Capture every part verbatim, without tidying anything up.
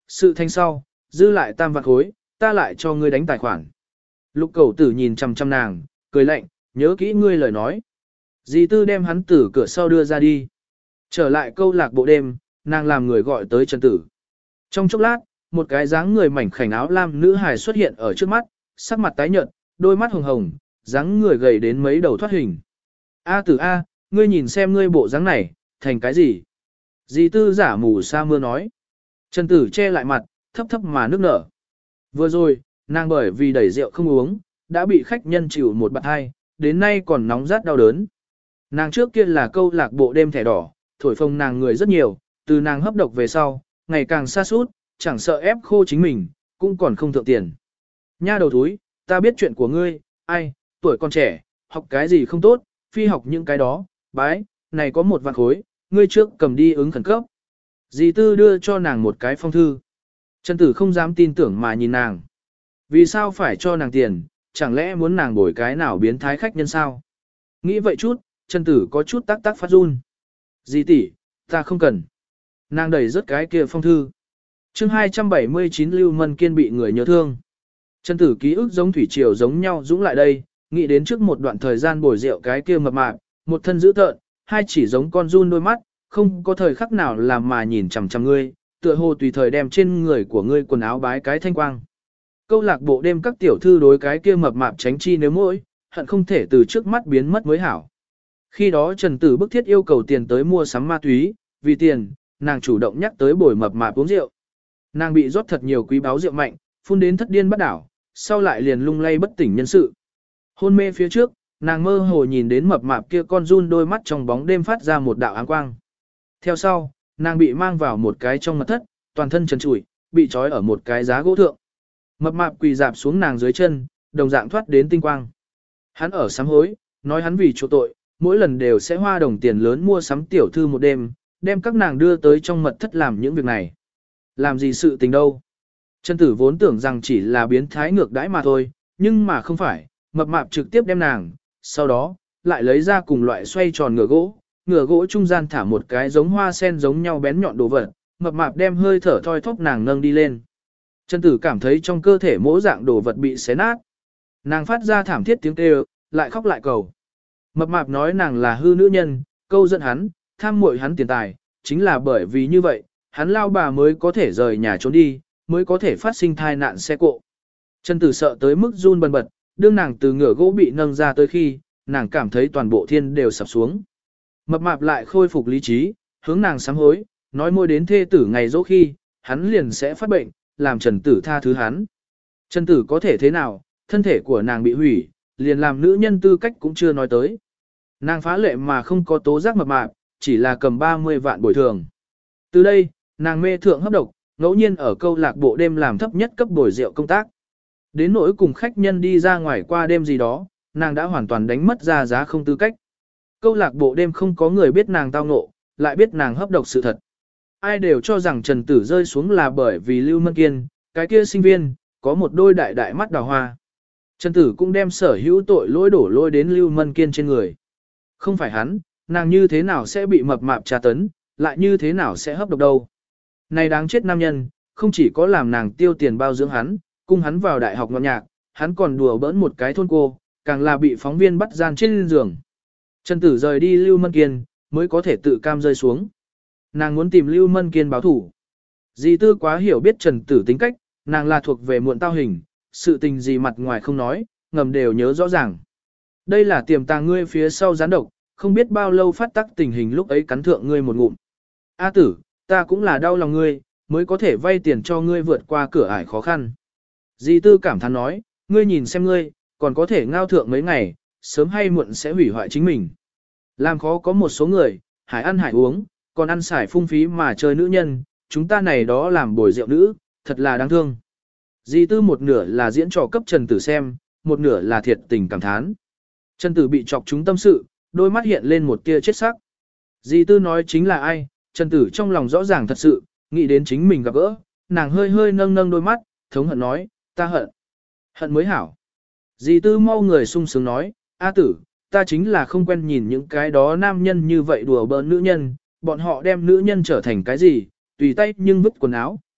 Sự thanh sau, dư lại tam vạn khối, ta lại cho ngươi đánh tài khoản. Lục Cẩu Tử nhìn chằm chằm nàng, cười lạnh, nhớ kỹ ngươi lời nói. Dì Tư đem hắn từ cửa sau đưa ra đi. Trở lại câu lạc bộ đêm, nàng làm người gọi tới Trần Tử. Trong chốc lát, một cái dáng người mảnh khảnh áo lam nữ hài xuất hiện ở trước mắt, sắc mặt tái nhợt, đôi mắt hồng hồng, dáng người gầy đến mấy đầu thoát hình. A Tử A, ngươi nhìn xem ngươi bộ dáng này, thành cái gì? Dì Tư giả mù sa mưa nói. Trần Tử che lại mặt, thấp thấp mà nước nở. Vừa rồi, nàng bởi vì đẩy rượu không uống, đã bị khách nhân chịu một bạt hai, đến nay còn nóng rát đau đớn. Nàng trước kia là câu lạc bộ đêm thẻ đỏ, thổi phồng nàng người rất nhiều, từ nàng hấp độc về sau, ngày càng xa suốt, chẳng sợ ép khô chính mình, cũng còn không thượng tiền. Nha đầu thúi, ta biết chuyện của ngươi, ai, tuổi còn trẻ, học cái gì không tốt, phi học những cái đó, bái, này có một vạn khối, ngươi trước cầm đi ứng khẩn cấp. Dì Tư đưa cho nàng một cái phong thư. Trần Tử không dám tin tưởng mà nhìn nàng. Vì sao phải cho nàng tiền, chẳng lẽ muốn nàng bồi cái nào biến thái khách nhân sao? Nghĩ vậy chút, Trần Tử có chút tác tác phát run. Dì tỷ, ta không cần. Nàng đẩy rớt cái kia phong thư. chương hai trăm bảy mươi chín Lưu Mân Kiên bị người nhớ thương. Trần Tử ký ức giống thủy triều giống nhau dũng lại đây, nghĩ đến trước một đoạn thời gian bồi rượu cái kia mập mạp, một thân dữ tợn, hai chỉ giống con run đôi mắt, không có thời khắc nào làm mà nhìn chằm chằm ngươi, tựa hồ tùy thời đem trên người của ngươi quần áo bái cái thanh quang. Câu lạc bộ đêm các tiểu thư đối cái kia mập mạp tránh chi nếu mỗi, hận không thể từ trước mắt biến mất mới hảo. Khi đó Trần Tử bức thiết yêu cầu tiền tới mua sắm ma túy, vì tiền, nàng chủ động nhắc tới bồi mập mạp uống rượu. Nàng bị rót thật nhiều quý báo rượu mạnh, phun đến thất điên bắt đảo, sau lại liền lung lay bất tỉnh nhân sự. Hôn mê phía trước, nàng mơ hồ nhìn đến mập mạp kia con run đôi mắt trong bóng đêm phát ra một đạo áng quang. Theo sau, nàng bị mang vào một cái trong mật thất, toàn thân trần trụi, bị trói ở một cái giá gỗ thượng. Mập mạp quỳ dạp xuống nàng dưới chân, đồng dạng thoát đến tinh quang. Hắn ở sám hối, nói hắn vì chỗ tội, mỗi lần đều sẽ hoa đồng tiền lớn mua sắm tiểu thư một đêm, đem các nàng đưa tới trong mật thất làm những việc này. Làm gì sự tình đâu. Trần Tử vốn tưởng rằng chỉ là biến thái ngược đãi mà thôi, nhưng mà không phải, mập mạp trực tiếp đem nàng, sau đó, lại lấy ra cùng loại xoay tròn ngựa gỗ, ngựa gỗ trung gian thả một cái giống hoa sen giống nhau bén nhọn đồ vật, mập mạp đem hơi thở thoi thóp nàng nâng đi lên. Trần Tử cảm thấy trong cơ thể mỗi dạng đồ vật bị xé nát. Nàng phát ra thảm thiết tiếng kêu, lại khóc lại cầu. Mập mạp nói nàng là hư nữ nhân, câu dẫn hắn, tham muội hắn tiền tài, chính là bởi vì như vậy, hắn lao bà mới có thể rời nhà trốn đi, mới có thể phát sinh thai nạn xe cộ. Trần Tử sợ tới mức run bần bật, đương nàng từ ngựa gỗ bị nâng ra tới khi, nàng cảm thấy toàn bộ thiên đều sập xuống. Mập mạp lại khôi phục lý trí, hướng nàng sám hối, nói môi đến thê tử ngày dỗ khi, hắn liền sẽ phát bệnh, làm Trần Tử tha thứ hắn. Trần Tử có thể thế nào, thân thể của nàng bị hủy, liền làm nữ nhân tư cách cũng chưa nói tới. Nàng phá lệ mà không có tố giác mập mạp, chỉ là cầm ba mươi vạn bồi thường. Từ đây, nàng mê thượng hấp độc, ngẫu nhiên ở câu lạc bộ đêm làm thấp nhất cấp bồi rượu công tác. Đến nỗi cùng khách nhân đi ra ngoài qua đêm gì đó, nàng đã hoàn toàn đánh mất ra giá không tư cách. Câu lạc bộ đêm không có người biết nàng tao ngộ, lại biết nàng hấp độc sự thật. Ai đều cho rằng Trần Tử rơi xuống là bởi vì Lưu Mân Kiên, cái kia sinh viên, có một đôi đại đại mắt đào hoa. Trần Tử cũng đem sở hữu tội lỗi đổ lỗi đến Lưu Mân Kiên trên người. Không phải hắn, nàng như thế nào sẽ bị mập mạp tra tấn, lại như thế nào sẽ hấp độc đâu. Này đáng chết nam nhân, không chỉ có làm nàng tiêu tiền bao dưỡng hắn, cung hắn vào đại học ngọn nhạc, hắn còn đùa bỡn một cái thôn cô, càng là bị phóng viên bắt gian trên giường. Trần Tử rời đi Lưu Mân Kiên, mới có thể tự cam rơi xuống. Nàng muốn tìm Lưu Mân Kiên báo thủ. Dì Tư quá hiểu biết Trần Tử tính cách, nàng là thuộc về muộn tao hình, sự tình gì mặt ngoài không nói, ngầm đều nhớ rõ ràng. Đây là tiềm tàng ngươi phía sau gián độc, không biết bao lâu phát tắc tình hình lúc ấy cắn thượng ngươi một ngụm. A Tử, ta cũng là đau lòng ngươi, mới có thể vay tiền cho ngươi vượt qua cửa ải khó khăn. Dì Tư cảm thán nói, ngươi nhìn xem ngươi, còn có thể ngao thượng mấy ngày, sớm hay muộn sẽ hủy hoại chính mình. Làm khó có một số người, hải ăn hải uống, còn ăn xài phung phí mà chơi nữ nhân, chúng ta này đó làm bồi rượu nữ, thật là đáng thương. Dì Tư một nửa là diễn trò cấp Trần Tử xem, một nửa là thiệt tình cảm thán. Trần Tử bị chọc trúng tâm sự, đôi mắt hiện lên một tia chết sắc. Dì Tư nói chính là ai, Trần Tử trong lòng rõ ràng thật sự, nghĩ đến chính mình gặp gỡ, nàng hơi hơi nâng nâng đôi mắt, thống hận nói, ta hận. Hận mới hảo. Dì Tư mau người sung sướng nói, A Tử, ta chính là không quen nhìn những cái đó nam nhân như vậy đùa bỡn nữ nhân, bọn họ đem nữ nhân trở thành cái gì, tùy tay nhưng vứt quần áo,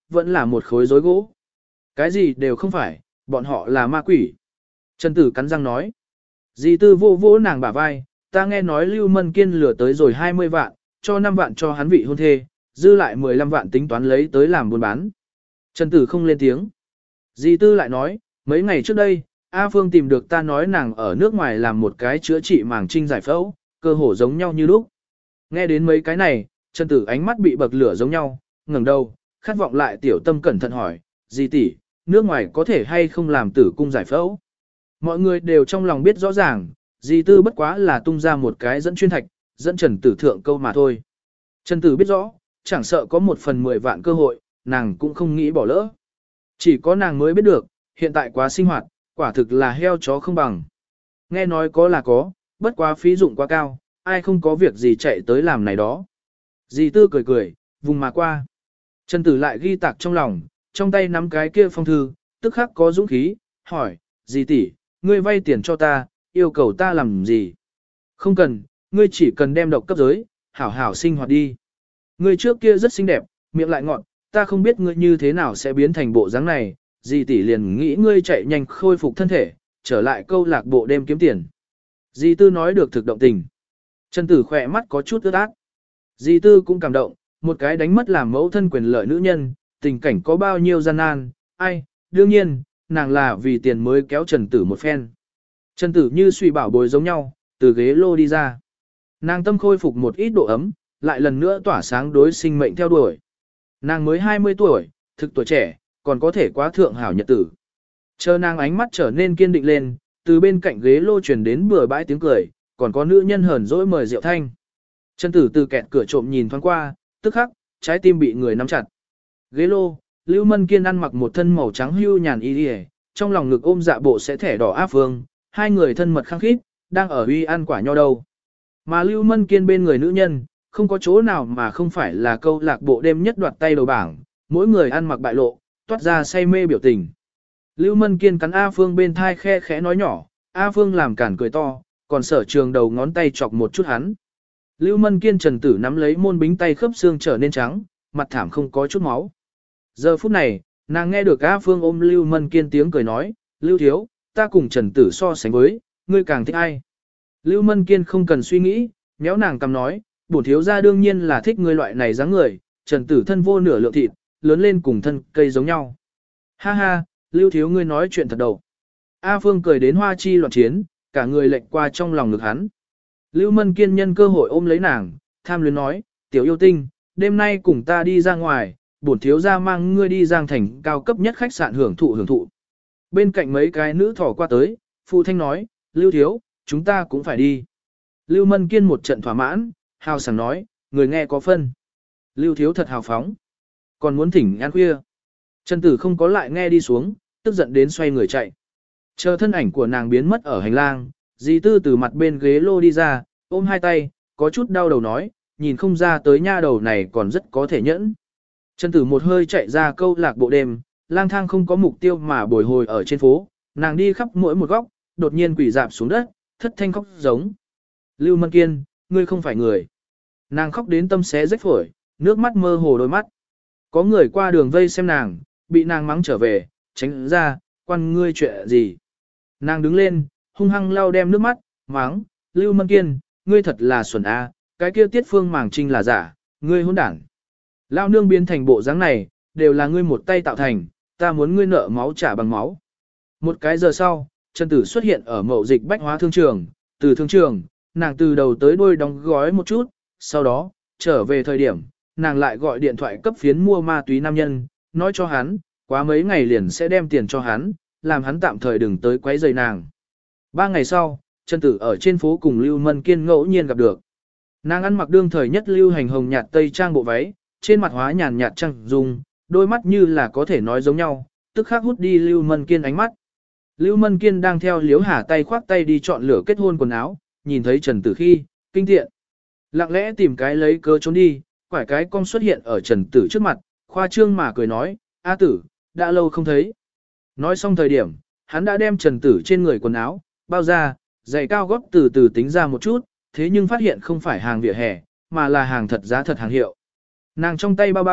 vẫn là một khối rối gỗ. Cái gì đều không phải, bọn họ là ma quỷ. Trần Tử cắn răng nói. Dì Tư vô vỗ nàng bả vai, ta nghe nói Lưu Mân Kiên lừa tới rồi hai mươi vạn, cho năm vạn cho hắn vị hôn thê, dư lại mười lăm vạn tính toán lấy tới làm buôn bán. Trần Tử không lên tiếng. Dì Tư lại nói, mấy ngày trước đây, A Phương tìm được ta nói nàng ở nước ngoài làm một cái chữa trị màng trinh giải phẫu, cơ hồ giống nhau như lúc. Nghe đến mấy cái này, Trần Tử ánh mắt bị bậc lửa giống nhau, ngẩng đầu, khát vọng lại tiểu tâm cẩn thận hỏi, dì tỷ, nước ngoài có thể hay không làm tử cung giải phẫu? Mọi người đều trong lòng biết rõ ràng, dì Tư bất quá là tung ra một cái dẫn chuyên thạch, dẫn Trần Tử thượng câu mà thôi. Trần Tử biết rõ, chẳng sợ có một phần mười vạn cơ hội, nàng cũng không nghĩ bỏ lỡ. Chỉ có nàng mới biết được, hiện tại quá sinh hoạt, quả thực là heo chó không bằng. Nghe nói có là có, bất quá phí dụng quá cao, ai không có việc gì chạy tới làm này đó. Dì Tư cười cười, vùng mà qua. Trần Tử lại ghi tạc trong lòng, trong tay nắm cái kia phong thư, tức khắc có dũng khí, hỏi, dì tỷ, ngươi vay tiền cho ta, yêu cầu ta làm gì? Không cần, ngươi chỉ cần đem độc cấp giới, hảo hảo sinh hoạt đi. Ngươi trước kia rất xinh đẹp, miệng lại ngọt, ta không biết ngươi như thế nào sẽ biến thành bộ dáng này, dì tỷ liền nghĩ ngươi chạy nhanh khôi phục thân thể, trở lại câu lạc bộ đêm kiếm tiền. Dì Tư nói được thực động tình. Trần Tử khỏe mắt có chút ướt át. Dì Tư cũng cảm động, một cái đánh mất làm mẫu thân quyền lợi nữ nhân, tình cảnh có bao nhiêu gian nan, ai, đương nhiên, nàng là vì tiền mới kéo Trần Tử một phen. Trần Tử như suy bảo bối giống nhau, từ ghế lô đi ra. Nàng tâm khôi phục một ít độ ấm, lại lần nữa tỏa sáng đối sinh mệnh theo đuổi. Nàng mới hai mươi tuổi, thực tuổi trẻ, còn có thể quá thượng hảo nhật tử. Chờ nàng ánh mắt trở nên kiên định lên, từ bên cạnh ghế lô truyền đến bừa bãi tiếng cười, còn có nữ nhân hờn dỗi mời rượu thanh. Trần Tử từ kẹt cửa trộm nhìn thoáng qua, tức khắc, trái tim bị người nắm chặt. Ghế lô, Lưu Mân Kiên ăn mặc một thân màu trắng hưu nhàn y y, trong lòng ngực ôm dạ bộ sẽ thẻ đỏ áp phương, hai người thân mật khăng khít, đang ở uy ăn quả nho đâu. Mà Lưu Mân Kiên bên người nữ nhân, không có chỗ nào mà không phải là câu lạc bộ đêm nhất đoạt tay đầu bảng, mỗi người ăn mặc bại lộ, toát ra say mê biểu tình. Lưu Mân Kiên cắn A Phương bên thai khe khẽ nói nhỏ, A Phương làm cản cười to, còn sở trường đầu ngón tay chọc một chút hắn. Lưu Mân Kiên Trần Tử nắm lấy môn bính tay khớp xương trở nên trắng, mặt thảm không có chút máu. Giờ phút này, nàng nghe được A Phương ôm Lưu Mân Kiên tiếng cười nói, Lưu Thiếu, ta cùng Trần Tử so sánh với, ngươi càng thích ai. Lưu Mân Kiên không cần suy nghĩ, méo nàng cầm nói, bổn thiếu gia đương nhiên là thích ngươi loại này dáng người, Trần Tử thân vô nửa lượng thịt, lớn lên cùng thân cây giống nhau. Ha ha, Lưu Thiếu ngươi nói chuyện thật đầu. A Phương cười đến hoa chi loạn chiến, cả người lệch qua trong lòng ngực hắn. Lưu Mân Kiên nhân cơ hội ôm lấy nàng, tham luyến nói, tiểu yêu tinh, đêm nay cùng ta đi ra ngoài, bổn thiếu gia mang ngươi đi Giang Thành cao cấp nhất khách sạn hưởng thụ hưởng thụ. Bên cạnh mấy cái nữ thỏ qua tới, Phụ Thanh nói, Lưu Thiếu, chúng ta cũng phải đi. Lưu Mân Kiên một trận thỏa mãn, hào sảng nói, người nghe có phân. Lưu Thiếu thật hào phóng, còn muốn thỉnh ăn khuya. Trần Tử không có lại nghe đi xuống, tức giận đến xoay người chạy. Chờ thân ảnh của nàng biến mất ở hành lang, dì Tư từ mặt bên ghế lô đi ra, ôm hai tay, có chút đau đầu nói, nhìn không ra tới nha đầu này còn rất có thể nhẫn. Trần Tử một hơi chạy ra câu lạc bộ đêm, lang thang không có mục tiêu mà bồi hồi ở trên phố, nàng đi khắp mỗi một góc, đột nhiên quỳ dạp xuống đất, thất thanh khóc giống. Lưu Mân Kiên, ngươi không phải người. Nàng khóc đến tâm xé rách phổi, nước mắt mơ hồ đôi mắt. Có người qua đường vây xem nàng, bị nàng mắng trở về, tránh ra, quan ngươi chuyện gì. Nàng đứng lên, hung hăng lau đem nước mắt, mắng, Lưu Mân Kiên, ngươi thật là xuẩn a, cái kia tiết phương màng trinh là giả, ngươi hỗn đản. Lao nương biến thành bộ dáng này, đều là ngươi một tay tạo thành, ta muốn ngươi nợ máu trả bằng máu. Một cái giờ sau, Trần Tử xuất hiện ở mậu dịch bách hóa thương trường, từ thương trường, nàng từ đầu tới đuôi đóng gói một chút, sau đó, trở về thời điểm, nàng lại gọi điện thoại cấp phiến mua ma túy nam nhân, nói cho hắn, quá mấy ngày liền sẽ đem tiền cho hắn, làm hắn tạm thời đừng tới quấy rầy nàng. Ba ngày sau, Trần Tử ở trên phố cùng Lưu Mân Kiên ngẫu nhiên gặp được. Nàng ăn mặc đương thời nhất lưu hành hồng nhạt tây trang bộ váy, trên mặt hóa nhàn nhạt trăng dung, đôi mắt như là có thể nói giống nhau, tức khắc hút đi Lưu Mân Kiên ánh mắt. Lưu Mân Kiên đang theo Liễu Hà tay khoác tay đi chọn lựa kết hôn quần áo, nhìn thấy Trần Tử khi, kinh tiện. Lặng lẽ tìm cái lấy cớ trốn đi, quải cái cong xuất hiện ở Trần Tử trước mặt, khoa trương mà cười nói, A Tử, đã lâu không thấy. Nói xong thời điểm, hắn đã đem Trần Tử trên người quần áo, bao ra, giày cao gót từ từ tính ra một chút, thế nhưng phát hiện không phải hàng vỉa hè, mà là hàng thật giá thật hàng hiệu. Nàng trong tay bao bao,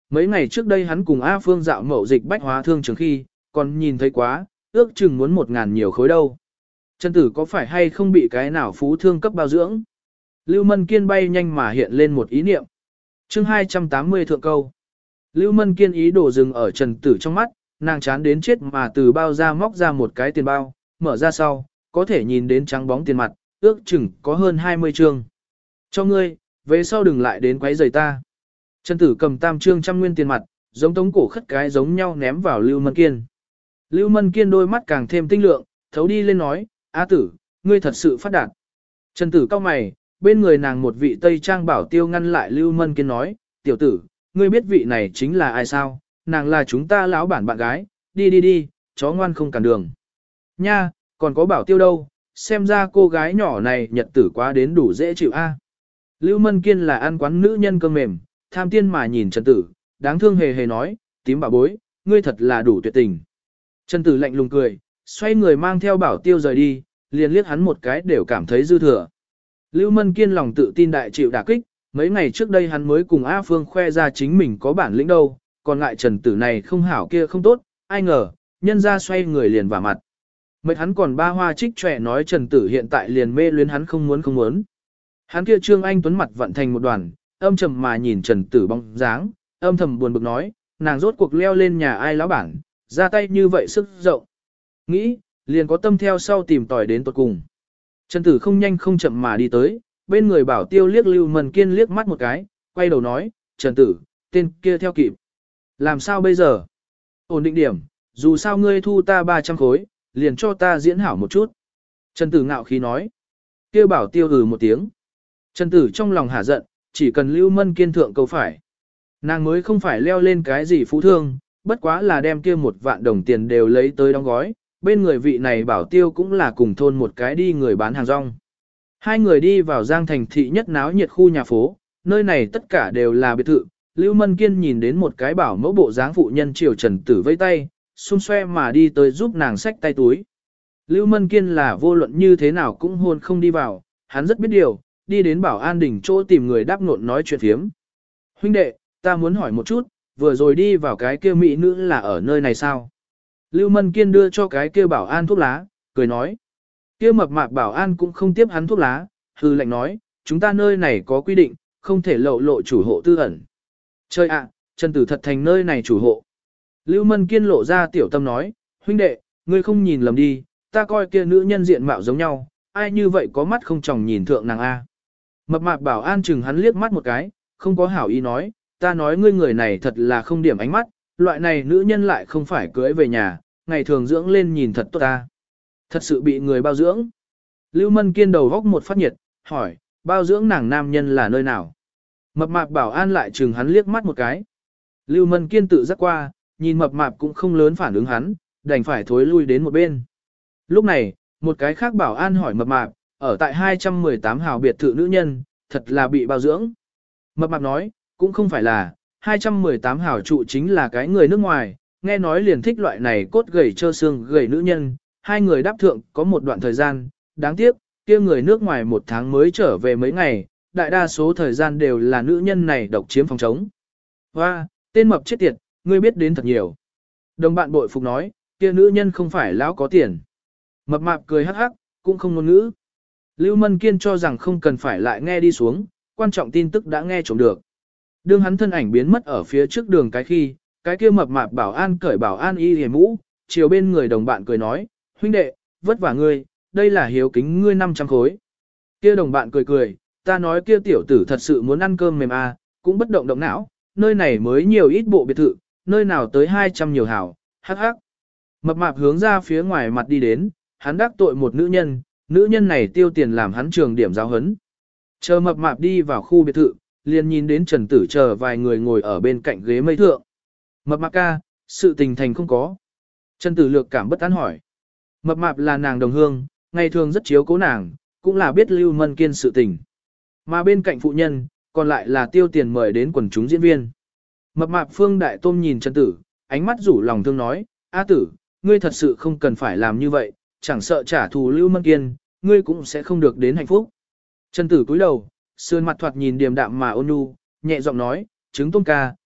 mấy ngày trước đây hắn cùng A Phương dạo mậu dịch bách hóa thương trường khi, còn nhìn thấy quá, ước chừng muốn một ngàn nhiều khối đâu. Trần Tử có phải hay không bị cái nào phú thương cấp bao dưỡng? Lưu Mân Kiên bay nhanh mà hiện lên một ý niệm. chương hai trăm tám mươi thượng câu. Lưu Mân Kiên ý đồ dừng ở Trần Tử trong mắt, nàng chán đến chết mà từ bao ra móc ra một cái tiền bao, mở ra sau, có thể nhìn đến trắng bóng tiền mặt, ước chừng có hơn hai mươi trương. Cho ngươi, về sau đừng lại đến quấy rầy ta. Trần Tử cầm tam trương trăm nguyên tiền mặt, giống tống cổ khất cái giống nhau ném vào Lưu Mân Kiên. Lưu Mân Kiên đôi mắt càng thêm tinh lượng, thấu đi lên nói, A tử, ngươi thật sự phát đạt. Trần Tử cau mày, bên người nàng một vị Tây Trang bảo tiêu ngăn lại Lưu Mân Kiên nói, tiểu tử, ngươi biết vị này chính là ai sao, nàng là chúng ta lão bản bạn gái, đi đi đi, chó ngoan không cản đường. Nha, còn có bảo tiêu đâu, xem ra cô gái nhỏ này nhật tử quá đến đủ dễ chịu a. Lưu Mân Kiên là ăn quán nữ nhân cơm mềm, tham tiên mà nhìn Trần Tử, đáng thương hề hề nói, tím bà bối, ngươi thật là đủ tuyệt tình. Trần Tử lạnh lùng cười, xoay người mang theo bảo tiêu rời đi, liền liếc hắn một cái đều cảm thấy dư thừa. Lưu Mân Kiên lòng tự tin đại chịu đả kích, mấy ngày trước đây hắn mới cùng A Phương khoe ra chính mình có bản lĩnh đâu, còn lại Trần Tử này không hảo kia không tốt, ai ngờ, nhân ra xoay người liền vả mặt. Mấy hắn còn ba hoa trích trẻ nói Trần Tử hiện tại liền mê luyến hắn không muốn không muốn. Hắn kia Trương Anh Tuấn mặt vận thành một đoàn, âm trầm mà nhìn Trần Tử bóng dáng, âm thầm buồn bực nói, nàng rốt cuộc leo lên nhà ai lão bản, ra tay như vậy sức rộng. Nghĩ, liền có tâm theo sau tìm tòi đến tuột cùng. Trần Tử không nhanh không chậm mà đi tới, bên người bảo tiêu liếc Lưu Mân Kiên liếc mắt một cái, quay đầu nói, Trần Tử, tên kia theo kịp. Làm sao bây giờ? Ổn định điểm, dù sao ngươi thu ta ba trăm khối, liền cho ta diễn hảo một chút. Trần Tử ngạo khí nói. Kia bảo tiêu ừ một tiếng. Trần Tử trong lòng hả giận, chỉ cần Lưu Mân Kiên thượng câu phải. Nàng mới không phải leo lên cái gì phú thương, bất quá là đem kia một vạn đồng tiền đều lấy tới đóng gói, bên người vị này bảo tiêu cũng là cùng thôn một cái đi người bán hàng rong. Hai người đi vào Giang Thành thị nhất náo nhiệt khu nhà phố, nơi này tất cả đều là biệt thự. Lưu Mân Kiên nhìn đến một cái bảo mẫu bộ dáng phụ nhân chiều Trần Tử vây tay, xung xoe mà đi tới giúp nàng xách tay túi. Lưu Mân Kiên là vô luận như thế nào cũng hôn không đi vào, hắn rất biết điều, đi đến bảo an đỉnh chỗ tìm người đáp nộn nói chuyện phiếm. Huynh đệ, ta muốn hỏi một chút, vừa rồi đi vào cái kia mỹ nữ là ở nơi này sao? Lưu Mân Kiên đưa cho cái kia bảo an thuốc lá, cười nói. Kia mập mạp bảo an cũng không tiếp hắn thuốc lá, hư lệnh nói, chúng ta nơi này có quy định, không thể lộ lộ chủ hộ tư ẩn. Chơi ạ, Trần Tử thật thành nơi này chủ hộ. Lưu Mân Kiên lộ ra tiểu tâm nói, huynh đệ, ngươi không nhìn lầm đi, ta coi kia nữ nhân diện mạo giống nhau, ai như vậy có mắt không chồng nhìn thượng nàng A. Mập mạp bảo an chừng hắn liếc mắt một cái, không có hảo ý nói, ta nói ngươi người này thật là không điểm ánh mắt, loại này nữ nhân lại không phải cưới về nhà, ngày thường dưỡng lên nhìn thật tốt ta. Thật sự bị người bao dưỡng. Lưu Mân Kiên đầu góc một phát nhiệt, hỏi, bao dưỡng nàng nam nhân là nơi nào? Mập mạp bảo an lại chừng hắn liếc mắt một cái. Lưu Mân Kiên tự giác qua, nhìn mập mạp cũng không lớn phản ứng hắn, đành phải thối lui đến một bên. Lúc này, một cái khác bảo an hỏi mập mạp, ở tại hai trăm mười tám hào biệt thự nữ nhân, thật là bị bao dưỡng. Mập mạp nói, cũng không phải là, hai trăm mười tám hào trụ chính là cái người nước ngoài, nghe nói liền thích loại này cốt gầy trơ xương gầy nữ nhân, hai người đáp thượng có một đoạn thời gian, đáng tiếc, kia người nước ngoài một tháng mới trở về mấy ngày, đại đa số thời gian đều là nữ nhân này độc chiếm phòng trống. Hoa, tên mập chết tiệt, ngươi biết đến thật nhiều. Đồng bạn bội phục nói, kia nữ nhân không phải lão có tiền. Mập mạp cười hắc hắc, cũng không ngôn ngữ. Lưu Mân Kiên cho rằng không cần phải lại nghe đi xuống, quan trọng tin tức đã nghe trộm được. Đương hắn thân ảnh biến mất ở phía trước đường cái khi, cái kia mập mạp bảo an cởi bảo an y hề mũ, chiều bên người đồng bạn cười nói, huynh đệ, vất vả ngươi, đây là hiếu kính ngươi năm trăm khối. Kia đồng bạn cười cười, ta nói kia tiểu tử thật sự muốn ăn cơm mềm à, cũng bất động động não, nơi này mới nhiều ít bộ biệt thự, nơi nào tới hai trăm nhiều hảo, hắc hắc. Mập mạp hướng ra phía ngoài mặt đi đến, hắn đắc tội một nữ nhân, nữ nhân này tiêu tiền làm hắn trường điểm giáo hấn. Chờ mập mạp đi vào khu biệt thự, liền nhìn đến Trần Tử chờ vài người ngồi ở bên cạnh ghế mây thượng. Mập mạp ca, sự tình thành không có. Trần Tử lược cảm bất an hỏi. Mập mạp là nàng đồng hương, ngày thường rất chiếu cố nàng, cũng là biết Lưu Mân Kiên sự tình. Mà bên cạnh phụ nhân, còn lại là tiêu tiền mời đến quần chúng diễn viên. Mập mạp Phương Đại Tôm nhìn Trần Tử, ánh mắt rủ lòng thương nói, A Tử, ngươi thật sự không cần phải làm như vậy, chẳng sợ trả thù Lưu Mân Kiên, ngươi cũng sẽ không được đến hạnh phúc. Trần Tử cúi đầu, sườn mặt thoạt nhìn điềm đạm mà ôn nhu, nhẹ giọng nói, trứng tôm ca,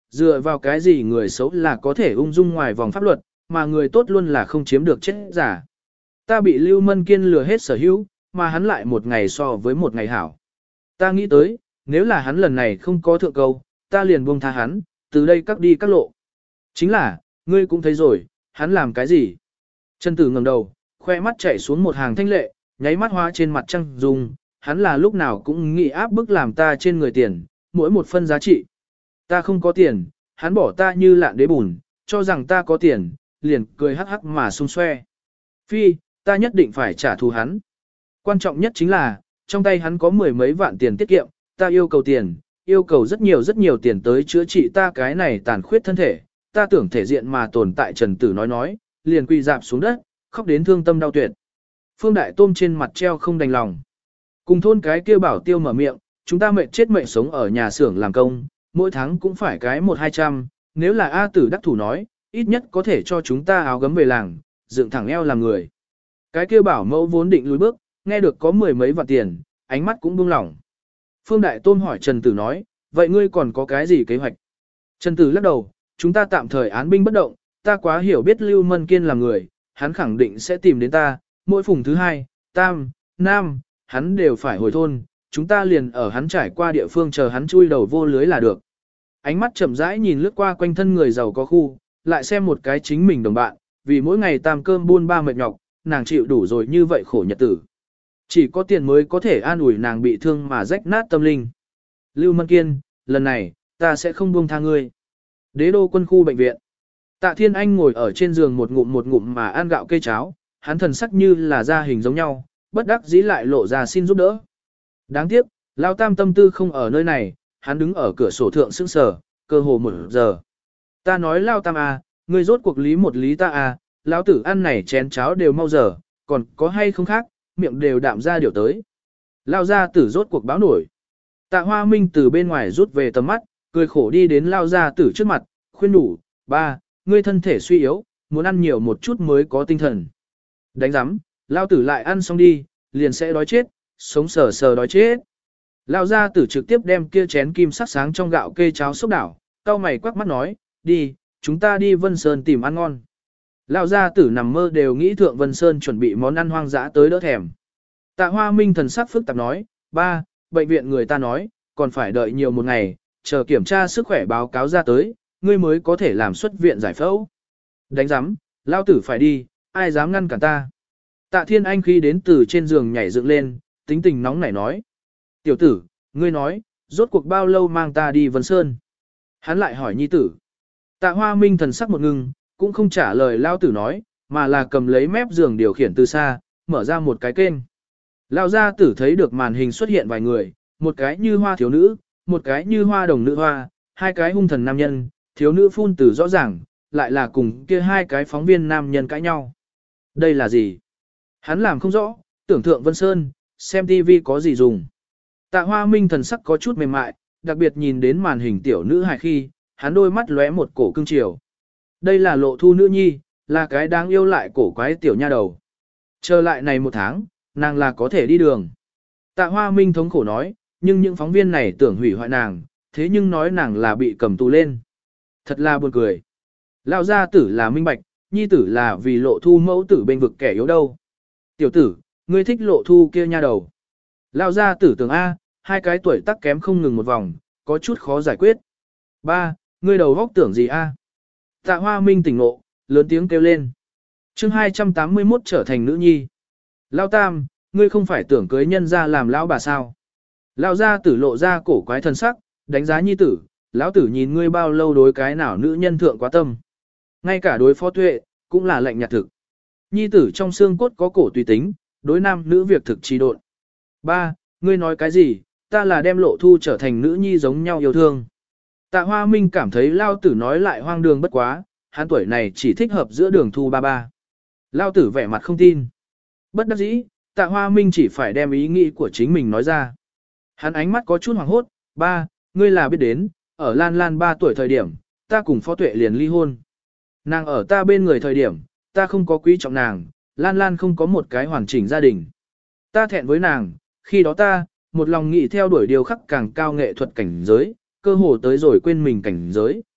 dựa vào cái gì người xấu là có thể ung dung ngoài vòng pháp luật, mà người tốt luôn là không chiếm được chết giả. Ta bị Lưu Mân Kiên lừa hết sở hữu, mà hắn lại một ngày so với một ngày hảo. Ta nghĩ tới, nếu là hắn lần này không có thượng câu, ta liền buông tha hắn, từ đây cắt đi các lộ. Chính là, ngươi cũng thấy rồi, hắn làm cái gì? Trần Tử ngẩng đầu, khoe mắt chảy xuống một hàng thanh lệ, nháy mắt hóa trên mặt trăng dùng, hắn là lúc nào cũng nghĩ áp bức làm ta trên người tiền, mỗi một phân giá trị. Ta không có tiền, hắn bỏ ta như lạn đế bùn, cho rằng ta có tiền, liền cười hắc hắc mà xung xoe. Phi, ta nhất định phải trả thù hắn. Quan trọng nhất chính là, trong tay hắn có mười mấy vạn tiền tiết kiệm, ta yêu cầu tiền, yêu cầu rất nhiều rất nhiều tiền tới chữa trị ta cái này tàn khuyết thân thể, ta tưởng thể diện mà tồn tại. Trần Tử nói nói, liền quỳ dạp xuống đất, khóc đến thương tâm đau tuyệt. Phương Đại Tôm trên mặt treo không đành lòng. Cùng thôn cái kia bảo tiêu mở miệng, chúng ta mệt chết mệt sống ở nhà xưởng làm công, mỗi tháng cũng phải cái một hai trăm, nếu là A Tử đắc thủ nói, ít nhất có thể cho chúng ta áo gấm về làng, dựng thẳng eo làm người. Cái kia bảo mẫu vốn định lùi bước, nghe được có mười mấy vạn tiền, ánh mắt cũng buông lỏng. Phương Đại Tôm hỏi Trần Tử nói, vậy ngươi còn có cái gì kế hoạch? Trần Tử lắc đầu, chúng ta tạm thời án binh bất động, ta quá hiểu biết Lưu Mân Kiên là người, hắn khẳng định sẽ tìm đến ta, mỗi phùng thứ hai, tam, nam, hắn đều phải hồi thôn, chúng ta liền ở hắn trải qua địa phương chờ hắn chui đầu vô lưới là được. Ánh mắt chậm rãi nhìn lướt qua quanh thân người giàu có khu, lại xem một cái chính mình đồng bạn, vì mỗi ngày tam cơm buôn ba mệt nhọc, nàng chịu đủ rồi như vậy khổ nhật tử. Chỉ có tiền mới có thể an ủi nàng bị thương mà rách nát tâm linh. Lưu Mân Kiên, lần này, ta sẽ không buông tha ngươi. Đế đô quân khu bệnh viện. Tạ Thiên Anh ngồi ở trên giường một ngụm một ngụm mà ăn gạo cây cháo, hắn thần sắc như là da hình giống nhau, bất đắc dĩ lại lộ ra xin giúp đỡ. Đáng tiếc, Lao Tam tâm tư không ở nơi này, hắn đứng ở cửa sổ thượng sững sờ, cơ hồ một giờ. Ta nói Lao Tam à, ngươi rốt cuộc lý một lý ta à, lão tử ăn này chén cháo đều mau giờ, còn có hay không khác, miệng đều đạm ra điều tới. Lao gia tử rốt cuộc báo nổi. Tạ Hoa Minh từ bên ngoài rút về tầm mắt, cười khổ đi đến Lao gia tử trước mặt, khuyên nhủ, ba, ngươi thân thể suy yếu, muốn ăn nhiều một chút mới có tinh thần. Đánh giám, Lao tử lại ăn xong đi, liền sẽ đói chết, sống sờ sờ đói chết. Lao gia tử trực tiếp đem kia chén kim sắc sáng trong gạo kê cháo sốc đảo, cau mày quắc mắt nói, đi, chúng ta đi Vân Sơn tìm ăn ngon. Lao gia tử nằm mơ đều nghĩ thượng Vân Sơn chuẩn bị món ăn hoang dã tới đỡ thèm. Tạ Hoa Minh thần sắc phức tạp nói, ba, bệnh viện người ta nói, còn phải đợi nhiều một ngày, chờ kiểm tra sức khỏe báo cáo ra tới, ngươi mới có thể làm xuất viện giải phẫu. Đánh giám, Lao tử phải đi, ai dám ngăn cản ta. Tạ Thiên Anh khi đến từ trên giường nhảy dựng lên, tính tình nóng nảy nói. Tiểu tử, ngươi nói, rốt cuộc bao lâu mang ta đi Vân Sơn? Hắn lại hỏi nhi tử. Tạ Hoa Minh thần sắc một ngưng, cũng không trả lời Lao tử nói, mà là cầm lấy mép giường điều khiển từ xa, mở ra một cái kênh. Lao gia tử thấy được màn hình xuất hiện vài người, một cái như hoa thiếu nữ, một cái như hoa đồng nữ hoa, hai cái hung thần nam nhân, thiếu nữ phun từ rõ ràng, lại là cùng kia hai cái phóng viên nam nhân cãi nhau. Đây là gì? Hắn làm không rõ, tưởng thượng Vân Sơn, xem tivi có gì dùng. Tạ Hoa Minh thần sắc có chút mềm mại, đặc biệt nhìn đến màn hình tiểu nữ hài khi, hắn đôi mắt lóe một cổ cưng chiều. Đây là Lộ Thu nữ nhi, là cái đáng yêu lại cổ quái tiểu nha đầu. Chờ lại này một tháng, nàng là có thể đi đường. Tạ Hoa Minh thống khổ nói, nhưng những phóng viên này tưởng hủy hoại nàng, thế nhưng nói nàng là bị cầm tù lên. Thật là buồn cười. Lão gia tử là minh bạch, nhi tử là vì Lộ Thu mẫu tử bên vực kẻ yếu đâu. Tiểu tử, ngươi thích Lộ Thu kia nha đầu. Lão gia tử tưởng A, hai cái tuổi tác kém không ngừng một vòng, có chút khó giải quyết. Ba, ngươi đầu góc tưởng gì A? Tạ Hoa Minh tỉnh ngộ, lớn tiếng kêu lên. chương hai trăm tám mươi mốt trở thành nữ nhi. Lão Tam, ngươi không phải tưởng cưới nhân ra làm lão bà sao? Lão gia tử lộ ra cổ quái thân sắc, đánh giá nhi tử, lão tử nhìn ngươi bao lâu đối cái nào nữ nhân thượng quá tâm. Ngay cả đối phó tuệ, cũng là lệnh nhạt thực. Nhi tử trong xương cốt có cổ tùy tính, đối nam nữ việc thực trì độn. Ba, ngươi nói cái gì, ta là đem Lộ Thu trở thành nữ nhi giống nhau yêu thương. Tạ Hoa Minh cảm thấy lao tử nói lại hoang đường bất quá, hắn tuổi này chỉ thích hợp giữa đường Thu ba ba. Lao tử vẻ mặt không tin. Bất đắc dĩ, Tạ Hoa Minh chỉ phải đem ý nghĩ của chính mình nói ra. Hắn ánh mắt có chút hoảng hốt, ba, ngươi là biết đến, ở Lan Lan ba tuổi thời điểm, ta cùng Phó Tuệ liền ly hôn. Nàng ở ta bên người thời điểm, ta không có quý trọng nàng, Lan Lan không có một cái hoàn chỉnh gia đình. Ta thẹn với nàng, khi đó ta, một lòng nghĩ theo đuổi điều khắc càng cao nghệ thuật cảnh giới, cơ hồ tới rồi quên mình cảnh giới.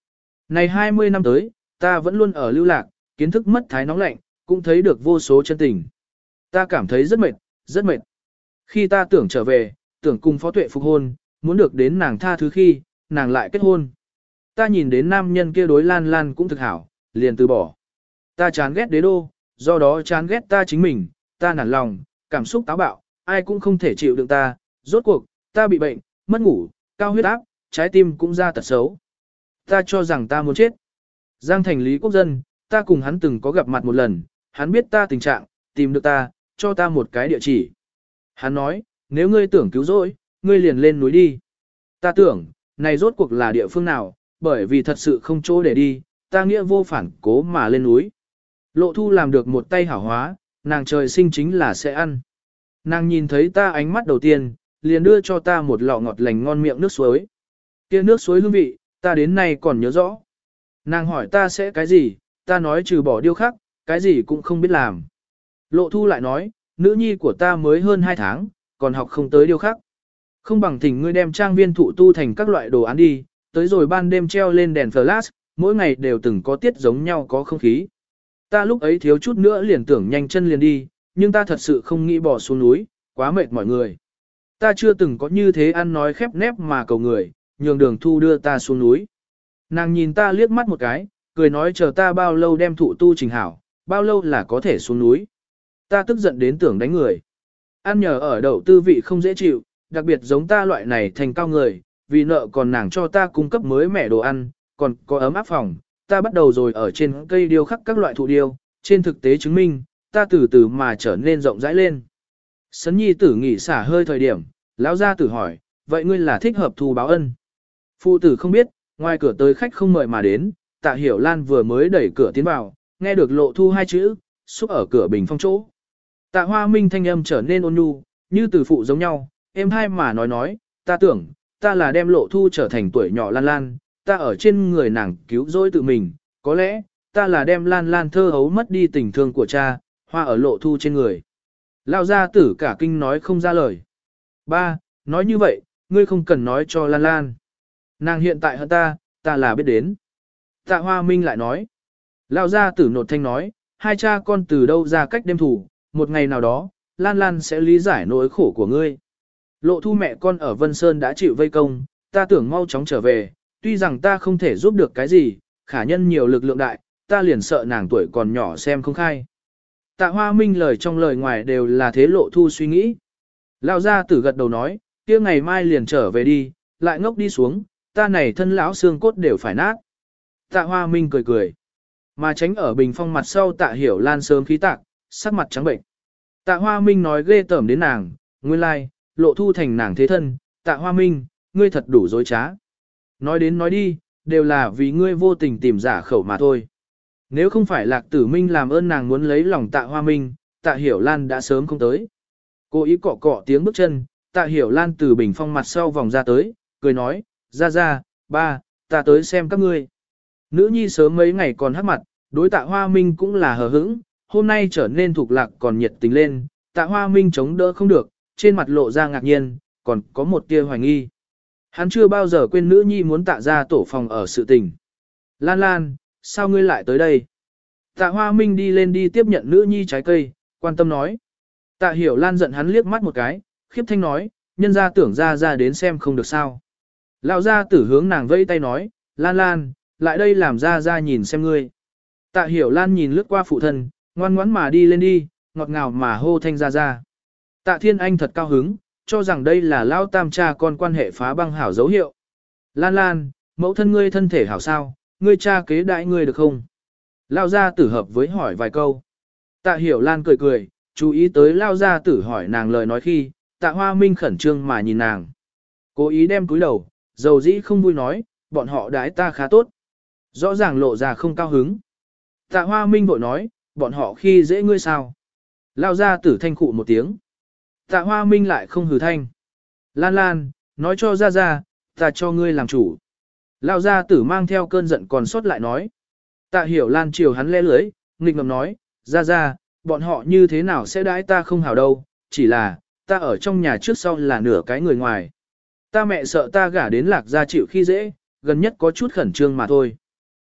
Này hai mươi năm tới, ta vẫn luôn ở lưu lạc, kiến thức mất thái nóng lạnh, cũng thấy được vô số chân tình. Ta cảm thấy rất mệt, rất mệt. Khi ta tưởng trở về, tưởng cùng Phó Tuệ phục hôn, muốn được đến nàng tha thứ khi, nàng lại kết hôn. Ta nhìn đến nam nhân kia đối Lan Lan cũng thực hảo, liền từ bỏ. Ta chán ghét đế đô, do đó chán ghét ta chính mình, ta nản lòng, cảm xúc táo bạo, ai cũng không thể chịu đựng ta, rốt cuộc, ta bị bệnh, mất ngủ, cao huyết áp, trái tim cũng ra tật xấu. Ta cho rằng ta muốn chết. Giang Thành Lý Quốc Dân, ta cùng hắn từng có gặp mặt một lần, hắn biết ta tình trạng, tìm được ta, cho ta một cái địa chỉ. Hắn nói, nếu ngươi tưởng cứu rỗi, ngươi liền lên núi đi. Ta tưởng, này rốt cuộc là địa phương nào, bởi vì thật sự không chỗ để đi, ta nghĩa vô phản cố mà lên núi. Lộ Thu làm được một tay hảo hóa, nàng trời sinh chính là sẽ ăn. Nàng nhìn thấy ta ánh mắt đầu tiên, liền đưa cho ta một lọ ngọt lành ngon miệng nước suối. Kia nước suối hương vị, ta đến nay còn nhớ rõ. Nàng hỏi ta sẽ cái gì, ta nói trừ bỏ điêu khắc, cái gì cũng không biết làm. Lộ Thu lại nói, nữ nhi của ta mới hơn hai tháng, còn học không tới điêu khắc. Không bằng thỉnh ngươi đem trang viên thụ tu thành các loại đồ án đi, tới rồi ban đêm treo lên đèn flash, mỗi ngày đều từng có tiết giống nhau có không khí. Ta lúc ấy thiếu chút nữa liền tưởng nhanh chân liền đi, nhưng ta thật sự không nghĩ bỏ xuống núi, quá mệt mọi người. Ta chưa từng có như thế ăn nói khép nép mà cầu người, nhường Đường Thu đưa ta xuống núi. Nàng nhìn ta liếc mắt một cái, cười nói chờ ta bao lâu đem thụ tu trình hảo, bao lâu là có thể xuống núi. Ta tức giận đến tưởng đánh người. Ăn nhờ ở đậu tư vị không dễ chịu, đặc biệt giống ta loại này thành cao người, vì nợ còn nàng cho ta cung cấp mới mẻ đồ ăn, còn có ấm áp phòng, ta bắt đầu rồi ở trên cây điêu khắc các loại thụ điêu, trên thực tế chứng minh, ta từ từ mà trở nên rộng rãi lên. Sấn nhi tử nghỉ xả hơi thời điểm, lão gia tử hỏi, vậy ngươi là thích hợp thu báo ân? Phụ tử không biết, ngoài cửa tới khách không mời mà đến, Tạ Hiểu Lan vừa mới đẩy cửa tiến vào, nghe được Lộ Thu hai chữ, xúc ở cửa bình phong chỗ. Tạ Hoa Minh thanh âm trở nên ôn nhu, như từ phụ giống nhau, em hai mà nói nói, ta tưởng, ta là đem Lộ Thu trở thành tuổi nhỏ Lan Lan, ta ở trên người nàng cứu rỗi tự mình, có lẽ, ta là đem Lan Lan thơ hấu mất đi tình thương của cha, hoa ở Lộ Thu trên người. Lao gia tử cả kinh nói không ra lời. Ba, nói như vậy, ngươi không cần nói cho Lan Lan. Nàng hiện tại hơn ta, ta là biết đến. Tạ Hoa Minh lại nói. Lao gia tử nột thanh nói, hai cha con từ đâu ra cách đêm thủ, một ngày nào đó, Lan Lan sẽ lý giải nỗi khổ của ngươi. Lộ Thu mẹ con ở Vân Sơn đã chịu vây công, ta tưởng mau chóng trở về, tuy rằng ta không thể giúp được cái gì, khả nhân nhiều lực lượng đại, ta liền sợ nàng tuổi còn nhỏ xem không khai. Tạ Hoa Minh lời trong lời ngoài đều là thế Lộ Thu suy nghĩ. Lao gia tử gật đầu nói, kia ngày mai liền trở về đi, lại ngốc đi xuống, ta này thân lão xương cốt đều phải nát. Tạ Hoa Minh cười cười, mà tránh ở bình phong mặt sau Tạ Hiểu Lan sớm khí tạc, sắc mặt trắng bệnh. Tạ Hoa Minh nói ghê tởm đến nàng, nguyên lai, like, Lộ Thu thành nàng thế thân, Tạ Hoa Minh, ngươi thật đủ dối trá. Nói đến nói đi, đều là vì ngươi vô tình tìm giả khẩu mà thôi. Nếu không phải Lạc Tử Minh làm ơn nàng muốn lấy lòng Tạ Hoa Minh, Tạ Hiểu Lan đã sớm không tới. Cô ý cọ cọ tiếng bước chân, Tạ Hiểu Lan từ bình phong mặt sau vòng ra tới, cười nói, ra ra, ba, ta tới xem các ngươi. Nữ nhi sớm mấy ngày còn hắc mặt, đối Tạ Hoa Minh cũng là hờ hững, hôm nay trở nên thuộc lạc còn nhiệt tình lên, Tạ Hoa Minh chống đỡ không được, trên mặt lộ ra ngạc nhiên, còn có một tia hoài nghi. Hắn chưa bao giờ quên nữ nhi muốn Tạ ra tổ phòng ở sự tình. Lan Lan, sao ngươi lại tới đây? Tạ Hoa Minh đi lên đi tiếp nhận nữ nhi trái cây, quan tâm nói. Tạ Hiểu Lan giận hắn liếc mắt một cái, khiếp thanh nói, nhân ra tưởng ra ra đến xem không được sao. Lão gia tử hướng nàng vẫy tay nói, Lan Lan, lại đây làm ra ra nhìn xem ngươi. Tạ Hiểu Lan nhìn lướt qua phụ thân, ngoan ngoãn mà đi lên đi, ngọt ngào mà hô thanh ra ra. Tạ Thiên Anh thật cao hứng, cho rằng đây là Lão tam cha con quan hệ phá băng hảo dấu hiệu. Lan Lan, mẫu thân ngươi thân thể hảo sao, ngươi cha kế đại ngươi được không? Lão gia tử hợp với hỏi vài câu. Tạ Hiểu Lan cười cười, chú ý tới Lão gia tử hỏi nàng lời nói khi, Tạ Hoa Minh khẩn trương mà nhìn nàng. Cố ý đem cúi đầu, dầu dĩ không vui nói, bọn họ đái ta khá tốt. Rõ ràng lộ ra không cao hứng. Tạ Hoa Minh bội nói, bọn họ khi dễ ngươi sao? Lao ra tử thanh khụ một tiếng. Tạ Hoa Minh lại không hừ thanh. Lan Lan, nói cho ra ra, ta cho ngươi làm chủ. Lao ra tử mang theo cơn giận còn sót lại nói. Tạ Hiểu Lan chiều hắn lẽ lưới, nghịch ngầm nói, ra ra, bọn họ như thế nào sẽ đãi ta không hảo đâu, chỉ là, ta ở trong nhà trước sau là nửa cái người ngoài. Ta mẹ sợ ta gả đến Lạc gia chịu khi dễ, gần nhất có chút khẩn trương mà thôi.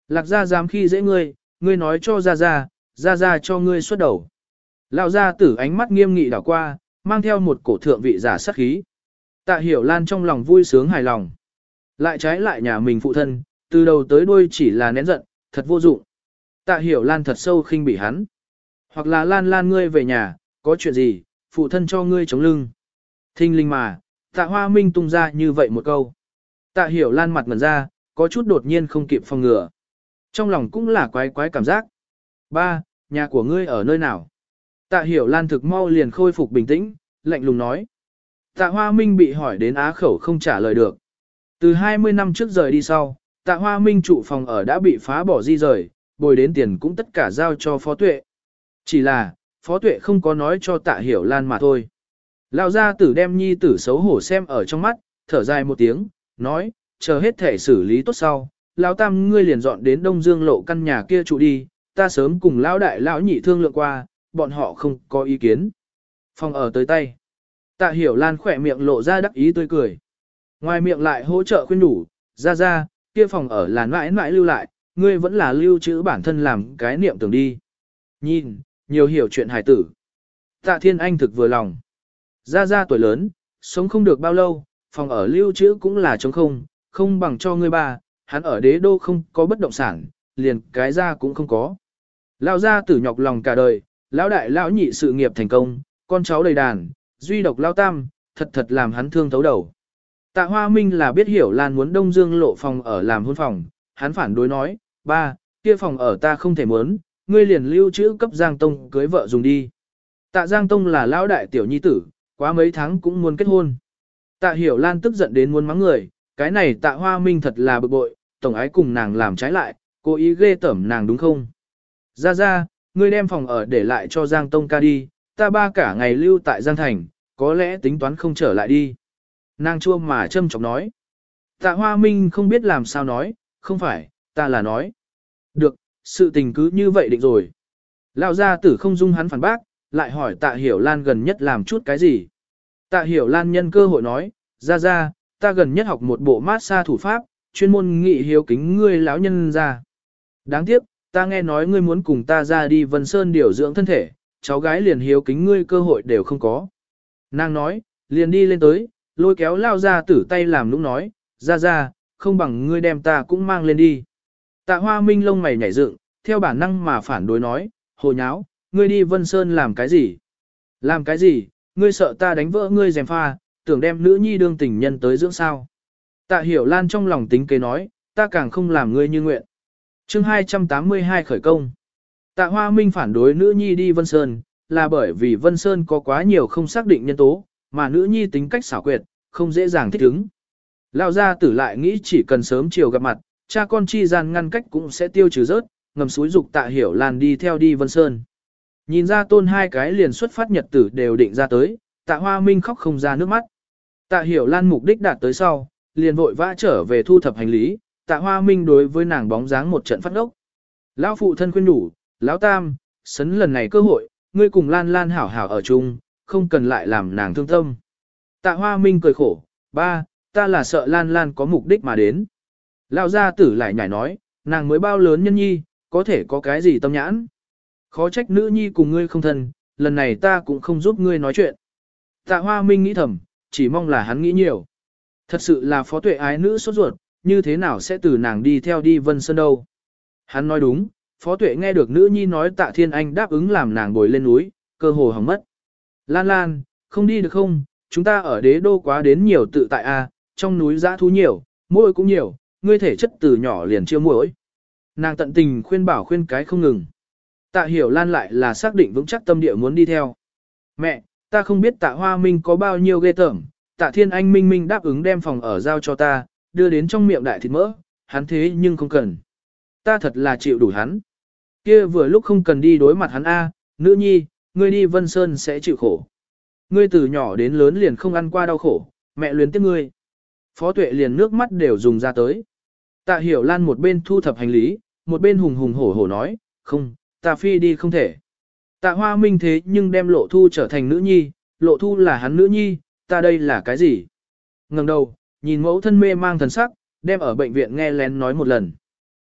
Lạc gia dám khi dễ ngươi, ngươi nói cho gia gia, gia gia cho ngươi xuất đầu. Lão gia tử ánh mắt nghiêm nghị đảo qua, mang theo một cổ thượng vị giả sát khí. Tạ Hiểu Lan trong lòng vui sướng hài lòng. Lại trái lại nhà mình phụ thân, từ đầu tới đuôi chỉ là nén giận, thật vô dụng. Tạ Hiểu Lan thật sâu khinh bỉ hắn. Hoặc là Lan Lan ngươi về nhà, có chuyện gì, phụ thân cho ngươi chống lưng. Thinh linh mà, Tạ Hoa Minh tung ra như vậy một câu. Tạ Hiểu Lan mặt ngẩn ra, có chút đột nhiên không kịp phòng ngừa. Trong lòng cũng là quái quái cảm giác. Ba, nhà của ngươi ở nơi nào? Tạ Hiểu Lan thực mau liền khôi phục bình tĩnh, lạnh lùng nói. Tạ Hoa Minh bị hỏi đến á khẩu không trả lời được. Từ hai mươi năm trước rời đi sau, Tạ Hoa Minh trụ phòng ở đã bị phá bỏ di rời, bồi đến tiền cũng tất cả giao cho Phó Tuệ. Chỉ là, Phó Tuệ không có nói cho Tạ Hiểu Lan mà thôi. Lão gia tử đem nhi tử xấu hổ xem ở trong mắt, thở dài một tiếng, nói, chờ hết thể xử lý tốt sau, lão tam ngươi liền dọn đến Đông Dương lộ căn nhà kia trụ đi, ta sớm cùng lão đại lão nhị thương lượng qua, bọn họ không có ý kiến. Phòng ở tới tay. Tạ Hiểu Lan khỏe miệng lộ ra đắc ý tươi cười. Ngoài miệng lại hỗ trợ khuyên đủ, ra ra, kia phòng ở là mãi mãi lưu lại, ngươi vẫn là lưu trữ bản thân làm cái niệm tưởng đi. Nhìn, nhiều hiểu chuyện hài tử. Tạ Thiên Anh thực vừa lòng. Ra ra tuổi lớn, sống không được bao lâu, phòng ở lưu trữ cũng là trống không, không bằng cho ngươi ba, hắn ở đế đô không có bất động sản, liền cái ra cũng không có. Lão gia tử nhọc lòng cả đời, lão đại lão nhị sự nghiệp thành công, con cháu đầy đàn, duy độc lão tam, thật thật làm hắn thương thấu đầu. Tạ Hoa Minh là biết hiểu Lan muốn Đông Dương lộ phòng ở làm hôn phòng, hắn phản đối nói, ba, kia phòng ở ta không thể muốn, ngươi liền lưu trữ cấp Giang Tông cưới vợ dùng đi. Tạ Giang Tông là lão đại tiểu nhi tử, quá mấy tháng cũng muốn kết hôn. Tạ Hiểu Lan tức giận đến muốn mắng người, cái này Tạ Hoa Minh thật là bực bội, tổng ái cùng nàng làm trái lại, cố ý ghê tởm nàng đúng không? Ra ra, ngươi đem phòng ở để lại cho Giang Tông ca đi, ta ba cả ngày lưu tại Giang Thành, có lẽ tính toán không trở lại đi. Nàng chua mà châm chọc nói. Tạ Hoa Minh không biết làm sao nói, không phải, ta là nói. Được, sự tình cứ như vậy định rồi. Lão gia tử không dung hắn phản bác, lại hỏi Tạ Hiểu Lan gần nhất làm chút cái gì. Tạ Hiểu Lan nhân cơ hội nói, ra ra, ta gần nhất học một bộ massage thủ pháp, chuyên môn nghị hiếu kính ngươi lão nhân ra. Đáng tiếc, ta nghe nói ngươi muốn cùng ta ra đi Vân Sơn điều dưỡng thân thể, cháu gái liền hiếu kính ngươi cơ hội đều không có. Nàng nói, liền đi lên tới, lôi kéo lao ra tử tay làm nũng nói, ra ra, không bằng ngươi đem ta cũng mang lên đi. Tạ Hoa Minh lông mày nhảy dựng, theo bản năng mà phản đối nói, hồ nháo, ngươi đi Vân Sơn làm cái gì? Làm cái gì? Ngươi sợ ta đánh vỡ ngươi dèm pha, tưởng đem nữ nhi đương tình nhân tới dưỡng sao? Tạ Hiểu Lan trong lòng tính kế nói, ta càng không làm ngươi như nguyện. Chương hai trăm tám mươi hai khởi công. Tạ Hoa Minh phản đối nữ nhi đi Vân Sơn, là bởi vì Vân Sơn có quá nhiều không xác định nhân tố, mà nữ nhi tính cách xảo quyệt, không dễ dàng thích ứng. Lão gia tử lại nghĩ chỉ cần sớm chiều gặp mặt, cha con chi gian ngăn cách cũng sẽ tiêu trừ rớt, ngầm xúi dục Tạ Hiểu Lan đi theo đi Vân Sơn. Nhìn ra tôn hai cái liền xuất phát nhật tử đều định ra tới, Tạ Hoa Minh khóc không ra nước mắt. Tạ Hiểu Lan mục đích đạt tới sau, liền vội vã trở về thu thập hành lý, Tạ Hoa Minh đối với nàng bóng dáng một trận phát ốc. Lão phụ thân khuyên đủ, lão tam, sấn lần này cơ hội, ngươi cùng Lan Lan hảo hảo ở chung, không cần lại làm nàng thương tâm. Tạ Hoa Minh cười khổ, ba, ta là sợ Lan Lan có mục đích mà đến. Lão gia tử lại nhảy nói, nàng mới bao lớn nhân nhi, có thể có cái gì tâm nhãn. Khó trách nữ nhi cùng ngươi không thân, lần này ta cũng không giúp ngươi nói chuyện. Tạ Hoa Minh nghĩ thầm, chỉ mong là hắn nghĩ nhiều. Thật sự là Phó Tuệ ái nữ sốt ruột, như thế nào sẽ từ nàng đi theo đi Vân Sơn đâu. Hắn nói đúng, Phó Tuệ nghe được nữ nhi nói Tạ Thiên Anh đáp ứng làm nàng bồi lên núi, cơ hồ hỏng mất. Lan Lan, không đi được không, chúng ta ở đế đô quá đến nhiều tự tại a, trong núi dã thú nhiều, muỗi cũng nhiều, ngươi thể chất từ nhỏ liền chiêu muỗi. Nàng tận tình khuyên bảo khuyên cái không ngừng. Tạ Hiểu Lan lại là xác định vững chắc tâm địa muốn đi theo. Mẹ, ta không biết Tạ Hoa Minh có bao nhiêu ghê tởm, Tạ Thiên Anh minh minh đáp ứng đem phòng ở giao cho ta, đưa đến trong miệng đại thịt mỡ, hắn thế nhưng không cần. Ta thật là chịu đủ hắn. Kia vừa lúc không cần đi đối mặt hắn a, nữ nhi, ngươi đi Vân Sơn sẽ chịu khổ. Ngươi từ nhỏ đến lớn liền không ăn qua đau khổ, mẹ luyến tiếc ngươi. Phó Tuệ liền nước mắt đều dùng ra tới. Tạ Hiểu Lan một bên thu thập hành lý, một bên hùng hùng hổ hổ nói, không, ta phi đi không thể. Tạ Hoa Minh thế nhưng đem Lộ Thu trở thành nữ nhi, Lộ Thu là hắn nữ nhi, ta đây là cái gì? Ngẩng đầu, nhìn mẫu thân mê mang thần sắc, đem ở bệnh viện nghe lén nói một lần.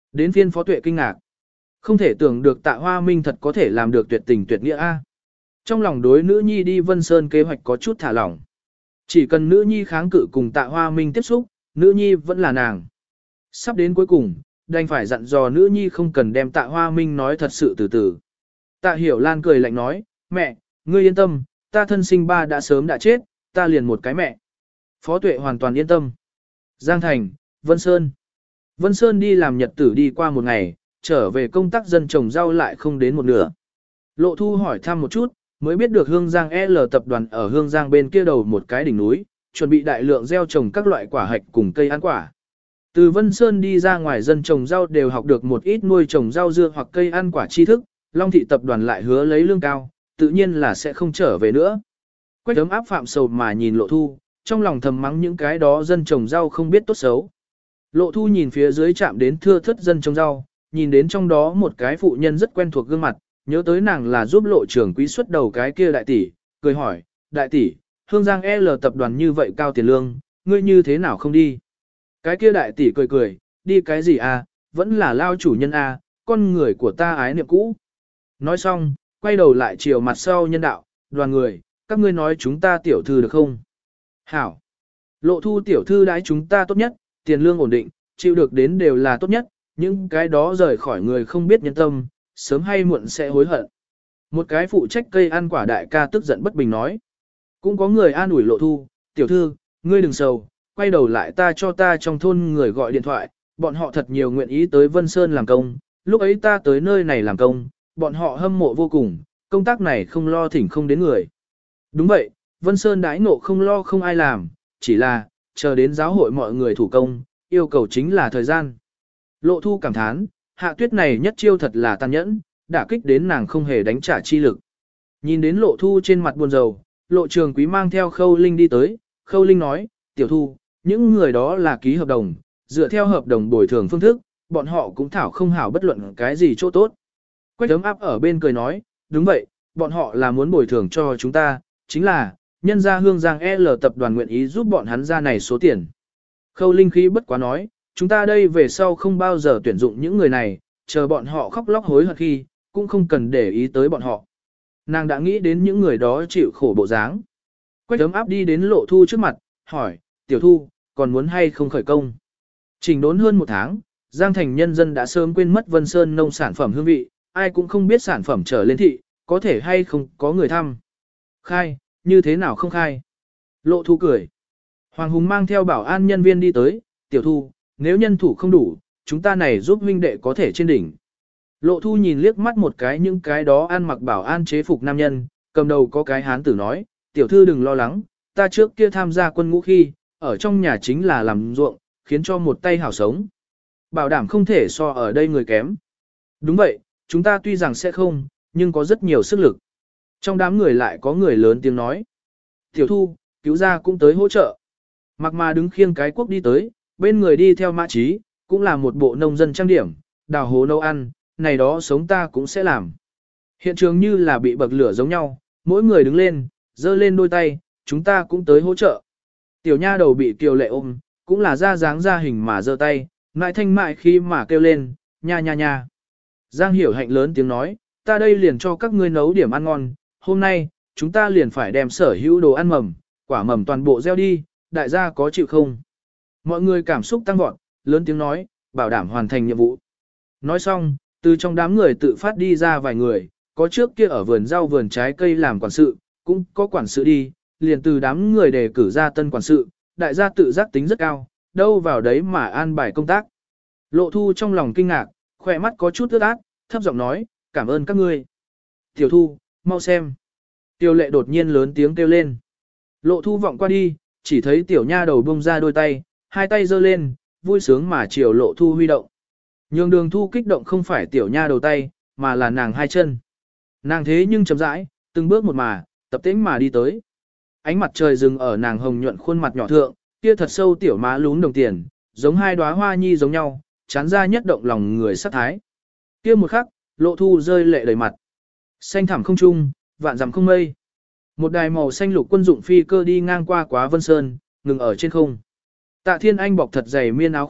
Đến phiên Phó Tuệ kinh ngạc. Không thể tưởng được Tạ Hoa Minh thật có thể làm được tuyệt tình tuyệt nghĩa a. Trong lòng đối nữ nhi đi Vân Sơn kế hoạch có chút thả lỏng. Chỉ cần nữ nhi kháng cự cùng Tạ Hoa Minh tiếp xúc, nữ nhi vẫn là nàng. Sắp đến cuối cùng, đành phải dặn dò nữ nhi không cần đem Tạ Hoa Minh nói thật sự từ từ. Tạ Hiểu Lan cười lạnh nói, mẹ, ngươi yên tâm, ta thân sinh ba đã sớm đã chết, ta liền một cái mẹ. Phó Tuệ hoàn toàn yên tâm. Giang Thành, Vân Sơn. Vân Sơn đi làm nhật tử đi qua một ngày, trở về công tác dân trồng rau lại không đến một nửa. Lộ Thu hỏi thăm một chút, mới biết được Hương Giang L tập đoàn ở Hương Giang bên kia đầu một cái đỉnh núi, chuẩn bị đại lượng gieo trồng các loại quả hạch cùng cây ăn quả. Từ Vân Sơn đi ra ngoài dân trồng rau đều học được một ít nuôi trồng rau dưa hoặc cây ăn quả tri thức, Long Thị tập đoàn lại hứa lấy lương cao, tự nhiên là sẽ không trở về nữa. Quách ấm áp phạm sầu mà nhìn Lộ Thu, trong lòng thầm mắng những cái đó dân trồng rau không biết tốt xấu. Lộ Thu nhìn phía dưới chạm đến thưa thất dân trồng rau, nhìn đến trong đó một cái phụ nhân rất quen thuộc gương mặt, nhớ tới nàng là giúp Lộ trưởng quý xuất đầu cái kia đại tỷ, cười hỏi, đại tỷ, Hương Giang L tập đoàn như vậy cao tiền lương, ngươi như thế nào không đi? Cái kia đại tỷ cười cười, đi cái gì à, vẫn là lao chủ nhân à, con người của ta ái niệm cũ. Nói xong, quay đầu lại chiều mặt sau nhân đạo, đoàn người, các ngươi nói chúng ta tiểu thư được không? Hảo! Lộ Thu tiểu thư đãi chúng ta tốt nhất, tiền lương ổn định, chịu được đến đều là tốt nhất, những cái đó rời khỏi người không biết nhân tâm, sớm hay muộn sẽ hối hận. Một cái phụ trách cây ăn quả đại ca tức giận bất bình nói. Cũng có người an ủi Lộ Thu, tiểu thư, ngươi đừng sầu, quay đầu lại ta cho ta trong thôn người gọi điện thoại, bọn họ thật nhiều nguyện ý tới Vân Sơn làm công, lúc ấy ta tới nơi này làm công, bọn họ hâm mộ vô cùng, công tác này không lo thỉnh không đến người. Đúng vậy, Vân Sơn đãi ngộ không lo không ai làm, chỉ là, chờ đến giáo hội mọi người thủ công, yêu cầu chính là thời gian. Lộ Thu cảm thán, Hạ Tuyết này nhất chiêu thật là tàn nhẫn, đả kích đến nàng không hề đánh trả chi lực. Nhìn đến Lộ Thu trên mặt buồn rầu, Lộ Trường Quý mang theo Khâu Linh đi tới, Khâu Linh nói, tiểu Thu, những người đó là ký hợp đồng, dựa theo hợp đồng bồi thường phương thức, bọn họ cũng thảo không hảo bất luận cái gì chỗ tốt. Quách ấm áp ở bên cười nói, đúng vậy, bọn họ là muốn bồi thường cho chúng ta, chính là, nhân gia Hương Giang L tập đoàn nguyện ý giúp bọn hắn ra này số tiền. Khâu Linh khí bất quá nói, chúng ta đây về sau không bao giờ tuyển dụng những người này, chờ bọn họ khóc lóc hối hận khi, cũng không cần để ý tới bọn họ. Nàng đã nghĩ đến những người đó chịu khổ bộ dáng. Quách ấm áp đi đến Lộ Thu trước mặt, hỏi, tiểu Thu, còn muốn hay không khởi công? Trình đốn hơn một tháng, Giang Thành nhân dân đã sớm quên mất Vân Sơn nông sản phẩm hương vị, ai cũng không biết sản phẩm trở lên thị, có thể hay không có người thăm. Khai, như thế nào không khai? Lộ Thu cười. Hoàng Hùng mang theo bảo an nhân viên đi tới, tiểu Thu, nếu nhân thủ không đủ, chúng ta này giúp huynh đệ có thể trên đỉnh. Lộ Thu nhìn liếc mắt một cái những cái đó ăn mặc bảo an chế phục nam nhân, cầm đầu có cái hán tử nói, tiểu thư đừng lo lắng, ta trước kia tham gia quân ngũ khi, ở trong nhà chính là làm ruộng, khiến cho một tay hảo sống. Bảo đảm không thể so ở đây người kém. Đúng vậy, chúng ta tuy rằng sẽ không, nhưng có rất nhiều sức lực. Trong đám người lại có người lớn tiếng nói. Tiểu Thu, cứu gia cũng tới hỗ trợ. Mặc mà đứng khiêng cái quốc đi tới, bên người đi theo Mã Trí, cũng là một bộ nông dân trang điểm, đào hố nấu ăn, này đó sống ta cũng sẽ làm. Hiện trường như là bị bậc lửa giống nhau, mỗi người đứng lên, giơ lên đôi tay, chúng ta cũng tới hỗ trợ. Tiểu nha đầu bị Kiều Lệ ôm, cũng là ra dáng ra hình mà giơ tay, ngại thanh mại khi mà kêu lên, nha nha nha. Giang Hiểu Hạnh lớn tiếng nói, ta đây liền cho các ngươi nấu điểm ăn ngon, hôm nay, chúng ta liền phải đem sở hữu đồ ăn mầm, quả mầm toàn bộ gieo đi, đại gia có chịu không? Mọi người cảm xúc tăng vọt, lớn tiếng nói, bảo đảm hoàn thành nhiệm vụ. Nói xong, từ trong đám người tự phát đi ra vài người, có trước kia ở vườn rau vườn trái cây làm quản sự, cũng có quản sự đi, liền từ đám người đề cử ra tân quản sự, đại gia tự giác tính rất cao, đâu vào đấy mà an bài công tác. Lộ Thu trong lòng kinh ngạc, khỏe mắt có chút ướt át, thấp giọng nói, cảm ơn các ngươi. Tiểu Thu, mau xem. Tiểu Lệ đột nhiên lớn tiếng kêu lên. Lộ Thu vọng qua đi, chỉ thấy tiểu nha đầu bông ra đôi tay, hai tay giơ lên, vui sướng mà chiều Lộ Thu huy động. Nhường Đường Thu kích động không phải tiểu nha đầu tay, mà là nàng hai chân. Nàng thế nhưng chậm rãi, từng bước một mà, tập tễnh mà đi tới. Ánh mặt trời dừng ở nàng hồng nhuận khuôn mặt nhỏ thượng, kia thật sâu tiểu má lún đồng tiền, giống hai đóa hoa nhi giống nhau, chán ra nhất động lòng người sắc thái. Kia một khắc, Lộ Thu rơi lệ đầy mặt. Xanh thẳm không trung, vạn dặm không mây. Một đài màu xanh lục quân dụng phi cơ đi ngang qua Quá Vân Sơn, ngừng ở trên không. Tạ Thiên Anh bọc thật dày miên áo khoác,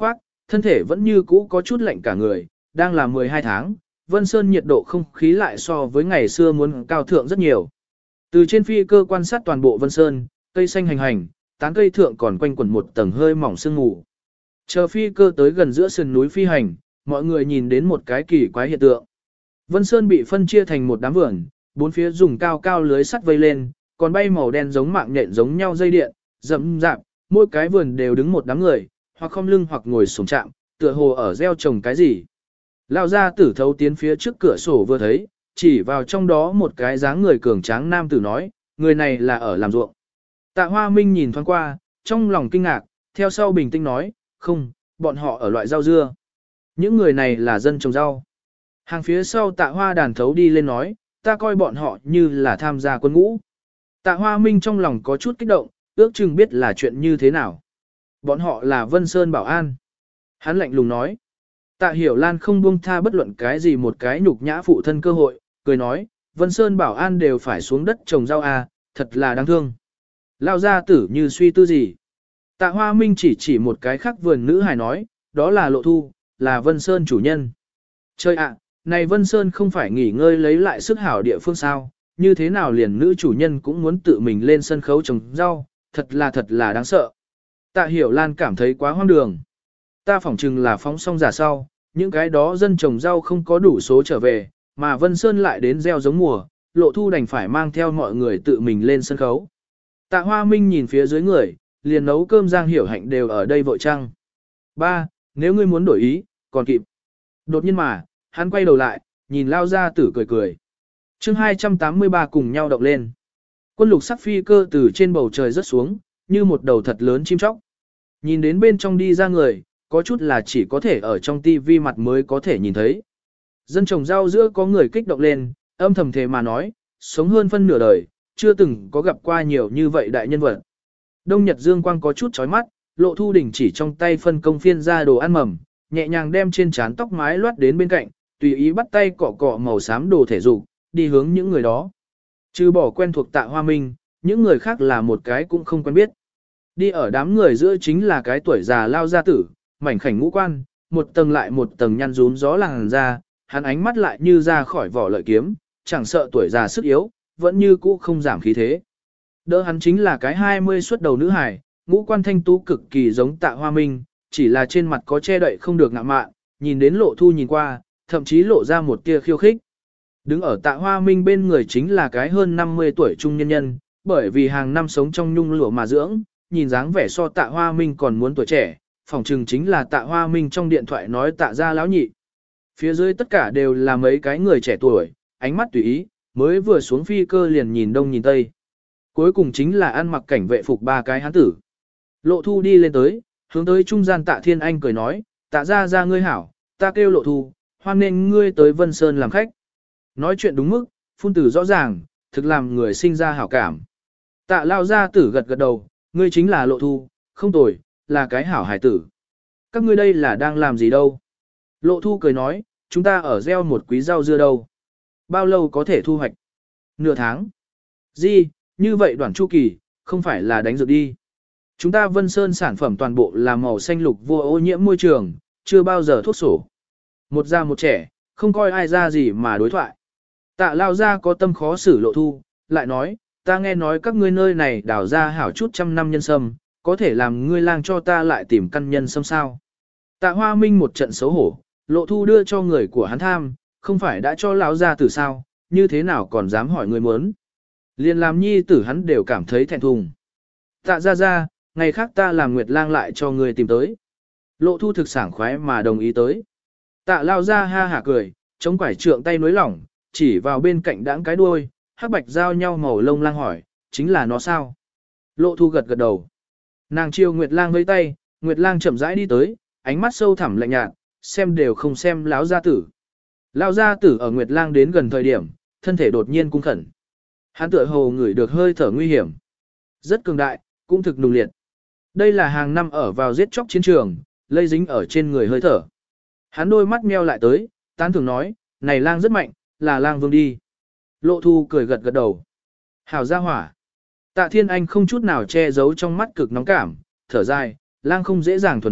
thân thể vẫn như cũ có chút lạnh cả người, đang là mười hai tháng, Vân Sơn nhiệt độ không khí lại so với ngày xưa muốn cao thượng rất nhiều. Từ trên phi cơ quan sát toàn bộ Vân Sơn, cây xanh hành hành, tán cây thượng còn quanh quẩn một tầng hơi mỏng sương mù. Chờ phi cơ tới gần giữa sườn núi phi hành, mọi người nhìn đến một cái kỳ quái hiện tượng. Vân Sơn bị phân chia thành một đám vườn, bốn phía dùng cao cao lưới sắt vây lên, còn bay màu đen giống mạng nhện giống nhau dây điện, rậm rạp, mỗi cái vườn đều đứng một đám người, hoặc khom lưng hoặc ngồi xổm chạm, tựa hồ ở gieo trồng cái gì. Lão gia tử thấu tiến phía trước cửa sổ vừa thấy, chỉ vào trong đó một cái dáng người cường tráng nam tử nói, người này là ở làm ruộng. Tạ Hoa Minh nhìn thoáng qua, trong lòng kinh ngạc, theo sau bình tĩnh nói, không, bọn họ ở loại rau dưa. Những người này là dân trồng rau. Hàng phía sau Tạ Hoa đàn thấu đi lên nói, ta coi bọn họ như là tham gia quân ngũ. Tạ Hoa Minh trong lòng có chút kích động, ước chừng biết là chuyện như thế nào. Bọn họ là Vân Sơn Bảo An. Hắn lạnh lùng nói. Tạ Hiểu Lan không buông tha bất luận cái gì một cái nhục nhã phụ thân cơ hội, cười nói, Vân Sơn Bảo An đều phải xuống đất trồng rau à, thật là đáng thương. Lao gia tử như suy tư gì. Tạ Hoa Minh chỉ chỉ một cái khác vườn nữ hài nói, đó là Lộ Thu, là Vân Sơn chủ nhân. Chơi ạ, này Vân Sơn không phải nghỉ ngơi lấy lại sức hảo địa phương sao, như thế nào liền nữ chủ nhân cũng muốn tự mình lên sân khấu trồng rau, thật là thật là đáng sợ. Tạ Hiểu Lan cảm thấy quá hoang đường. Ta phỏng chừng là phóng xong giả sau, những cái đó dân trồng rau không có đủ số trở về, mà Vân Sơn lại đến gieo giống mùa, Lộ Thu đành phải mang theo mọi người tự mình lên sân khấu. Tạ Hoa Minh nhìn phía dưới người, liền nấu cơm Giang Hiểu Hạnh đều ở đây vội trăng. Ba, nếu ngươi muốn đổi ý, còn kịp. Đột nhiên mà, hắn quay đầu lại, nhìn Lao Gia Tử cười cười. chương hai trăm tám mươi ba cùng nhau động lên. Quân lục sắc phi cơ từ trên bầu trời rớt xuống, như một đầu thật lớn chim chóc. Nhìn đến bên trong đi ra người, có chút là chỉ có thể ở trong tivi mặt mới có thể nhìn thấy. Dân trồng rau giữa có người kích động lên, âm thầm thề mà nói, sống hơn phân nửa đời, chưa từng có gặp qua nhiều như vậy đại nhân vật. Đông Nhật Dương Quang có chút chói mắt, Lộ Thu Đình chỉ trong tay phân công phiên ra đồ ăn mầm, nhẹ nhàng đem trên trán tóc mái loát đến bên cạnh, tùy ý bắt tay cọ cọ màu xám đồ thể dục, đi hướng những người đó. Trừ bỏ quen thuộc Tạ Hoa Minh, những người khác là một cái cũng không quen biết. Đi ở đám người giữa chính là cái tuổi già Lao gia tử, mảnh khảnh ngũ quan, một tầng lại một tầng nhăn rún gió làn ra, hắn ánh mắt lại như ra khỏi vỏ lợi kiếm, chẳng sợ tuổi già sức yếu, vẫn như cũ không giảm khí thế. Đỡ hắn chính là cái hai mươi xuất đầu nữ hài, ngũ quan thanh tú cực kỳ giống Tạ Hoa Minh, chỉ là trên mặt có che đậy không được ngạ mạn, nhìn đến Lộ Thu nhìn qua, thậm chí lộ ra một tia khiêu khích. Đứng ở Tạ Hoa Minh bên người chính là cái hơn năm mươi tuổi trung nhân nhân, bởi vì hàng năm sống trong nhung lụa mà dưỡng, nhìn dáng vẻ so Tạ Hoa Minh còn muốn tuổi trẻ, phỏng chừng chính là Tạ Hoa Minh trong điện thoại nói Tạ gia lão nhị. Phía dưới tất cả đều là mấy cái người trẻ tuổi, ánh mắt tùy ý, mới vừa xuống phi cơ liền nhìn đông nhìn tây. Cuối cùng chính là ăn mặc cảnh vệ phục ba cái hán tử. Lộ Thu đi lên tới, hướng tới trung gian Tạ Thiên Anh cười nói, Tạ gia gia ngươi hảo, ta kêu Lộ Thu, hoan nên ngươi tới Vân Sơn làm khách. Nói chuyện đúng mức, phun từ rõ ràng, thực làm người sinh ra hảo cảm. Tạ lao gia tử gật gật đầu, ngươi chính là Lộ Thu, không tồi, là cái hảo hải tử. Các ngươi đây là đang làm gì đâu? Lộ Thu cười nói, chúng ta ở gieo một quý rau dưa đâu. Bao lâu có thể thu hoạch? Nửa tháng. Gì, như vậy đoạn chu kỳ, không phải là đánh dược đi. Chúng ta Vân Sơn sản phẩm toàn bộ là màu xanh lục vô ô nhiễm môi trường, chưa bao giờ thuốc sổ. Một già một trẻ, không coi ai ra gì mà đối thoại. Tạ lao ra có tâm khó xử Lộ Thu, lại nói, ta nghe nói các ngươi nơi này đào ra hảo chút trăm năm nhân sâm, có thể làm ngươi lang cho ta lại tìm căn nhân sâm sao. Tạ Hoa Minh một trận xấu hổ, Lộ Thu đưa cho người của hắn tham, không phải đã cho lão gia tử sao, như thế nào còn dám hỏi người muốn. Liền làm nhi tử hắn đều cảm thấy thẹn thùng. Tạ ra ra, ngày khác ta làm Nguyệt Lang lại cho người tìm tới. Lộ Thu thực sảng khoái mà đồng ý tới. Tạ lao ra ha hả cười, chống quải trượng tay nối lỏng, chỉ vào bên cạnh đãng cái đuôi, hắc bạch giao nhau màu lông lang hỏi, chính là nó sao? Lộ Thu gật gật đầu. Nàng chiêu Nguyệt Lang với tay, Nguyệt Lang chậm rãi đi tới, ánh mắt sâu thẳm lạnh nhạt, xem đều không xem lão gia tử. Lão gia tử ở Nguyệt Lang đến gần thời điểm, thân thể đột nhiên cung khẩn. Hắn tựa hồ ngửi được hơi thở nguy hiểm. Rất cường đại, cũng thực nùng liệt. Đây là hàng năm ở vào giết chóc chiến trường, lây dính ở trên người hơi thở. Hắn đôi mắt meo lại tới, tán thường nói, này lang rất mạnh, là lang vương đi. Lộ Thu cười gật gật đầu. Hảo gia hỏa. Tạ Thiên Anh không chút nào che giấu trong mắt cực nóng cảm, thở dài, lang không dễ dàng thuần phục,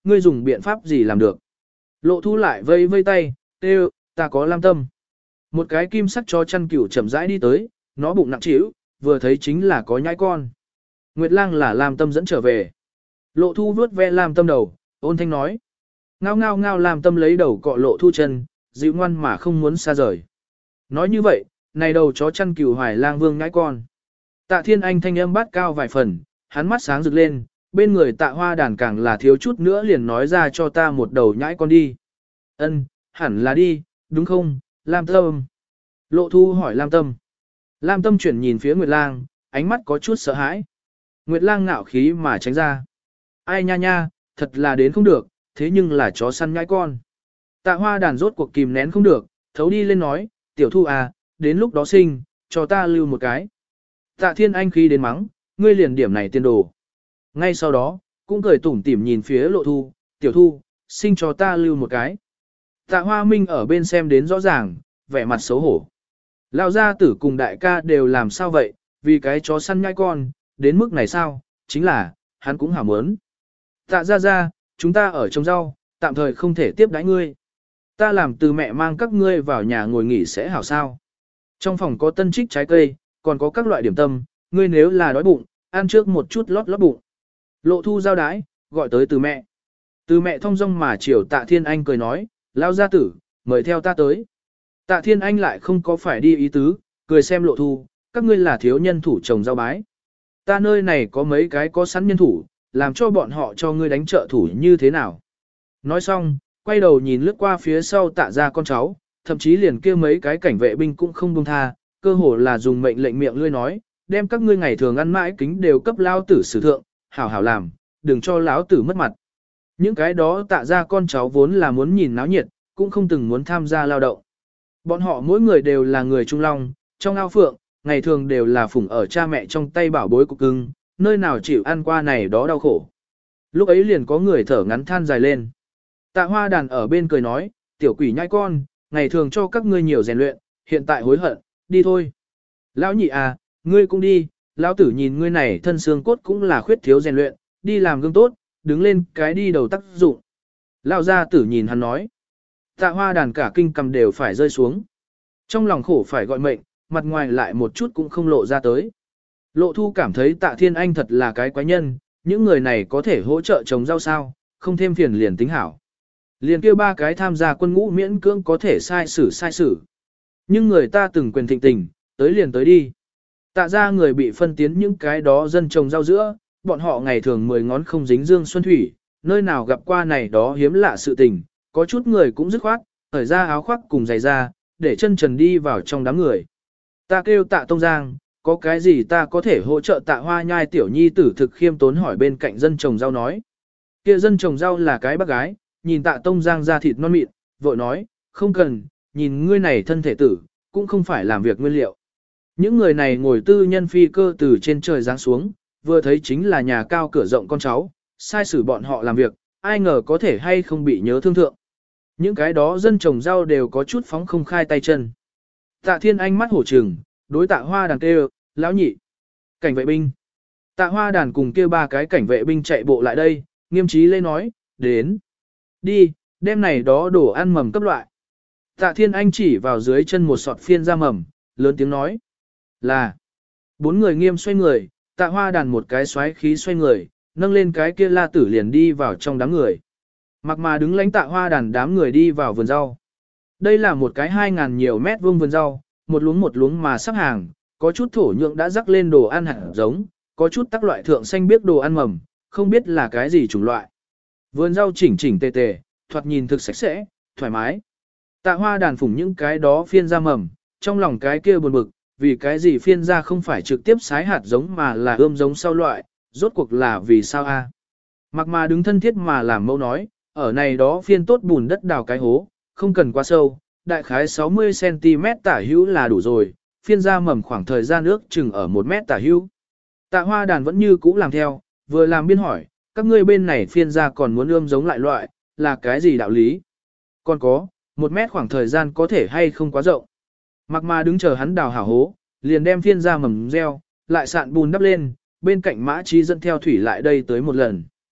ngươi dùng biện pháp gì làm được. Lộ thu lại vây vây tay, kêu, ta có lam tâm. Một cái kim sắc chó chăn cừu chậm rãi đi tới, nó bụng nặng trĩu, vừa thấy chính là có nhãi con. Nguyệt lang là lam tâm dẫn trở về. Lộ thu vuốt ve lam tâm đầu, ôn thanh nói. Ngao ngao ngao lam tâm lấy đầu cọ lộ thu chân, dịu ngoan mà không muốn xa rời. Nói như vậy, này đầu chó chăn cừu hoài lang vương nhãi con. Tạ Thiên Anh thanh âm bát cao vài phần, hắn mắt sáng rực lên, bên người tạ hoa đàn càng là thiếu chút nữa liền nói ra cho ta một đầu nhãi con đi. Ân, hẳn là đi, đúng không, Lam Tâm? Lộ thu hỏi Lam Tâm. Lam Tâm chuyển nhìn phía Nguyệt Lang, ánh mắt có chút sợ hãi. Nguyệt Lang ngạo khí mà tránh ra. Ai nha nha, thật là đến không được, thế nhưng là chó săn nhãi con. Tạ hoa đàn rốt cuộc kìm nén không được, thấu đi lên nói, tiểu thu à, đến lúc đó sinh, cho ta lưu một cái. Tạ Thiên Anh khí đến mắng, ngươi liền điểm này tiên đồ. Ngay sau đó, cũng cười tủm tỉm nhìn phía lộ thu, tiểu thu, sinh cho ta lưu một cái. Tạ Hoa Minh ở bên xem đến rõ ràng, vẻ mặt xấu hổ. Lão gia tử cùng đại ca đều làm sao vậy, vì cái chó săn nhai con, đến mức này sao, chính là, hắn cũng hảo muốn. Tạ ra ra, chúng ta ở trồng rau, tạm thời không thể tiếp đãi ngươi. Ta làm từ mẹ mang các ngươi vào nhà ngồi nghỉ sẽ hảo sao. Trong phòng có tân trích trái cây, còn có các loại điểm tâm, ngươi nếu là đói bụng, ăn trước một chút lót lót bụng. Lộ thu giao đái, gọi tới từ mẹ. Từ mẹ thông dong mà chiều Tạ Thiên Anh cười nói, lao gia tử, mời theo ta tới. Tạ Thiên Anh lại không có phải đi ý tứ, cười xem lộ thu, các ngươi là thiếu nhân thủ trồng rau bái. Ta nơi này có mấy cái có sẵn nhân thủ, làm cho bọn họ cho ngươi đánh trợ thủ như thế nào. Nói xong, quay đầu nhìn lướt qua phía sau Tạ ra con cháu, thậm chí liền kia mấy cái cảnh vệ binh cũng không buông tha, cơ hồ là dùng mệnh lệnh miệng lươi nói, đem các ngươi ngày thường ăn mãi kính đều cấp lao tử sử thượng, hảo hảo làm, đừng cho lão tử mất mặt. Những cái đó Tạ ra con cháu vốn là muốn nhìn náo nhiệt, cũng không từng muốn tham gia lao động. Bọn họ mỗi người đều là người trung long, trong ao phượng, ngày thường đều là phụng ở cha mẹ trong tay bảo bối cục cưng, nơi nào chịu ăn qua này đó đau khổ. Lúc ấy liền có người thở ngắn than dài lên. Tạ hoa đàn ở bên cười nói, tiểu quỷ nhai con, ngày thường cho các ngươi nhiều rèn luyện, hiện tại hối hận, đi thôi. Lão nhị à, ngươi cũng đi, lão tử nhìn ngươi này thân xương cốt cũng là khuyết thiếu rèn luyện, đi làm gương tốt, đứng lên cái đi đầu tác dụng. Lão gia tử nhìn hắn nói. Tạ hoa đàn cả kinh cầm đều phải rơi xuống. Trong lòng khổ phải gọi mệnh, mặt ngoài lại một chút cũng không lộ ra tới. Lộ thu cảm thấy Tạ Thiên Anh thật là cái quái nhân, những người này có thể hỗ trợ trồng rau sao, không thêm phiền liền tính hảo. Liền kêu ba cái tham gia quân ngũ miễn cưỡng có thể sai xử sai xử. Nhưng người ta từng quyền thịnh tình, tới liền tới đi. Tạ ra người bị phân tiến những cái đó dân trồng rau giữa, bọn họ ngày thường mười ngón không dính dương xuân thủy, nơi nào gặp qua này đó hiếm lạ sự tình, có chút người cũng dứt khoát, thời ra áo khoác cùng giày ra, để chân trần đi vào trong đám người. Ta kêu Tạ Tông Giang, có cái gì ta có thể hỗ trợ Tạ Hoa Nhai tiểu nhi tử thực khiêm tốn hỏi bên cạnh dân trồng rau nói. Kia dân trồng rau là cái bác gái, nhìn Tạ Tông Giang ra thịt non mịn, vội nói, không cần, nhìn ngươi này thân thể tử, cũng không phải làm việc nguyên liệu. Những người này ngồi tư nhân phi cơ từ trên trời giáng xuống, vừa thấy chính là nhà cao cửa rộng con cháu, sai xử bọn họ làm việc, ai ngờ có thể hay không bị nhớ thương thượng. Những cái đó dân trồng rau đều có chút phóng không khai tay chân. Tạ Thiên Anh mắt hổ trừng, đối Tạ Hoa đàn kêu, lão nhị, cảnh vệ binh. Tạ Hoa đàn cùng kêu ba cái cảnh vệ binh chạy bộ lại đây, nghiêm trí lên nói, đến. Đi, đem này đó đổ ăn mầm cấp loại. Tạ Thiên Anh chỉ vào dưới chân một sọt phiên ra mầm, lớn tiếng nói. Là. Bốn người nghiêm xoay người, Tạ Hoa đàn một cái xoáy khí xoay người, nâng lên cái kia la tử liền đi vào trong đám người. Mặc mà đứng lánh Tạ Hoa đàn đám người đi vào vườn rau. Đây là một cái hai ngàn nhiều mét vuông vườn rau, một luống một luống mà sắp hàng, có chút thổ nhượng đã rắc lên đồ ăn hạt giống, có chút tác loại thượng xanh biếc đồ ăn mầm, không biết là cái gì chủng loại. Vườn rau chỉnh chỉnh tề tề, thoạt nhìn thực sạch sẽ, thoải mái. Tạ Hoa đàn phủng những cái đó phiên ra mầm, trong lòng cái kia buồn bực, vì cái gì phiên ra không phải trực tiếp sái hạt giống mà là ươm giống sau loại, rốt cuộc là vì sao a? Mặc mà đứng thân thiết mà làm mẫu nói, ở này đó phiên tốt bùn đất đào cái hố, không cần quá sâu, đại khái sáu mươi xăng ti mét tả hữu là đủ rồi, phiên ra mầm khoảng thời gian ước chừng ở một mét tả hữu. Tạ Hoa đàn vẫn như cũ làm theo, vừa làm biên hỏi, các ngươi bên này phiên ra còn muốn ươm giống lại loại, là cái gì đạo lý? Còn có, một mét khoảng thời gian có thể hay không quá rộng. Mặc mà đứng chờ hắn đào hảo hố, liền đem phiên ra mầm gieo, lại sạn bùn đắp lên, bên cạnh mã trí dẫn theo thủy lại đây tới một lần.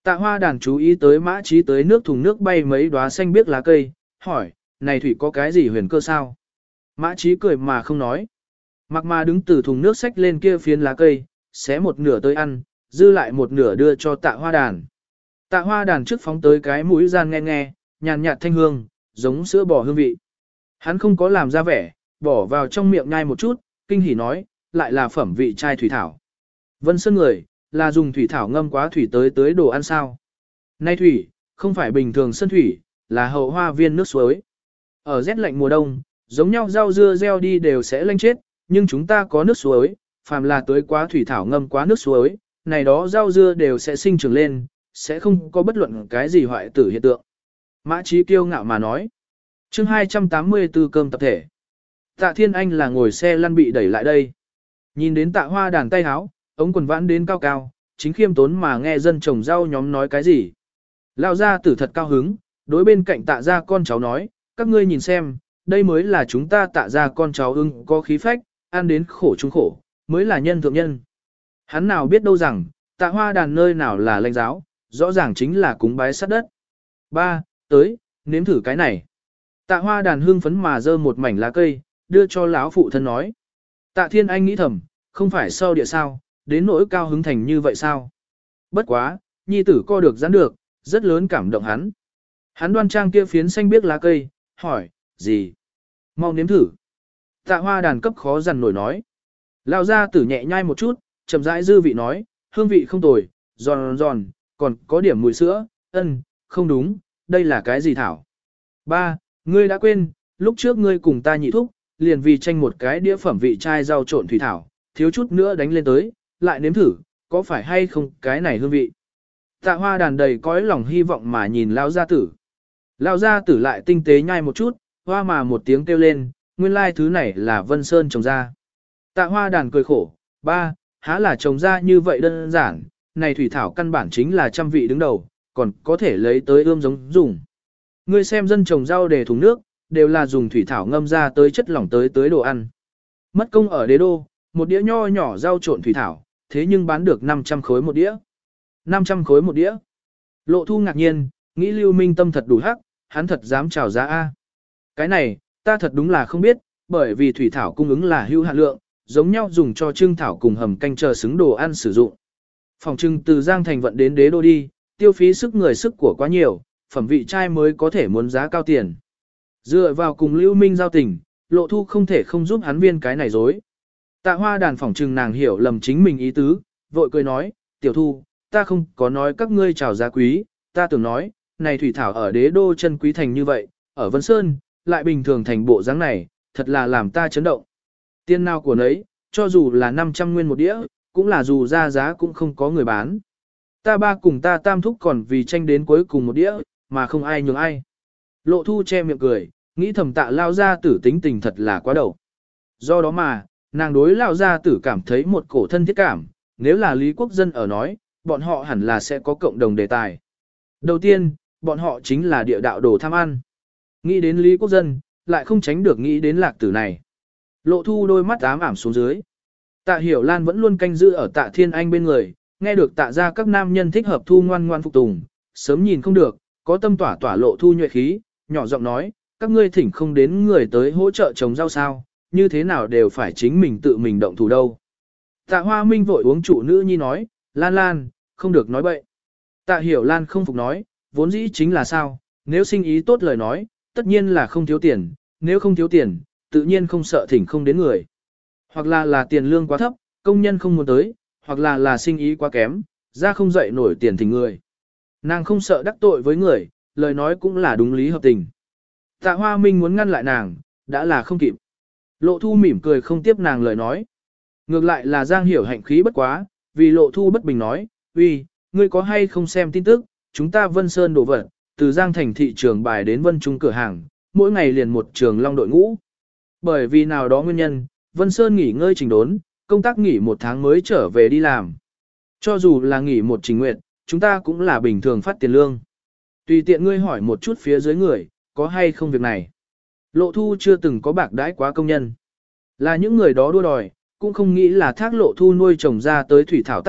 Tạ Hoa Đàn chú ý tới Mã Chí tới nước thùng nước bay mấy đóa xanh biếc lá cây, hỏi, này thủy có cái gì huyền cơ sao? Mã Chí cười mà không nói. Mặc mà đứng từ thùng nước xách lên kia phiến lá cây, xé một nửa tới ăn, dư lại một nửa đưa cho Tạ Hoa Đàn. Tạ Hoa Đàn trước phóng tới cái mũi gian nghe nghe, nhàn nhạt thanh hương, giống sữa bò hương vị. Hắn không có làm ra vẻ, bỏ vào trong miệng nhai một chút, kinh hỉ nói, lại là phẩm vị chai thủy thảo. Vân Sơn người, là dùng thủy thảo ngâm quá thủy tới tới đồ ăn sao. Nay thủy, không phải bình thường sơn thủy, là hậu hoa viên nước suối. Ở rét lạnh mùa đông, giống nhau rau dưa gieo đi đều sẽ lanh chết, nhưng chúng ta có nước suối, phàm là tới quá thủy thảo ngâm quá nước suối, này đó rau dưa đều sẽ sinh trưởng lên, sẽ không có bất luận cái gì hoại tử hiện tượng. Mã Chí kiêu ngạo mà nói. Chương hai trăm tám mươi tư cơm tập thể. Tạ Thiên Anh là ngồi xe lăn bị đẩy lại đây. Nhìn đến Tạ Hoa Đàn tay háo, ống quần vãn đến cao cao, chính khiêm tốn mà nghe dân trồng rau nhóm nói cái gì. Lão gia tử thật cao hứng, đối bên cạnh Tạ gia con cháu nói, các ngươi nhìn xem, đây mới là chúng ta Tạ gia con cháu ưng có khí phách, ăn đến khổ chung khổ, mới là nhân thượng nhân. Hắn nào biết đâu rằng, Tạ Hoa Đàn nơi nào là lãnh giáo, rõ ràng chính là cúng bái sát đất. Ba, tới, nếm thử cái này. Tạ Hoa Đàn hương phấn mà dơ một mảnh lá cây, đưa cho lão phụ thân nói. Tạ Thiên Anh nghĩ thầm, không phải sau địa sao, đến nỗi cao hứng thành như vậy sao? Bất quá, nhi tử co được giãn được, rất lớn cảm động hắn. Hắn đoan trang kia phiến xanh biếc lá cây, hỏi, gì? Mau nếm thử. Tạ Hoa Đàn cấp khó dằn nổi nói. Lão gia tử nhẹ nhai một chút, chậm rãi dư vị nói, hương vị không tồi, giòn giòn, còn có điểm mùi sữa, ân, không đúng, đây là cái gì thảo? Ba, ngươi đã quên, lúc trước ngươi cùng ta nhị thúc, liền vì tranh một cái đĩa phẩm vị chai rau trộn thủy thảo, thiếu chút nữa đánh lên tới, lại nếm thử, có phải hay không cái này hương vị. Tạ Hoa Đàn đầy cõi lòng hy vọng mà nhìn Lão gia tử. Lão gia tử lại tinh tế nhai một chút, hoa mà một tiếng kêu lên, nguyên lai thứ này là Vân Sơn trồng ra. Tạ Hoa Đàn cười khổ, ba, há là trồng ra như vậy đơn giản, này thủy thảo căn bản chính là trăm vị đứng đầu, còn có thể lấy tới ươm giống dùng. Ngươi xem dân trồng rau để thùng nước, đều là dùng thủy thảo ngâm ra tới chất lỏng tới tới đồ ăn. Mất công ở đế đô, một đĩa nho nhỏ rau trộn thủy thảo, thế nhưng bán được năm trăm khối một đĩa. năm trăm khối một đĩa. Lộ Thu ngạc nhiên, nghĩ Lưu Minh Tâm thật đủ hắc, hắn thật dám chào giá A. Cái này, ta thật đúng là không biết, bởi vì thủy thảo cung ứng là hữu hạn lượng, giống nhau dùng cho trưng thảo cùng hầm canh chờ xứng đồ ăn sử dụng. Phòng trưng từ Giang Thành vận đến đế đô đi, tiêu phí sức người sức của quá nhiều, phẩm vị trai mới có thể muốn giá cao tiền. Dựa vào cùng Lưu Minh giao tình, Lộ Thu không thể không giúp hắn viên cái này dối. Tạ Hoa Đàn phòng trừng nàng hiểu lầm chính mình ý tứ, vội cười nói, tiểu Thu, ta không có nói các ngươi chào giá quý, ta tưởng nói, này thủy thảo ở đế đô chân quý thành như vậy, ở Vân Sơn, lại bình thường thành bộ dáng này, thật là làm ta chấn động. Tiền nào của nấy, cho dù là năm trăm nguyên một đĩa, cũng là dù ra giá cũng không có người bán. Ta ba cùng ta tam thúc còn vì tranh đến cuối cùng một đĩa, mà không ai nhường ai. Lộ Thu che miệng cười, nghĩ thầm Tạ lao gia tử tính tình thật là quá đầu. Do đó mà, nàng đối lao gia tử cảm thấy một cổ thân thiết cảm, nếu là Lý Quốc Dân ở nói, bọn họ hẳn là sẽ có cộng đồng đề tài. Đầu tiên, bọn họ chính là địa đạo đồ tham ăn. Nghĩ đến Lý Quốc Dân, lại không tránh được nghĩ đến lạc tử này. Lộ Thu đôi mắt ám ảm xuống dưới. Tạ Hiểu Lan vẫn luôn canh giữ ở Tạ Thiên Anh bên người, nghe được Tạ ra các nam nhân thích hợp Thu ngoan ngoan phục tùng, sớm nhìn không được, có tâm tỏa tỏa Lộ Thu nhuệ khí, nhỏ giọng nói, các ngươi thỉnh không đến người tới hỗ trợ trồng rau sao, như thế nào đều phải chính mình tự mình động thủ đâu. Tạ Hoa Minh vội uống trụ nữ nhi nói, Lan Lan, không được nói bậy. Tạ Hiểu Lan không phục nói, vốn dĩ chính là sao, nếu sinh ý tốt lời nói, tất nhiên là không thiếu tiền, nếu không thiếu tiền, tự nhiên không sợ thỉnh không đến người. Hoặc là là tiền lương quá thấp, công nhân không muốn tới, hoặc là là sinh ý quá kém, ra không dậy nổi tiền thỉnh người. Nàng không sợ đắc tội với người, lời nói cũng là đúng lý hợp tình. Tạ Hoa Minh muốn ngăn lại nàng, đã là không kịp. Lộ Thu mỉm cười không tiếp nàng lời nói. Ngược lại là Giang Hiểu hạnh khí bất quá, vì Lộ Thu bất bình nói, uy, ngươi có hay không xem tin tức, chúng ta Vân Sơn đổ vật, từ Giang thành thị trường bài đến Vân Trung cửa hàng, mỗi ngày liền một trường long đội ngũ. Bởi vì nào đó nguyên nhân, Vân Sơn nghỉ ngơi trình đốn, công tác nghỉ một tháng mới trở về đi làm. Cho dù là nghỉ một trình nguyện, chúng ta cũng là bình thường phát tiền lương. Tùy tiện ngươi hỏi một chút phía dưới người, có hay không việc này. Lộ Thu chưa từng có bạc đãi quá công nhân. Là những người đó đua đòi, cũng không nghĩ là thác Lộ Thu nuôi trồng ra tới thủy thảo tác dụng,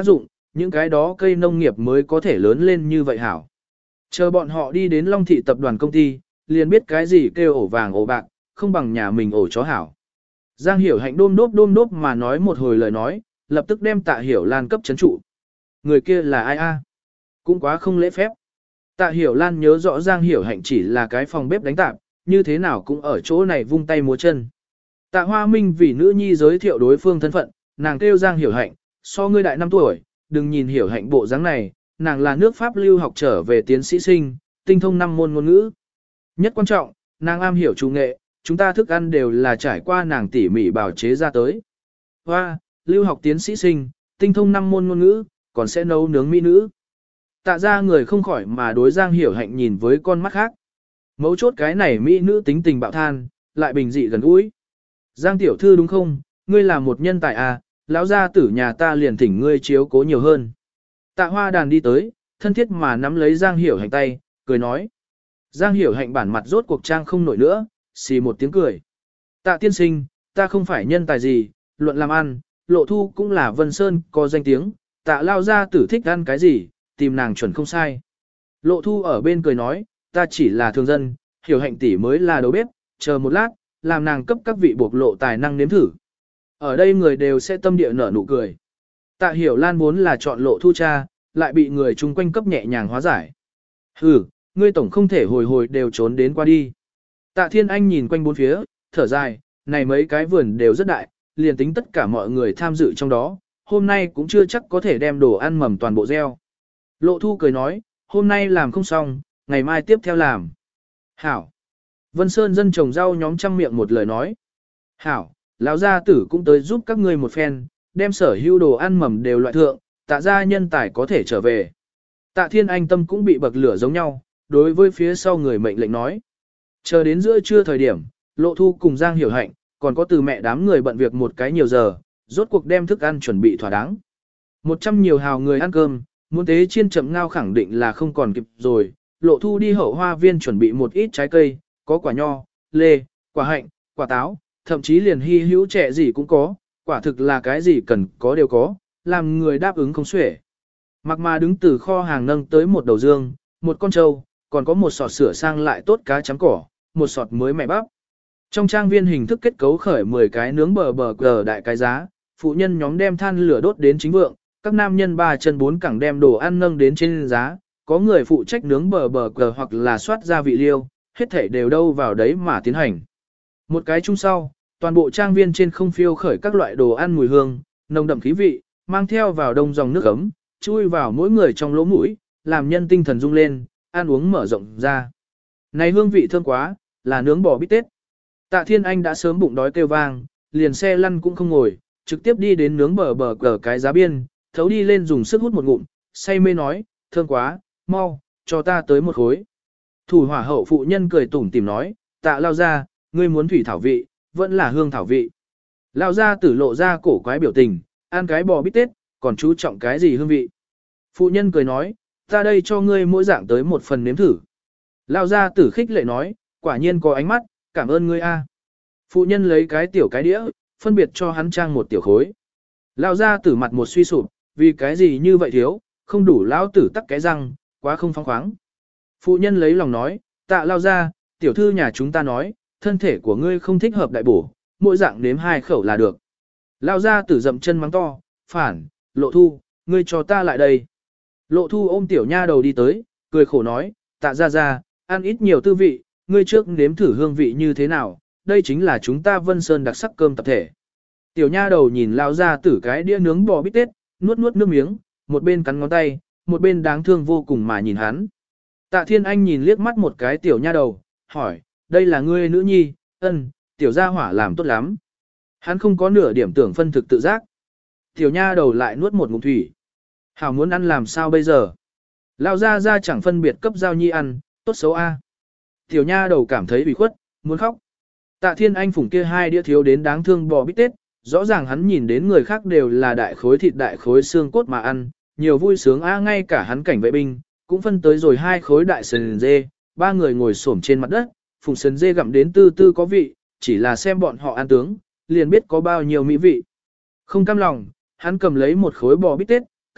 những cái đó cây nông nghiệp mới có thể lớn lên như vậy hảo. Chờ bọn họ đi đến Long Thị tập đoàn công ty, liền biết cái gì kêu ổ vàng ổ bạc, không bằng nhà mình ổ chó hảo. Giang Hiểu Hạnh đôm đốp đôm đốp mà nói một hồi lời nói, lập tức đem Tạ Hiểu Lan cấp chấn trụ. Người kia là ai a? Cũng quá không lễ phép. Tạ Hiểu Lan nhớ rõ Giang Hiểu Hạnh chỉ là cái phòng bếp đánh tạp, như thế nào cũng ở chỗ này vung tay múa chân. Tạ Hoa Minh vì nữ nhi giới thiệu đối phương thân phận, nàng kêu Giang Hiểu Hạnh, so ngươi đại năm tuổi, đừng nhìn Hiểu Hạnh bộ dáng này, nàng là nước Pháp lưu học trở về tiến sĩ sinh, tinh thông năm môn ngôn ngữ. Nhất quan trọng, nàng am hiểu chủ nghệ, chúng ta thức ăn đều là trải qua nàng tỉ mỉ bào chế ra tới. Hoa, lưu học tiến sĩ sinh, tinh thông năm môn ngôn ngữ, còn sẽ nấu nướng mỹ nữ. Tạ ra người không khỏi mà đối Giang Hiểu Hạnh nhìn với con mắt khác. Mấu chốt cái này mỹ nữ tính tình bạo than, lại bình dị gần gũi. Giang tiểu thư đúng không, ngươi là một nhân tài à, lão gia tử nhà ta liền thỉnh ngươi chiếu cố nhiều hơn. Tạ Hoa Đàn đi tới, thân thiết mà nắm lấy Giang Hiểu Hạnh tay, cười nói. Giang Hiểu Hạnh bản mặt rốt cuộc trang không nổi nữa, xì một tiếng cười. Tạ tiên sinh, ta không phải nhân tài gì, luận làm ăn, Lộ Thu cũng là Vân Sơn có danh tiếng, tạ lao gia tử thích ăn cái gì, tìm nàng chuẩn không sai. Lộ Thu ở bên cười nói, ta chỉ là thường dân, Hiểu Hạnh tỷ mới là đầu bếp, chờ một lát, làm nàng cấp các vị bộc lộ tài năng nếm thử. Ở đây người đều sẽ tâm địa nở nụ cười. Tạ Hiểu Lan muốn là chọn Lộ Thu cha, lại bị người chung quanh cấp nhẹ nhàng hóa giải. Hừ, ngươi tổng không thể hồi hồi đều trốn đến qua đi. Tạ Thiên Anh nhìn quanh bốn phía, thở dài, này mấy cái vườn đều rất đại, liền tính tất cả mọi người tham dự trong đó, hôm nay cũng chưa chắc có thể đem đồ ăn mầm toàn bộ gieo. Lộ Thu cười nói, hôm nay làm không xong, ngày mai tiếp theo làm. Hảo. Vân Sơn dân trồng rau nhóm trăm miệng một lời nói. Hảo, lão gia tử cũng tới giúp các ngươi một phen, đem sở hữu đồ ăn mầm đều loại thượng, tạ gia nhân tài có thể trở về. Tạ Thiên Anh tâm cũng bị bậc lửa giống nhau, đối với phía sau người mệnh lệnh nói. Chờ đến giữa trưa thời điểm, Lộ Thu cùng Giang Hiểu Hạnh, còn có từ mẹ đám người bận việc một cái nhiều giờ, rốt cuộc đem thức ăn chuẩn bị thỏa đáng. Một trăm nhiều hào người ăn cơm, muốn tế chiên chậm ngao khẳng định là không còn kịp rồi. Lộ Thu đi hậu hoa viên chuẩn bị một ít trái cây, có quả nho, lê, quả hạnh, quả táo, thậm chí liền hy hữu trẻ gì cũng có, quả thực là cái gì cần có đều có, làm người đáp ứng không xuể. Mặc mà đứng từ kho hàng nâng tới một đầu dương, một con trâu, còn có một sọt sửa sang lại tốt cá chấm cỏ, một sọt mới mẹ bắp. Trong trang viên hình thức kết cấu khởi mười cái nướng bờ bờ cờ đại cái giá, phụ nhân nhóm đem than lửa đốt đến chính vượng, các nam nhân ba chân bốn cẳng đem đồ ăn nâng đến trên giá, có người phụ trách nướng bờ bờ cờ hoặc là soát gia vị liêu, hết thảy đều đâu vào đấy mà tiến hành. Một cái chung sau, toàn bộ trang viên trên không phiêu khởi các loại đồ ăn mùi hương, nồng đậm khí vị, mang theo vào đông dòng nước ấm, chui vào mỗi người trong lỗ mũi, làm nhân tinh thần rung lên, ăn uống mở rộng ra. Này hương vị thơm quá, là nướng bò bít tết. Tạ Thiên Anh đã sớm bụng đói kêu vang, liền xe lăn cũng không ngồi, trực tiếp đi đến nướng bờ bờ cờ cái giá biên, thấu đi lên dùng sức hút một ngụm, say mê nói, thơm quá, mau, cho ta tới một khối. Thủ hỏa hậu phụ nhân cười tủm tỉm nói, tạ lao ra, ngươi muốn thủy thảo vị, vẫn là hương thảo vị. Lao ra tử lộ ra cổ quái biểu tình, ăn cái bò bít tết, còn chú trọng cái gì hương vị. Phụ nhân cười nói, ta đây cho ngươi mỗi dạng tới một phần nếm thử. Lao ra tử khích lệ nói, quả nhiên có ánh mắt, cảm ơn ngươi a. Phụ nhân lấy cái tiểu cái đĩa, phân biệt cho hắn trang một tiểu khối. Lao ra tử mặt một suy sụp, vì cái gì như vậy thiếu, không đủ lão tử tắc cái răng, quá không phóng khoáng. Phụ nhân lấy lòng nói, tạ lao ra, tiểu thư nhà chúng ta nói, thân thể của ngươi không thích hợp đại bổ, mỗi dạng nếm hai khẩu là được. Lao ra tử dậm chân mắng to, phản, Lộ Thu, ngươi cho ta lại đây. Lộ Thu ôm tiểu nha đầu đi tới, cười khổ nói, tạ ra ra, ăn ít nhiều tư vị, ngươi trước nếm thử hương vị như thế nào, đây chính là chúng ta Vân Sơn đặc sắc cơm tập thể. Tiểu nha đầu nhìn lao ra tử cái đĩa nướng bò bít tết, nuốt nuốt nước miếng, một bên cắn ngón tay, một bên đáng thương vô cùng mà nhìn hắn. Tạ Thiên Anh nhìn liếc mắt một cái tiểu nha đầu, hỏi, đây là ngươi nữ nhi, ân, tiểu gia hỏa làm tốt lắm. Hắn không có nửa điểm tưởng phân thực tự giác. Tiểu nha đầu lại nuốt một ngụm thủy. Hảo muốn ăn làm sao bây giờ? Lao ra ra chẳng phân biệt cấp giao nhi ăn, tốt xấu a. Tiểu nha đầu cảm thấy bị khuất, muốn khóc. Tạ Thiên Anh phủng kia hai đĩa thiếu đến đáng thương bò bít tết, rõ ràng hắn nhìn đến người khác đều là đại khối thịt đại khối xương cốt mà ăn, nhiều vui sướng a, ngay cả hắn cảnh vệ binh, cũng phân tới rồi hai khối đại sườn dê, ba người ngồi xổm trên mặt đất, phùng sườn dê gặm đến tư tư có vị, chỉ là xem bọn họ ăn tướng, liền biết có bao nhiêu mỹ vị. Không cam lòng, hắn cầm lấy một khối bò bít tết,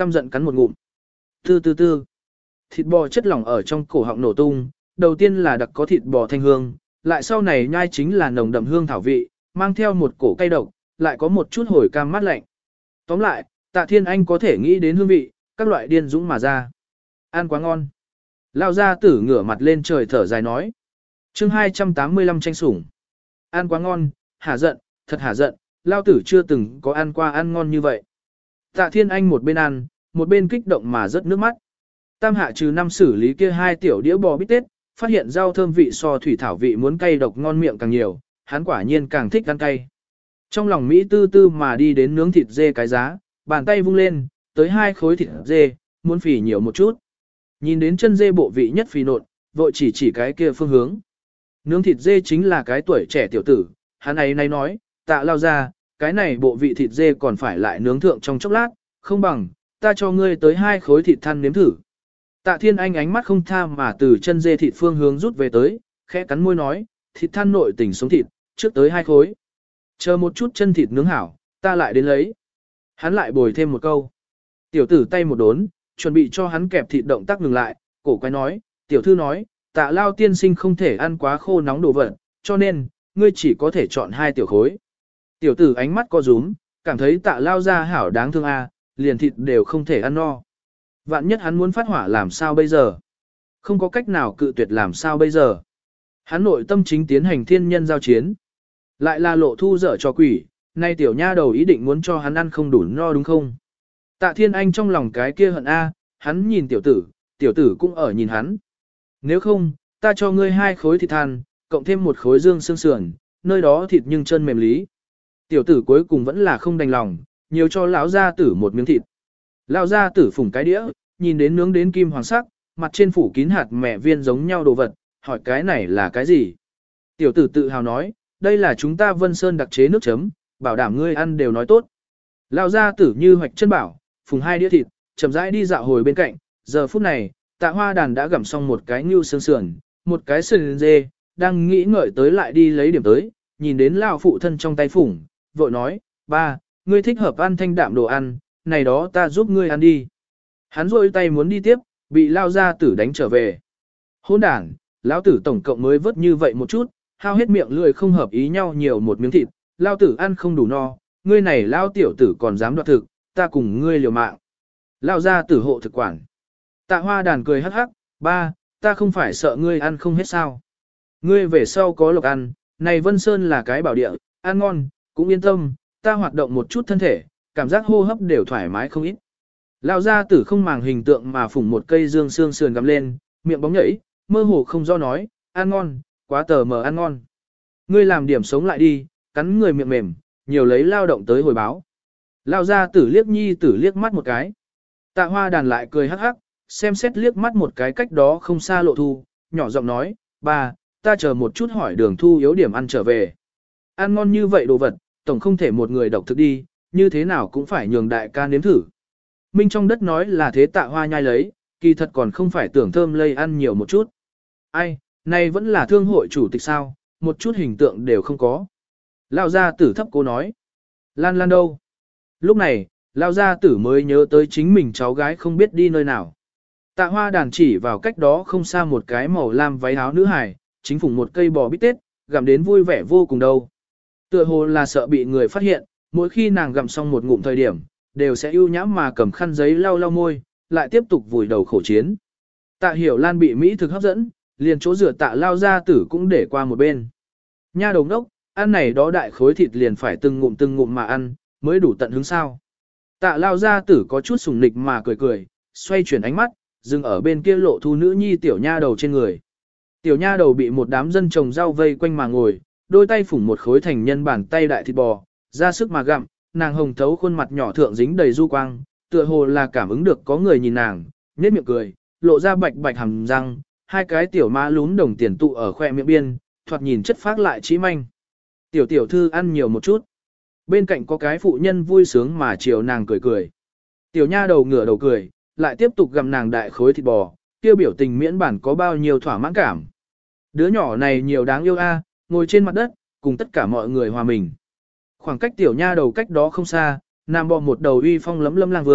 căm giận cắn một ngụm. Tư tư tư. Thịt bò chất lỏng ở trong cổ họng nổ tung, đầu tiên là đặc có thịt bò thanh hương, lại sau này nhai chính là nồng đậm hương thảo vị, mang theo một cổ cay độc, lại có một chút hồi cam mát lạnh. Tóm lại, Tạ Thiên Anh có thể nghĩ đến hương vị, các loại điên dũng mà ra. Ăn quá ngon. Lao gia tử ngửa mặt lên trời thở dài nói. chương hai trăm tám mươi lăm tranh sủng. Ăn quá ngon, hả giận, thật hả giận, Lao tử chưa từng có ăn qua ăn ngon như vậy. Tạ Thiên Anh một bên ăn, một bên kích động mà rớt nước mắt. Tam hạ trừ năm xử lý kia hai tiểu đĩa bò bít tết, phát hiện rau thơm vị so thủy thảo vị muốn cay độc ngon miệng càng nhiều, hắn quả nhiên càng thích ăn cay. Trong lòng Mỹ tư tư mà đi đến nướng thịt dê cái giá, bàn tay vung lên, tới hai khối thịt dê, muốn phì nhiều một chút. Nhìn đến chân dê bộ vị nhất phì nộn, vội chỉ chỉ cái kia phương hướng. Nướng thịt dê chính là cái tuổi trẻ tiểu tử, hắn ấy nay nói, Tạ Lao ra, cái này bộ vị thịt dê còn phải lại nướng thượng trong chốc lát, không bằng, ta cho ngươi tới hai khối thịt than nếm thử. Tạ Thiên Anh ánh mắt không tha mà từ chân dê thịt phương hướng rút về tới, khẽ cắn môi nói, thịt than nội tình sống thịt, trước tới hai khối. Chờ một chút chân thịt nướng hảo, ta lại đến lấy. Hắn lại bồi thêm một câu. Tiểu tử tay một đốn, chuẩn bị cho hắn kẹp thịt động tác ngừng lại, cổ quái nói, tiểu thư nói, Tạ Lao tiên sinh không thể ăn quá khô nóng đồ vật, cho nên, ngươi chỉ có thể chọn hai tiểu khối. Tiểu tử ánh mắt co rúm, cảm thấy Tạ Lao ra hảo đáng thương a, liền thịt đều không thể ăn no. Vạn nhất hắn muốn phát hỏa làm sao bây giờ? Không có cách nào cự tuyệt làm sao bây giờ? Hắn nội tâm chính tiến hành thiên nhân giao chiến. Lại là lộ thu dở cho quỷ, nay tiểu nha đầu ý định muốn cho hắn ăn không đủ no đúng không? Tạ Thiên Anh trong lòng cái kia hận a, hắn nhìn tiểu tử, tiểu tử cũng ở nhìn hắn. Nếu không, ta cho ngươi hai khối thịt than, cộng thêm một khối dương xương sườn, nơi đó thịt nhưng chân mềm lý. Tiểu tử cuối cùng vẫn là không đành lòng, nhiều cho lão gia tử một miếng thịt. Lão gia tử phủng cái đĩa, nhìn đến nướng đến kim hoàng sắc, mặt trên phủ kín hạt mẹ viên giống nhau đồ vật, hỏi cái này là cái gì? Tiểu tử tự hào nói, đây là chúng ta Vân Sơn đặc chế nước chấm, bảo đảm ngươi ăn đều nói tốt. Lão gia tử như hoạch chân bảo, phùng hai đĩa thịt, chậm rãi đi dạo hồi bên cạnh, giờ phút này, Tạ Hoa Đàn đã gặm xong một cái nhưu xương sườn, một cái sườn dê, đang nghĩ ngợi tới lại đi lấy điểm tới, nhìn đến lão phụ thân trong tay phủng, vội nói, ba, ngươi thích hợp ăn thanh đạm đồ ăn, này đó ta giúp ngươi ăn đi. Hắn rôi tay muốn đi tiếp, bị lao gia tử đánh trở về. Hôn đàn, lão tử tổng cộng mới vớt như vậy một chút, hao hết miệng lười không hợp ý nhau nhiều một miếng thịt, lao tử ăn không đủ no, ngươi này lao tiểu tử còn dám đoạt thực, ta cùng ngươi liều mạng. Lao gia tử hộ thực quản. Tạ Hoa Đàn cười hắc hắc, ba, ta không phải sợ ngươi ăn không hết sao. Ngươi về sau có lộc ăn, này Vân Sơn là cái bảo địa, ăn ngon, cũng yên tâm, ta hoạt động một chút thân thể, cảm giác hô hấp đều thoải mái không ít. Lão gia tử không màng hình tượng mà phủng một cây dương xương sườn gắm lên, miệng bóng nhảy, mơ hồ không do nói, ăn ngon, quá tờ mờ ăn ngon. Ngươi làm điểm sống lại đi, cắn người miệng mềm, nhiều lấy lao động tới hồi báo. Lão gia tử liếc nhi tử liếc mắt một cái. Tạ Hoa Đàn lại cười hắc hắc, xem xét liếc mắt một cái cách đó không xa Lộ Thu, nhỏ giọng nói, ba, ta chờ một chút hỏi Đường Thu yếu điểm ăn trở về. Ăn ngon như vậy đồ vật, tổng không thể một người độc thực đi, như thế nào cũng phải nhường đại ca nếm thử. Minh trong đất nói là thế Tạ Hoa nhai lấy, kỳ thật còn không phải tưởng thơm lây ăn nhiều một chút. Ai, này vẫn là thương hội chủ tịch sao, một chút hình tượng đều không có. Lao gia tử thấp cô nói. Lan Lan đâu? Lúc này, Lao gia tử mới nhớ tới chính mình cháu gái không biết đi nơi nào. Tạ Hoa Đàn chỉ vào cách đó không xa một cái màu lam váy áo nữ hài, chính phủ một cây bò bít tết, gặm đến vui vẻ vô cùng đâu. Tựa hồ là sợ bị người phát hiện, mỗi khi nàng gặm xong một ngụm thời điểm, đều sẽ ưu nhãm mà cầm khăn giấy lau lau môi, lại tiếp tục vùi đầu khổ chiến. Tạ Hiểu Lan bị Mỹ thực hấp dẫn, liền chỗ rửa Tạ Lao gia tử cũng để qua một bên. Nha đồng đốc, ăn này đó đại khối thịt liền phải từng ngụm từng ngụm mà ăn, mới đủ tận hứng sao. Tạ Lao gia tử có chút sùng nịch mà cười cười, xoay chuyển ánh mắt, dừng ở bên kia Lộ Thu nữ nhi tiểu nha đầu trên người. Tiểu nha đầu bị một đám dân trồng rau vây quanh mà ngồi, đôi tay phủng một khối thành nhân bàn tay đại thịt bò, ra sức mà gặm, nàng hồng thấu khuôn mặt nhỏ thượng dính đầy du quang, tựa hồ là cảm ứng được có người nhìn nàng, nhếch miệng cười, lộ ra bạch bạch hàm răng, hai cái tiểu má lún đồng tiền tụ ở khoe miệng biên, thoạt nhìn chất phác lại trí manh. Tiểu tiểu thư ăn nhiều một chút. Bên cạnh có cái phụ nhân vui sướng mà chiều nàng cười cười. Tiểu nha đầu ngửa đầu cười, lại tiếp tục gặm nàng đại khối thịt bò, kia biểu tình miễn bản có bao nhiêu thỏa mãn cảm. Đứa nhỏ này nhiều đáng yêu a, ngồi trên mặt đất, cùng tất cả mọi người hòa mình. Khoảng cách tiểu nha đầu cách đó không xa, nam bò một đầu uy phong lấm lâm lang vương,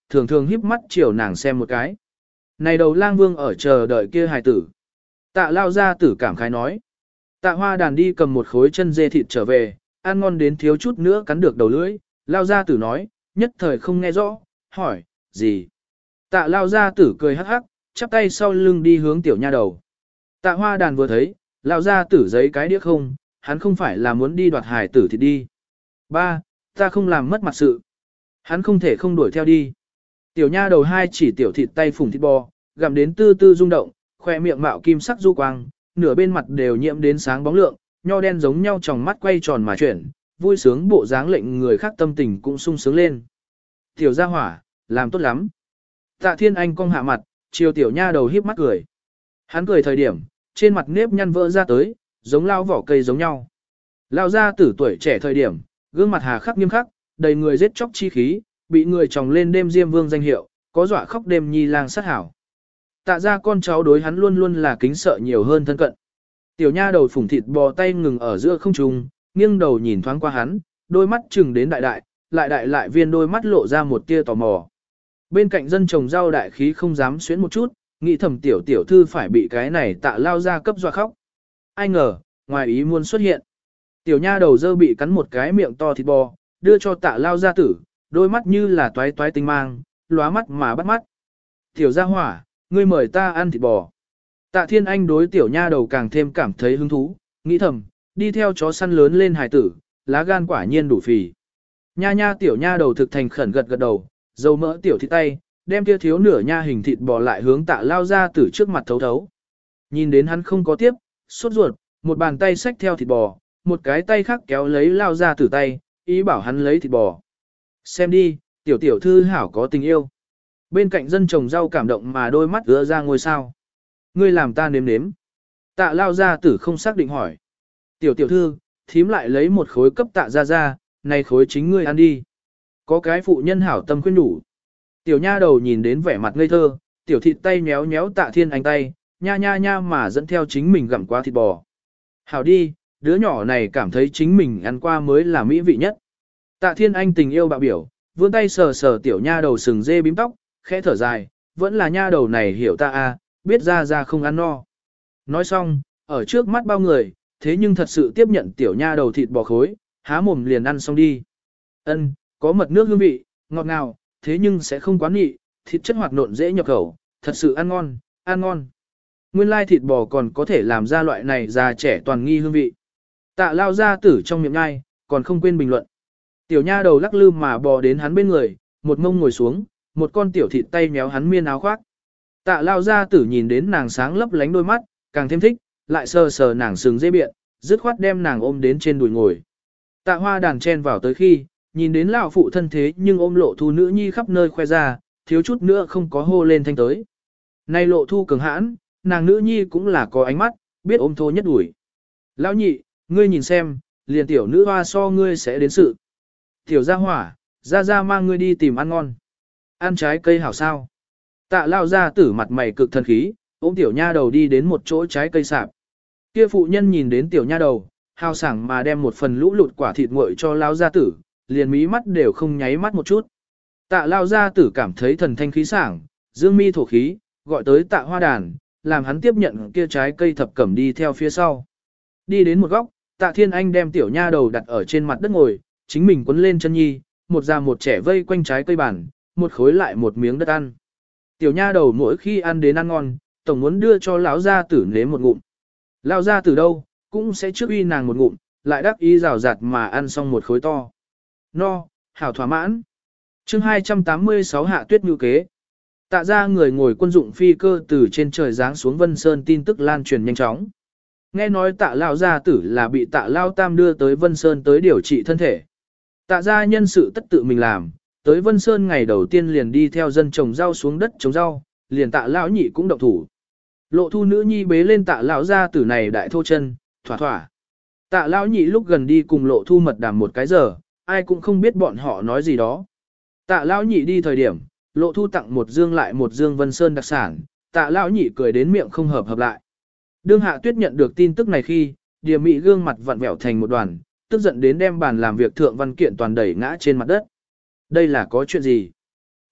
thường thường híp mắt chiều nàng xem một cái. Này đầu lang vương ở chờ đợi kia hài tử. Tạ lao ra tử cảm khái nói. Tạ hoa đàn đi cầm một khối chân dê thịt trở về, ăn ngon đến thiếu chút nữa cắn được đầu lưỡi. Lao ra tử nói, nhất thời không nghe rõ, hỏi, gì? Tạ lao ra tử cười hắc hắc, chắp tay sau lưng đi hướng tiểu nha đầu. Tạ hoa đàn vừa thấy, lao ra tử giấy cái đĩa không, hắn không phải là muốn đi đoạt hài tử thì đi. Ba, ta không làm mất mặt sự. Hắn không thể không đuổi theo đi. Tiểu nha đầu hai chỉ tiểu thịt tay phùng thịt bò, gặm đến tư tư rung động, khoe miệng mạo kim sắc du quang, nửa bên mặt đều nhiễm đến sáng bóng lượng, nho đen giống nhau tròng mắt quay tròn mà chuyển, vui sướng bộ dáng lệnh người khác tâm tình cũng sung sướng lên. Tiểu gia hỏa, làm tốt lắm. Tạ Thiên Anh cong hạ mặt, chiều tiểu nha đầu híp mắt cười. Hắn cười thời điểm, trên mặt nếp nhăn vỡ ra tới, giống lao vỏ cây giống nhau. Lao ra tử tuổi trẻ thời điểm, gương mặt hà khắc nghiêm khắc, đầy người giết chóc chi khí, bị người chồng lên đêm diêm vương danh hiệu, có dọa khóc đêm nhi lang sát hảo. Tạ ra con cháu đối hắn luôn luôn là kính sợ nhiều hơn thân cận. Tiểu nha đầu phủng thịt bò tay ngừng ở giữa không trung, nghiêng đầu nhìn thoáng qua hắn, đôi mắt chừng đến đại đại, lại đại lại viên đôi mắt lộ ra một tia tò mò. Bên cạnh dân trồng rau đại khí không dám xuyến một chút, nghĩ thầm tiểu tiểu thư phải bị cái này tạ lao ra cấp dọa khóc. Ai ngờ, ngoài ý muốn xuất hiện. Tiểu nha đầu dơ bị cắn một cái miệng to thịt bò, đưa cho tạ lao ra tử, đôi mắt như là toái toái tinh mang, lóa mắt mà bắt mắt. Tiểu gia hỏa, ngươi mời ta ăn thịt bò. Tạ Thiên Anh đối tiểu nha đầu càng thêm cảm thấy hứng thú, nghĩ thầm, đi theo chó săn lớn lên hài tử, lá gan quả nhiên đủ phì. Nha nha tiểu nha đầu thực thành khẩn gật gật đầu, dầu mỡ tiểu thịt tay, đem kia thiếu nửa nha hình thịt bò lại hướng tạ lao ra tử trước mặt thấu thấu. Nhìn đến hắn không có tiếp, sốt ruột, một bàn tay xách theo thịt bò, một cái tay khác kéo lấy lao ra tử tay, ý bảo hắn lấy thịt bò. Xem đi, tiểu tiểu thư hảo có tình yêu. Bên cạnh dân trồng rau cảm động mà đôi mắt ứa ra ngôi sao. Ngươi làm ta nếm nếm. Tạ lao ra tử không xác định hỏi. Tiểu tiểu thư, thím lại lấy một khối cấp tạ ra ra, này khối chính ngươi ăn đi. Có cái phụ nhân hảo tâm khuyên đủ. Tiểu nha đầu nhìn đến vẻ mặt ngây thơ, tiểu thịt tay méo méo tạ thiên anh tay, nha nha nha mà dẫn theo chính mình gặm qua thịt bò. Hảo đi, đứa nhỏ này cảm thấy chính mình ăn qua mới là mỹ vị nhất. Tạ thiên anh tình yêu bạo biểu, vươn tay sờ sờ tiểu nha đầu sừng dê bím tóc, khẽ thở dài, vẫn là nha đầu này hiểu ta a, biết ra ra không ăn no. Nói xong, ở trước mắt bao người, thế nhưng thật sự tiếp nhận tiểu nha đầu thịt bò khối, há mồm liền ăn xong đi. Ân, có mật nước hương vị, ngọt ngào, thế nhưng sẽ không quá nghị, thịt chất hoạt nộn dễ nhập khẩu, thật sự ăn ngon, ăn ngon. Nguyên lai thịt bò còn có thể làm ra loại này già trẻ toàn nghi hương vị. Tạ lao ra tử trong miệng ngai, còn không quên bình luận. Tiểu nha đầu lắc lư mà bò đến hắn bên người, một mông ngồi xuống, một con tiểu thịt tay méo hắn miên áo khoác. Tạ lao ra tử nhìn đến nàng sáng lấp lánh đôi mắt, càng thêm thích, lại sờ sờ nàng sừng dây biện, dứt khoát đem nàng ôm đến trên đùi ngồi. Tạ hoa đàn chen vào tới khi, nhìn đến lão phụ thân thế nhưng ôm lộ thu nữ nhi khắp nơi khoe ra, thiếu chút nữa không có hô lên thanh tới. Này lộ thu cường hãn, nàng nữ nhi cũng là có ánh mắt, biết ôm thô nhất đuổi. Lão nhị, ngươi nhìn xem, liền tiểu nữ hoa so ngươi sẽ đến sự. Tiểu gia hỏa, ra ra mang ngươi đi tìm ăn ngon. Ăn trái cây hảo sao. Tạ lao ra tử mặt mày cực thần khí, ôm tiểu nha đầu đi đến một chỗ trái cây sạp. Kia phụ nhân nhìn đến tiểu nha đầu, hào sảng mà đem một phần lũ lụt quả thịt nguội cho lao gia tử, liền mí mắt đều không nháy mắt một chút. Tạ lao gia tử cảm thấy thần thanh khí sảng, dương mi thổ khí, gọi tới tạ hoa đàn, làm hắn tiếp nhận kia trái cây thập cẩm đi theo phía sau. Đi đến một góc, tạ thiên anh đem tiểu nha đầu đặt ở trên mặt đất ngồi, chính mình quấn lên chân nhi, một già một trẻ vây quanh trái cây bản, một khối lại một miếng đất ăn. Tiểu nha đầu mỗi khi ăn đến ăn ngon, tổng muốn đưa cho lão gia tử nếm một ngụm. Lão gia tử đâu, cũng sẽ trước uy nàng một ngụm, lại đắc ý rào rạt mà ăn xong một khối to. No, hảo thỏa mãn. Chương hai trăm tám mươi sáu Hạ Tuyết Ngữ Kế. Tạ ra người ngồi quân dụng phi cơ từ trên trời giáng xuống Vân Sơn, tin tức lan truyền nhanh chóng. Nghe nói tạ lão gia tử là bị tạ lao tam đưa tới Vân Sơn tới điều trị thân thể. Tạ gia nhân sự tất tự mình làm, tới Vân Sơn ngày đầu tiên liền đi theo dân trồng rau xuống đất trồng rau, liền tạ lão nhị cũng động thủ. Lộ thu nữ nhi bế lên tạ lão gia tử này đại thô chân, thỏa thỏa. Tạ lão nhị lúc gần đi cùng lộ thu mật đàm một cái giờ, ai cũng không biết bọn họ nói gì đó. Tạ lão nhị đi thời điểm, lộ thu tặng một dương lại một dương Vân Sơn đặc sản, tạ lão nhị cười đến miệng không hợp hợp lại. Đương Hạ Tuyết nhận được tin tức này khi, Điềm Mị gương mặt vặn vẹo thành một đoàn, tức giận đến đem bàn làm việc thượng văn kiện toàn đẩy ngã trên mặt đất. Đây là có chuyện gì?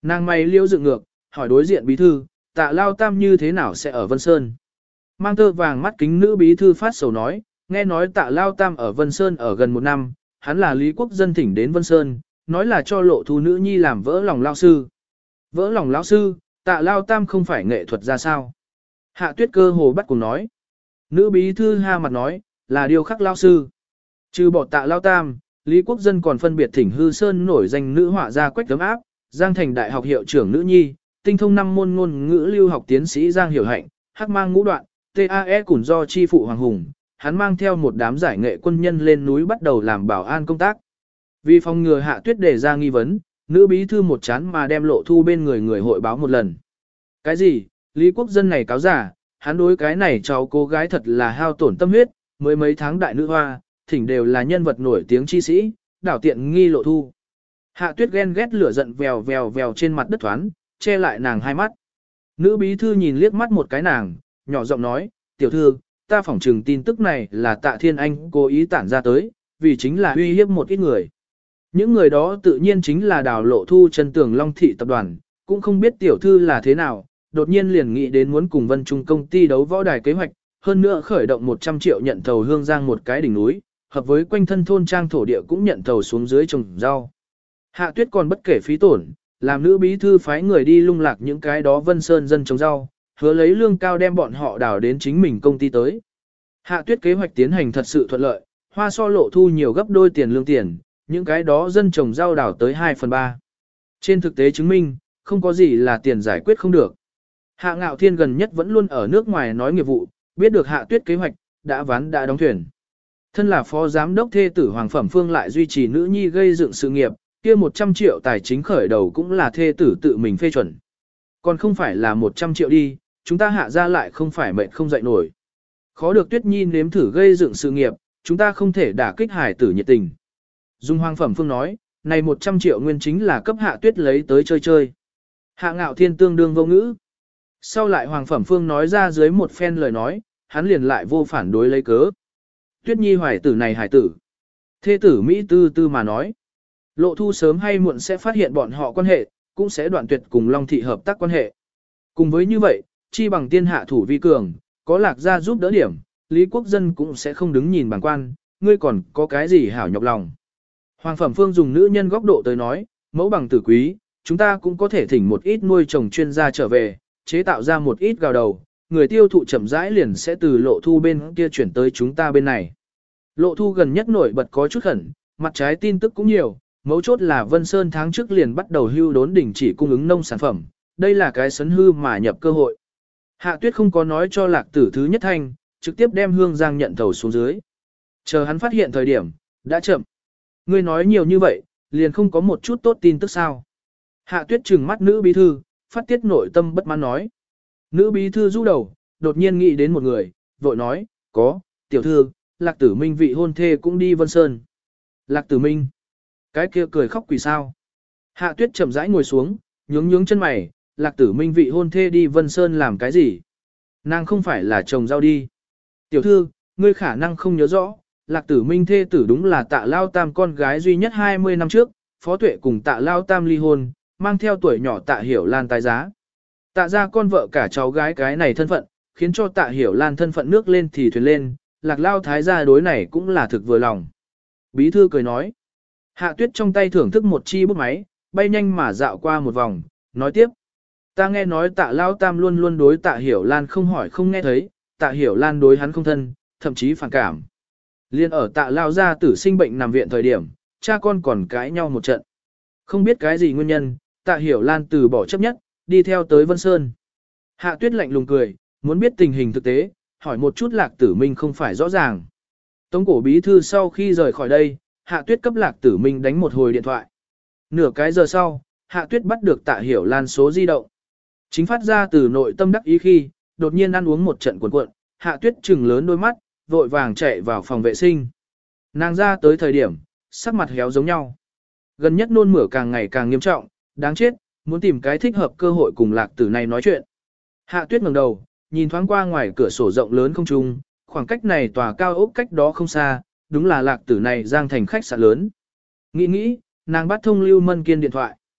Nàng mày liêu dựng ngược, hỏi đối diện bí thư, tạ lao tam như thế nào sẽ ở Vân Sơn. Mang tơ vàng mắt kính nữ bí thư phát sầu nói, nghe nói tạ lao tam ở Vân Sơn ở gần một năm, hắn là Lý Quốc dân thỉnh đến Vân Sơn, nói là cho lộ thu nữ nhi làm vỡ lòng lao sư. Vỡ lòng lao sư, tạ lao tam không phải nghệ thuật ra sao. Hạ tuyết cơ hồ bắt cùng nói. Nữ bí thư ha mặt nói, là điều khắc lao sư. Trừ bỏ tạ lao tam, Lý Quốc dân còn phân biệt thỉnh Hư Sơn nổi danh nữ họa gia Quách Tấm Áp, Giang Thành Đại học hiệu trưởng nữ nhi, tinh thông năm môn ngôn ngữ lưu học tiến sĩ Giang Hiểu Hạnh, hắc mang ngũ đoạn, tê a e củn do chi phụ Hoàng Hùng, hắn mang theo một đám giải nghệ quân nhân lên núi bắt đầu làm bảo an công tác. Vì phòng ngừa Hạ Tuyết đề ra nghi vấn, nữ bí thư một chán mà đem lộ thu bên người người hội báo một lần. Cái gì, Lý Quốc dân này cáo giả, hắn đối cái này cháu cô gái thật là hao tổn tâm huyết, mới mấy tháng đại nữ hoa, thỉnh đều là nhân vật nổi tiếng chi sĩ, đảo tiện nghi lộ thu. Hạ Tuyết ghen ghét lửa giận vèo vèo vèo trên mặt đất thoáng, che lại nàng hai mắt. Nữ bí thư nhìn liếc mắt một cái nàng, nhỏ giọng nói, tiểu thư, ta phỏng trừng tin tức này là Tạ Thiên Anh cố ý tản ra tới, vì chính là uy hiếp một ít người. Những người đó tự nhiên chính là đào lộ thu chân tường Long Thị tập đoàn, cũng không biết tiểu thư là thế nào, đột nhiên liền nghĩ đến muốn cùng Vân Trung công ty đấu võ đài kế hoạch, hơn nữa khởi động một trăm triệu nhận thầu Hương Giang một cái đỉnh núi, hợp với quanh thân thôn trang thổ địa cũng nhận thầu xuống dưới trồng rau. Hạ Tuyết còn bất kể phí tổn, làm nữ bí thư phái người đi lung lạc những cái đó Vân Sơn dân trồng rau, hứa lấy lương cao đem bọn họ đào đến chính mình công ty tới. Hạ Tuyết kế hoạch tiến hành thật sự thuận lợi, hoa so lộ thu nhiều gấp đôi tiền lương tiền, những cái đó dân trồng rau đào tới hai phần ba. Trên thực tế chứng minh, không có gì là tiền giải quyết không được. Hạ Ngạo Thiên gần nhất vẫn luôn ở nước ngoài nói nghiệp vụ, biết được Hạ Tuyết kế hoạch, đã ván đã đóng thuyền. Thân là phó giám đốc thê tử Hoàng Phẩm Phương lại duy trì nữ nhi gây dựng sự nghiệp, kia một trăm triệu tài chính khởi đầu cũng là thê tử tự mình phê chuẩn. Còn không phải là một trăm triệu đi, chúng ta hạ ra lại không phải mệnh không dậy nổi. Khó được Tuyết Nhi nếm thử gây dựng sự nghiệp, chúng ta không thể đả kích hải tử nhiệt tình. Dung Hoàng Phẩm Phương nói, này một trăm triệu nguyên chính là cấp Hạ Tuyết lấy tới chơi chơi. Hạ Ngạo Thiên tương đương vô ngữ. Sau lại Hoàng Phẩm Phương nói ra dưới một phen lời nói, hắn liền lại vô phản đối lấy cớ. Tuyết Nhi hoài tử này hải tử. Thê tử Mỹ tư tư mà nói. Lộ thu sớm hay muộn sẽ phát hiện bọn họ quan hệ, cũng sẽ đoạn tuyệt cùng Long Thị hợp tác quan hệ. Cùng với như vậy, chi bằng tiên hạ thủ vi cường, có Lạc gia giúp đỡ điểm, Lý Quốc dân cũng sẽ không đứng nhìn bằng quan, ngươi còn có cái gì hảo nhọc lòng. Hoàng Phẩm Phương dùng nữ nhân góc độ tới nói, mẫu bằng tử quý, chúng ta cũng có thể thỉnh một ít nuôi trồng chuyên gia trở về, chế tạo ra một ít gào đầu, người tiêu thụ chậm rãi liền sẽ từ lộ thu bên kia chuyển tới chúng ta bên này. Lộ thu gần nhất nổi bật có chút khẩn, mặt trái tin tức cũng nhiều, mấu chốt là Vân Sơn tháng trước liền bắt đầu hưu đốn đình chỉ cung ứng nông sản phẩm, đây là cái sấn hư mà nhập cơ hội. Hạ Tuyết không có nói cho Lạc Tử thứ nhất thanh, trực tiếp đem Hương Giang nhận thầu xuống dưới. Chờ hắn phát hiện thời điểm, đã chậm. Ngươi nói nhiều như vậy, liền không có một chút tốt tin tức sao. Hạ Tuyết trừng mắt nữ bí thư, phát tiết nội tâm bất mãn nói. Nữ bí thư rũ đầu, đột nhiên nghĩ đến một người, vội nói, có, tiểu thư, Lạc Tử Minh vị hôn thê cũng đi Vân Sơn. Lạc Tử Minh, cái kia cười khóc quỷ sao. Hạ Tuyết chậm rãi ngồi xuống, nhướng nhướng chân mày, Lạc Tử Minh vị hôn thê đi Vân Sơn làm cái gì? Nàng không phải là chồng rau đi. Tiểu thư, ngươi khả năng không nhớ rõ, Lạc Tử Minh thê tử đúng là Tạ Lao Tam con gái duy nhất hai mươi năm trước, Phó Tuệ cùng Tạ Lao Tam ly hôn, mang theo tuổi nhỏ Tạ Hiểu Lan tái giá. Tạ ra con vợ cả cháu gái cái này thân phận, khiến cho Tạ Hiểu Lan thân phận nước lên thì thuyền lên, Lạc Lao Thái gia đối này cũng là thực vừa lòng. Bí thư cười nói. Hạ Tuyết trong tay thưởng thức một chi bút máy, bay nhanh mà dạo qua một vòng, nói tiếp. Ta nghe nói Tạ Lao Tam luôn luôn đối Tạ Hiểu Lan không hỏi không nghe thấy, Tạ Hiểu Lan đối hắn không thân, thậm chí phản cảm. Liên ở Tạ Lao gia tử sinh bệnh nằm viện thời điểm, cha con còn cãi nhau một trận. Không biết cái gì nguyên nhân, Tạ Hiểu Lan từ bỏ chấp nhất, đi theo tới Vân Sơn. Hạ Tuyết lạnh lùng cười, muốn biết tình hình thực tế, hỏi một chút Lạc Tử Minh không phải rõ ràng. Tống cổ bí thư sau khi rời khỏi đây, Hạ Tuyết cấp Lạc Tử Minh đánh một hồi điện thoại. Nửa cái giờ sau, Hạ Tuyết bắt được Tạ Hiểu Lan số di động. Chính phát ra từ nội tâm đắc ý khi, đột nhiên ăn uống một trận cuộn cuộn, Hạ Tuyết trừng lớn đôi mắt, vội vàng chạy vào phòng vệ sinh. Nàng ra tới thời điểm, sắc mặt héo giống nhau. Gần nhất nôn mửa càng ngày càng nghiêm trọng, đáng chết, muốn tìm cái thích hợp cơ hội cùng Lạc Tử này nói chuyện. Hạ Tuyết ngẩng đầu, nhìn thoáng qua ngoài cửa sổ rộng lớn không trung, khoảng cách này tòa cao ốc cách đó không xa, đúng là Lạc Tử này Giang thành khách sạn lớn. Nghĩ nghĩ, nàng bắt thông Lưu Mân Kiên điện thoại.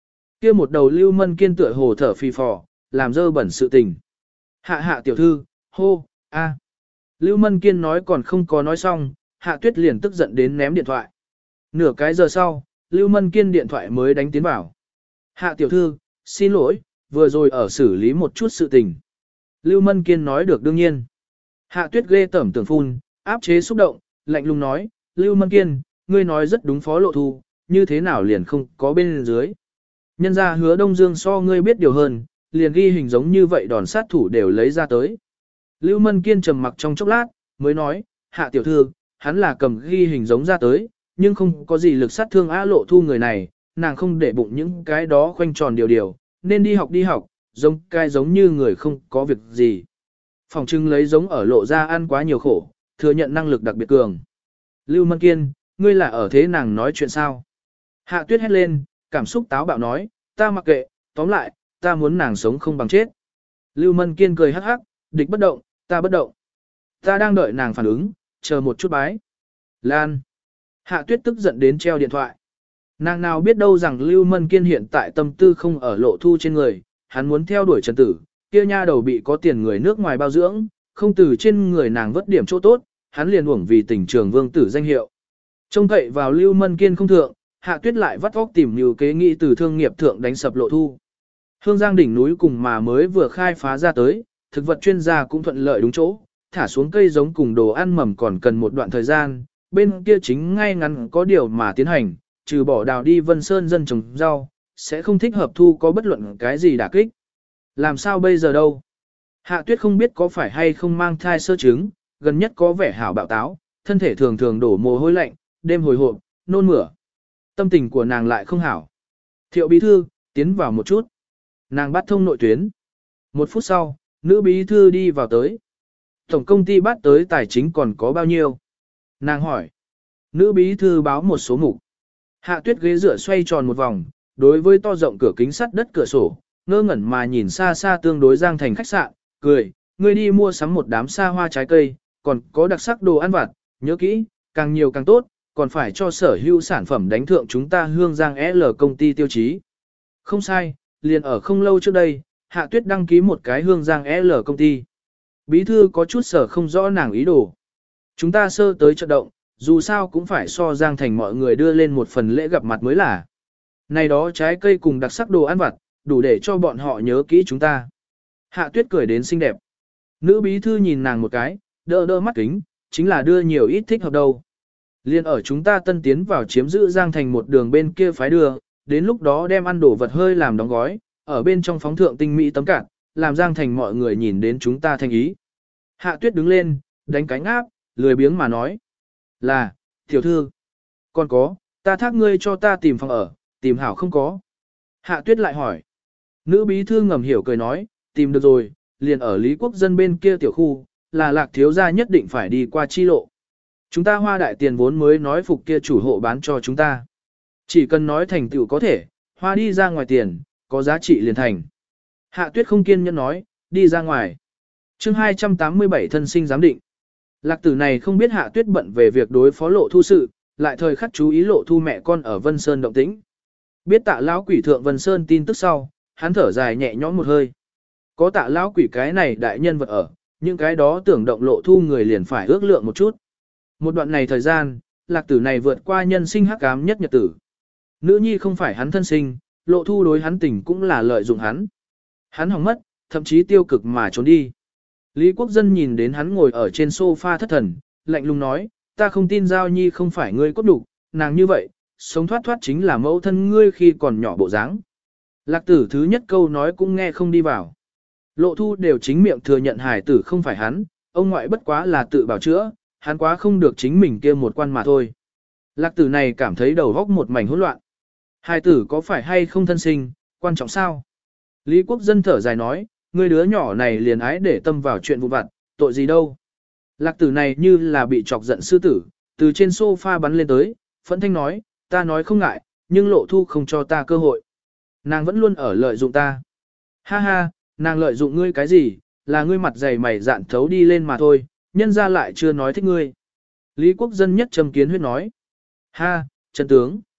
Kia một đầu Lưu Mân Kiên tựa hồ thở phì phò, làm dơ bẩn sự tình. Hạ hạ tiểu thư, hô, a. Lưu Mân Kiên nói còn không có nói xong, Hạ Tuyết liền tức giận đến ném điện thoại. Nửa cái giờ sau, Lưu Mân Kiên điện thoại mới đánh tiến vào. Hạ tiểu thư, xin lỗi, vừa rồi ở xử lý một chút sự tình. Lưu Mân Kiên nói được đương nhiên. Hạ Tuyết ghê tởm tưởng phun, áp chế xúc động, lạnh lùng nói, Lưu Mân Kiên, ngươi nói rất đúng Phó Lộ Thu, như thế nào liền không có bên dưới. Nhân ra Hứa Đông Dương so ngươi biết điều hơn, liền ghi hình giống như vậy đòn sát thủ đều lấy ra tới. Lưu Mân Kiên trầm mặc trong chốc lát, mới nói, Hạ tiểu thư, hắn là cầm ghi hình giống ra tới, nhưng không có gì lực sát thương Á Lộ Thu người này, nàng không để bụng những cái đó khoanh tròn điều điều, nên đi học đi học, giống cái giống như người không có việc gì. Phòng trưng lấy giống ở Lộ ra ăn quá nhiều khổ, thừa nhận năng lực đặc biệt cường. Lưu Mân Kiên, ngươi là ở thế nàng nói chuyện sao? Hạ Tuyết hét lên, cảm xúc táo bạo nói, ta mặc kệ, tóm lại, ta muốn nàng sống không bằng chết. Lưu Mân Kiên cười hắc hắc, địch bất động, ta bất động. Ta đang đợi nàng phản ứng, chờ một chút bái. Lan. Hạ Tuyết tức giận đến treo điện thoại. Nàng nào biết đâu rằng Lưu Mân Kiên hiện tại tâm tư không ở Lộ Thu trên người, hắn muốn theo đuổi Trần Tử, kia nha đầu bị có tiền người nước ngoài bao dưỡng, không từ trên người nàng vất điểm chỗ tốt, hắn liền uổng vì tình trường vương tử danh hiệu. Trông cậy vào Lưu Mân Kiên không thượng, Hạ Tuyết lại vắt óc tìm nhiều kế nghị từ thương nghiệp thượng đánh sập Lộ Thu. Hương Giang đỉnh núi cùng mà mới vừa khai phá ra tới, thực vật chuyên gia cũng thuận lợi đúng chỗ, thả xuống cây giống cùng đồ ăn mầm còn cần một đoạn thời gian, bên kia chính ngay ngắn có điều mà tiến hành, trừ bỏ đào đi Vân Sơn dân trồng rau, sẽ không thích hợp thu có bất luận cái gì đả kích. Làm sao bây giờ đâu? Hạ Tuyết không biết có phải hay không mang thai sơ chứng, gần nhất có vẻ hảo bạo táo, thân thể thường thường đổ mồ hôi lạnh, đêm hồi hộp, nôn mửa. Tâm tình của nàng lại không hảo. Thiệu bí thư, tiến vào một chút. Nàng bắt thông nội tuyến. Một phút sau, nữ bí thư đi vào tới. Tổng công ty bắt tới tài chính còn có bao nhiêu? Nàng hỏi. Nữ bí thư báo một số mục. Hạ Tuyết ghế dựa xoay tròn một vòng, đối với to rộng cửa kính sắt đất cửa sổ, ngơ ngẩn mà nhìn xa xa tương đối Giang Thành khách sạn, cười, ngươi đi mua sắm một đám xa hoa trái cây, còn có đặc sắc đồ ăn vặt, nhớ kỹ, càng nhiều càng tốt, còn phải cho sở hữu sản phẩm đánh thượng chúng ta Hương Giang L công ty tiêu chí. Không sai, liền ở không lâu trước đây, Hạ Tuyết đăng ký một cái Hương Giang L công ty. Bí thư có chút sở không rõ nàng ý đồ. Chúng ta sơ tới chợ động, dù sao cũng phải so Giang Thành mọi người đưa lên một phần lễ gặp mặt mới là. Này đó trái cây cùng đặc sắc đồ ăn vặt, đủ để cho bọn họ nhớ kỹ chúng ta. Hạ Tuyết cười đến xinh đẹp. Nữ bí thư nhìn nàng một cái, đỡ đỡ mắt kính, chính là đưa nhiều ít thích hợp đâu. Liên ở chúng ta tân tiến vào chiếm giữ Giang Thành một đường bên kia phái đưa, đến lúc đó đem ăn đồ vật hơi làm đóng gói, ở bên trong phóng thượng tinh mỹ tấm cạn, làm Giang Thành mọi người nhìn đến chúng ta thành ý. Hạ Tuyết đứng lên, đánh cánh áp, lười biếng mà nói. Là, tiểu thư. Còn có, ta thác ngươi cho ta tìm phòng ở, tìm hảo không có. Hạ Tuyết lại hỏi. Nữ bí thư ngầm hiểu cười nói, tìm được rồi, liền ở Lý Quốc Dân bên kia tiểu khu, là Lạc thiếu gia nhất định phải đi qua chi lộ. Chúng ta hoa đại tiền vốn mới nói phục kia chủ hộ bán cho chúng ta. Chỉ cần nói thành tựu có thể, hoa đi ra ngoài tiền, có giá trị liền thành. Hạ Tuyết không kiên nhẫn nói, đi ra ngoài. chương hai trăm tám mươi bảy thân sinh giám định. Lạc tử này không biết Hạ Tuyết bận về việc đối phó Lộ Thu sự, lại thời khắc chú ý Lộ Thu mẹ con ở Vân Sơn động tĩnh. Biết tạ lão quỷ thượng Vân Sơn tin tức sau, hắn thở dài nhẹ nhõm một hơi. Có tạ lão quỷ cái này đại nhân vật ở, những cái đó tưởng động Lộ Thu người liền phải ước lượng một chút. Một đoạn này thời gian, Lạc tử này vượt qua nhân sinh hắc ám nhất nhật tử. Nữ nhi không phải hắn thân sinh, Lộ Thu đối hắn tình cũng là lợi dụng hắn. Hắn hỏng mất, thậm chí tiêu cực mà trốn đi. Lý Quốc Dân nhìn đến hắn ngồi ở trên sofa thất thần, lạnh lùng nói, ta không tin Giao Nhi không phải ngươi cốt đủ, nàng như vậy, sống thoát thoát chính là mẫu thân ngươi khi còn nhỏ bộ dáng. Lạc tử thứ nhất câu nói cũng nghe không đi vào. Lộ Thu đều chính miệng thừa nhận hải tử không phải hắn, ông ngoại bất quá là tự bảo chữa, hắn quá không được chính mình kia một quan mà thôi. Lạc tử này cảm thấy đầu góc một mảnh hỗn loạn. Hải tử có phải hay không thân sinh, quan trọng sao? Lý Quốc Dân thở dài nói, ngươi đứa nhỏ này liền ái để tâm vào chuyện vụ vặt, tội gì đâu. Lạc tử này như là bị chọc giận sư tử, từ trên sofa bắn lên tới, phẫn thanh nói, ta nói không ngại, nhưng Lộ Thu không cho ta cơ hội. Nàng vẫn luôn ở lợi dụng ta. Ha ha, nàng lợi dụng ngươi cái gì, là ngươi mặt dày mày dạn thấu đi lên mà thôi, nhân ra lại chưa nói thích ngươi. Lý Quốc Dân nhất trầm kiến huyết nói. Ha, chân tướng.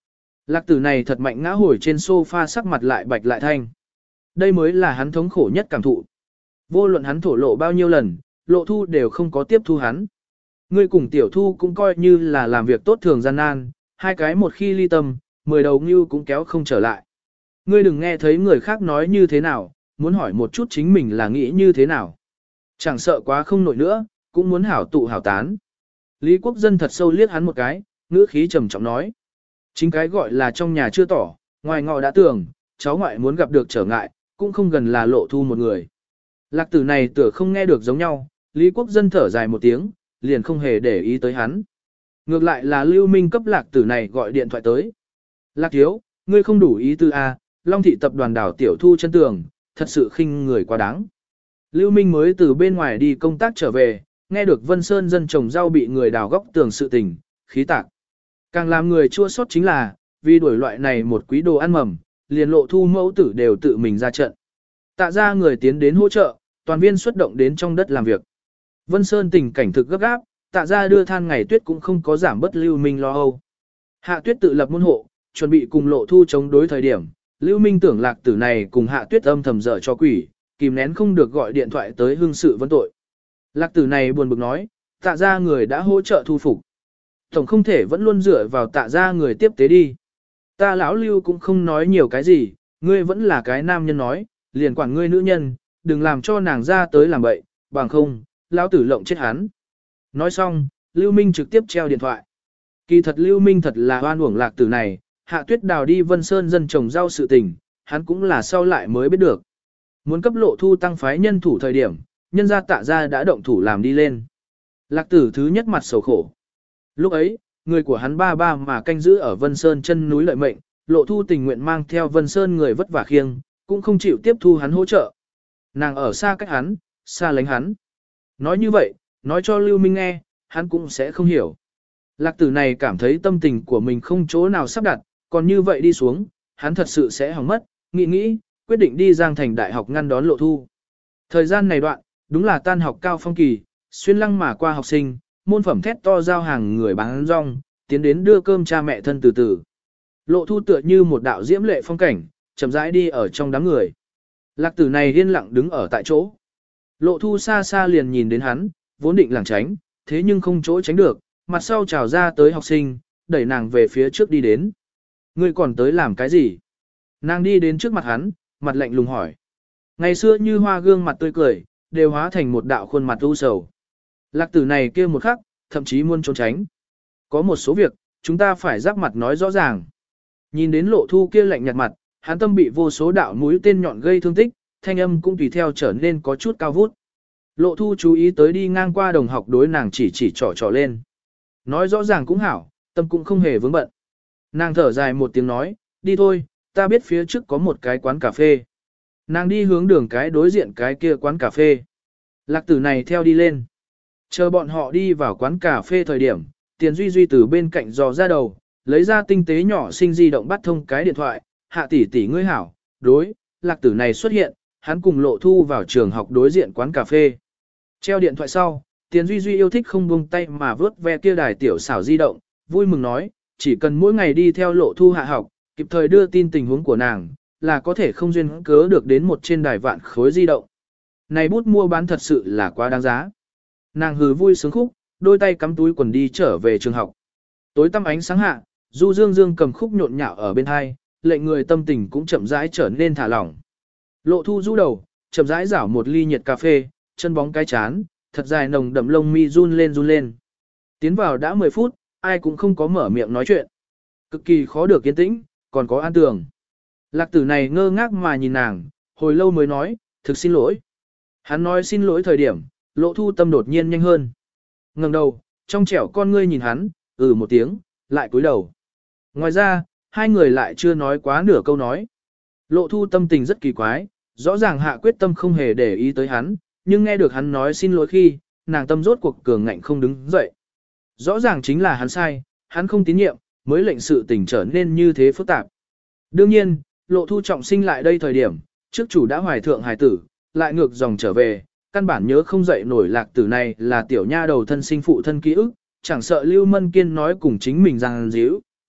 Lạc tử này thật mạnh ngã hồi trên sofa, sắc mặt lại bạch lại thanh. Đây mới là hắn thống khổ nhất cảm thụ. Vô luận hắn thổ lộ bao nhiêu lần, Lộ Thu đều không có tiếp thu hắn. Ngươi cùng Tiểu Thu cũng coi như là làm việc tốt thường gian nan, hai cái một khi ly tâm, mười đầu ngưu cũng kéo không trở lại. Ngươi đừng nghe thấy người khác nói như thế nào, muốn hỏi một chút chính mình là nghĩ như thế nào. Chẳng sợ quá không nổi nữa, cũng muốn hảo tụ hảo tán. Lý Quốc Dân thật sâu liếc hắn một cái, ngữ khí trầm trọng nói. Chính cái gọi là trong nhà chưa tỏ, ngoài ngọ đã tưởng, cháu ngoại muốn gặp được trở ngại, cũng không gần là Lộ Thu một người. Lạc tử này tựa không nghe được giống nhau, Lý Quốc Dân thở dài một tiếng, liền không hề để ý tới hắn. Ngược lại là Lưu Minh cấp lạc tử này gọi điện thoại tới. Lạc thiếu, ngươi không đủ ý tư A, Long thị tập đoàn đảo Tiểu Thu chân tường, thật sự khinh người quá đáng. Lưu Minh mới từ bên ngoài đi công tác trở về, nghe được Vân Sơn dân trồng rau bị người đào góc tường sự tình, khí tạc. Càng làm người chua xót chính là, vì đuổi loại này một quý đồ ăn mầm, liền Lộ Thu mẫu tử đều tự mình ra trận. Tạ ra người tiến đến hỗ trợ, toàn viên xuất động đến trong đất làm việc. Vân Sơn tình cảnh thực gấp gáp, tạ ra đưa than ngày tuyết cũng không có giảm bất Lưu Minh lo âu. Hạ tuyết tự lập môn hộ, chuẩn bị cùng Lộ Thu chống đối thời điểm, Lưu Minh tưởng lạc tử này cùng hạ tuyết âm thầm dở cho quỷ, kìm nén không được gọi điện thoại tới hương sự vấn tội. Lạc tử này buồn bực nói, tạ ra người đã hỗ trợ thu phục. Tổng không thể vẫn luôn dựa vào tạ ra người tiếp tế đi. Ta lão Lưu cũng không nói nhiều cái gì, ngươi vẫn là cái nam nhân nói, liền quản ngươi nữ nhân, đừng làm cho nàng ra tới làm bậy, bằng không, lão tử lộng chết hắn. Nói xong, Lưu Minh trực tiếp treo điện thoại. Kỳ thật Lưu Minh thật là oan uổng lạc tử này, Hạ Tuyết đào đi Vân Sơn dân trồng rau sự tình, hắn cũng là sau lại mới biết được. Muốn cấp Lộ Thu tăng phái nhân thủ thời điểm, nhân gia tạ ra đã động thủ làm đi lên. Lạc tử thứ nhất mặt sầu khổ. Lúc ấy, người của hắn ba ba mà canh giữ ở Vân Sơn chân núi lợi mệnh, Lộ Thu tình nguyện mang theo Vân Sơn người vất vả khiêng, cũng không chịu tiếp thu hắn hỗ trợ. Nàng ở xa cách hắn, xa lánh hắn. Nói như vậy, nói cho Lưu Minh nghe, hắn cũng sẽ không hiểu. Lạc tử này cảm thấy tâm tình của mình không chỗ nào sắp đặt, còn như vậy đi xuống, hắn thật sự sẽ hỏng mất, nghĩ nghĩ, quyết định đi Giang Thành Đại học ngăn đón Lộ Thu. Thời gian này đoạn, đúng là tan học cao phong kỳ, xuyên lăng mà qua học sinh, môn phẩm thét to giao hàng người bán rong, tiến đến đưa cơm cha mẹ thân từ từ. Lộ Thu tựa như một đạo diễm lệ phong cảnh, chậm rãi đi ở trong đám người. Lạc tử này yên lặng đứng ở tại chỗ. Lộ Thu xa xa liền nhìn đến hắn, vốn định lảng tránh, thế nhưng không chỗ tránh được, mặt sau trào ra tới học sinh, đẩy nàng về phía trước đi đến. Ngươi còn tới làm cái gì? Nàng đi đến trước mặt hắn, mặt lạnh lùng hỏi. Ngày xưa như hoa gương mặt tươi cười, đều hóa thành một đạo khuôn mặt u sầu. Lạc tử này kia một khắc, thậm chí muốn trốn tránh. Có một số việc, chúng ta phải giáp mặt nói rõ ràng. Nhìn đến Lộ Thu kia lạnh nhạt mặt, hắn tâm bị vô số đạo mũi tên nhọn gây thương tích, thanh âm cũng tùy theo trở nên có chút cao vút. Lộ Thu chú ý tới đi ngang qua đồng học đối nàng chỉ chỉ trỏ trỏ lên. Nói rõ ràng cũng hảo, tâm cũng không hề vướng bận. Nàng thở dài một tiếng nói, đi thôi, ta biết phía trước có một cái quán cà phê. Nàng đi hướng đường cái đối diện cái kia quán cà phê. Lạc tử này theo đi lên. Chờ bọn họ đi vào quán cà phê thời điểm, Tiền Duy Duy từ bên cạnh dò ra đầu, lấy ra tinh tế nhỏ sinh di động bắt thông cái điện thoại, Hạ tỷ tỷ ngươi hảo, đối, lạc tử này xuất hiện, hắn cùng Lộ Thu vào trường học đối diện quán cà phê. Treo điện thoại sau, Tiền Duy Duy yêu thích không buông tay mà vớt ve kia đài tiểu xảo di động, vui mừng nói, chỉ cần mỗi ngày đi theo Lộ Thu hạ học, kịp thời đưa tin tình huống của nàng, là có thể không duyên cớ được đến một trên đài vạn khối di động. Này bút mua bán thật sự là quá đáng giá. Nàng hừ vui sướng khúc, đôi tay cắm túi quần đi trở về trường học. Tối tăm ánh sáng hạ, Du Dương Dương cầm khúc nhộn nhạo ở bên hai, lệnh người tâm tình cũng chậm rãi trở nên thả lỏng. Lộ Thu rũ đầu, chậm rãi rảo một ly nhiệt cà phê, chân bóng cái chán, thật dài nồng đậm lông mi run lên run lên. Tiến vào đã mười phút, ai cũng không có mở miệng nói chuyện. Cực kỳ khó được yên tĩnh, còn có an tường. Lạc tử này ngơ ngác mà nhìn nàng, hồi lâu mới nói, thực xin lỗi. Hắn nói xin lỗi thời điểm, Lộ Thu tâm đột nhiên nhanh hơn. Ngẩng đầu, trong trẻo con ngươi nhìn hắn, ừ một tiếng, lại cúi đầu. Ngoài ra, hai người lại chưa nói quá nửa câu nói. Lộ Thu tâm tình rất kỳ quái, rõ ràng hạ quyết tâm không hề để ý tới hắn, nhưng nghe được hắn nói xin lỗi khi, nàng tâm rốt cuộc cường ngạnh không đứng dậy. Rõ ràng chính là hắn sai, hắn không tín nhiệm, mới lệnh sự tình trở nên như thế phức tạp. Đương nhiên, Lộ Thu trọng sinh lại đây thời điểm, trước chủ đã hoài thượng hài tử, lại ngược dòng trở về, căn bản nhớ không dậy nổi lạc tử này là tiểu nha đầu thân sinh phụ thân ký ức, chẳng sợ Lưu Mân Kiên nói cùng chính mình rằng díu,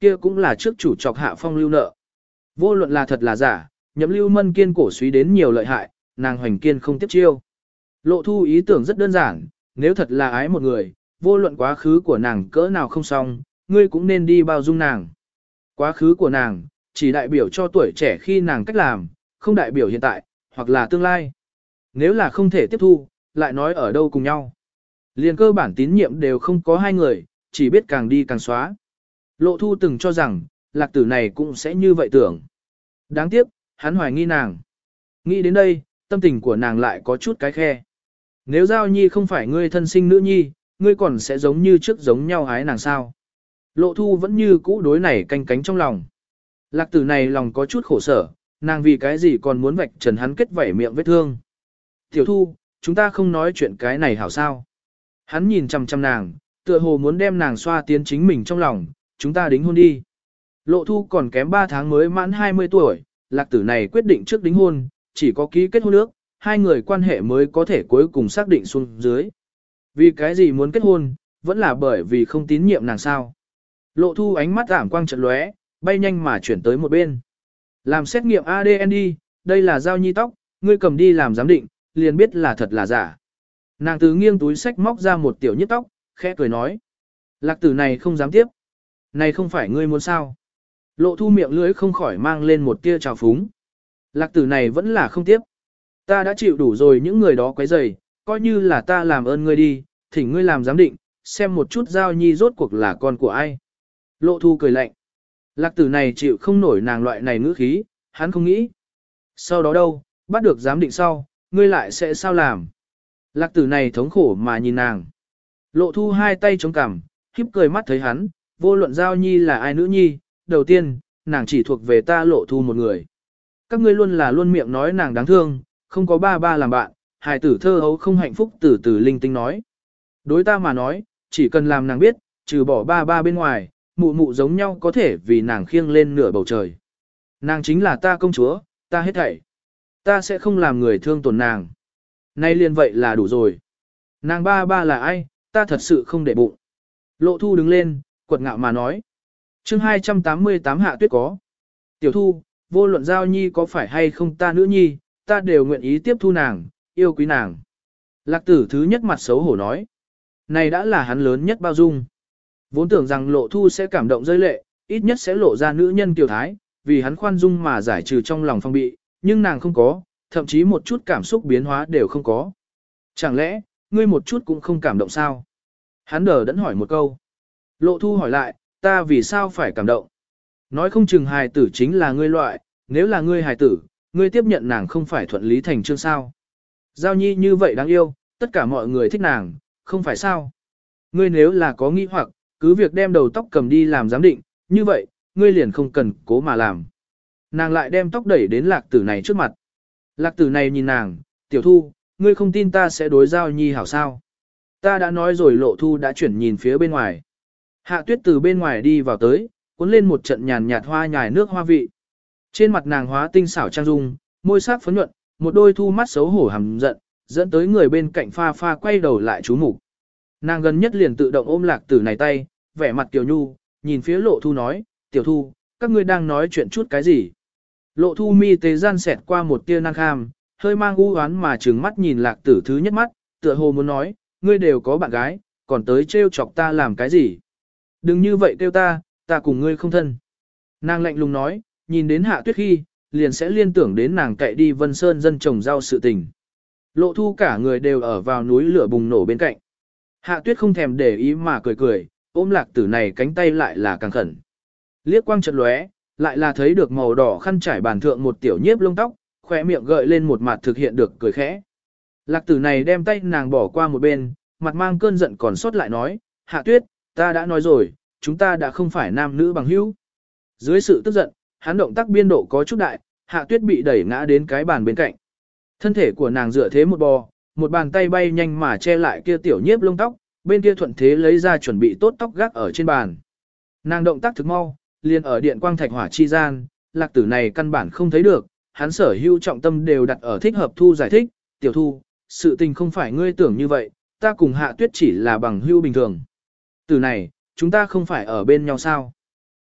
kia cũng là trước chủ chọc Hạ Phong lưu nợ. Vô luận là thật là giả, Nhậm Lưu Mân kiên cổ suý đến nhiều lợi hại, nàng Hoành Kiên không tiếp chiêu. Lộ Thu ý tưởng rất đơn giản, nếu thật là ái một người, vô luận quá khứ của nàng cỡ nào không xong, ngươi cũng nên đi bao dung nàng. Quá khứ của nàng, chỉ đại biểu cho tuổi trẻ khi nàng cách làm, không đại biểu hiện tại, hoặc là tương lai. Nếu là không thể tiếp thu, lại nói ở đâu cùng nhau. Liền cơ bản tín nhiệm đều không có hai người, chỉ biết càng đi càng xóa. Lộ Thu từng cho rằng, lạc tử này cũng sẽ như vậy tưởng. Đáng tiếc, hắn hoài nghi nàng. Nghĩ đến đây, tâm tình của nàng lại có chút cái khe. Nếu Giao Nhi không phải ngươi thân sinh nữ nhi, ngươi còn sẽ giống như trước giống nhau hái nàng sao. Lộ Thu vẫn như cũ đối này canh cánh trong lòng. Lạc tử này lòng có chút khổ sở, nàng vì cái gì còn muốn vạch trần hắn kết vảy miệng vết thương. Tiểu Thu, chúng ta không nói chuyện cái này hảo sao. Hắn nhìn chằm chằm nàng, tựa hồ muốn đem nàng xoa tiến chính mình trong lòng, chúng ta đính hôn đi. Lộ Thu còn kém ba tháng mới mãn hai mươi tuổi, lạc tử này quyết định trước đính hôn, chỉ có ký kết hôn ước, hai người quan hệ mới có thể cuối cùng xác định xuống dưới. Vì cái gì muốn kết hôn, vẫn là bởi vì không tín nhiệm nàng sao. Lộ Thu ánh mắt ảm quang trận lóe, bay nhanh mà chuyển tới một bên. Làm xét nghiệm a đê en đi, đây là Giao Nhi tóc, ngươi cầm đi làm giám định, liền biết là thật là giả. Nàng từ nghiêng túi sách móc ra một tiểu nhíp tóc, khẽ cười nói. Lạc tử này không dám tiếp. Này không phải ngươi muốn sao. Lộ Thu miệng lưỡi không khỏi mang lên một tia trào phúng. Lạc tử này vẫn là không tiếp. Ta đã chịu đủ rồi những người đó quấy rầy, coi như là ta làm ơn ngươi đi, thỉnh ngươi làm giám định, xem một chút Giao Nhi rốt cuộc là con của ai. Lộ Thu cười lạnh. Lạc tử này chịu không nổi nàng loại này ngữ khí, hắn không nghĩ. Sau đó đâu, bắt được giám định sau, ngươi lại sẽ sao làm? Lạc tử này thống khổ mà nhìn nàng. Lộ Thu hai tay chống cằm, khiếp cười mắt thấy hắn, vô luận Giao Nhi là ai nữ nhi, đầu tiên, nàng chỉ thuộc về ta Lộ Thu một người. Các ngươi luôn là luôn miệng nói nàng đáng thương, không có ba ba làm bạn, hài tử thơ hấu không hạnh phúc từ từ linh tinh nói. Đối ta mà nói, chỉ cần làm nàng biết, trừ bỏ ba ba bên ngoài, mụ mụ giống nhau có thể vì nàng khiêng lên nửa bầu trời. Nàng chính là ta công chúa, ta hết thảy. Ta sẽ không làm người thương tổn nàng. Nay liền vậy là đủ rồi. Nàng ba ba là ai, ta thật sự không để bụng. Lộ Thu đứng lên, quật ngạo mà nói. chương hai trăm tám mươi tám Hạ Tuyết có. Tiểu Thu, vô luận Giao Nhi có phải hay không ta nữ nhi, ta đều nguyện ý tiếp thu nàng, yêu quý nàng. Lạc tử thứ nhất mặt xấu hổ nói. Này đã là hắn lớn nhất bao dung. Vốn tưởng rằng Lộ Thu sẽ cảm động rơi lệ, ít nhất sẽ lộ ra nữ nhân kiều thái, vì hắn khoan dung mà giải trừ trong lòng phong bị, nhưng nàng không có, thậm chí một chút cảm xúc biến hóa đều không có. Chẳng lẽ, ngươi một chút cũng không cảm động sao? Hắn đờ đẫn hỏi một câu. Lộ Thu hỏi lại, ta vì sao phải cảm động? Nói không chừng hài tử chính là ngươi loại, nếu là ngươi hài tử, ngươi tiếp nhận nàng không phải thuận lý thành chương sao? Giao Nhi như vậy đáng yêu, tất cả mọi người thích nàng, không phải sao? Ngươi nếu là có nghi hoặc, cứ việc đem đầu tóc cầm đi làm giám định, như vậy, ngươi liền không cần cố mà làm. Nàng lại đem tóc đẩy đến lạc tử này trước mặt. Lạc tử này nhìn nàng, Tiểu Thu, ngươi không tin ta sẽ đối Giao Nhi hảo sao? Ta đã nói rồi. Lộ Thu đã chuyển nhìn phía bên ngoài. Hạ Tuyết từ bên ngoài đi vào tới, cuốn lên một trận nhàn nhạt hoa nhài nước hoa vị. Trên mặt nàng hóa tinh xảo trang dung, môi sắc phấn nhuận, một đôi thu mắt xấu hổ hầm giận, dẫn tới người bên cạnh pha pha quay đầu lại chú mục. Nàng gần nhất liền tự động ôm lạc tử này tay, vẻ mặt Tiểu Nhu, nhìn phía Lộ Thu nói, Tiểu Thu, các ngươi đang nói chuyện chút cái gì? Lộ Thu mi tế gian xẹt qua một tia năng kham, hơi mang u oán mà trừng mắt nhìn lạc tử thứ nhất mắt, tựa hồ muốn nói, ngươi đều có bạn gái, còn tới trêu chọc ta làm cái gì? Đừng như vậy kêu ta, ta cùng ngươi không thân. Nàng lạnh lùng nói, nhìn đến Hạ Tuyết khi, liền sẽ liên tưởng đến nàng cậy đi Vân Sơn dân trồng rau sự tình. Lộ Thu cả người đều ở vào núi lửa bùng nổ bên cạnh. Hạ Tuyết không thèm để ý mà cười cười, ôm lạc tử này cánh tay lại là càng khẩn. Liếc quang chợt lóe, lại là thấy được màu đỏ khăn trải bàn thượng một tiểu nhiếp lông tóc, khóe miệng gợi lên một mặt thực hiện được cười khẽ. Lạc tử này đem tay nàng bỏ qua một bên, mặt mang cơn giận còn sót lại nói, Hạ Tuyết, ta đã nói rồi, chúng ta đã không phải nam nữ bằng hữu. Dưới sự tức giận, hắn động tác biên độ có chút đại, Hạ Tuyết bị đẩy ngã đến cái bàn bên cạnh. Thân thể của nàng dựa thế một bò, một bàn tay bay nhanh mà che lại kia tiểu nhiếp lông tóc, bên kia thuận thế lấy ra chuẩn bị tốt tóc gác ở trên bàn. Nàng động tác thực mau, liền ở điện quang thạch hỏa chi gian, lạc tử này căn bản không thấy được, hắn sở hữu trọng tâm đều đặt ở thích hợp Thu giải thích, Tiểu Thu, sự tình không phải ngươi tưởng như vậy, ta cùng Hạ Tuyết chỉ là bằng hữu bình thường. Từ này, chúng ta không phải ở bên nhau sao?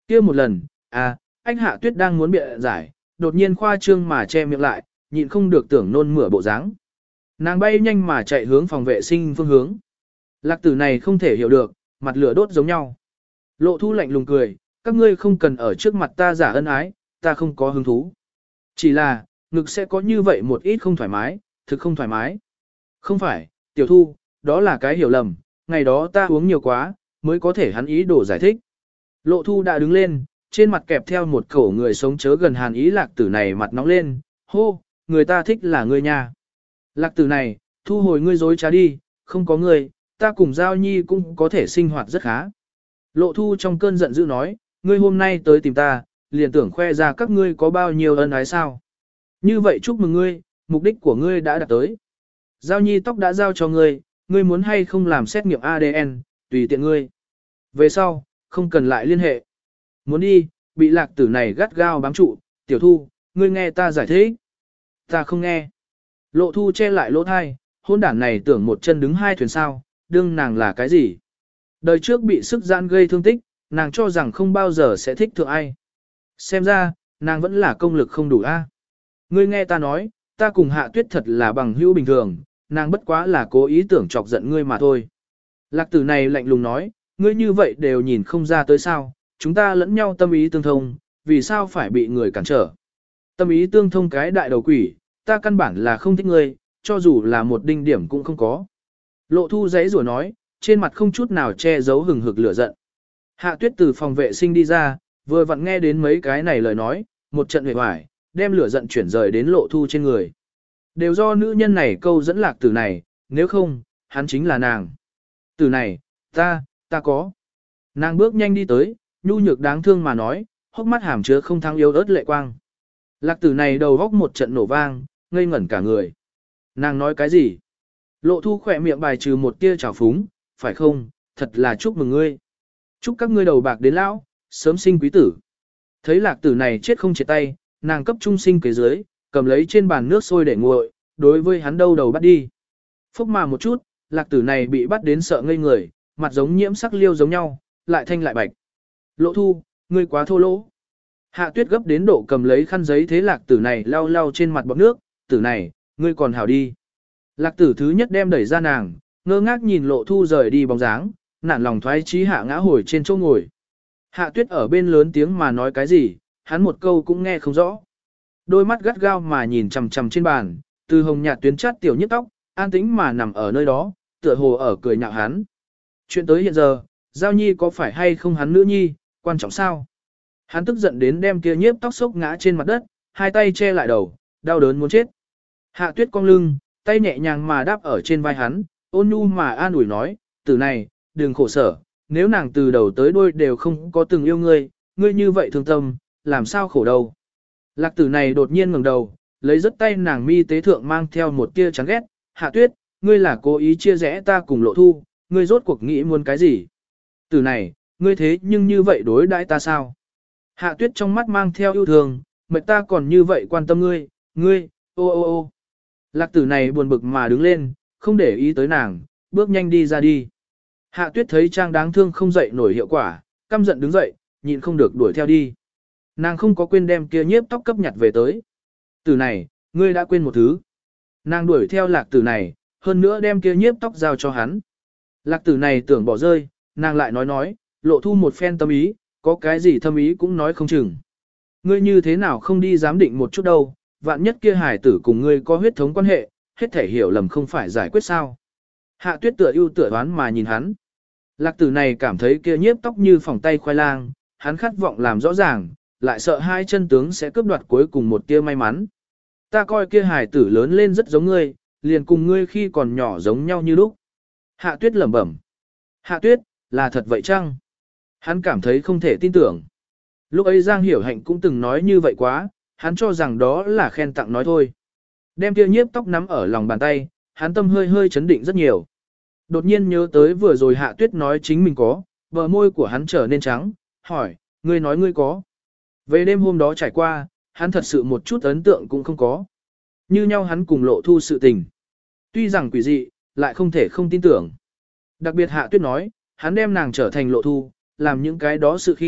kia một lần, à, anh Hạ Tuyết đang muốn bịa giải, đột nhiên khoa trương mà che miệng lại, nhịn không được tưởng nôn mửa bộ dáng. Nàng bay nhanh mà chạy hướng phòng vệ sinh phương hướng. Lạc tử này không thể hiểu được, mặt lửa đốt giống nhau. Lộ Thu lạnh lùng cười, các ngươi không cần ở trước mặt ta giả ân ái, ta không có hứng thú. Chỉ là, ngực sẽ có như vậy một ít không thoải mái, thực không thoải mái. Không phải, Tiểu Thu, đó là cái hiểu lầm, ngày đó ta uống nhiều quá, mới có thể hắn ý đồ giải thích. Lộ Thu đã đứng lên, trên mặt kẹp theo một khẩu người sống chớ gần hàn ý lạc tử này mặt nóng lên, hô, người ta thích là ngươi nha. Lạc tử này, thu hồi ngươi dối trá đi, không có ngươi, ta cùng Giao Nhi cũng có thể sinh hoạt rất khá. Lộ Thu trong cơn giận dữ nói, ngươi hôm nay tới tìm ta, liền tưởng khoe ra các ngươi có bao nhiêu ân ái sao. Như vậy chúc mừng ngươi, mục đích của ngươi đã đạt tới. Giao Nhi tóc đã giao cho ngươi, ngươi muốn hay không làm xét nghiệm a đê en, tùy tiện ngươi. Về sau, không cần lại liên hệ. Muốn đi, bị lạc tử này gắt gao bám trụ, Tiểu Thu, ngươi nghe ta giải thích. Ta không nghe. Lộ Thu che lại lỗ thai, hôn đản này tưởng một chân đứng hai thuyền sao, đương nàng là cái gì. Đời trước bị sức giãn gây thương tích, nàng cho rằng không bao giờ sẽ thích thượng ai. Xem ra, nàng vẫn là công lực không đủ a. Ngươi nghe ta nói, ta cùng Hạ Tuyết thật là bằng hữu bình thường, nàng bất quá là cố ý tưởng chọc giận ngươi mà thôi. Lạc tử này lạnh lùng nói, ngươi như vậy đều nhìn không ra tới sao, chúng ta lẫn nhau tâm ý tương thông, vì sao phải bị người cản trở. Tâm ý tương thông cái đại đầu quỷ, ta căn bản là không thích ngươi, cho dù là một đinh điểm cũng không có. Lộ Thu giấy rủa nói, trên mặt không chút nào che giấu hừng hực lửa giận. Hạ Tuyết từ phòng vệ sinh đi ra, vừa vặn nghe đến mấy cái này lời nói, một trận hề hoài, đem lửa giận chuyển rời đến Lộ Thu trên người. Đều do nữ nhân này câu dẫn lạc tử này, nếu không, hắn chính là nàng. Tử này, ta, ta có. Nàng bước nhanh đi tới, nhu nhược đáng thương mà nói, hốc mắt hàm chứa không thắng yếu ớt lệ quang. Lạc tử này đầu góc một trận nổ vang, ngây ngẩn cả người. Nàng nói cái gì? Lộ Thu khỏe miệng bài trừ một tia trào phúng, phải không, thật là chúc mừng ngươi. Chúc các ngươi đầu bạc đến lão, sớm sinh quý tử. Thấy lạc tử này chết không chết tay, nàng cấp trung sinh kế dưới, cầm lấy trên bàn nước sôi để nguội, đối với hắn đâu đầu bắt đi. Phúc mà một chút, lạc tử này bị bắt đến sợ ngây người, mặt giống nhiễm sắc liêu giống nhau, lại thanh lại bạch. Lộ Thu, ngươi quá thô lỗ. Hạ Tuyết gấp đến độ cầm lấy khăn giấy thế lạc tử này lau lau trên mặt bọt nước, tử này, ngươi còn hảo đi. Lạc tử thứ nhất đem đẩy ra nàng, ngơ ngác nhìn Lộ Thu rời đi bóng dáng, nản lòng thoái chí hạ ngã hồi trên chỗ ngồi. Hạ Tuyết ở bên lớn tiếng mà nói cái gì, hắn một câu cũng nghe không rõ. Đôi mắt gắt gao mà nhìn chằm chằm trên bàn, từ hồng nhạt tuyến chát tiểu nhức tóc, an tĩnh mà nằm ở nơi đó, tựa hồ ở cười nhạo hắn. Chuyện tới hiện giờ, Giao Nhi có phải hay không hắn nữ nhi, quan trọng sao? Hắn tức giận đến đem kia nhiếp tóc sốc ngã trên mặt đất, hai tay che lại đầu, đau đớn muốn chết. Hạ Tuyết cong lưng, tay nhẹ nhàng mà đáp ở trên vai hắn, ôn nhu mà an ủi nói, tử này, đừng khổ sở, nếu nàng từ đầu tới đuôi đều không có từng yêu ngươi, ngươi như vậy thương tâm, làm sao khổ đâu. Lạc tử này đột nhiên ngẩng đầu, lấy rất tay nàng mi tế thượng mang theo một tia chán ghét, Hạ Tuyết, ngươi là cố ý chia rẽ ta cùng Lộ Thu, ngươi rốt cuộc nghĩ muốn cái gì? Tử này, ngươi thế nhưng như vậy đối đãi ta sao? Hạ Tuyết trong mắt mang theo yêu thương, mệt ta còn như vậy quan tâm ngươi, ngươi, ô ô ô. Lạc tử này buồn bực mà đứng lên, không để ý tới nàng, bước nhanh đi ra đi. Hạ Tuyết thấy Trang đáng thương không dậy nổi hiệu quả, căm giận đứng dậy, nhịn không được đuổi theo đi. Nàng không có quên đem kia nhiếp tóc cấp nhặt về tới. Tử này, ngươi đã quên một thứ. Nàng đuổi theo lạc tử này, hơn nữa đem kia nhiếp tóc giao cho hắn. Lạc tử này tưởng bỏ rơi, nàng lại nói nói, Lộ Thu một phen tâm ý, có cái gì thâm ý cũng nói không chừng. Ngươi như thế nào không đi giám định một chút đâu, vạn nhất kia hải tử cùng ngươi có huyết thống quan hệ, hết thể hiểu lầm không phải giải quyết sao. Hạ Tuyết tựa ưu tựa đoán mà nhìn hắn. Lạc tử này cảm thấy kia nhiếp tóc như phòng tay khoai lang, hắn khát vọng làm rõ ràng, lại sợ hai chân tướng sẽ cướp đoạt cuối cùng một tia may mắn. Ta coi kia hải tử lớn lên rất giống ngươi, liền cùng ngươi khi còn nhỏ giống nhau như lúc. Hạ Tuyết lẩm bẩm. Hạ Tuyết, là thật vậy chăng? Hắn cảm thấy không thể tin tưởng. Lúc ấy Giang Hiểu Hạnh cũng từng nói như vậy quá, hắn cho rằng đó là khen tặng nói thôi. Đem kia nhiếp tóc nắm ở lòng bàn tay, hắn tâm hơi hơi chấn định rất nhiều. Đột nhiên nhớ tới vừa rồi Hạ Tuyết nói chính mình có, bờ môi của hắn trở nên trắng, hỏi, ngươi nói ngươi có. Về đêm hôm đó trải qua, hắn thật sự một chút ấn tượng cũng không có. Như nhau hắn cùng Lộ Thu sự tình. Tuy rằng quỷ dị, lại không thể không tin tưởng. Đặc biệt Hạ Tuyết nói, hắn đem nàng trở thành Lộ Thu, làm những cái đó sự khi,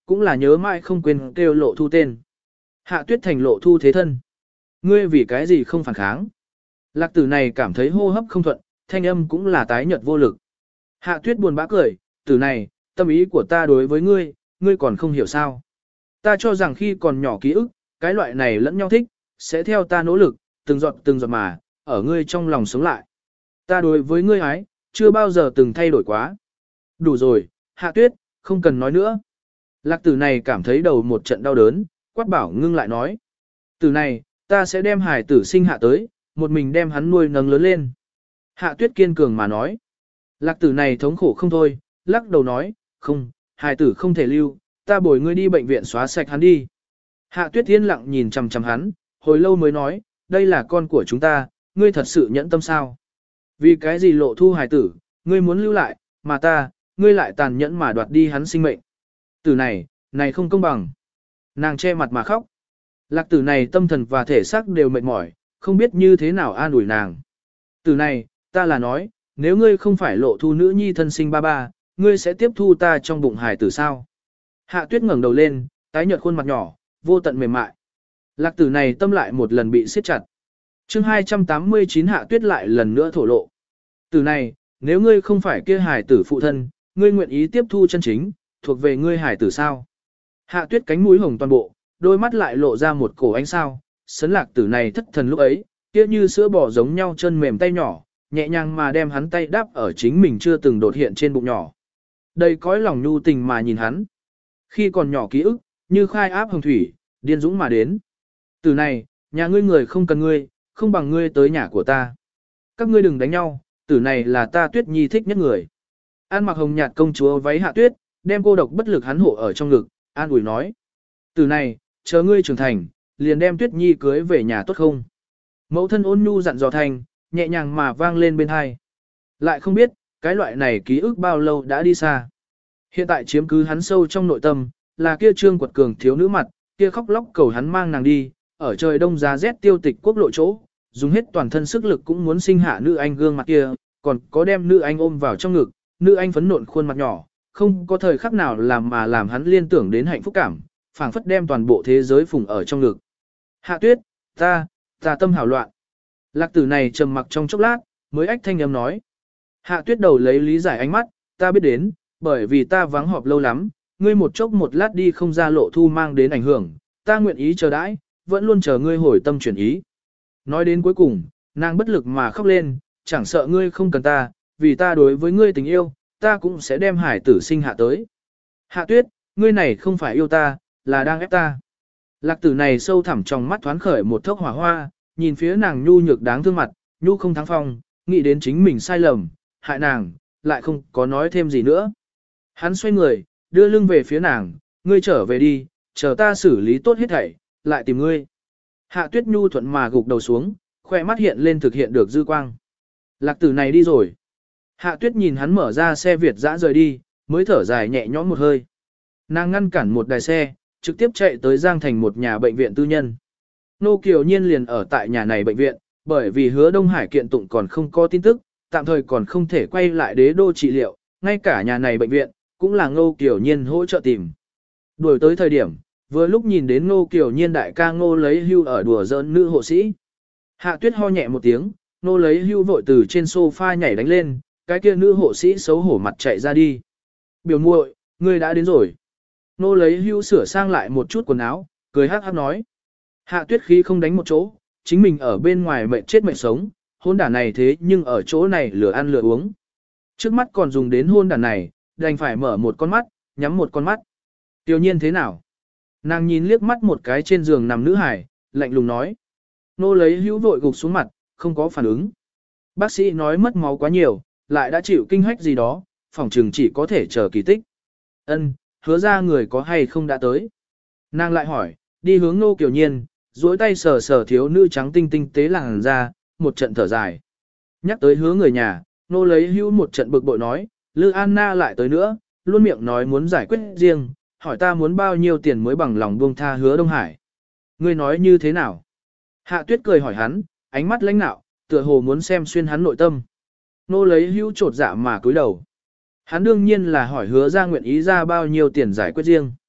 cũng là nhớ mãi không quên kêu Lộ Thu tên. Hạ Tuyết thành Lộ Thu thế thân. Ngươi vì cái gì không phản kháng? Lạc tử này cảm thấy hô hấp không thuận, thanh âm cũng là tái nhợt vô lực. Hạ Tuyết buồn bã cười, tử này, tâm ý của ta đối với ngươi, ngươi còn không hiểu sao. Ta cho rằng khi còn nhỏ ký ức, cái loại này lẫn nhau thích, sẽ theo ta nỗ lực, từng giọt từng giọt mà, ở ngươi trong lòng sống lại. Ta đối với ngươi ái, chưa bao giờ từng thay đổi quá. Đủ rồi, Hạ Tuyết, không cần nói nữa. Lạc tử này cảm thấy đầu một trận đau đớn, quát bảo ngưng lại nói. Tử này, ta sẽ đem hải tử sinh hạ tới, một mình đem hắn nuôi nấng lớn lên. Hạ Tuyết kiên cường mà nói. Lạc tử này thống khổ không thôi, lắc đầu nói, không, hải tử không thể lưu, ta bồi ngươi đi bệnh viện xóa sạch hắn đi. Hạ Tuyết yên lặng nhìn chằm chằm hắn, hồi lâu mới nói, đây là con của chúng ta, ngươi thật sự nhẫn tâm sao? Vì cái gì Lộ Thu hải tử, ngươi muốn lưu lại, mà ta, ngươi lại tàn nhẫn mà đoạt đi hắn sinh mệnh. Tử này, này không công bằng. Nàng che mặt mà khóc. Lạc tử này tâm thần và thể xác đều mệt mỏi, không biết như thế nào an ủi nàng. Tử này, ta là nói, nếu ngươi không phải Lộ Thu nữ nhi thân sinh ba ba, ngươi sẽ tiếp thu ta trong bụng hải tử sao? Hạ Tuyết ngẩng đầu lên, tái nhợt khuôn mặt nhỏ, vô tận mềm mại. Lạc tử này tâm lại một lần bị siết chặt. chương hai trăm tám mươi chín Hạ Tuyết lại lần nữa thổ lộ. Tử này, nếu ngươi không phải kia hải tử phụ thân, ngươi nguyện ý tiếp thu chân chính, thuộc về ngươi hải tử sao? Hạ Tuyết cánh mũi hồng toàn bộ, đôi mắt lại lộ ra một cổ ánh sao, sấn lạc tử này thất thần lúc ấy, kia như sữa bò giống nhau chân mềm tay nhỏ, nhẹ nhàng mà đem hắn tay đáp ở chính mình chưa từng đột hiện trên bụng nhỏ. Đầy cõi lòng nhu tình mà nhìn hắn. Khi còn nhỏ ký ức, như khai áp hồng thủy, điên dũng mà đến. Tử này, nhà ngươi người không cần ngươi, không bằng ngươi tới nhà của ta. Các ngươi đừng đánh nhau, tử này là ta Tuyết Nhi thích nhất người. An mặc hồng nhạt công chúa váy Hạ Tuyết, đem cô độc bất lực hắn hộ ở trong ngực, an ủi nói. Tử này, chờ ngươi trưởng thành, liền đem Tuyết Nhi cưới về nhà tốt không? Mẫu thân ôn nhu dặn dò thành, nhẹ nhàng mà vang lên bên hai. Lại không biết, cái loại này ký ức bao lâu đã đi xa. Hiện tại chiếm cứ hắn sâu trong nội tâm, là kia trương quật cường thiếu nữ mặt, kia khóc lóc cầu hắn mang nàng đi, ở trời đông giá rét tiêu tịch quốc lộ chỗ, dùng hết toàn thân sức lực cũng muốn sinh hạ nữ anh gương mặt kia, còn có đem nữ anh ôm vào trong ngực, nữ anh phấn nộn khuôn mặt nhỏ, không có thời khắc nào làm mà làm hắn liên tưởng đến hạnh phúc cảm, phảng phất đem toàn bộ thế giới phùng ở trong ngực. Hạ Tuyết, ta, ta tâm hảo loạn. Lạc tử này trầm mặc trong chốc lát, mới ách thanh âm nói. Hạ Tuyết đầu lấy lý giải ánh mắt, ta biết đến, bởi vì ta vắng họp lâu lắm, ngươi một chốc một lát đi không ra Lộ Thu mang đến ảnh hưởng, ta nguyện ý chờ đãi, vẫn luôn chờ ngươi hồi tâm chuyển ý. Nói đến cuối cùng, nàng bất lực mà khóc lên, chẳng sợ ngươi không cần ta, vì ta đối với ngươi tình yêu, ta cũng sẽ đem hải tử sinh hạ tới. Hạ Tuyết, ngươi này không phải yêu ta, là đang ép ta. Lạc tử này sâu thẳm trong mắt thoáng khởi một thốc hỏa hoa, nhìn phía nàng nhu nhược đáng thương mặt, nhu không thắng phong, nghĩ đến chính mình sai lầm, hại nàng, lại không có nói thêm gì nữa. Hắn xoay người, đưa lưng về phía nàng, ngươi trở về đi, chờ ta xử lý tốt hết thảy, lại tìm ngươi. Hạ Tuyết nhu thuận mà gục đầu xuống, khoe mắt hiện lên thực hiện được dư quang. Lạc tử này đi rồi. Hạ Tuyết nhìn hắn mở ra xe Việt dã rời đi, mới thở dài nhẹ nhõm một hơi. Nàng ngăn cản một đài xe, trực tiếp chạy tới Giang Thành một nhà bệnh viện tư nhân. Nô Kiều Nhiên liền ở tại nhà này bệnh viện, bởi vì Hứa Đông Hải kiện tụng còn không có tin tức, tạm thời còn không thể quay lại đế đô trị liệu, ngay cả nhà này bệnh viện, cũng là Ngô Kiều Nhiên hỗ trợ tìm. Đuổi tới thời điểm, vừa lúc nhìn đến Ngô Kiều Nhiên đại ca Ngô lấy hưu ở đùa giỡn nữ hộ sĩ. Hạ Tuyết ho nhẹ một tiếng, Ngô lấy hưu vội từ trên sofa nhảy đánh lên, cái kia nữ hộ sĩ xấu hổ mặt chạy ra đi. Biểu muội, ngươi đã đến rồi. Ngô lấy hưu sửa sang lại một chút quần áo, cười hắc hắc nói. Hạ Tuyết khí không đánh một chỗ, chính mình ở bên ngoài mệt chết mệt sống, hôn đản này thế nhưng ở chỗ này lừa ăn lừa uống. Trước mắt còn dùng đến hôn đản này, đành phải mở một con mắt, nhắm một con mắt. Tiêu Nhiên thế nào? Nàng nhìn liếc mắt một cái trên giường nằm nữ hải, lạnh lùng nói. Nô lấy hữu vội gục xuống mặt, không có phản ứng. Bác sĩ nói mất máu quá nhiều, lại đã chịu kinh hách gì đó, phòng trừng chỉ có thể chờ kỳ tích. Ân, hứa ra người có hay không đã tới. Nàng lại hỏi, đi hướng Nô Kiều Nhiên, duỗi tay sờ sờ thiếu nữ trắng tinh tinh tế làn ra, một trận thở dài. Nhắc tới hứa người nhà, Nô lấy hữu một trận bực bội nói, Lư Anna lại tới nữa, luôn miệng nói muốn giải quyết riêng, hỏi ta muốn bao nhiêu tiền mới bằng lòng buông tha Hứa Đông Hải. Ngươi nói như thế nào? Hạ Tuyết cười hỏi hắn, ánh mắt lãnh nạo, tựa hồ muốn xem xuyên hắn nội tâm. Nô lấy hữu trột dạ mà cúi đầu. Hắn đương nhiên là hỏi Hứa ra nguyện ý ra bao nhiêu tiền giải quyết riêng.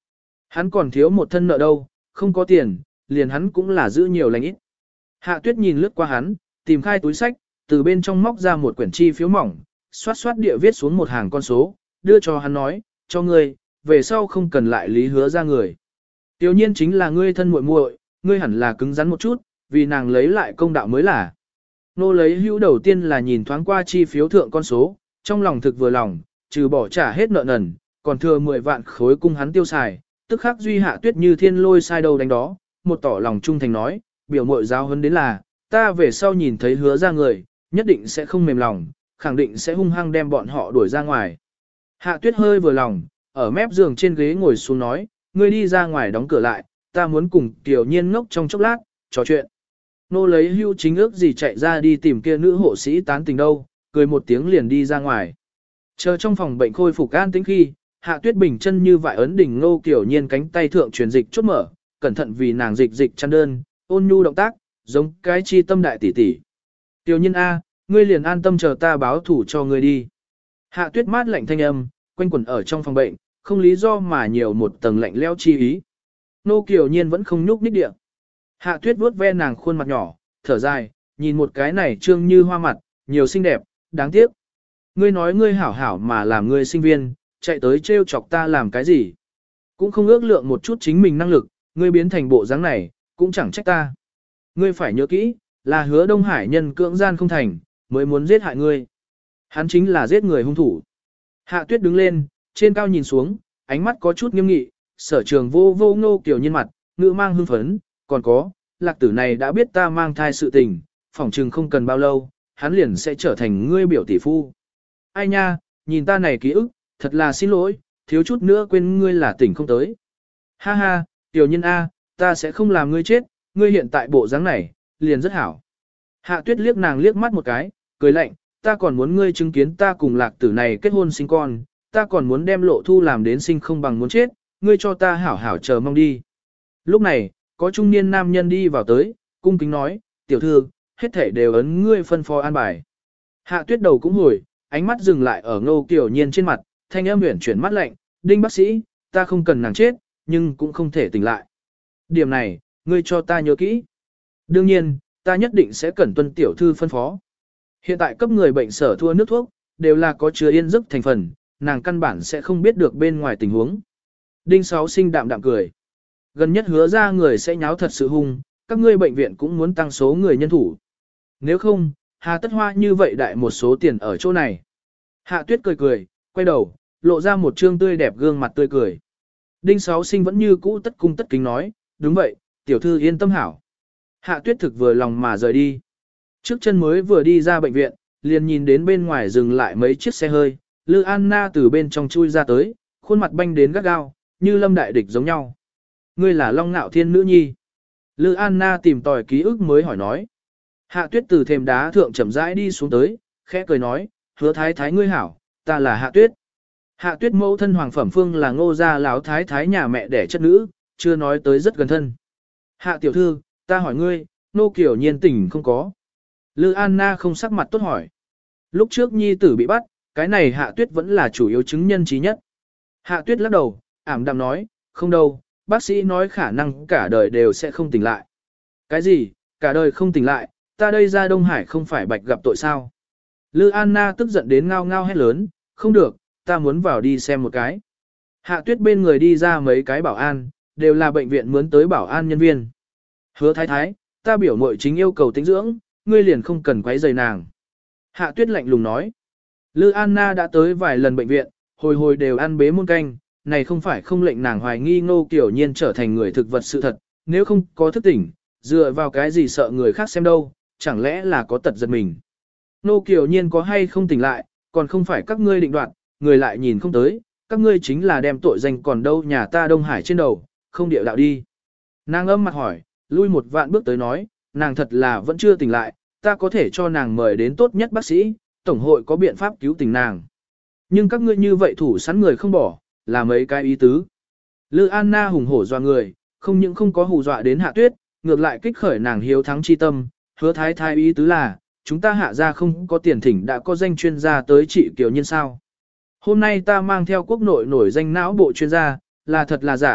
Hắn còn thiếu một thân nợ đâu, không có tiền, liền hắn cũng là giữ nhiều lành ít. Hạ tuyết nhìn lướt qua hắn, tìm khai túi sách, từ bên trong móc ra một quyển chi phiếu mỏng, xoát xoát địa viết xuống một hàng con số, đưa cho hắn nói, cho ngươi, về sau không cần lại lý hứa ra người. Tiểu nhiên chính là ngươi thân muội muội, ngươi hẳn là cứng rắn một chút, vì nàng lấy lại công đạo mới là. Nô lấy hữu đầu tiên là nhìn thoáng qua chi phiếu thượng con số, trong lòng thực vừa lòng, trừ bỏ trả hết nợ nần, còn thừa mười vạn khối cung hắn tiêu xài, tức khắc duy Hạ tuyết như thiên lôi sai đầu đánh đó, một tỏ lòng trung thành nói, biểu muội giáo huấn đến là, ta về sau nhìn thấy hứa ra người, nhất định sẽ không mềm lòng, khẳng định sẽ hung hăng đem bọn họ đuổi ra ngoài. Hạ tuyết hơi vừa lòng, ở mép giường trên ghế ngồi xuống nói, ngươi đi ra ngoài đóng cửa lại, ta muốn cùng tiểu nhiên ngốc trong chốc lát, trò chuyện. Nô lấy hưu chính ước gì chạy ra đi tìm kia nữ hộ sĩ tán tình đâu, cười một tiếng liền đi ra ngoài. Chờ trong phòng bệnh khôi phục an tĩnh khi, Hạ Tuyết bình chân như vại ấn đỉnh Nô Kiểu Nhiên cánh tay thượng truyền dịch chốt mở, cẩn thận vì nàng dịch dịch chăn đơn, ôn nhu động tác, giống cái chi tâm đại tỷ tỷ. Tiểu Nhiên a, ngươi liền an tâm chờ ta báo thủ cho ngươi đi. Hạ Tuyết mát lạnh thanh âm, quanh quẩn ở trong phòng bệnh, không lý do mà nhiều một tầng lạnh lẽo chi ý. Nô Kiểu Nhiên vẫn không nhúc nhích địa. Hạ Tuyết vuốt ve nàng khuôn mặt nhỏ, thở dài, nhìn một cái này trương như hoa mặt, nhiều xinh đẹp, đáng tiếc. Ngươi nói ngươi hảo hảo mà làm ngươi sinh viên, chạy tới trêu chọc ta làm cái gì? Cũng không ước lượng một chút chính mình năng lực, ngươi biến thành bộ dáng này, cũng chẳng trách ta. Ngươi phải nhớ kỹ, là hứa Đông Hải nhân cưỡng gian không thành, mới muốn giết hại ngươi. Hắn chính là giết người hung thủ. Hạ Tuyết đứng lên, trên cao nhìn xuống, ánh mắt có chút nghiêm nghị, sở trường vô vô Ngô Kiểu Nhiên mặt, ngữ mang hưng phấn, còn có, lạc tử này đã biết ta mang thai sự tình, phỏng chừng không cần bao lâu, hắn liền sẽ trở thành ngươi biểu tỷ phu. Ai nha, nhìn ta này ký ức, thật là xin lỗi, thiếu chút nữa quên ngươi là tỉnh không tới. Ha ha, tiểu nhân A, ta sẽ không làm ngươi chết, ngươi hiện tại bộ dáng này, liền rất hảo. Hạ Tuyết liếc nàng liếc mắt một cái, cười lạnh, ta còn muốn ngươi chứng kiến ta cùng lạc tử này kết hôn sinh con, ta còn muốn đem Lộ Thu làm đến sinh không bằng muốn chết, ngươi cho ta hảo hảo chờ mong đi. Lúc này, có trung niên nam nhân đi vào tới, cung kính nói, tiểu thư, hết thể đều ấn ngươi phân phó an bài. Hạ Tuyết đầu cũng hồi, ánh mắt dừng lại ở Ngô Kiểu Nhiên trên mặt, thanh âm huyền chuyển mắt lạnh, đinh bác sĩ, ta không cần nàng chết, nhưng cũng không thể tỉnh lại. Điểm này, ngươi cho ta nhớ kỹ. Đương nhiên, ta nhất định sẽ cẩn tuân tiểu thư phân phó. Hiện tại cấp người bệnh sở thua nước thuốc, đều là có chứa yên giấc thành phần, nàng căn bản sẽ không biết được bên ngoài tình huống. Đinh Sáu Sinh đạm đạm cười. Gần nhất hứa ra người sẽ nháo thật sự hung, các ngươi bệnh viện cũng muốn tăng số người nhân thủ. Nếu không, hà tất hoa như vậy đại một số tiền ở chỗ này. Hạ Tuyết cười cười, quay đầu, lộ ra một trương tươi đẹp gương mặt tươi cười. Đinh Sáu Sinh vẫn như cũ tất cung tất kính nói, đúng vậy, tiểu thư yên tâm hảo. Hạ Tuyết thực vừa lòng mà rời đi. Trước chân mới vừa đi ra bệnh viện, liền nhìn đến bên ngoài dừng lại mấy chiếc xe hơi, Lư Anna từ bên trong chui ra tới, khuôn mặt banh đến gắt gao, như lâm đại địch giống nhau. Ngươi là Long Nạo Thiên nữ nhi. Lư Anna tìm tòi ký ức mới hỏi nói. Hạ Tuyết từ thềm đá thượng chậm rãi đi xuống tới, khẽ cười nói, hứa thái thái ngươi hảo, ta là Hạ Tuyết. Hạ Tuyết mẫu thân Hoàng Phẩm Phương là Ngô gia lão thái thái nhà mẹ đẻ chất nữ, chưa nói tới rất gần thân. Hạ tiểu thư, ta hỏi ngươi, Nô Kiểu Nhiên tỉnh không có. Lư Anna không sắc mặt tốt hỏi. Lúc trước nhi tử bị bắt, cái này Hạ Tuyết vẫn là chủ yếu chứng nhân trí nhất. Hạ Tuyết lắc đầu, ảm đạm nói, không đâu, bác sĩ nói khả năng cả đời đều sẽ không tỉnh lại. Cái gì, cả đời không tỉnh lại, ta đây ra Đông Hải không phải bạch gặp tội sao. Lư Anna tức giận đến ngao ngao hét lớn, không được, ta muốn vào đi xem một cái. Hạ Tuyết bên người đi ra mấy cái bảo an, đều là bệnh viện mướn tới bảo an nhân viên. Hứa thái thái, ta biểu muội chính yêu cầu tĩnh dưỡng, ngươi liền không cần quấy rầy nàng. Hạ Tuyết lạnh lùng nói. Lư Anna đã tới vài lần bệnh viện, hồi hồi đều ăn bế muôn canh, này không phải không lệnh nàng hoài nghi Ngô Kiểu Nhiên trở thành người thực vật sự thật, nếu không có thức tỉnh, dựa vào cái gì sợ người khác xem đâu, chẳng lẽ là có tật giật mình. Ngô Kiểu Nhiên có hay không tỉnh lại, còn không phải các ngươi định đoạt, người lại nhìn không tới, các ngươi chính là đem tội danh còn đâu nhà ta Đông Hải trên đầu, không địa đạo đi. Nàng âm mặt hỏi, lui một vạn bước tới nói, nàng thật là vẫn chưa tỉnh lại, ta có thể cho nàng mời đến tốt nhất bác sĩ, tổng hội có biện pháp cứu tỉnh nàng. Nhưng các ngươi như vậy thủ sẵn người không bỏ, là mấy cái ý tứ. Lư Anna hùng hổ doa người, không những không có hù dọa đến Hạ Tuyết, ngược lại kích khởi nàng hiếu thắng chi tâm, hứa thái thái ý tứ là, chúng ta hạ ra không có tiền thỉnh đã có danh chuyên gia tới trị Kiều Nhiên sao. Hôm nay ta mang theo quốc nội nổi danh não bộ chuyên gia, là thật là giả,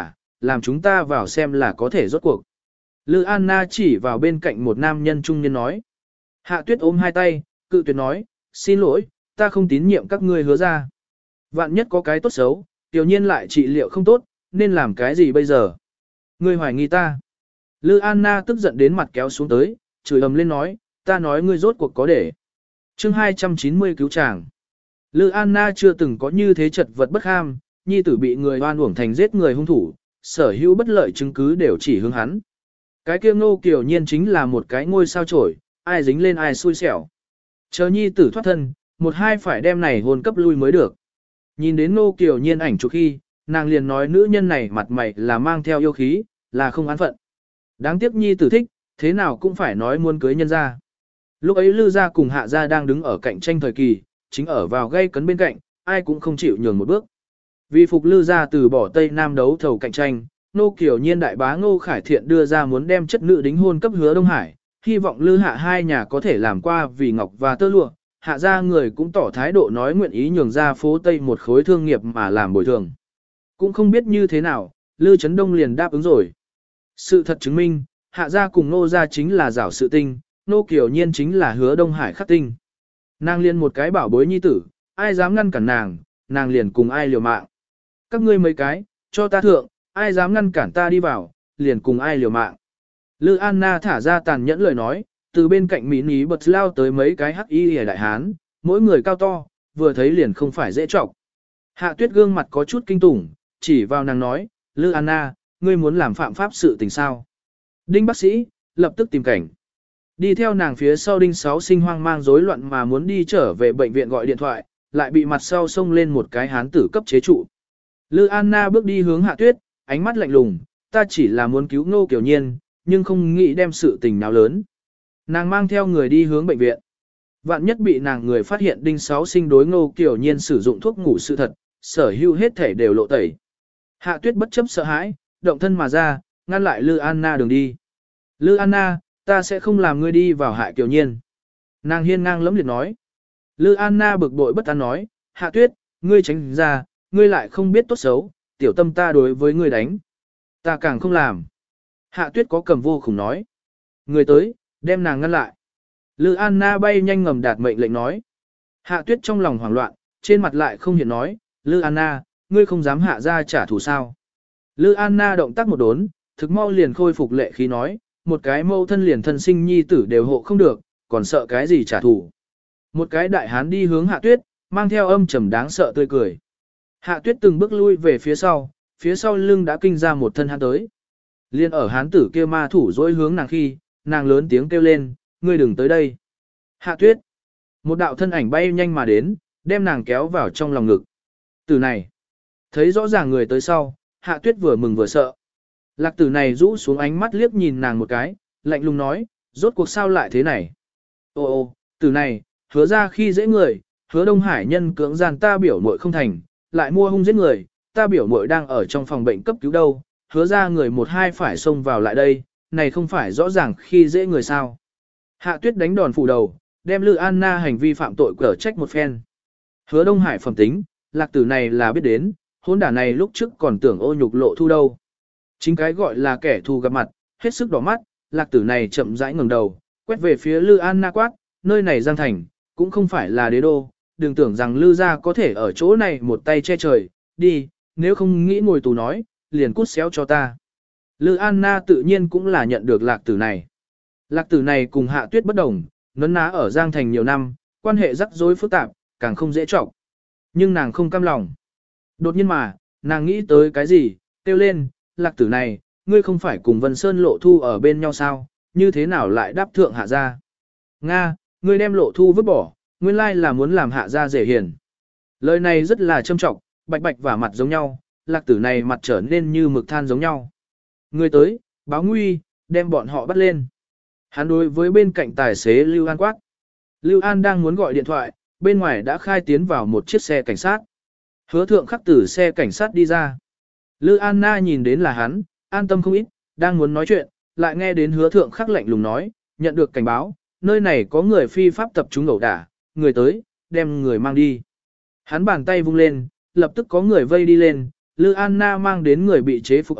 làm chúng ta vào xem là có thể rốt cuộc. Lư Anna chỉ vào bên cạnh một nam nhân trung niên nói. Hạ tuyết ôm hai tay, cự tuyệt nói, xin lỗi, ta không tín nhiệm các ngươi hứa ra. Vạn nhất có cái tốt xấu, tiểu nhiên lại trị liệu không tốt, nên làm cái gì bây giờ? Ngươi hoài nghi ta. Lư Anna tức giận đến mặt kéo xuống tới, chửi ầm lên nói, ta nói ngươi rốt cuộc có để. chương hai trăm chín mươi cứu chàng. Lư Anna chưa từng có như thế chật vật bất ham, nhi tử bị người oan uổng thành giết người hung thủ, sở hữu bất lợi chứng cứ đều chỉ hướng hắn. Cái kia Ngô Kiều Nhiên chính là một cái ngôi sao chổi, ai dính lên ai xui xẻo. Chờ nhi tử thoát thân, một hai phải đem này hồn cấp lui mới được. Nhìn đến Ngô Kiều Nhiên ảnh chụp khi, nàng liền nói nữ nhân này mặt mày là mang theo yêu khí, là không án phận. Đáng tiếc nhi tử thích, thế nào cũng phải nói muốn cưới nhân ra. Lúc ấy Lư gia cùng Hạ gia đang đứng ở cạnh tranh thời kỳ, chính ở vào gây cấn bên cạnh, ai cũng không chịu nhường một bước. Vì phục Lư gia từ bỏ Tây Nam đấu thầu cạnh tranh, Ngô Kiều Nhiên đại bá Ngô Khải Thiện đưa ra muốn đem chất nữ đính hôn cấp Hứa Đông Hải, hy vọng Lư Hạ hai nhà có thể làm qua vì ngọc và tơ lụa. Hạ gia người cũng tỏ thái độ nói nguyện ý nhường ra phố Tây một khối thương nghiệp mà làm bồi thường. Cũng không biết như thế nào, Lư Trấn Đông liền đáp ứng rồi. Sự thật chứng minh, Hạ gia cùng Ngô gia chính là giảo sự tinh, Ngô Kiều Nhiên chính là Hứa Đông Hải khắc tinh. Nàng liền một cái bảo bối nhi tử, ai dám ngăn cản nàng, nàng liền cùng ai liều mạng. Các ngươi mấy cái, cho ta thượng, ai dám ngăn cản ta đi vào, liền cùng ai liều mạng. Lư Anna thả ra tàn nhẫn lời nói, từ bên cạnh mỹ ní bật lao tới mấy cái hắc y hề đại hán, mỗi người cao to, vừa thấy liền không phải dễ trọng. Hạ tuyết gương mặt có chút kinh tủng, chỉ vào nàng nói, Lư Anna, ngươi muốn làm phạm pháp sự tình sao? Đinh bác sĩ, lập tức tìm cảnh. Đi theo nàng phía sau Đinh Sáu Sinh hoang mang rối loạn mà muốn đi trở về bệnh viện gọi điện thoại, lại bị mặt sau xông lên một cái hán tử cấp chế trụ. Lư Anna bước đi hướng Hạ Tuyết, ánh mắt lạnh lùng, ta chỉ là muốn cứu Ngô Kiều Nhiên, nhưng không nghĩ đem sự tình nào lớn. Nàng mang theo người đi hướng bệnh viện. Vạn nhất bị nàng người phát hiện Đinh Sáu Sinh đối Ngô Kiều Nhiên sử dụng thuốc ngủ sự thật, sở hữu hết thể đều lộ tẩy. Hạ Tuyết bất chấp sợ hãi, động thân mà ra, ngăn lại Lư Anna đường đi. Lư Anna, ta sẽ không làm ngươi đi vào hại Kiều Nhiên. Nàng hiên ngang lẫm liệt nói. Lư Anna bực bội bất an nói, Hạ Tuyết, ngươi tránh ra, ngươi lại không biết tốt xấu, tiểu tâm ta đối với ngươi đánh. Ta càng không làm. Hạ Tuyết có cầm vô khủng nói. Người tới, đem nàng ngăn lại. Lư Anna bay nhanh ngầm đạt mệnh lệnh nói. Hạ Tuyết trong lòng hoảng loạn, trên mặt lại không hiện nói, Lư Anna, ngươi không dám hạ ra trả thù sao. Lư Anna động tác một đốn, thực mau liền khôi phục lệ khí nói, một cái mâu thân liền thân sinh nhi tử đều hộ không được, còn sợ cái gì trả thù. Một cái đại hán đi hướng Hạ Tuyết, mang theo âm trầm đáng sợ tươi cười. Hạ Tuyết từng bước lui về phía sau, phía sau lưng đã kinh ra một thân hán tới. Liên ở hán tử kia ma thủ dối hướng nàng khi, nàng lớn tiếng kêu lên, ngươi đừng tới đây. Hạ Tuyết. Một đạo thân ảnh bay nhanh mà đến, đem nàng kéo vào trong lòng ngực. Tử này. Thấy rõ ràng người tới sau, Hạ Tuyết vừa mừng vừa sợ. Lạc tử này rũ xuống ánh mắt liếc nhìn nàng một cái, lạnh lùng nói, rốt cuộc sao lại thế này. Ô ô, tử này, hứa ra khi dễ người, hứa Đông Hải nhân cưỡng gian ta biểu muội không thành, lại mua hung giết người, ta biểu muội đang ở trong phòng bệnh cấp cứu đâu, hứa ra người một hai phải xông vào lại đây, này không phải rõ ràng khi dễ người sao. Hạ Tuyết đánh đòn phủ đầu, đem Lư Anna hành vi phạm tội cở trách một phen. Hứa Đông Hải phẩm tính, lạc tử này là biết đến, hôn đả này lúc trước còn tưởng ô nhục lộ thu đâu. Chính cái gọi là kẻ thù gặp mặt, hết sức đỏ mắt, lạc tử này chậm rãi ngẩng đầu, quét về phía Lư Anna quát, nơi này Giang Thành, cũng không phải là đế đô, đừng tưởng rằng Lư gia có thể ở chỗ này một tay che trời, đi, nếu không nghĩ ngồi tù nói, liền cút xéo cho ta. Lư Anna tự nhiên cũng là nhận được lạc tử này. Lạc tử này cùng Hạ Tuyết bất đồng, nấn ná ở Giang Thành nhiều năm, quan hệ rắc rối phức tạp, càng không dễ trọng. Nhưng nàng không cam lòng. Đột nhiên mà, nàng nghĩ tới cái gì, kêu lên, lạc tử này, ngươi không phải cùng Vân Sơn Lộ Thu ở bên nhau sao, như thế nào lại đáp thượng Hạ gia? Nga, ngươi đem Lộ Thu vứt bỏ, nguyên lai là muốn làm Hạ gia dễ hiền. Lời này rất là châm trọng, bạch bạch và mặt giống nhau, lạc tử này mặt trở nên như mực than giống nhau. Ngươi tới, báo nguy, đem bọn họ bắt lên. Hắn đối với bên cạnh tài xế Lưu An quát. Lưu An đang muốn gọi điện thoại, bên ngoài đã khai tiến vào một chiếc xe cảnh sát. Hứa thượng khắc từ xe cảnh sát đi ra. Lư Anna nhìn đến là hắn, an tâm không ít, đang muốn nói chuyện, lại nghe đến hứa thượng khắc lạnh lùng nói, nhận được cảnh báo, nơi này có người phi pháp tập trung ẩu đả, người tới, đem người mang đi. Hắn bàn tay vung lên, lập tức có người vây đi lên, Lư Anna mang đến người bị chế phục ở,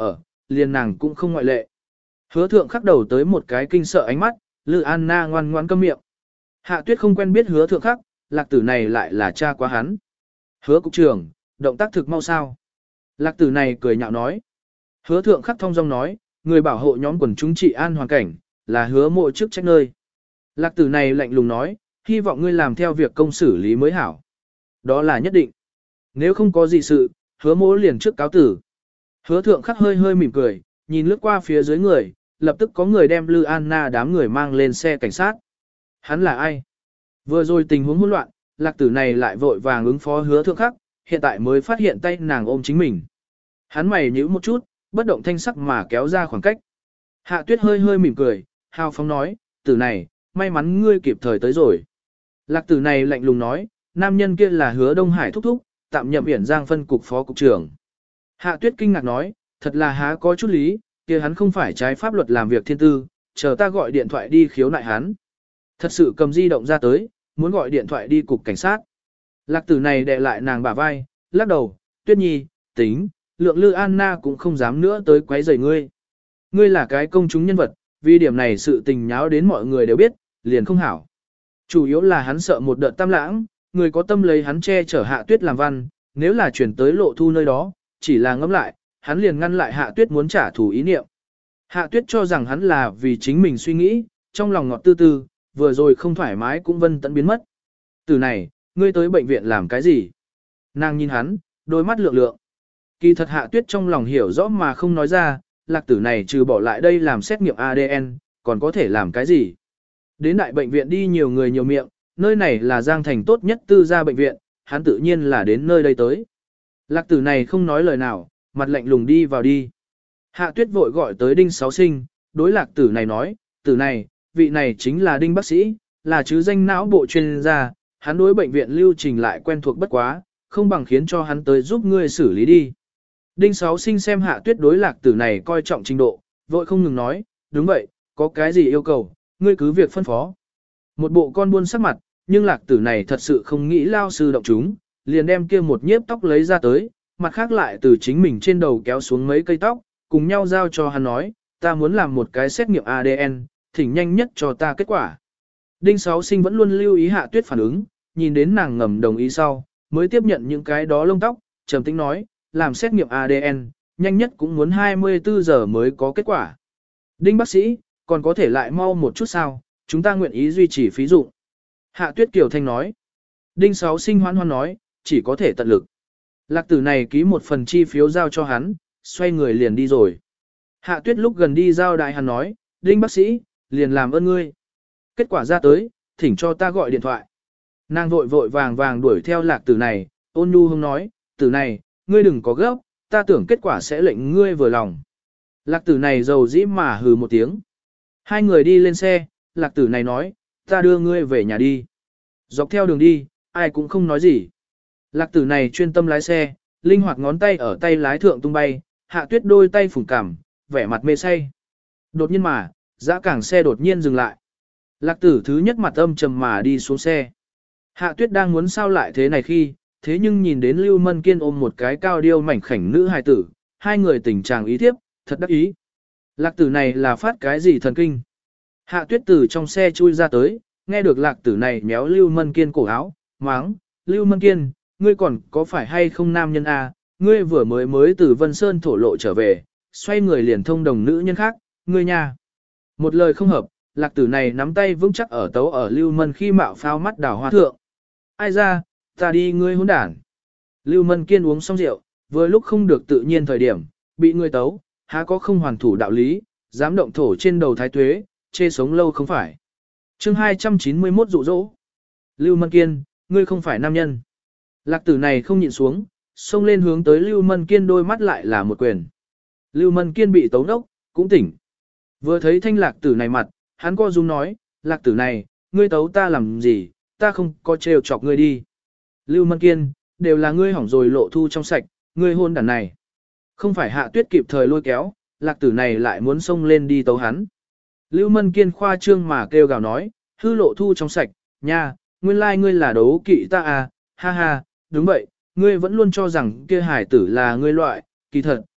liền nàng cũng không ngoại lệ. Hứa thượng khắc đầu tới một cái kinh sợ ánh mắt, Lư Anna ngoan ngoãn câm miệng. Hạ tuyết không quen biết hứa thượng khắc, lạc tử này lại là cha quá hắn. Hứa cục trưởng, động tác thực mau sao. Lạc tử này cười nhạo nói. Hứa thượng khắc thông dong nói, người bảo hộ nhóm quần chúng trị an hoàn cảnh, là hứa mộ chức trách nơi. Lạc tử này lạnh lùng nói, hy vọng ngươi làm theo việc công xử lý mới hảo. Đó là nhất định. Nếu không có gì sự, hứa mộ liền trước cáo tử. Hứa thượng khắc hơi hơi mỉm cười, nhìn lướt qua phía dưới người, lập tức có người đem Lư Anna đám người mang lên xe cảnh sát. Hắn là ai? Vừa rồi tình huống hỗn loạn, lạc tử này lại vội vàng ứng phó hứa thượng khắc, hiện tại mới phát hiện tay nàng ôm chính mình. Hắn mày nhíu một chút, bất động thanh sắc mà kéo ra khoảng cách. Hạ tuyết hơi hơi mỉm cười, hào phóng nói, tử này, may mắn ngươi kịp thời tới rồi. Lạc tử này lạnh lùng nói, nam nhân kia là hứa Đông Hải thúc thúc, tạm nhậm Uyển Giang phân cục phó cục trưởng. Hạ tuyết kinh ngạc nói, thật là há có chút lý, kia hắn không phải trái pháp luật làm việc thiên tư, chờ ta gọi điện thoại đi khiếu nại hắn. Thật sự cầm di động ra tới, muốn gọi điện thoại đi cục cảnh sát. Lạc tử này đè lại nàng bả vai, lắc đầu, tuyết nhi, tính, lượng Lư Anna cũng không dám nữa tới quấy rầy ngươi. Ngươi là cái công chúng nhân vật, vì điểm này sự tình nháo đến mọi người đều biết, liền không hảo. Chủ yếu là hắn sợ một đợt tam lãng, người có tâm lấy hắn che chở Hạ Tuyết làm văn, nếu là chuyển tới Lộ Thu nơi đó, chỉ là ngẫm lại, hắn liền ngăn lại Hạ Tuyết muốn trả thù ý niệm. Hạ Tuyết cho rằng hắn là vì chính mình suy nghĩ, trong lòng ngọt tư tư, vừa rồi không thoải mái cũng vân tận biến mất. Từ này, ngươi tới bệnh viện làm cái gì? Nàng nhìn hắn, đôi mắt lượng lượng. Kỳ thật Hạ Tuyết trong lòng hiểu rõ mà không nói ra, lạc tử này trừ bỏ lại đây làm xét nghiệm a đê en, còn có thể làm cái gì? Đến đại bệnh viện đi nhiều người nhiều miệng, nơi này là Giang Thành tốt nhất tư gia bệnh viện, hắn tự nhiên là đến nơi đây tới. Lạc tử này không nói lời nào, mặt lạnh lùng đi vào đi. Hạ Tuyết vội gọi tới Đinh Sáu Sinh, đối lạc tử này nói, tử này, vị này chính là Đinh bác sĩ, là chứ danh não bộ chuyên gia, hắn đối bệnh viện lưu trình lại quen thuộc bất quá, không bằng khiến cho hắn tới giúp ngươi xử lý đi. Đinh Sáu Sinh xem Hạ Tuyết đối lạc tử này coi trọng trình độ, vội không ngừng nói, đúng vậy, có cái gì yêu cầu, ngươi cứ việc phân phó. Một bộ con buôn sắc mặt, nhưng lạc tử này thật sự không nghĩ lao sư động chúng, liền đem kia một nhiếp tóc lấy ra tới, mặt khác lại từ chính mình trên đầu kéo xuống mấy cây tóc, cùng nhau giao cho hắn nói, ta muốn làm một cái xét nghiệm a đê en, thỉnh nhanh nhất cho ta kết quả. Đinh Sáu Sinh vẫn luôn lưu ý Hạ Tuyết phản ứng, nhìn đến nàng ngầm đồng ý sau, mới tiếp nhận những cái đó lông tóc, trầm tĩnh nói, làm xét nghiệm a đê en, nhanh nhất cũng muốn hai mươi tư giờ mới có kết quả. Đinh bác sĩ, còn có thể lại mau một chút sao, chúng ta nguyện ý duy trì phí dụng. Hạ Tuyết Kiều Thanh nói. Đinh Sáu Sinh hoan hoan nói, chỉ có thể tận lực. Lạc tử này ký một phần chi phiếu giao cho hắn, xoay người liền đi rồi. Hạ Tuyết lúc gần đi giao đại hắn nói, Đinh bác sĩ, liền làm ơn ngươi. Kết quả ra tới, thỉnh cho ta gọi điện thoại. Nàng vội vội vàng vàng đuổi theo lạc tử này, ôn nhu hông nói, tử này, ngươi đừng có gấp, ta tưởng kết quả sẽ lệnh ngươi vừa lòng. Lạc tử này dầu dĩ mà hừ một tiếng. Hai người đi lên xe, lạc tử này nói, ta đưa ngươi về nhà đi. Dọc theo đường đi, ai cũng không nói gì. Lạc tử này chuyên tâm lái xe, linh hoạt ngón tay ở tay lái thượng tung bay, Hạ Tuyết đôi tay phủng cảm, vẻ mặt mê say. Đột nhiên mà, dã cảng xe đột nhiên dừng lại. Lạc tử thứ nhất mặt âm trầm mà đi xuống xe. Hạ Tuyết đang muốn sao lại thế này khi, thế nhưng nhìn đến Lưu Mân Kiên ôm một cái cao điêu mảnh khảnh nữ hài tử, hai người tình trạng ý thiếp, thật đắc ý. Lạc tử này là phát cái gì thần kinh? Hạ Tuyết từ trong xe chui ra tới, nghe được lạc tử này méo Lưu Mân Kiên cổ áo, máng, Lưu Mân Kiên, ngươi còn có phải hay không nam nhân à, ngươi vừa mới mới từ Vân Sơn thổ lộ trở về, xoay người liền thông đồng nữ nhân khác, ngươi nha. Một lời không hợp, lạc tử này nắm tay vững chắc ở tấu ở Lưu Mân khi mạo phao mắt đào hoa thượng. Ai ra, ta đi ngươi hỗn đản. Lưu Mân Kiên uống xong rượu, vừa lúc không được tự nhiên thời điểm, bị ngươi tấu, há có không hoàn thủ đạo lý, dám động thổ trên đầu thái tuế, chê sống lâu không phải. Chương hai trăm chín mươi mốt dụ dỗ. Lưu Mân Kiên, ngươi không phải nam nhân. Lạc tử này không nhịn xuống, xông lên hướng tới Lưu Mân Kiên đôi mắt lại là một quyền. Lưu Mân Kiên bị tấu đốc, cũng tỉnh. Vừa thấy thanh lạc tử này mặt, hắn co rúm nói, lạc tử này, ngươi tấu ta làm gì, ta không có trêu chọc ngươi đi. Lưu Mân Kiên, đều là ngươi hỏng rồi Lộ Thu trong sạch, ngươi hôn đàn này. Không phải Hạ Tuyết kịp thời lôi kéo, lạc tử này lại muốn xông lên đi tấu hắn. Lưu Mân Kiên khoa trương mà kêu gào nói, hư Lộ Thu trong sạch, nha, nguyên lai like ngươi là đấu kỵ ta à, ha ha, đúng vậy, ngươi vẫn luôn cho rằng kia hải tử là ngươi loại, kỳ thật,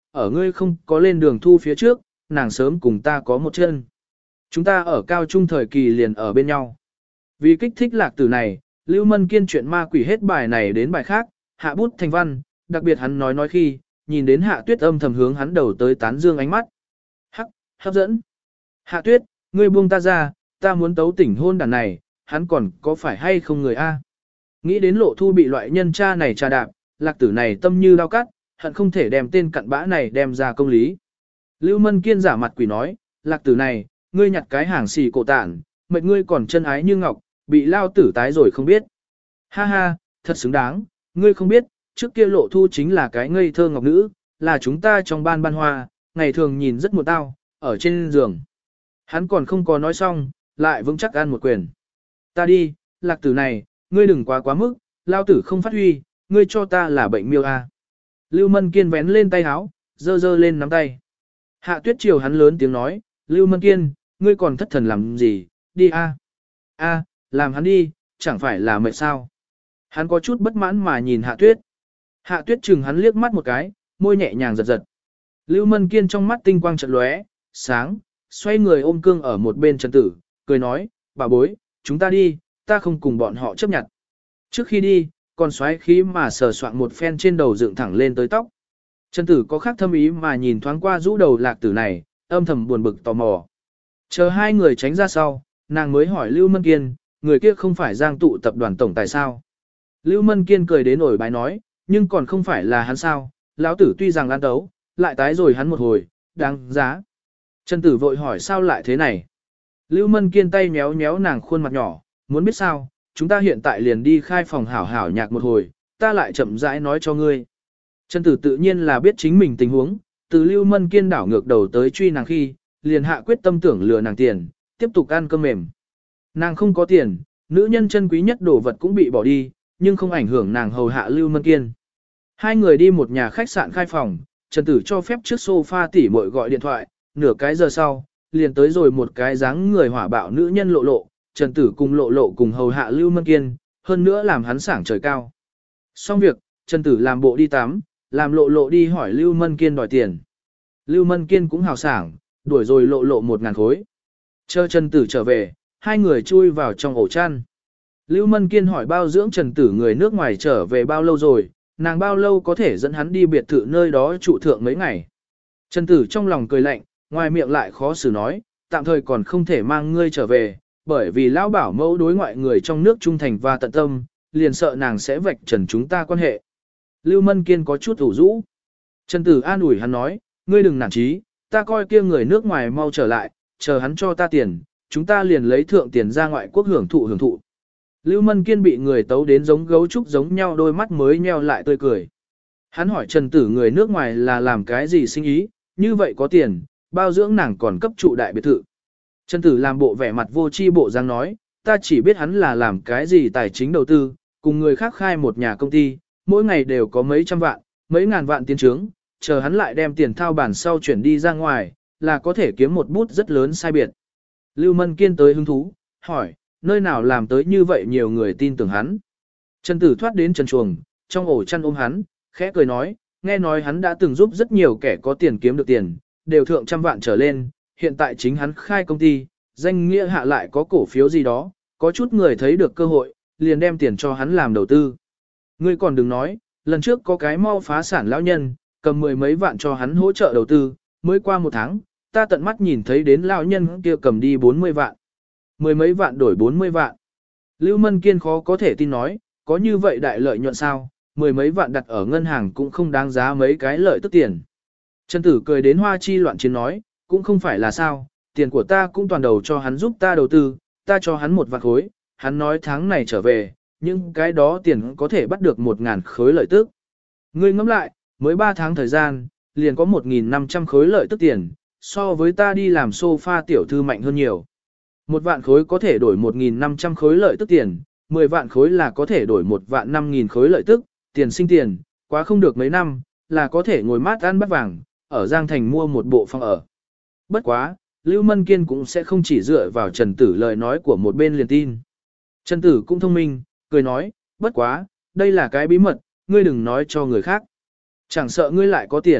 ở ngươi không có lên đường thu phía trước, nàng sớm cùng ta có một chân. Chúng ta ở cao trung thời kỳ liền ở bên nhau. Vì kích thích lạc tử này, Lưu Mân Kiên chuyện ma quỷ hết bài này đến bài khác, hạ bút thành văn, đặc biệt hắn nói nói khi, nhìn đến Hạ Tuyết âm thầm hướng hắn đầu tới tán dương ánh mắt. Hắc, hấp dẫn. Hạ Tuyết, ngươi buông ta ra, ta muốn tấu tỉnh hôn đàn này, hắn còn có phải hay không người a? Nghĩ đến Lộ Thu bị loại nhân cha này trà đạp, lạc tử này tâm như đao cắt, hận không thể đem tên cặn bã này đem ra công lý. Lưu Mân Kiên giả mặt quỷ nói, lạc tử này, ngươi nhặt cái hàng xì cổ tản, mệt ngươi còn chân ái như ngọc, bị lao tử tái rồi không biết. Ha ha, thật xứng đáng, ngươi không biết, trước kia Lộ Thu chính là cái ngây thơ ngọc nữ, là chúng ta trong ban ban hoa, ngày thường nhìn rất một tao, ở trên giường. Hắn còn không có nói xong, lại vững chắc ăn một quyền. Ta đi, lạc tử này, ngươi đừng quá quá mức, lao tử không phát huy, ngươi cho ta là bệnh miêu a. Lưu Mân Kiên vén lên tay háo, dơ dơ lên nắm tay. Hạ Tuyết chiều hắn lớn tiếng nói, Lưu Mân Kiên, ngươi còn thất thần làm gì, đi a. A, làm hắn đi, chẳng phải là mệt sao. Hắn có chút bất mãn mà nhìn Hạ Tuyết. Hạ Tuyết chừng hắn liếc mắt một cái, môi nhẹ nhàng giật giật. Lưu Mân Kiên trong mắt tinh quang chợt lóe, sáng, xoay người ôm cương ở một bên Trần Tử, cười nói, bà bối, chúng ta đi, ta không cùng bọn họ chấp nhận. Trước khi đi, còn xoáy khí mà sờ soạn một phen trên đầu dựng thẳng lên tới tóc. Trần Tử có khác thâm ý mà nhìn thoáng qua rũ đầu lạc tử này, âm thầm buồn bực tò mò. Chờ hai người tránh ra sau, nàng mới hỏi Lưu Mân Kiên, người kia không phải Giang tụ tập đoàn tổng tài sao? Lưu Mân Kiên cười đến ổi bái nói, nhưng còn không phải là hắn sao, lão tử tuy rằng ăn tấu, lại tái rồi hắn một hồi, đáng giá. Trần Tử vội hỏi sao lại thế này? Lưu Mân Kiên tay méo méo nàng khuôn mặt nhỏ, muốn biết sao, chúng ta hiện tại liền đi khai phòng hảo hảo nhạc một hồi, ta lại chậm rãi nói cho ngươi. Trần Tử tự nhiên là biết chính mình tình huống, từ Lưu Mân Kiên đảo ngược đầu tới truy nàng khi, liền hạ quyết tâm tưởng lừa nàng tiền, tiếp tục ăn cơm mềm. Nàng không có tiền, nữ nhân chân quý nhất đồ vật cũng bị bỏ đi, nhưng không ảnh hưởng nàng hầu hạ Lưu Mân Kiên. Hai người đi một nhà khách sạn khai phòng, Trần Tử cho phép trước sofa tỉ muội gọi điện thoại, nửa cái giờ sau, liền tới rồi một cái dáng người hỏa bạo nữ nhân Lộ Lộ, Trần Tử cùng Lộ Lộ cùng hầu hạ Lưu Mân Kiên, hơn nữa làm hắn sảng trời cao. Xong việc, Trần Tử làm bộ đi tắm, làm Lộ Lộ đi hỏi Lưu Mân Kiên đòi tiền. Lưu Mân Kiên cũng hào sảng, đuổi rồi Lộ Lộ một ngàn khối. Chờ Trần Tử trở về, hai người chui vào trong ổ chăn. Lưu Mân Kiên hỏi bao dưỡng Trần Tử người nước ngoài trở về bao lâu rồi, nàng bao lâu có thể dẫn hắn đi biệt thự nơi đó trụ thượng mấy ngày. Trần Tử trong lòng cười lạnh, ngoài miệng lại khó xử nói, tạm thời còn không thể mang ngươi trở về, bởi vì lão bảo mẫu đối ngoại người trong nước trung thành và tận tâm, liền sợ nàng sẽ vạch trần chúng ta quan hệ. Lưu Mân Kiên có chút ủ rũ. Trần Tử an ủi hắn nói, ngươi đừng nản chí, ta coi kia người nước ngoài mau trở lại, chờ hắn cho ta tiền, chúng ta liền lấy thượng tiền ra ngoại quốc hưởng thụ hưởng thụ. Lưu Mân Kiên bị người tấu đến giống gấu trúc giống nhau đôi mắt mới nheo lại tươi cười. Hắn hỏi Trần Tử người nước ngoài là làm cái gì sinh ý, như vậy có tiền, bao dưỡng nàng còn cấp trụ đại biệt thự. Trần Tử làm bộ vẻ mặt vô tri bộ dáng nói, ta chỉ biết hắn là làm cái gì tài chính đầu tư, cùng người khác khai một nhà công ty, mỗi ngày đều có mấy trăm vạn, mấy ngàn vạn tiền trướng, chờ hắn lại đem tiền thao bản sau chuyển đi ra ngoài, là có thể kiếm một bút rất lớn sai biệt. Lưu Mân Kiên tới hứng thú, hỏi, nơi nào làm tới như vậy nhiều người tin tưởng hắn. Trần Tử thoát đến trần chuồng, trong ổ chăn ôm hắn, khẽ cười nói, nghe nói hắn đã từng giúp rất nhiều kẻ có tiền kiếm được tiền, đều thượng trăm vạn trở lên, hiện tại chính hắn khai công ty, danh nghĩa hạ lại có cổ phiếu gì đó, có chút người thấy được cơ hội, liền đem tiền cho hắn làm đầu tư. Ngươi còn đừng nói, lần trước có cái mau phá sản lão nhân, cầm mười mấy vạn cho hắn hỗ trợ đầu tư, mới qua một tháng, ta tận mắt nhìn thấy đến lão nhân kia cầm đi bốn mươi vạn. Mười mấy vạn đổi bốn mươi vạn. Lưu Mân Kiên khó có thể tin nói, có như vậy đại lợi nhuận sao, mười mấy vạn đặt ở ngân hàng cũng không đáng giá mấy cái lợi tức tiền. Trần Tử cười đến hoa chi loạn chiến nói, cũng không phải là sao, tiền của ta cũng toàn đầu cho hắn giúp ta đầu tư, ta cho hắn một vạn khối, hắn nói tháng này trở về, nhưng cái đó tiền có thể bắt được một ngàn khối lợi tức. Ngươi ngẫm lại, mới ba tháng thời gian, liền có một nghìn năm trăm khối lợi tức tiền, so với ta đi làm sofa tiểu thư mạnh hơn nhiều. Một vạn khối có thể đổi một nghìn năm trăm khối lợi tức tiền, mười vạn khối là có thể đổi một vạn năm nghìn khối lợi tức, tiền sinh tiền, quá không được mấy năm, là có thể ngồi mát ăn bát vàng, ở Giang Thành mua một bộ phòng ở. Bất quá, Lưu Mân Kiên cũng sẽ không chỉ dựa vào Trần Tử lời nói của một bên liền tin. Trần Tử cũng thông minh, cười nói, bất quá, đây là cái bí mật, ngươi đừng nói cho người khác. Chẳng sợ ngươi lại có tiền,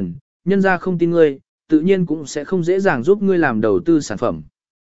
nhân ra không tin ngươi, tự nhiên cũng sẽ không dễ dàng giúp ngươi làm đầu tư sản phẩm.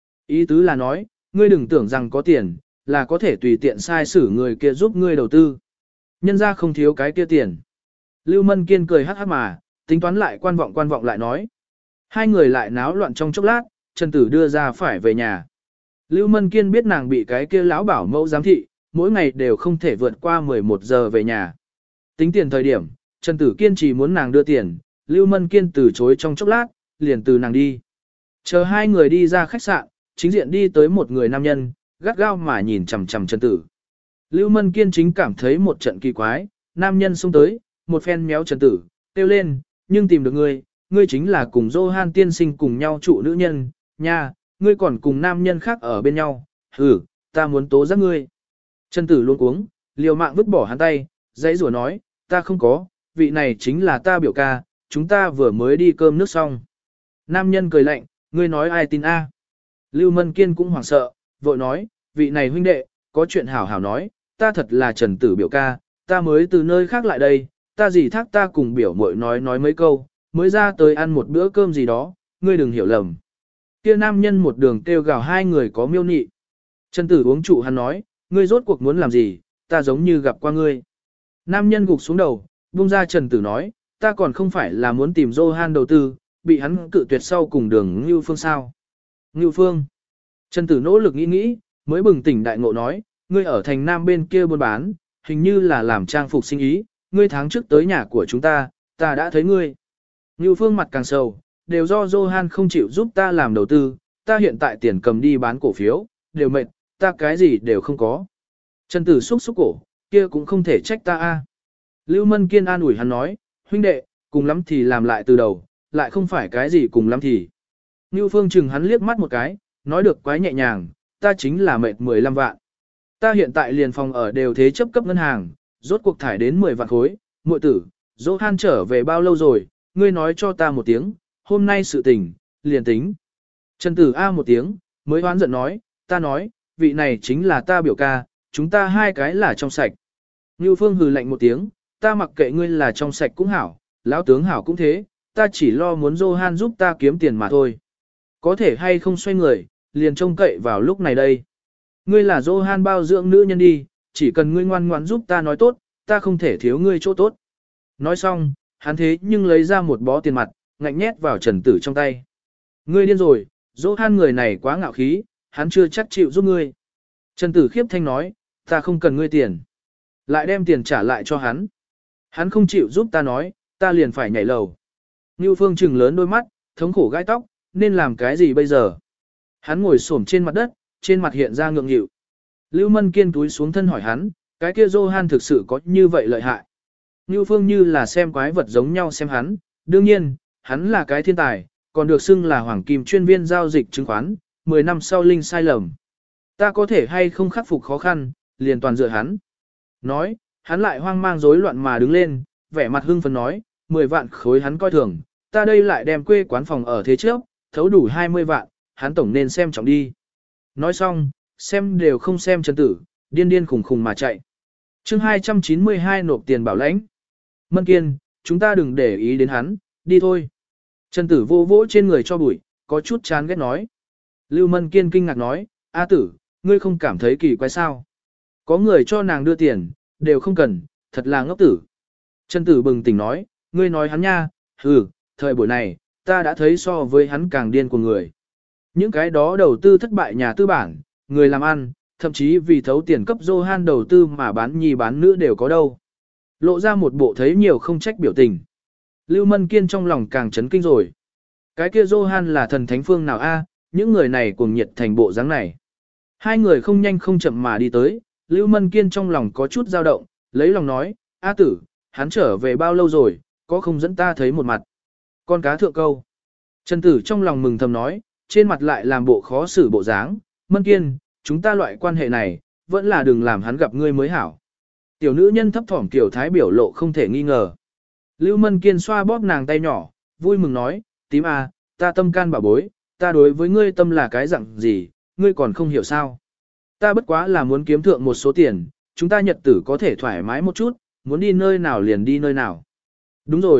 Ý tứ là nói, ngươi đừng tưởng rằng có tiền, là có thể tùy tiện sai xử người kia giúp ngươi đầu tư. Nhân ra không thiếu cái kia tiền. Lưu Mân Kiên cười hắc hắc mà, tính toán lại quan vọng quan vọng lại nói. Hai người lại náo loạn trong chốc lát, Trần Tử đưa ra phải về nhà. Lưu Mân Kiên biết nàng bị cái kia lão bảo mẫu giám thị, mỗi ngày đều không thể vượt qua mười một giờ về nhà. Tính tiền thời điểm, Trần Tử kiên trì muốn nàng đưa tiền, Lưu Mân Kiên từ chối trong chốc lát, liền từ nàng đi. Chờ hai người đi ra khách sạn, chính diện đi tới một người nam nhân, gắt gao mà nhìn chằm chằm Trần Tử. Lưu Mân Kiên chính cảm thấy một trận kỳ quái, nam nhân xông tới, một phen méo Trần Tử, kêu lên, nhưng tìm được ngươi, ngươi chính là cùng Johan tiên sinh cùng nhau trụ nữ nhân, nha, ngươi còn cùng nam nhân khác ở bên nhau, hử, ta muốn tố giác ngươi. Trần Tử luôn cuống, liều mạng vứt bỏ hắn tay, dãy rủa nói, ta không có, vị này chính là ta biểu ca, chúng ta vừa mới đi cơm nước xong. Nam nhân cười lạnh, ngươi nói ai tin a? Lưu Mân Kiên cũng hoảng sợ, vội nói, vị này huynh đệ, có chuyện hảo hảo nói, ta thật là Trần Tử biểu ca, ta mới từ nơi khác lại đây, ta gì thác ta cùng biểu muội nói nói mấy câu, mới ra tới ăn một bữa cơm gì đó, ngươi đừng hiểu lầm. Kia nam nhân một đường kêu gào hai người có miêu nị. Trần Tử uống trụ hắn nói, ngươi rốt cuộc muốn làm gì, ta giống như gặp qua ngươi. Nam nhân gục xuống đầu, buông ra Trần Tử nói, ta còn không phải là muốn tìm Johan đầu tư, bị hắn cự tuyệt sau cùng đường Ngưu Phương sao. Ngưu Phương. Trần Tử nỗ lực nghĩ nghĩ, mới bừng tỉnh đại ngộ nói, ngươi ở thành Nam bên kia buôn bán, hình như là làm trang phục sinh ý, ngươi tháng trước tới nhà của chúng ta, ta đã thấy ngươi. Ngưu Phương mặt càng sầu, đều do Johan không chịu giúp ta làm đầu tư, ta hiện tại tiền cầm đi bán cổ phiếu, đều mệt, ta cái gì đều không có. Trần Tử xúc xúc cổ, kia cũng không thể trách ta a. Lưu Mân Kiên an ủi hắn nói, huynh đệ, cùng lắm thì làm lại từ đầu, lại không phải cái gì cùng lắm thì. Ngưu Phương chừng hắn liếc mắt một cái, nói được quái nhẹ nhàng, ta chính là mệt mười lăm vạn. Ta hiện tại liền phòng ở đều thế chấp cấp ngân hàng, rốt cuộc thải đến mười vạn khối, muội tử, Johan trở về bao lâu rồi, ngươi nói cho ta một tiếng, hôm nay sự tình, liền tính. Trần Tử A một tiếng, mới hoán giận nói, ta nói, vị này chính là ta biểu ca, chúng ta hai cái là trong sạch. Ngưu Phương hừ lạnh một tiếng, ta mặc kệ ngươi là trong sạch cũng hảo, lão tướng hảo cũng thế, ta chỉ lo muốn Johan giúp ta kiếm tiền mà thôi. Có thể hay không xoay người, liền trông cậy vào lúc này đây. Ngươi là Johan bao dưỡng nữ nhân đi, chỉ cần ngươi ngoan ngoãn giúp ta nói tốt, ta không thể thiếu ngươi chỗ tốt. Nói xong, hắn thế nhưng lấy ra một bó tiền mặt, ngạnh nhét vào Trần Tử trong tay. Ngươi điên rồi, Johan người này quá ngạo khí, hắn chưa chắc chịu giúp ngươi. Trần Tử khiếp thanh nói, ta không cần ngươi tiền. Lại đem tiền trả lại cho hắn. Hắn không chịu giúp ta nói, ta liền phải nhảy lầu. Ngưu Phương trừng lớn đôi mắt, thống khổ gai tóc, nên làm cái gì bây giờ? Hắn ngồi xổm trên mặt đất, trên mặt hiện ra ngượng nghịu. Lưu Mân Kiên túi xuống thân hỏi hắn, cái kia Johan thực sự có như vậy lợi hại. Ngưu Phương như là xem quái vật giống nhau xem hắn, đương nhiên, hắn là cái thiên tài, còn được xưng là hoàng kim chuyên viên giao dịch chứng khoán, mười năm sau linh sai lầm. Ta có thể hay không khắc phục khó khăn, liền toàn dựa hắn. Nói, hắn lại hoang mang rối loạn mà đứng lên, vẻ mặt hưng phấn nói, mười vạn khối hắn coi thường, ta đây lại đem quê quán phòng ở thế trước, thấu đủ hai mươi vạn, hắn tổng nên xem trọng đi. Nói xong, xem đều không xem Trần Tử, điên điên khùng khùng mà chạy. chương hai trăm chín mươi hai nộp tiền bảo lãnh. Mân Kiên, chúng ta đừng để ý đến hắn, đi thôi. Trần Tử vô vỗ trên người cho bụi, có chút chán ghét nói. Lưu Mân Kiên kinh ngạc nói, A Tử, ngươi không cảm thấy kỳ quái sao? Có người cho nàng đưa tiền, đều không cần, thật là ngốc tử. Trần Tử bừng tỉnh nói, ngươi nói hắn nha, hừ, thời buổi này, ta đã thấy so với hắn càng điên của người. Những cái đó đầu tư thất bại nhà tư bản, người làm ăn, thậm chí vì thấu tiền cấp Johan đầu tư mà bán nhi bán nữ đều có đâu. Lộ ra một bộ thấy nhiều không trách biểu tình. Lưu Mân Kiên trong lòng càng chấn kinh rồi. Cái kia Johan là thần thánh phương nào a? Những người này cùng nhiệt thành bộ dáng này. Hai người không nhanh không chậm mà đi tới, Lưu Mân Kiên trong lòng có chút dao động, lấy lòng nói, A Tử, hắn trở về bao lâu rồi, có không dẫn ta thấy một mặt. Con cá thượng câu. Trần Tử trong lòng mừng thầm nói, trên mặt lại làm bộ khó xử bộ dáng, Mân Kiên, chúng ta loại quan hệ này, vẫn là đừng làm hắn gặp ngươi mới hảo. Tiểu nữ nhân thấp thỏm tiểu thái biểu lộ không thể nghi ngờ. Lưu Mân Kiên xoa bóp nàng tay nhỏ, vui mừng nói, tím à, ta tâm can bảo bối, ta đối với ngươi tâm là cái dạng gì, ngươi còn không hiểu sao. Ta bất quá là muốn kiếm thượng một số tiền, chúng ta nhật tử có thể thoải mái một chút, muốn đi nơi nào liền đi nơi nào. Đúng rồi,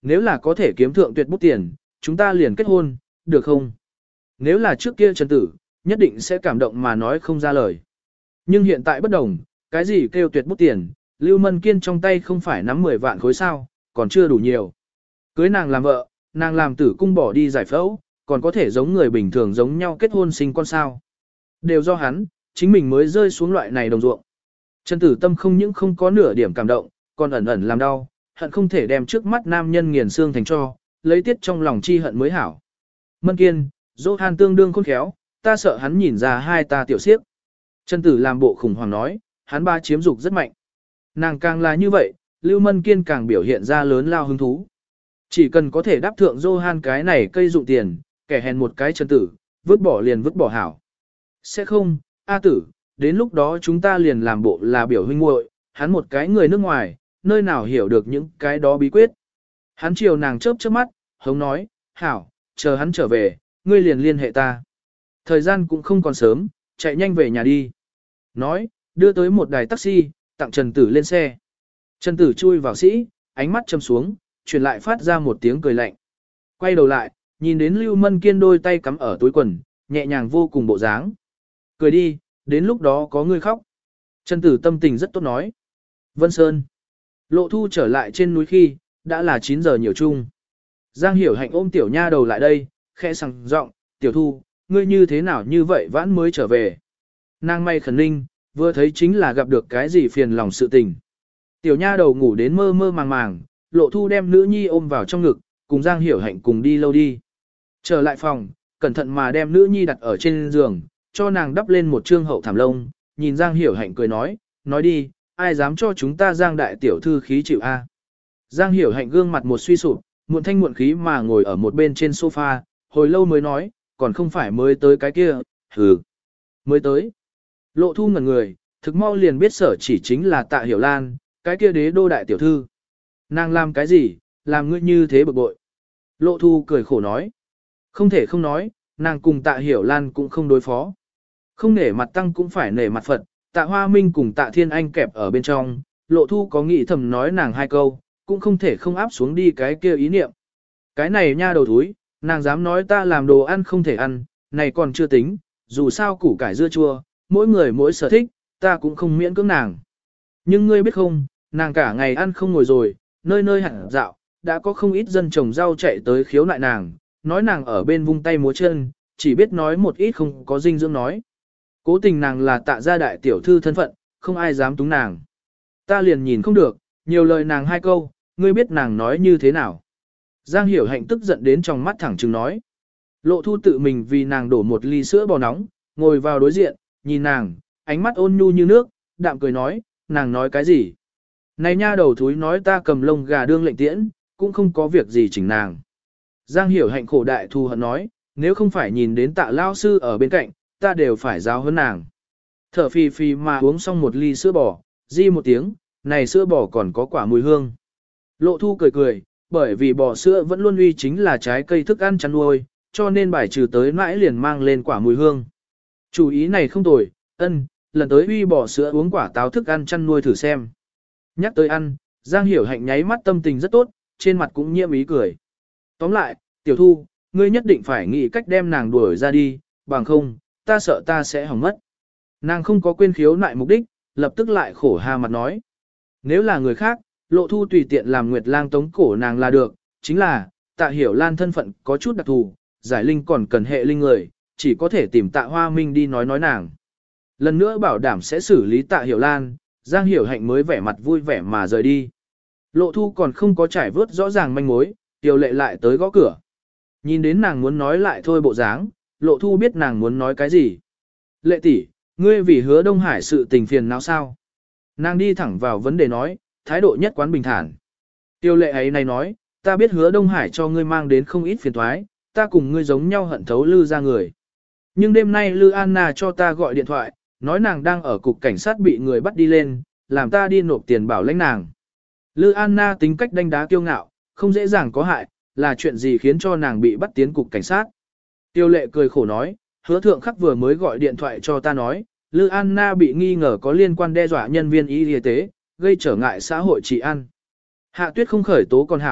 Nếu là có thể kiếm thượng tuyệt bút tiền, chúng ta liền kết hôn, được không? Nếu là trước kia Trần Tử, nhất định sẽ cảm động mà nói không ra lời. Nhưng hiện tại bất đồng, cái gì kêu tuyệt bút tiền, Lưu Mân Kiên trong tay không phải nắm mười vạn khối sao, còn chưa đủ nhiều. Cưới nàng làm vợ, nàng làm tử cung bỏ đi giải phẫu, còn có thể giống người bình thường giống nhau kết hôn sinh con sao. Đều do hắn, chính mình mới rơi xuống loại này đồng ruộng. Trần Tử Tâm không những không có nửa điểm cảm động, còn ẩn ẩn làm đau, hận không thể đem trước mắt nam nhân nghiền xương thành cho, lấy tiết trong lòng chi hận mới hảo. Mân Kiên, Johan tương đương khôn khéo, ta sợ hắn nhìn ra hai ta tiểu siếp. Trần Tử làm bộ khủng hoảng nói, hắn ba chiếm dục rất mạnh. Nàng càng là như vậy, Lưu Mân Kiên càng biểu hiện ra lớn lao hứng thú. Chỉ cần có thể đáp thượng Johan cái này cây dụng tiền, kẻ hèn một cái Trần Tử, vứt bỏ liền vứt bỏ hảo. Sẽ không, A Tử, đến lúc đó chúng ta liền làm bộ là biểu huynh muội, hắn một cái người nước ngoài, nơi nào hiểu được những cái đó bí quyết. Hắn chiều nàng chớp chớp mắt, hống nói, hảo, chờ hắn trở về, ngươi liền liên hệ ta. Thời gian cũng không còn sớm, chạy nhanh về nhà đi. Nói, đưa tới một đài taxi, tặng Trần Tử lên xe. Trần Tử chui vào sĩ, ánh mắt châm xuống, chuyển lại phát ra một tiếng cười lạnh. Quay đầu lại, nhìn đến Lưu Mân Kiên đôi tay cắm ở túi quần, nhẹ nhàng vô cùng bộ dáng. Cười đi, đến lúc đó có người khóc. Trần Tử tâm tình rất tốt nói. Vân Sơn. Lộ Thu trở lại trên núi khi, đã là chín giờ nhiều chung. Giang Hiểu Hạnh ôm tiểu nha đầu lại đây, khẽ sằng giọng, tiểu Thu, ngươi như thế nào như vậy vãn mới trở về. Nàng may khẩn ninh, vừa thấy chính là gặp được cái gì phiền lòng sự tình. Tiểu nha đầu ngủ đến mơ mơ màng màng, Lộ Thu đem nữ nhi ôm vào trong ngực, cùng Giang Hiểu Hạnh cùng đi lâu đi. Trở lại phòng, cẩn thận mà đem nữ nhi đặt ở trên giường, cho nàng đắp lên một trương hậu thảm lông, nhìn Giang Hiểu Hạnh cười nói, nói đi, ai dám cho chúng ta Giang đại tiểu thư khí chịu a? Giang Hiểu Hạnh gương mặt một suy sụp, muộn thanh muộn khí mà ngồi ở một bên trên sofa, hồi lâu mới nói, còn không phải mới tới cái kia, hừ, mới tới. Lộ Thu ngẩn người, thực mau liền biết sở chỉ chính là Tạ Hiểu Lan, cái kia đế đô đại tiểu thư. Nàng làm cái gì, làm ngươi như thế bực bội. Lộ Thu cười khổ nói, không thể không nói, nàng cùng Tạ Hiểu Lan cũng không đối phó. Không nể mặt tăng cũng phải nể mặt Phật, Tạ Hoa Minh cùng Tạ Thiên Anh kẹp ở bên trong, Lộ Thu có nghĩ thầm nói nàng hai câu, cũng không thể không áp xuống đi cái kia ý niệm. Cái này nha đầu thúi, nàng dám nói ta làm đồ ăn không thể ăn, này còn chưa tính, dù sao củ cải dưa chua, mỗi người mỗi sở thích, ta cũng không miễn cưỡng nàng. Nhưng ngươi biết không, nàng cả ngày ăn không ngồi rồi, nơi nơi hẳn dạo, đã có không ít dân trồng rau chạy tới khiếu nại nàng, nói nàng ở bên vung tay múa chân, chỉ biết nói một ít không có dinh dưỡng nói. Cố tình nàng là Tạ gia đại tiểu thư thân phận, không ai dám túng nàng. Ta liền nhìn không được, nhiều lời nàng hai câu, ngươi biết nàng nói như thế nào. Giang Hiểu Hạnh tức giận đến trong mắt thẳng trừng nói. Lộ Thu tự mình vì nàng đổ một ly sữa bò nóng, ngồi vào đối diện, nhìn nàng, ánh mắt ôn nhu như nước, đạm cười nói, nàng nói cái gì. Này nha đầu thúi nói ta cầm lông gà đương lệnh tiễn, cũng không có việc gì chỉnh nàng. Giang Hiểu Hạnh khổ đại thù hận nói, nếu không phải nhìn đến Tạ lao sư ở bên cạnh, ta đều phải giáo hơn nàng. Thở phì phì mà uống xong một ly sữa bò, di một tiếng, này sữa bò còn có quả mùi hương. Lộ Thu cười cười, bởi vì bò sữa vẫn luôn uy chính là trái cây thức ăn chăn nuôi, cho nên bài trừ tới mãi liền mang lên quả mùi hương. Chủ ý này không tồi, ân, lần tới uy bò sữa uống quả táo thức ăn chăn nuôi thử xem. Nhắc tới ăn, Giang Hiểu Hạnh nháy mắt tâm tình rất tốt, trên mặt cũng nhiễm ý cười. Tóm lại, Tiểu Thu, ngươi nhất định phải nghĩ cách đem nàng đuổi ra đi, bằng không, ta sợ ta sẽ hỏng mất. Nàng không có quên khiếu nại mục đích, lập tức lại khổ ha mặt nói. Nếu là người khác, Lộ Thu tùy tiện làm Nguyệt Lang tống cổ nàng là được, chính là, Tạ Hiểu Lan thân phận có chút đặc thù, giải linh còn cần hệ linh người, chỉ có thể tìm Tạ Hoa Minh đi nói nói nàng. Lần nữa bảo đảm sẽ xử lý Tạ Hiểu Lan, Giang Hiểu Hạnh mới vẻ mặt vui vẻ mà rời đi. Lộ Thu còn không có trải vớt rõ ràng manh mối, Tiểu Lệ lại tới gõ cửa. Nhìn đến nàng muốn nói lại thôi bộ dáng, Lộ Thu biết nàng muốn nói cái gì. Lệ tỷ, ngươi vì Hứa Đông Hải sự tình phiền não sao? Nàng đi thẳng vào vấn đề nói, thái độ nhất quán bình thản. Tiêu Lệ ấy này nói, ta biết Hứa Đông Hải cho ngươi mang đến không ít phiền toái, ta cùng ngươi giống nhau hận thấu Lư ra người. Nhưng đêm nay Lư Anna cho ta gọi điện thoại, nói nàng đang ở cục cảnh sát bị người bắt đi lên, làm ta đi nộp tiền bảo lãnh nàng. Lư Anna tính cách đanh đá kiêu ngạo, không dễ dàng có hại, là chuyện gì khiến cho nàng bị bắt tiến cục cảnh sát. Tiêu Lệ cười khổ nói, Hứa Thượng Khắc vừa mới gọi điện thoại cho ta nói, Lư Anna bị nghi ngờ có liên quan đe dọa nhân viên y y tế, gây trở ngại xã hội trị an. Hạ Tuyết không khởi tố còn hảo,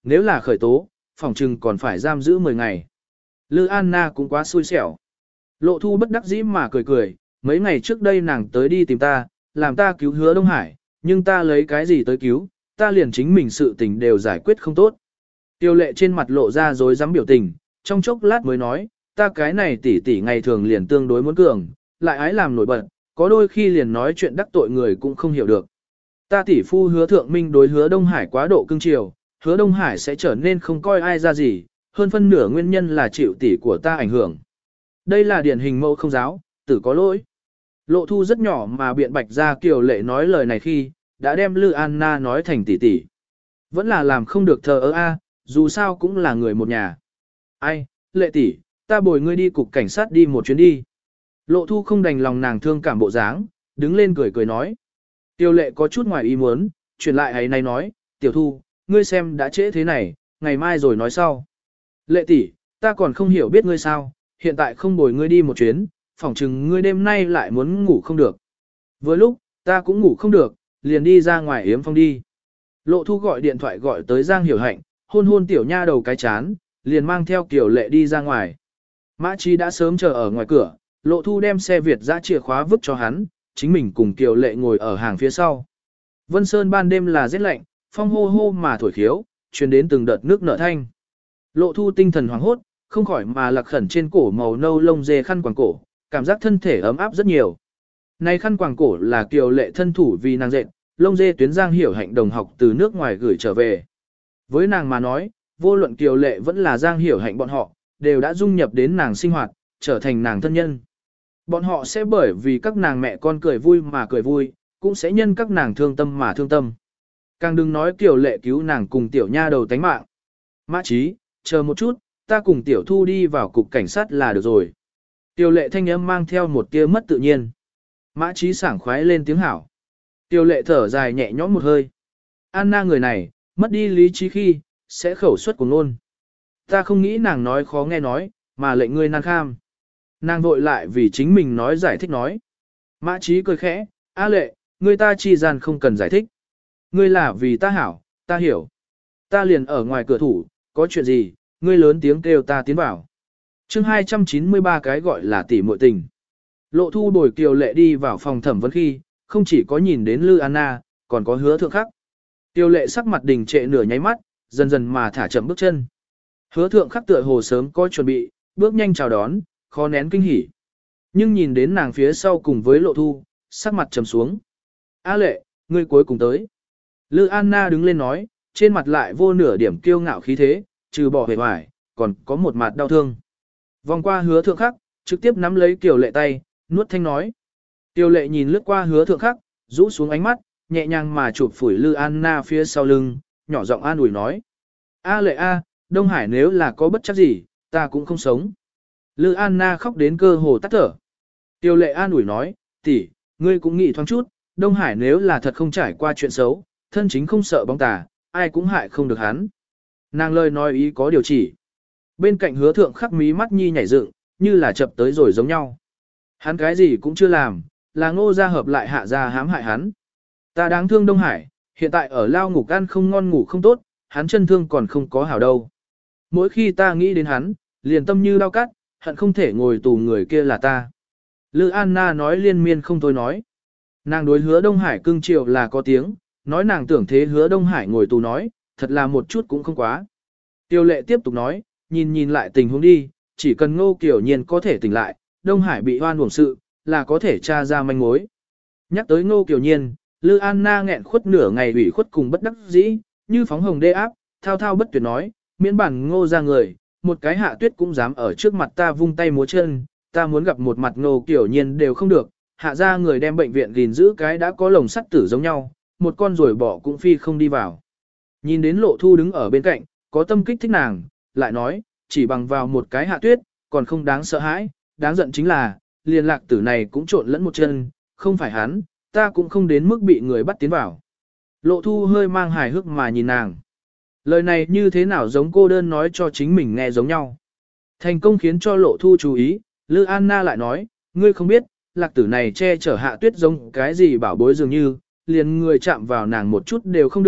nếu là khởi tố, phòng trừng còn phải giam giữ mười ngày. Lư Anna cũng quá xui xẻo. Lộ Thu bất đắc dĩ mà cười cười, mấy ngày trước đây nàng tới đi tìm ta, làm ta cứu Hứa Đông Hải, nhưng ta lấy cái gì tới cứu, ta liền chính mình sự tình đều giải quyết không tốt. Tiêu lệ trên mặt lộ ra dối dám biểu tình, trong chốc lát mới nói, ta cái này tỷ tỷ ngày thường liền tương đối muốn cường, lại ái làm nổi bật, có đôi khi liền nói chuyện đắc tội người cũng không hiểu được. Ta tỷ phu Hứa Thượng Minh đối Hứa Đông Hải quá độ cưng chiều, Hứa Đông Hải sẽ trở nên không coi ai ra gì, hơn phân nửa nguyên nhân là chịu tỷ của ta ảnh hưởng. Đây là điển hình mẫu không giáo, tử có lỗi. Lộ Thu rất nhỏ mà biện bạch ra Kiều Lệ nói lời này khi, đã đem Lư Anna nói thành tỷ tỷ. Vẫn là làm không được thờ ơ a, dù sao cũng là người một nhà. Ai, Lệ tỷ, ta bồi ngươi đi cục cảnh sát đi một chuyến đi. Lộ Thu không đành lòng nàng thương cảm bộ dáng, đứng lên cười cười nói. Tiêu Lệ có chút ngoài ý muốn, chuyển lại ấy này nói, Tiểu Thu, ngươi xem đã trễ thế này, ngày mai rồi nói sau. Lệ tỷ, ta còn không hiểu biết ngươi sao, hiện tại không bồi ngươi đi một chuyến, phỏng chừng ngươi đêm nay lại muốn ngủ không được. Vừa lúc, ta cũng ngủ không được, liền đi ra ngoài yếm phong đi. Lộ Thu gọi điện thoại gọi tới Giang Hiểu Hạnh, hôn hôn tiểu nha đầu cái chán, liền mang theo Kiều Lệ đi ra ngoài. Mã Chi đã sớm chờ ở ngoài cửa, Lộ Thu đem xe Việt dã chìa khóa vứt cho hắn, chính mình cùng Kiều Lệ ngồi ở hàng phía sau. Vân Sơn ban đêm là rét lạnh, phong hô hô mà thổi khiếu, truyền đến từng đợt nước nở thanh. Lộ Thu tinh thần hoảng hốt, không khỏi mà lạc khẩn trên cổ màu nâu lông dê khăn quàng cổ, cảm giác thân thể ấm áp rất nhiều. Này khăn quàng cổ là Kiều Lệ thân thủ vì nàng dệt, lông dê tuyến Giang Hiểu Hạnh đồng học từ nước ngoài gửi trở về. Với nàng mà nói, vô luận Kiều Lệ vẫn là Giang Hiểu Hạnh bọn họ, đều đã dung nhập đến nàng sinh hoạt, trở thành nàng thân nhân. Bọn họ sẽ bởi vì các nàng mẹ con cười vui mà cười vui, cũng sẽ nhân các nàng thương tâm mà thương tâm. Càng đừng nói Kiều Lệ cứu nàng cùng tiểu nha đầu tánh mạng. Mã Chí, chờ một chút, ta cùng tiểu Thu đi vào cục cảnh sát là được rồi. Kiều Lệ thanh âm mang theo một tia mất tự nhiên. Mã Chí sảng khoái lên tiếng hảo. Kiều Lệ thở dài nhẹ nhõm một hơi. Anna người này, mất đi lý trí khi, sẽ khẩu suất của ngôn. Ta không nghĩ nàng nói khó nghe nói, mà lệnh ngươi nan kham. Nàng vội lại vì chính mình nói giải thích nói. Mã Chí cười khẽ, A Lệ, ngươi ta chi gian không cần giải thích. Ngươi là vì ta hảo, ta hiểu. Ta liền ở ngoài cửa thủ, có chuyện gì, ngươi lớn tiếng kêu ta tiến vào. Chương hai trăm chín mươi ba cái gọi là tỷ muội tình. Lộ Thu bồi Kiều Lệ đi vào phòng thẩm vấn khi, không chỉ có nhìn đến Lư Anna, còn có Hứa Thượng Khắc. Kiều Lệ sắc mặt đình trệ nửa nháy mắt, dần dần mà thả chậm bước chân. Hứa Thượng Khắc tựa hồ sớm có chuẩn bị, bước nhanh chào đón, khó nén kinh hỉ. Nhưng nhìn đến nàng phía sau cùng với Lộ Thu, sắc mặt trầm xuống. A Lệ, ngươi cuối cùng tới. Lư Anna đứng lên nói, trên mặt lại vô nửa điểm kiêu ngạo khí thế, trừ bỏ vẻ vải, còn có một mặt đau thương. Vòng qua Hứa Thượng Khắc, trực tiếp nắm lấy Kiều Lệ tay, nuốt thanh nói. Kiều Lệ nhìn lướt qua Hứa Thượng Khắc, rũ xuống ánh mắt, nhẹ nhàng mà chụp phủi Lư Anna phía sau lưng, nhỏ giọng an ủi nói. A Lệ A, Đông Hải nếu là có bất chấp gì, ta cũng không sống. Lư Anna khóc đến cơ hồ tắt thở. Kiều Lệ an ủi nói, tỷ, ngươi cũng nghĩ thoáng chút, Đông Hải nếu là thật không trải qua chuyện xấu, thân chính không sợ bóng tà, ai cũng hại không được hắn. Nàng lời nói ý có điều chỉ. Bên cạnh Hứa Thượng Khắc mí mắt nhi nhảy dựng, như là chập tới rồi giống nhau. Hắn cái gì cũng chưa làm, là Ngô gia hợp lại hạ gia hãm hại hắn. Ta đáng thương Đông Hải, hiện tại ở lao ngục ăn không ngon ngủ không tốt, hắn chân thương còn không có hảo đâu. Mỗi khi ta nghĩ đến hắn, liền tâm như đau cắt, hận không thể ngồi tù người kia là ta. Lư Anna nói liên miên không thôi nói. Nàng đối Hứa Đông Hải cưng chiều là có tiếng, nói nàng tưởng thế Hứa Đông Hải ngồi tù nói, thật là một chút cũng không quá. Tiêu Lệ tiếp tục nói, nhìn nhìn lại tình huống đi, chỉ cần Ngô Kiều Nhiên có thể tỉnh lại, Đông Hải bị oan uổng sự, là có thể tra ra manh mối. Nhắc tới Ngô Kiều Nhiên, Lư Anna nghẹn khuất nửa ngày ủy khuất cùng bất đắc dĩ, như phóng hồng đê áp, thao thao bất tuyệt nói, miễn bản Ngô ra người, một cái Hạ Tuyết cũng dám ở trước mặt ta vung tay múa chân, ta muốn gặp một mặt Ngô Kiều Nhiên đều không được, hạ ra người đem bệnh viện gìn giữ cái đã có lồng sắt tử giống nhau, một con rồi bỏ cũng phi không đi vào. Nhìn đến Lộ Thu đứng ở bên cạnh, có tâm kích thích nàng, lại nói, chỉ bằng vào một cái Hạ Tuyết, còn không đáng sợ hãi, đáng giận chính là, liên lạc tử này cũng trộn lẫn một chân, không phải hắn, ta cũng không đến mức bị người bắt tiến vào. Lộ Thu hơi mang hài hước mà nhìn nàng. Lời này như thế nào giống cô đơn nói cho chính mình nghe giống nhau. Thành công khiến cho Lộ Thu chú ý, Lư Anna lại nói, ngươi không biết, lạc tử này che chở Hạ Tuyết giống cái gì bảo bối dường như, liền người chạm vào nàng một chút đều không được,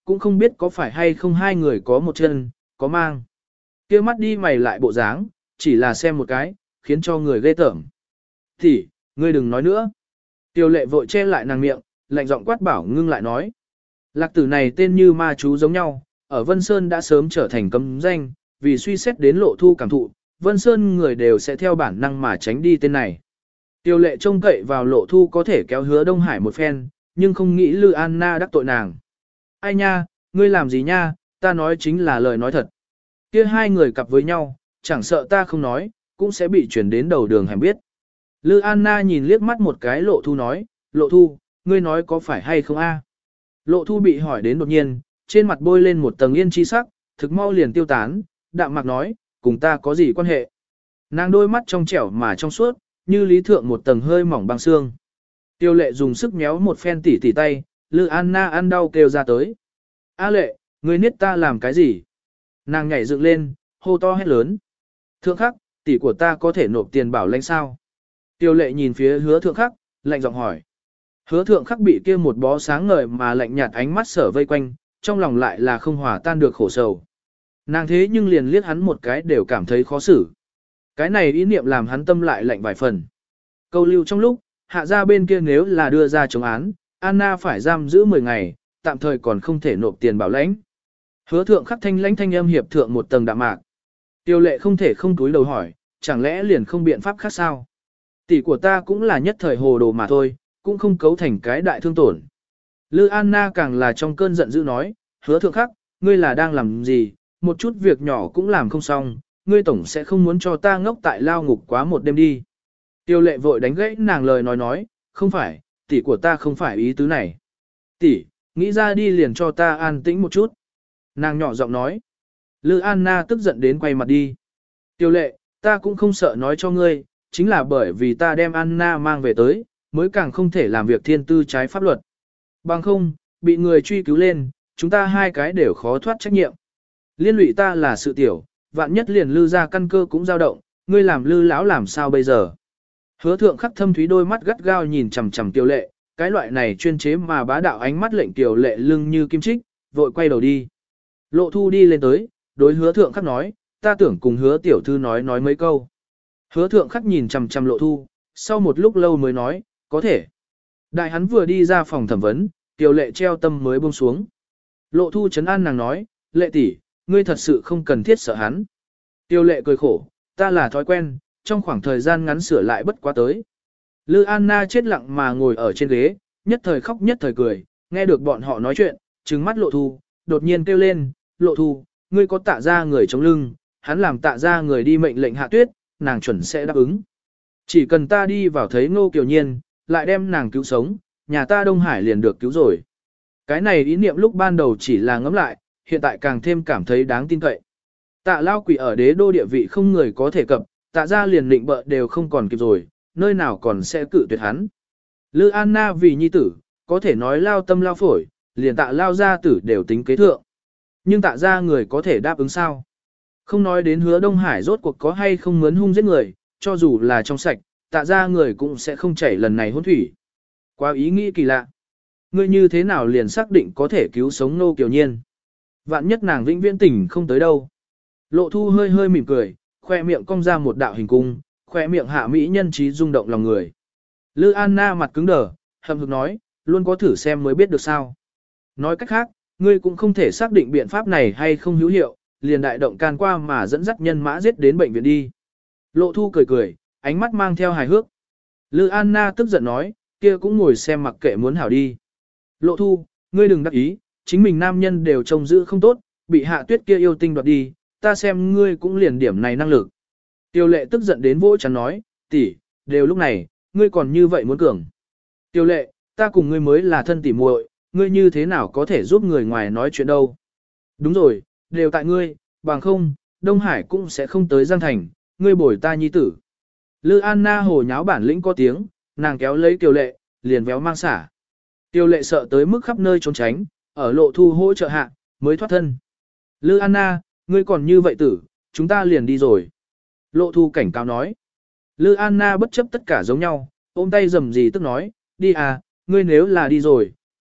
cũng không biết có phải hay không hai người có một chân, có mang. Kia mắt đi mày lại bộ dáng, chỉ là xem một cái, khiến cho người ghê tởm. Thì, ngươi đừng nói nữa. Tiêu lệ vội che lại nàng miệng, lạnh giọng quát bảo ngưng lại nói. Lạc tử này tên như ma chú giống nhau, ở Vân Sơn đã sớm trở thành cấm danh, vì suy xét đến lộ thu cảm thụ, Vân Sơn người đều sẽ theo bản năng mà tránh đi tên này. Tiêu lệ trông cậy vào lộ thu có thể kéo hứa Đông Hải một phen, nhưng không nghĩ Lư Anna đắc tội nàng. Ai nha, ngươi làm gì nha, ta nói chính là lời nói thật. Kia hai người cặp với nhau, chẳng sợ ta không nói, cũng sẽ bị chuyển đến đầu đường hẻm biết. Lư Anna nhìn liếc mắt một cái lộ thu nói, lộ thu, ngươi nói có phải hay không a? Lộ thu bị hỏi đến đột nhiên, trên mặt bôi lên một tầng yên chi sắc, thực mau liền tiêu tán, đạm mạc nói, cùng ta có gì quan hệ. Nàng đôi mắt trong trẻo mà trong suốt, như lý thượng một tầng hơi mỏng băng xương. Tiêu lệ dùng sức méo một phen tỉ tỉ tay, Lư Anna ăn đau kêu ra tới. A lệ, ngươi niết ta làm cái gì? Nàng nhảy dựng lên, hô to hét lớn. Thượng khắc, tỷ của ta có thể nộp tiền bảo lãnh sao? Tiêu lệ nhìn phía hứa thượng khắc, lạnh giọng hỏi. Hứa thượng khắc bị kia một bó sáng ngời mà lạnh nhạt ánh mắt sở vây quanh, trong lòng lại là không hòa tan được khổ sầu. Nàng thế nhưng liền liếc hắn một cái đều cảm thấy khó xử. Cái này ý niệm làm hắn tâm lại lạnh vài phần. Câu lưu trong lúc, hạ gia bên kia nếu là đưa ra chống án, Anna phải giam giữ mười ngày, tạm thời còn không thể nộp tiền bảo lãnh. Hứa thượng khắc thanh lãnh thanh âm hiệp thượng một tầng đạm mạc. Tiêu lệ không thể không túi đầu hỏi, chẳng lẽ liền không biện pháp khác sao? Tỷ của ta cũng là nhất thời hồ đồ mà thôi, cũng không cấu thành cái đại thương tổn. Lư Anna càng là trong cơn giận dữ nói, hứa thượng khắc, ngươi là đang làm gì, một chút việc nhỏ cũng làm không xong, ngươi tổng sẽ không muốn cho ta ngốc tại lao ngục quá một đêm đi. Tiêu lệ vội đánh gãy nàng lời nói nói, không phải, tỷ của ta không phải ý tứ này. Tỷ, nghĩ ra đi liền cho ta an tĩnh một chút. Nàng nhỏ giọng nói. Lư Anna tức giận đến quay mặt đi. Tiêu lệ, ta cũng không sợ nói cho ngươi, chính là bởi vì ta đem Anna mang về tới, mới càng không thể làm việc thiên tư trái pháp luật. Bằng không, bị người truy cứu lên, chúng ta hai cái đều khó thoát trách nhiệm. Liên lụy ta là sự tiểu, vạn nhất liền lư ra căn cơ cũng dao động, ngươi làm lư lão làm sao bây giờ? Hứa thượng khắc thâm thúy đôi mắt gắt gao nhìn chằm chằm Tiêu lệ, cái loại này chuyên chế mà bá đạo ánh mắt lệnh Tiêu lệ lưng như kim chích, vội quay đầu đi. Lộ thu đi lên tới, đối hứa thượng khắc nói, ta tưởng cùng hứa tiểu thư nói nói mấy câu. Hứa thượng khắc nhìn chằm chằm lộ thu, sau một lúc lâu mới nói, có thể. Đại hắn vừa đi ra phòng thẩm vấn, Tiêu lệ treo tâm mới buông xuống. Lộ thu trấn an nàng nói, lệ tỷ, ngươi thật sự không cần thiết sợ hắn. Tiêu lệ cười khổ, ta là thói quen, trong khoảng thời gian ngắn sửa lại bất quá tới. Lư Anna chết lặng mà ngồi ở trên ghế, nhất thời khóc nhất thời cười, nghe được bọn họ nói chuyện, trừng mắt lộ thu, đột nhiên kêu lên, lộ thu, ngươi có tạ ra người chống lưng, hắn làm tạ ra người đi mệnh lệnh hạ tuyết, nàng chuẩn sẽ đáp ứng. Chỉ cần ta đi vào thấy Ngô Kiều Nhiên, lại đem nàng cứu sống, nhà ta Đông Hải liền được cứu rồi. Cái này ý niệm lúc ban đầu chỉ là ngẫm lại, hiện tại càng thêm cảm thấy đáng tin cậy. Tạ lao quỷ ở đế đô địa vị không người có thể cập, tạ ra liền định bợ đều không còn kịp rồi, nơi nào còn sẽ cự tuyệt hắn. Lư Anna vì nhi tử, có thể nói lao tâm lao phổi, liền tạ lao gia tử đều tính kế thượng. Nhưng tạ ra người có thể đáp ứng sao? Không nói đến hứa Đông Hải rốt cuộc có hay không mướn hung giết người, cho dù là trong sạch, tạ ra người cũng sẽ không chảy lần này hôn thủy. Quá ý nghĩ kỳ lạ. Ngươi như thế nào liền xác định có thể cứu sống Nô Kiều Nhiên? Vạn nhất nàng vĩnh viễn tỉnh không tới đâu. Lộ thu hơi hơi mỉm cười, khoe miệng cong ra một đạo hình cung, khoe miệng hạ mỹ nhân trí rung động lòng người. Lư Anna mặt cứng đờ, hậm hực nói, luôn có thử xem mới biết được sao. Nói cách khác, ngươi cũng không thể xác định biện pháp này hay không hữu hiệu, liền đại động can qua mà dẫn dắt nhân mã giết đến bệnh viện đi. Lộ thu cười cười, ánh mắt mang theo hài hước. Lư Anna tức giận nói, kia cũng ngồi xem mặc kệ muốn hảo đi. Lộ thu, ngươi đừng đắc ý, chính mình nam nhân đều trông giữ không tốt, bị hạ tuyết kia yêu tinh đoạt đi, ta xem ngươi cũng liền điểm này năng lực. Tiêu lệ tức giận đến vỗ chắn nói, tỷ, đều lúc này, ngươi còn như vậy muốn cường. Tiêu lệ, ta cùng ngươi mới là thân tỷ muội, ngươi như thế nào có thể giúp người ngoài nói chuyện đâu. Đúng rồi, đều tại ngươi, bằng không, Đông Hải cũng sẽ không tới Giang Thành, ngươi bồi ta nhi tử. Lư Anna hồ nháo bản lĩnh có tiếng, nàng kéo lấy Tiêu lệ, liền véo mang xả. Tiêu lệ sợ tới mức khắp nơi trốn tránh, ở lộ thu hỗ trợ hạ, mới thoát thân. Lư Anna, ngươi còn như vậy tử, chúng ta liền đi rồi. Lộ thu cảnh cáo nói. Lư Anna bất chấp tất cả giống nhau, ôm tay dầm gì tức nói, đi à, ngươi nếu là đi rồi, ta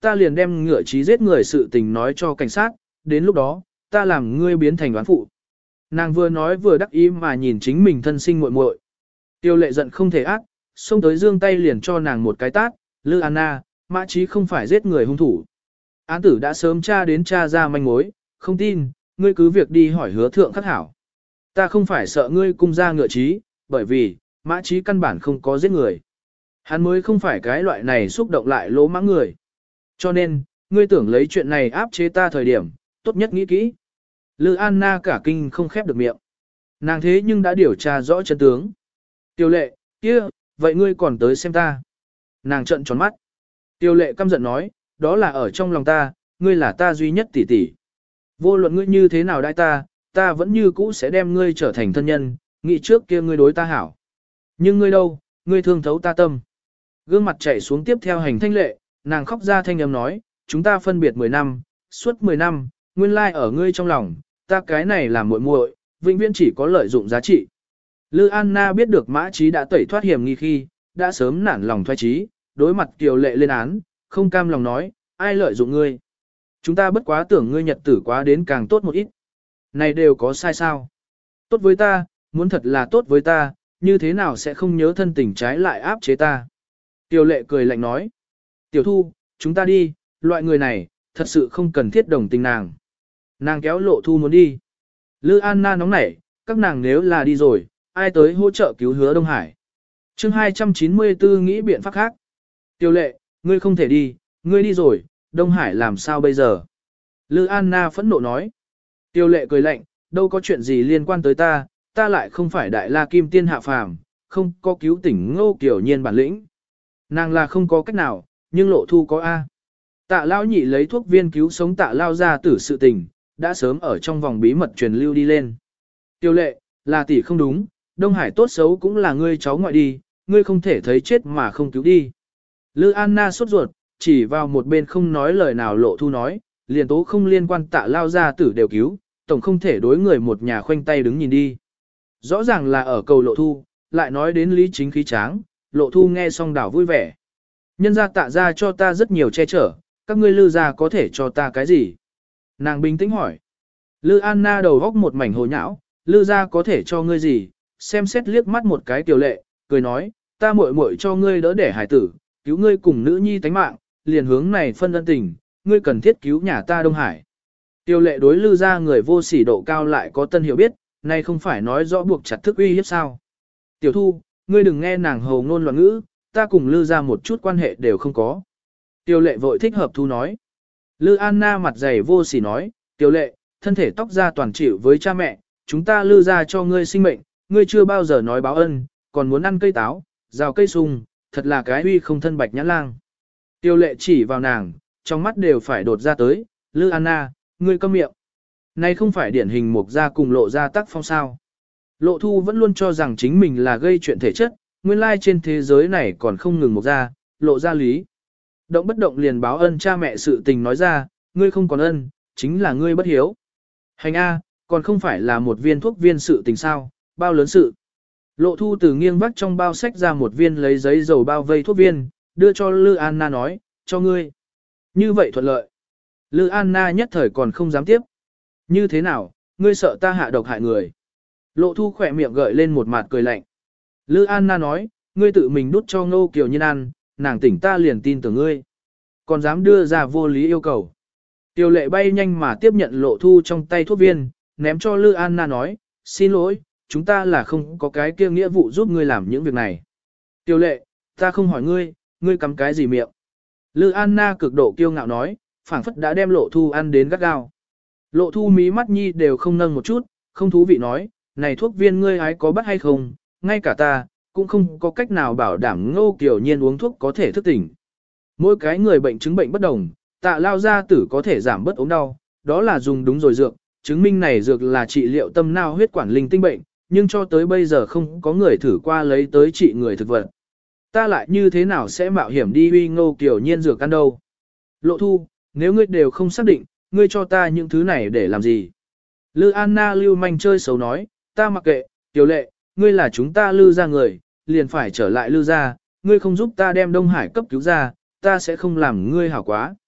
ta liền đem ngựa trí giết người sự tình nói cho cảnh sát, đến lúc đó, ta làm ngươi biến thành đoán phụ. Nàng vừa nói vừa đắc ý mà nhìn chính mình thân sinh muội muội. Tiêu lệ giận không thể ác, xông tới giương tay liền cho nàng một cái tát, Lư Anna, Mã Chí không phải giết người hung thủ. Án tử đã sớm tra đến tra ra manh mối, không tin, ngươi cứ việc đi hỏi hứa thượng khắc hảo. Ta không phải sợ ngươi cung ra ngựa trí, bởi vì, Mã Chí căn bản không có giết người. Hắn mới không phải cái loại này xúc động lại lỗ mãng người. Cho nên, ngươi tưởng lấy chuyện này áp chế ta thời điểm, tốt nhất nghĩ kỹ. Lư Anna cả kinh không khép được miệng. Nàng thế nhưng đã điều tra rõ chân tướng. Tiêu lệ, kia, vậy ngươi còn tới xem ta. Nàng trợn tròn mắt. Tiêu lệ căm giận nói, đó là ở trong lòng ta, ngươi là ta duy nhất tỷ tỷ. Vô luận ngươi như thế nào đại ta, ta vẫn như cũ sẽ đem ngươi trở thành thân nhân, nghĩ trước kia ngươi đối ta hảo. Nhưng ngươi đâu, ngươi thương thấu ta tâm. Gương mặt chảy xuống tiếp theo hành thanh lệ, nàng khóc ra thanh âm nói, chúng ta phân biệt mười năm, suốt mười năm, nguyên lai ở ngươi trong lòng, ta cái này là muội muội, vĩnh viễn chỉ có lợi dụng giá trị. Lư Anna biết được Mã Chí đã tẩy thoát hiểm nghi khi, đã sớm nản lòng thoái trí, đối mặt Kiều Lệ lên án, không cam lòng nói, ai lợi dụng ngươi. Chúng ta bất quá tưởng ngươi nhật tử quá đến càng tốt một ít. Này đều có sai sao? Tốt với ta, muốn thật là tốt với ta, như thế nào sẽ không nhớ thân tình trái lại áp chế ta. Kiều Lệ cười lạnh nói, Tiểu Thu, chúng ta đi, loại người này, thật sự không cần thiết đồng tình nàng. Nàng kéo Lộ Thu muốn đi. Lư Anna nóng nảy, các nàng nếu là đi rồi, ai tới hỗ trợ cứu Hứa Đông Hải. chương hai trăm chín mươi tư nghĩ biện pháp khác. Tiêu lệ, ngươi không thể đi, ngươi đi rồi, Đông Hải làm sao bây giờ? Lư Anna phẫn nộ nói. Tiêu lệ cười lạnh, đâu có chuyện gì liên quan tới ta, ta lại không phải đại la kim tiên hạ phàm, không có cứu tỉnh Ngô Kiều Nhiên bản lĩnh. Nàng là không có cách nào, nhưng Lộ Thu có A. Tạ Lao nhị lấy thuốc viên cứu sống Tạ Lao ra tử sự tình, đã sớm ở trong vòng bí mật truyền lưu đi lên. Tiêu lệ, là tỷ không đúng, Đông Hải tốt xấu cũng là ngươi cháu ngoại đi, ngươi không thể thấy chết mà không cứu đi. Lư Anna sốt ruột, chỉ vào một bên không nói lời nào Lộ Thu nói, liền tố không liên quan Tạ Lao ra tử đều cứu, tổng không thể đối người một nhà khoanh tay đứng nhìn đi. Rõ ràng là ở cầu Lộ Thu, lại nói đến lý chính khí tráng, Lộ Thu nghe xong đảo vui vẻ. Nhân ra Tạ ra cho ta rất nhiều che chở, các ngươi Lư ra có thể cho ta cái gì? Nàng bình tĩnh hỏi. Lư Anna đầu góc một mảnh hồ nhão, Lư ra có thể cho ngươi gì? Xem xét liếc mắt một cái Kiều Lệ, cười nói, ta muội muội cho ngươi đỡ để hải tử, cứu ngươi cùng nữ nhi tánh mạng, liền hướng này phân ân tình, ngươi cần thiết cứu nhà ta Đông Hải. Kiều Lệ đối Lư ra người vô sỉ độ cao lại có tân hiểu biết, nay không phải nói rõ buộc chặt thức uy hiếp sao. Tiểu Thu, ngươi đừng nghe nàng hầu ngôn loạn ngữ, ta cùng Lư ra một chút quan hệ đều không có. Tiêu Lệ vội thích hợp Thu nói. Lư Anna mặt dày vô sỉ nói, Tiêu Lệ, thân thể tóc ra toàn chịu với cha mẹ, chúng ta Lư ra cho ngươi sinh mệnh, ngươi chưa bao giờ nói báo ân, còn muốn ăn cây táo, rào cây sung, thật là cái uy không thân bạch nhãn lang. Tiêu Lệ chỉ vào nàng, trong mắt đều phải đột ra tới, Lư Anna, ngươi câm miệng. Này không phải điển hình mục gia cùng Lộ ra tác phong sao. Lộ Thu vẫn luôn cho rằng chính mình là gây chuyện thể chất, nguyên lai trên thế giới này còn không ngừng mục gia, Lộ ra lý. Động bất động liền báo ân cha mẹ sự tình nói ra, ngươi không còn ân, chính là ngươi bất hiếu. Hành A, còn không phải là một viên thuốc viên sự tình sao, bao lớn sự. Lộ Thu từ nghiêng vắt trong bao sách ra một viên lấy giấy dầu bao vây thuốc viên, đưa cho Lư Anna nói, cho ngươi. Như vậy thuận lợi. Lư Anna nhất thời còn không dám tiếp. Như thế nào, ngươi sợ ta hạ độc hại người. Lộ Thu khỏe miệng gợi lên một mặt cười lạnh. Lư Anna nói, ngươi tự mình đút cho Ngô Kiều Nhiên ăn, nàng tỉnh ta liền tin tưởng ngươi. Còn dám đưa ra vô lý yêu cầu. Tiêu Lệ bay nhanh mà tiếp nhận Lộ Thu trong tay thuốc viên, ném cho Lư Anna nói, xin lỗi, chúng ta là không có cái kia nghĩa vụ giúp ngươi làm những việc này. Tiêu Lệ, ta không hỏi ngươi, ngươi cắm cái gì miệng. Lư Anna cực độ kiêu ngạo nói, phảng phất đã đem Lộ Thu ăn đến gắt gao. Lộ Thu mí mắt nhi đều không nâng một chút, không thú vị nói, này thuốc viên ngươi ái có bắt hay không, ngay cả ta, cũng không có cách nào bảo đảm Ngô Kiều Nhiên uống thuốc có thể thức tỉnh. Mỗi cái người bệnh chứng bệnh bất đồng, Tạ Lao gia tử có thể giảm bớt ốm đau, đó là dùng đúng rồi dược, chứng minh này dược là trị liệu tâm não huyết quản linh tinh bệnh, nhưng cho tới bây giờ không có người thử qua lấy tới trị người thực vật. Ta lại như thế nào sẽ mạo hiểm đi uy Ngô Kiều Nhiên dược ăn đâu? Lộ Thu, nếu ngươi đều không xác định, ngươi cho ta những thứ này để làm gì? Lư Anna lưu manh chơi xấu nói, ta mặc kệ, Tiểu Lệ, ngươi là chúng ta Lư ra người, liền phải trở lại Lư ra, ngươi không giúp ta đem Đông Hải cấp cứu ra, ta sẽ không làm ngươi hảo quá.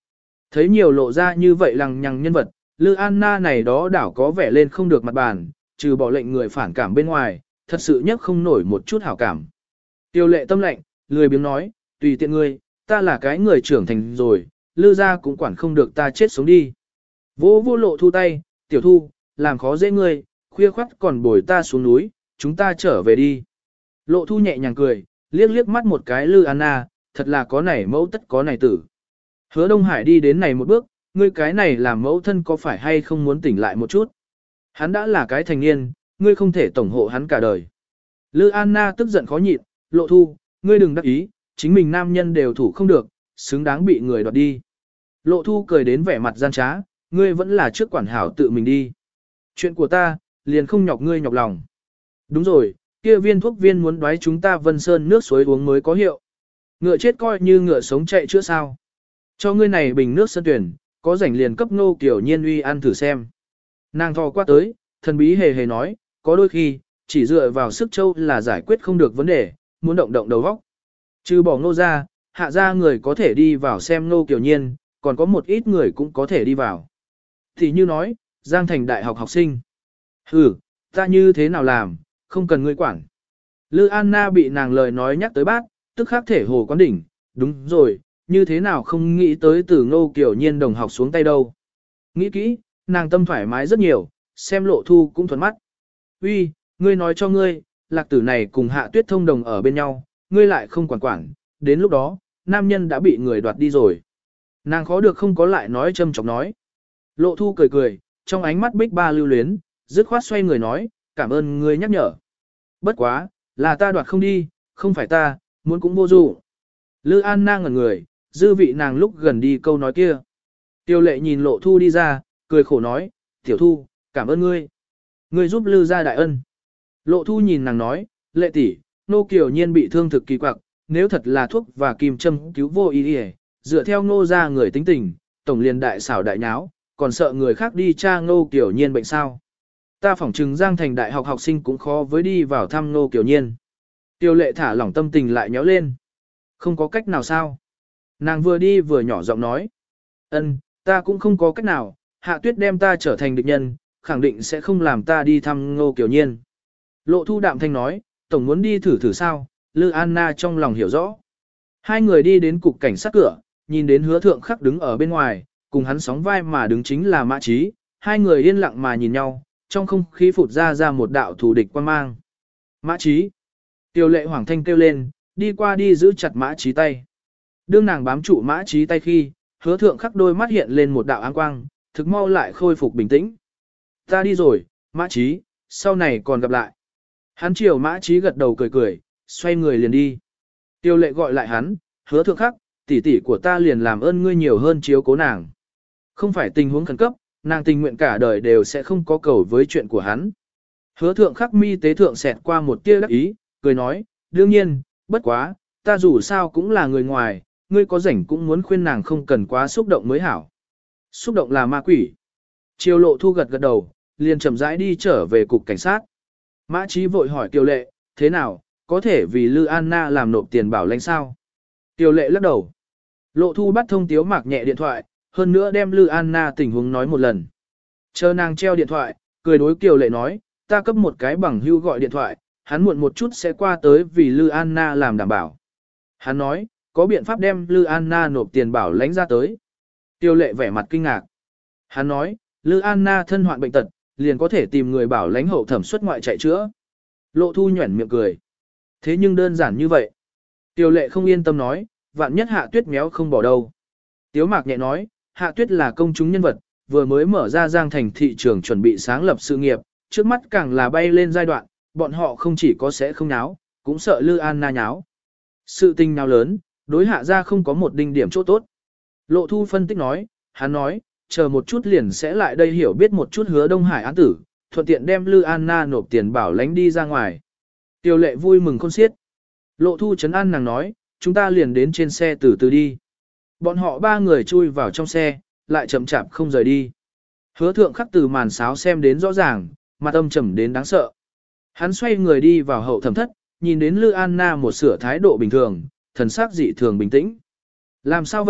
Thấy nhiều lộ ra như vậy lằng nhằng nhân vật, Lư Anna này đó đảo có vẻ lên không được mặt bàn, trừ bỏ lệnh người phản cảm bên ngoài, thật sự nhất không nổi một chút hảo cảm. Tiêu lệ tâm lệnh, lười biếng nói, tùy tiện ngươi, ta là cái người trưởng thành rồi, Lư gia cũng quản không được ta chết sống đi. Vô vô lộ thu tay, tiểu thu, làm khó dễ ngươi, khuya khoắt còn bồi ta xuống núi, chúng ta trở về đi. Lộ thu nhẹ nhàng cười, liếc liếc mắt một cái Lư Anna, thật là có nảy mẫu tất có nảy tử. Hứa Đông Hải đi đến này một bước, ngươi cái này làm mẫu thân có phải hay không muốn tỉnh lại một chút. Hắn đã là cái thành niên, ngươi không thể tổng hộ hắn cả đời. Lư Anna tức giận khó nhịn, lộ thu, ngươi đừng đắc ý, chính mình nam nhân đều thủ không được, xứng đáng bị người đoạt đi. Lộ thu cười đến vẻ mặt gian trá, ngươi vẫn là trước quản hảo tự mình đi. Chuyện của ta, liền không nhọc ngươi nhọc lòng. Đúng rồi, kia viên thuốc viên muốn đoái chúng ta Vân Sơn nước suối uống mới có hiệu. Ngựa chết coi như ngựa sống chạy chữa sao. Cho ngươi này bình nước sơn tuyển, có rảnh liền cấp Ngô Kiều Nhiên uy ăn thử xem. Nàng thò qua tới, thần bí hề hề nói, có đôi khi, chỉ dựa vào sức châu là giải quyết không được vấn đề, muốn động động đầu óc. Trừ bỏ Ngô ra, hạ ra người có thể đi vào xem Ngô Kiều Nhiên, còn có một ít người cũng có thể đi vào. Thì như nói, Giang Thành đại học học sinh. Ừ, ta như thế nào làm, không cần ngươi quản. Lư Anna bị nàng lời nói nhắc tới bác, tức khắc thể hồ quán đỉnh, đúng rồi, như thế nào không nghĩ tới từ Ngô Kiều Nhiên đồng học xuống tay đâu. Nghĩ kỹ, nàng tâm thoải mái rất nhiều, xem lộ thu cũng thuận mắt. Uy, ngươi nói cho ngươi, lạc tử này cùng hạ tuyết thông đồng ở bên nhau, ngươi lại không quản quản, đến lúc đó, nam nhân đã bị người đoạt đi rồi. Nàng khó được không có lại nói châm chọc nói. Lộ thu cười cười, trong ánh mắt bích ba lưu luyến, dứt khoát xoay người nói, cảm ơn ngươi nhắc nhở. Bất quá, là ta đoạt không đi, không phải ta, muốn cũng vô dụng. Lư Anna ngẩn người, dư vị nàng lúc gần đi câu nói kia. Tiêu lệ nhìn lộ thu đi ra, cười khổ nói, tiểu thu, cảm ơn ngươi. Ngươi giúp Lư gia đại ân. Lộ thu nhìn nàng nói, lệ tỷ, Nô Kiều Nhiên bị thương thực kỳ quặc, nếu thật là thuốc và kim châm cứu vô ý đi, dựa theo Nô gia người tính tình, tổng liền đại xảo đại nháo, còn sợ người khác đi tra Nô Kiều Nhiên bệnh sao. Ta phỏng chừng Giang Thành đại học học sinh cũng khó với đi vào thăm Nô Kiều Nhiên. Tiêu lệ thả lỏng tâm tình lại nhéo lên. Không có cách nào sao? Nàng vừa đi vừa nhỏ giọng nói. Ân, ta cũng không có cách nào, hạ tuyết đem ta trở thành địch nhân, khẳng định sẽ không làm ta đi thăm Ngô Kiều Nhiên. Lộ thu đạm thanh nói, tổng muốn đi thử thử sao, Lư Anna trong lòng hiểu rõ. Hai người đi đến cục cảnh sát cửa, nhìn đến hứa thượng khắc đứng ở bên ngoài, cùng hắn sóng vai mà đứng chính là Mã Trí, hai người yên lặng mà nhìn nhau, trong không khí phụt ra ra một đạo thù địch quan mang. Mã Trí. Tiêu lệ hoàng thanh kêu lên, đi qua đi giữ chặt Mã Trí tay. Đương nàng bám trụ Mã Trí tay khi, hứa thượng khắc đôi mắt hiện lên một đạo áng quang, thực mau lại khôi phục bình tĩnh. Ta đi rồi, Mã Trí, sau này còn gặp lại. Hắn chiều Mã Trí gật đầu cười cười, xoay người liền đi. Tiêu lệ gọi lại hắn, hứa thượng khắc, tỷ tỷ của ta liền làm ơn ngươi nhiều hơn chiếu cố nàng. Không phải tình huống khẩn cấp, nàng tình nguyện cả đời đều sẽ không có cầu với chuyện của hắn. Hứa thượng khắc mi tế thượng xẹt qua một tia đắc ý, cười nói, đương nhiên, bất quá, ta dù sao cũng là người ngoài, ngươi có rảnh cũng muốn khuyên nàng không cần quá xúc động mới hảo. Xúc động là ma quỷ. Triều lộ thu gật gật đầu, liền chậm rãi đi trở về cục cảnh sát. Mã Trí vội hỏi Kiều lệ, thế nào, có thể vì Lư Anna làm nộp tiền bảo lãnh sao? Kiều lệ lắc đầu. Lộ thu bắt thông tiếu mạc nhẹ điện thoại, hơn nữa đem Lư Anna tình huống nói một lần. Chờ nàng treo điện thoại, cười đối Kiều lệ nói, ta cấp một cái bằng hưu gọi điện thoại, hắn muộn một chút sẽ qua tới vì Lư Anna làm đảm bảo. Hắn nói, có biện pháp đem Lư Anna nộp tiền bảo lãnh ra tới. Tiêu lệ vẻ mặt kinh ngạc. Hắn nói, Lư Anna thân hoạn bệnh tật, liền có thể tìm người bảo lãnh hậu thẩm xuất ngoại chạy chữa. Lộ thu nhuẩn miệng cười. Thế nhưng đơn giản như vậy. Tiêu lệ không yên tâm nói, vạn nhất hạ tuyết méo không bỏ đâu. Tiếu mạc nhẹ nói, hạ tuyết là công chúng nhân vật, vừa mới mở ra Giang Thành thị trường chuẩn bị sáng lập sự nghiệp, trước mắt càng là bay lên giai đoạn, bọn họ không chỉ có sẽ không nháo, cũng sợ Lư Anna nháo. Sự tình nào lớn, đối hạ ra không có một đinh điểm chỗ tốt. Lộ thu phân tích nói, hắn nói, chờ một chút liền sẽ lại đây hiểu biết một chút hứa Đông Hải án tử, thuận tiện đem Lư Anna nộp tiền bảo lãnh đi ra ngoài. Tiêu lệ vui mừng khôn xiết. Lộ thu trấn an nàng nói, chúng ta liền đến trên xe từ từ đi. Bọn họ ba người chui vào trong xe, lại chậm chạp không rời đi. Hứa thượng khắc từ màn sáo xem đến rõ ràng, mặt âm trầm đến đáng sợ. Hắn xoay người đi vào hậu thẩm thất, nhìn đến Lư Anna một sửa thái độ bình thường, thần sắc dị thường bình tĩnh. Làm sao vậy,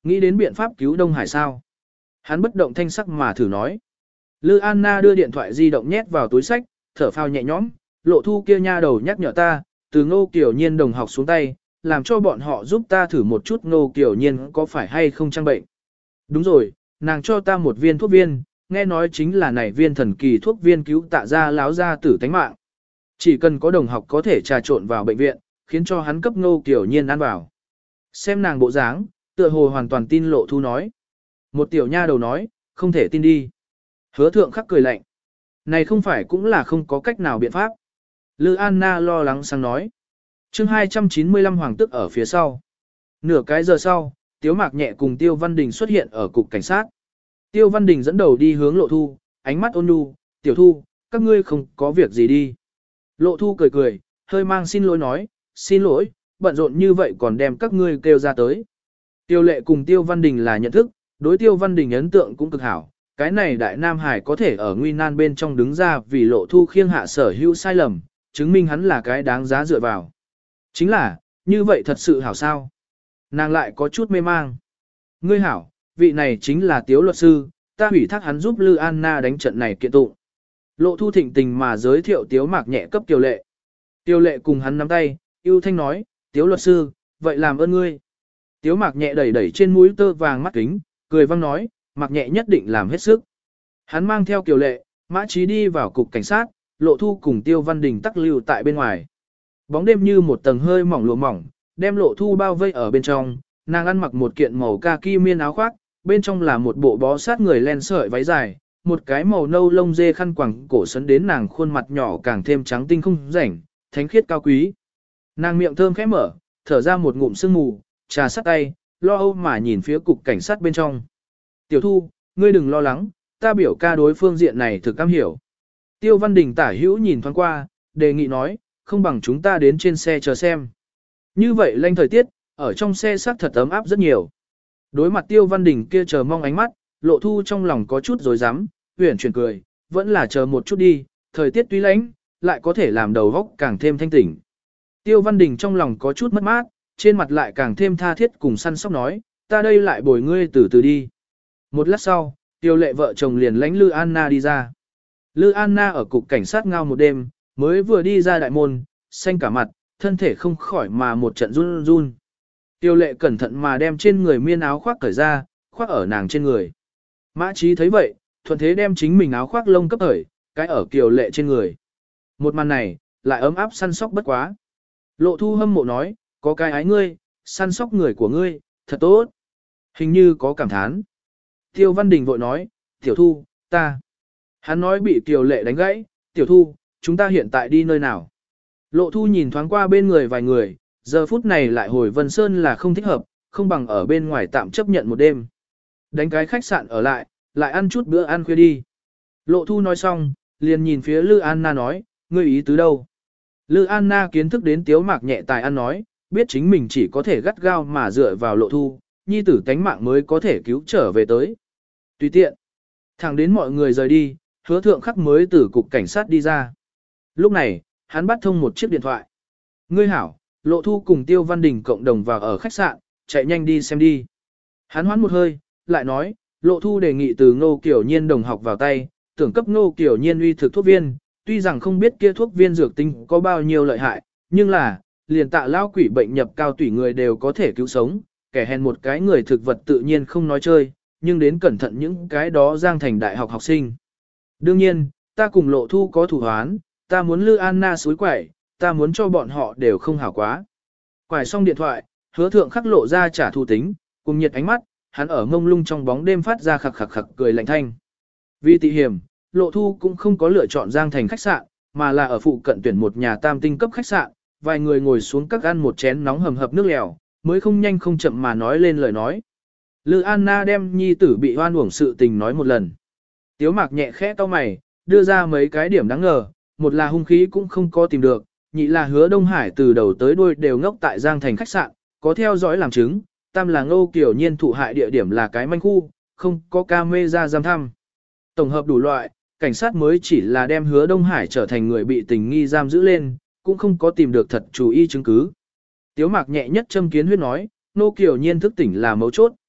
Nghĩ đến biện pháp cứu Đông Hải sao? Hắn bất động thanh sắc mà thử nói. Lư Anna đưa điện thoại di động nhét vào túi sách, thở phào nhẹ nhõm, Lộ Thu kia nha đầu nhắc nhở ta, từ Ngô Kiều Nhiên đồng học xuống tay, làm cho bọn họ giúp ta thử một chút Ngô Kiều Nhiên có phải hay không trang bệnh. Đúng rồi, nàng cho ta một viên thuốc viên, nghe nói chính là này viên thần kỳ thuốc viên cứu tạ ra láo ra tử tánh mạng. Chỉ cần có đồng học có thể trà trộn vào bệnh viện, khiến cho hắn cấp Ngô Kiều Nhiên ăn vào. Xem nàng bộ dáng, tựa hồ hoàn toàn tin Lộ Thu nói. Một tiểu nha đầu nói, không thể tin đi. Hứa thượng khắc cười lạnh. Này không phải cũng là không có cách nào biện pháp. Lư Anna lo lắng sang nói. chương hai trăm chín mươi lăm hoàng tức ở phía sau. Nửa cái giờ sau, Tiếu Mạc Nhẹ cùng Tiêu Văn Đình xuất hiện ở cục cảnh sát. Tiêu Văn Đình dẫn đầu đi hướng Lộ Thu, ánh mắt ôn nhu, tiểu Thu, các ngươi không có việc gì đi. Lộ Thu cười cười, hơi mang xin lỗi nói, xin lỗi, bận rộn như vậy còn đem các ngươi kêu ra tới. Tiêu Lệ cùng Tiêu Văn Đình là nhận thức, đối Tiêu Văn Đình ấn tượng cũng cực hảo. Cái này đại nam hải có thể ở nguy nan bên trong đứng ra vì Lộ Thu khiêng hạ sở hữu sai lầm, chứng minh hắn là cái đáng giá dựa vào. Chính là, như vậy thật sự hảo sao? Nàng lại có chút mê mang. Ngươi hảo, vị này chính là Tiếu luật sư, ta hủy thác hắn giúp Lư Anna đánh trận này kiện tụng. Lộ Thu thịnh tình mà giới thiệu Tiếu Mạc Nhẹ cấp Tiêu Lệ. Tiêu Lệ cùng hắn nắm tay, yêu thanh nói, Tiếu luật sư, vậy làm ơn ngươi. Tiếu Mạc Nhẹ đẩy đẩy trên mũi tơ vàng mắt kính, cười vang nói, Mạc Nhẹ nhất định làm hết sức. Hắn mang theo Kiều Lệ, Mã Trí đi vào cục cảnh sát, Lộ Thu cùng Tiêu Văn Đình tắc lưu tại bên ngoài. Bóng đêm như một tầng hơi mỏng lụa mỏng, đem Lộ Thu bao vây ở bên trong, nàng ăn mặc một kiện màu kaki miên áo khoác, bên trong là một bộ bó sát người len sợi váy dài, một cái màu nâu lông dê khăn quàng cổ sấn đến nàng khuôn mặt nhỏ càng thêm trắng tinh không rảnh, thánh khiết cao quý. Nàng miệng thơm khẽ mở, thở ra một ngụm sương mù, trà sắt tay, lo âu mà nhìn phía cục cảnh sát bên trong. Tiểu Thu, ngươi đừng lo lắng, ta biểu ca đối phương diện này thực cam hiểu. Tiêu Văn Đình tả hữu nhìn thoáng qua, đề nghị nói, không bằng chúng ta đến trên xe chờ xem. Như vậy lanh thời tiết, ở trong xe xác thật ấm áp rất nhiều. Đối mặt Tiêu Văn Đình kia chờ mong ánh mắt, Lộ Thu trong lòng có chút rối rắm, huyền chuyển cười, vẫn là chờ một chút đi, thời tiết tuy lạnh, lại có thể làm đầu óc càng thêm thanh tỉnh. Tiêu Văn Đình trong lòng có chút mất mát, trên mặt lại càng thêm tha thiết cùng săn sóc nói, ta đây lại bồi ngươi từ từ đi. Một lát sau, Tiêu Lệ vợ chồng liền lánh Lư Anna đi ra. Lư Anna ở cục cảnh sát ngao một đêm, mới vừa đi ra đại môn, xanh cả mặt, thân thể không khỏi mà một trận run run. Tiêu Lệ cẩn thận mà đem trên người miên áo khoác cởi ra, khoác ở nàng trên người. Mã Trí thấy vậy, thuận thế đem chính mình áo khoác lông cấp cởi, cái ở Tiêu Lệ trên người. Một màn này, lại ấm áp săn sóc bất quá. Lộ Thu hâm mộ nói, có cái ái ngươi, săn sóc người của ngươi, thật tốt. Hình như có cảm thán. Tiêu Văn Đình vội nói, Tiểu Thu, ta. Hắn nói bị Tiêu Lệ đánh gãy, Tiểu Thu, chúng ta hiện tại đi nơi nào? Lộ Thu nhìn thoáng qua bên người vài người, giờ phút này lại hồi Vân Sơn là không thích hợp, không bằng ở bên ngoài tạm chấp nhận một đêm. Đánh cái khách sạn ở lại, lại ăn chút bữa ăn khuya đi. Lộ Thu nói xong, liền nhìn phía Lư Anna nói, ngươi ý tứ đâu? Lư Anna kiến thức đến Tiếu Mạc Nhẹ tài ăn nói, biết chính mình chỉ có thể gắt gao mà dựa vào Lộ Thu, nhi tử tánh mạng mới có thể cứu trở về tới. Tùy tiện. Thẳng đến mọi người rời đi, Hứa Thượng Khắc mới từ cục cảnh sát đi ra. Lúc này, hắn bắt thông một chiếc điện thoại. Ngươi hảo, Lộ Thu cùng Tiêu Văn Đình cộng đồng vào ở khách sạn, chạy nhanh đi xem đi. Hắn hoán một hơi, lại nói, Lộ Thu đề nghị từ Ngô Kiều Nhiên đồng học vào tay, tưởng cấp Ngô Kiều Nhiên uy thực thuốc viên, tuy rằng không biết kia thuốc viên dược tinh có bao nhiêu lợi hại, nhưng là, liền tạ lao quỷ bệnh nhập cao tủy người đều có thể cứu sống, kẻ hèn một cái người thực vật tự nhiên không nói chơi, nhưng đến cẩn thận những cái đó giang thành đại học học sinh. Đương nhiên, ta cùng Lộ Thu có thủ hoán, ta muốn Lư Anna suối quẩy, ta muốn cho bọn họ đều không hảo quá. Quải xong điện thoại, Hứa Thượng Khắc lộ ra trả thù tính, cùng nhiệt ánh mắt, hắn ở ngông lung trong bóng đêm phát ra khặc khặc khặc cười lạnh thanh. Vì tị hiểm, Lộ Thu cũng không có lựa chọn Giang Thành khách sạn, mà là ở phụ cận tuyển một nhà tam tinh cấp khách sạn, vài người ngồi xuống các ăn một chén nóng hầm hập nước lèo, mới không nhanh không chậm mà nói lên lời nói. Lư Anna đem nhi tử bị hoan uổng sự tình nói một lần. Tiếu Mạc Nhẹ khẽ cau mày, đưa ra mấy cái điểm đáng ngờ, một là hung khí cũng không có tìm được, nhị là Hứa Đông Hải từ đầu tới đuôi đều ngốc tại Giang Thành khách sạn, có theo dõi làm chứng, tam là Ngô Kiều Nhiên thụ hại địa điểm là cái manh khu, không có camera giám thăm. Tổng hợp đủ loại, cảnh sát mới chỉ là đem Hứa Đông Hải trở thành người bị tình nghi giam giữ lên, cũng không có tìm được thật chủ ý chứng cứ. Tiếu Mạc Nhẹ nhất châm kiến huyết nói, Ngô Kiều Nhiên thức tỉnh là mấu chốt.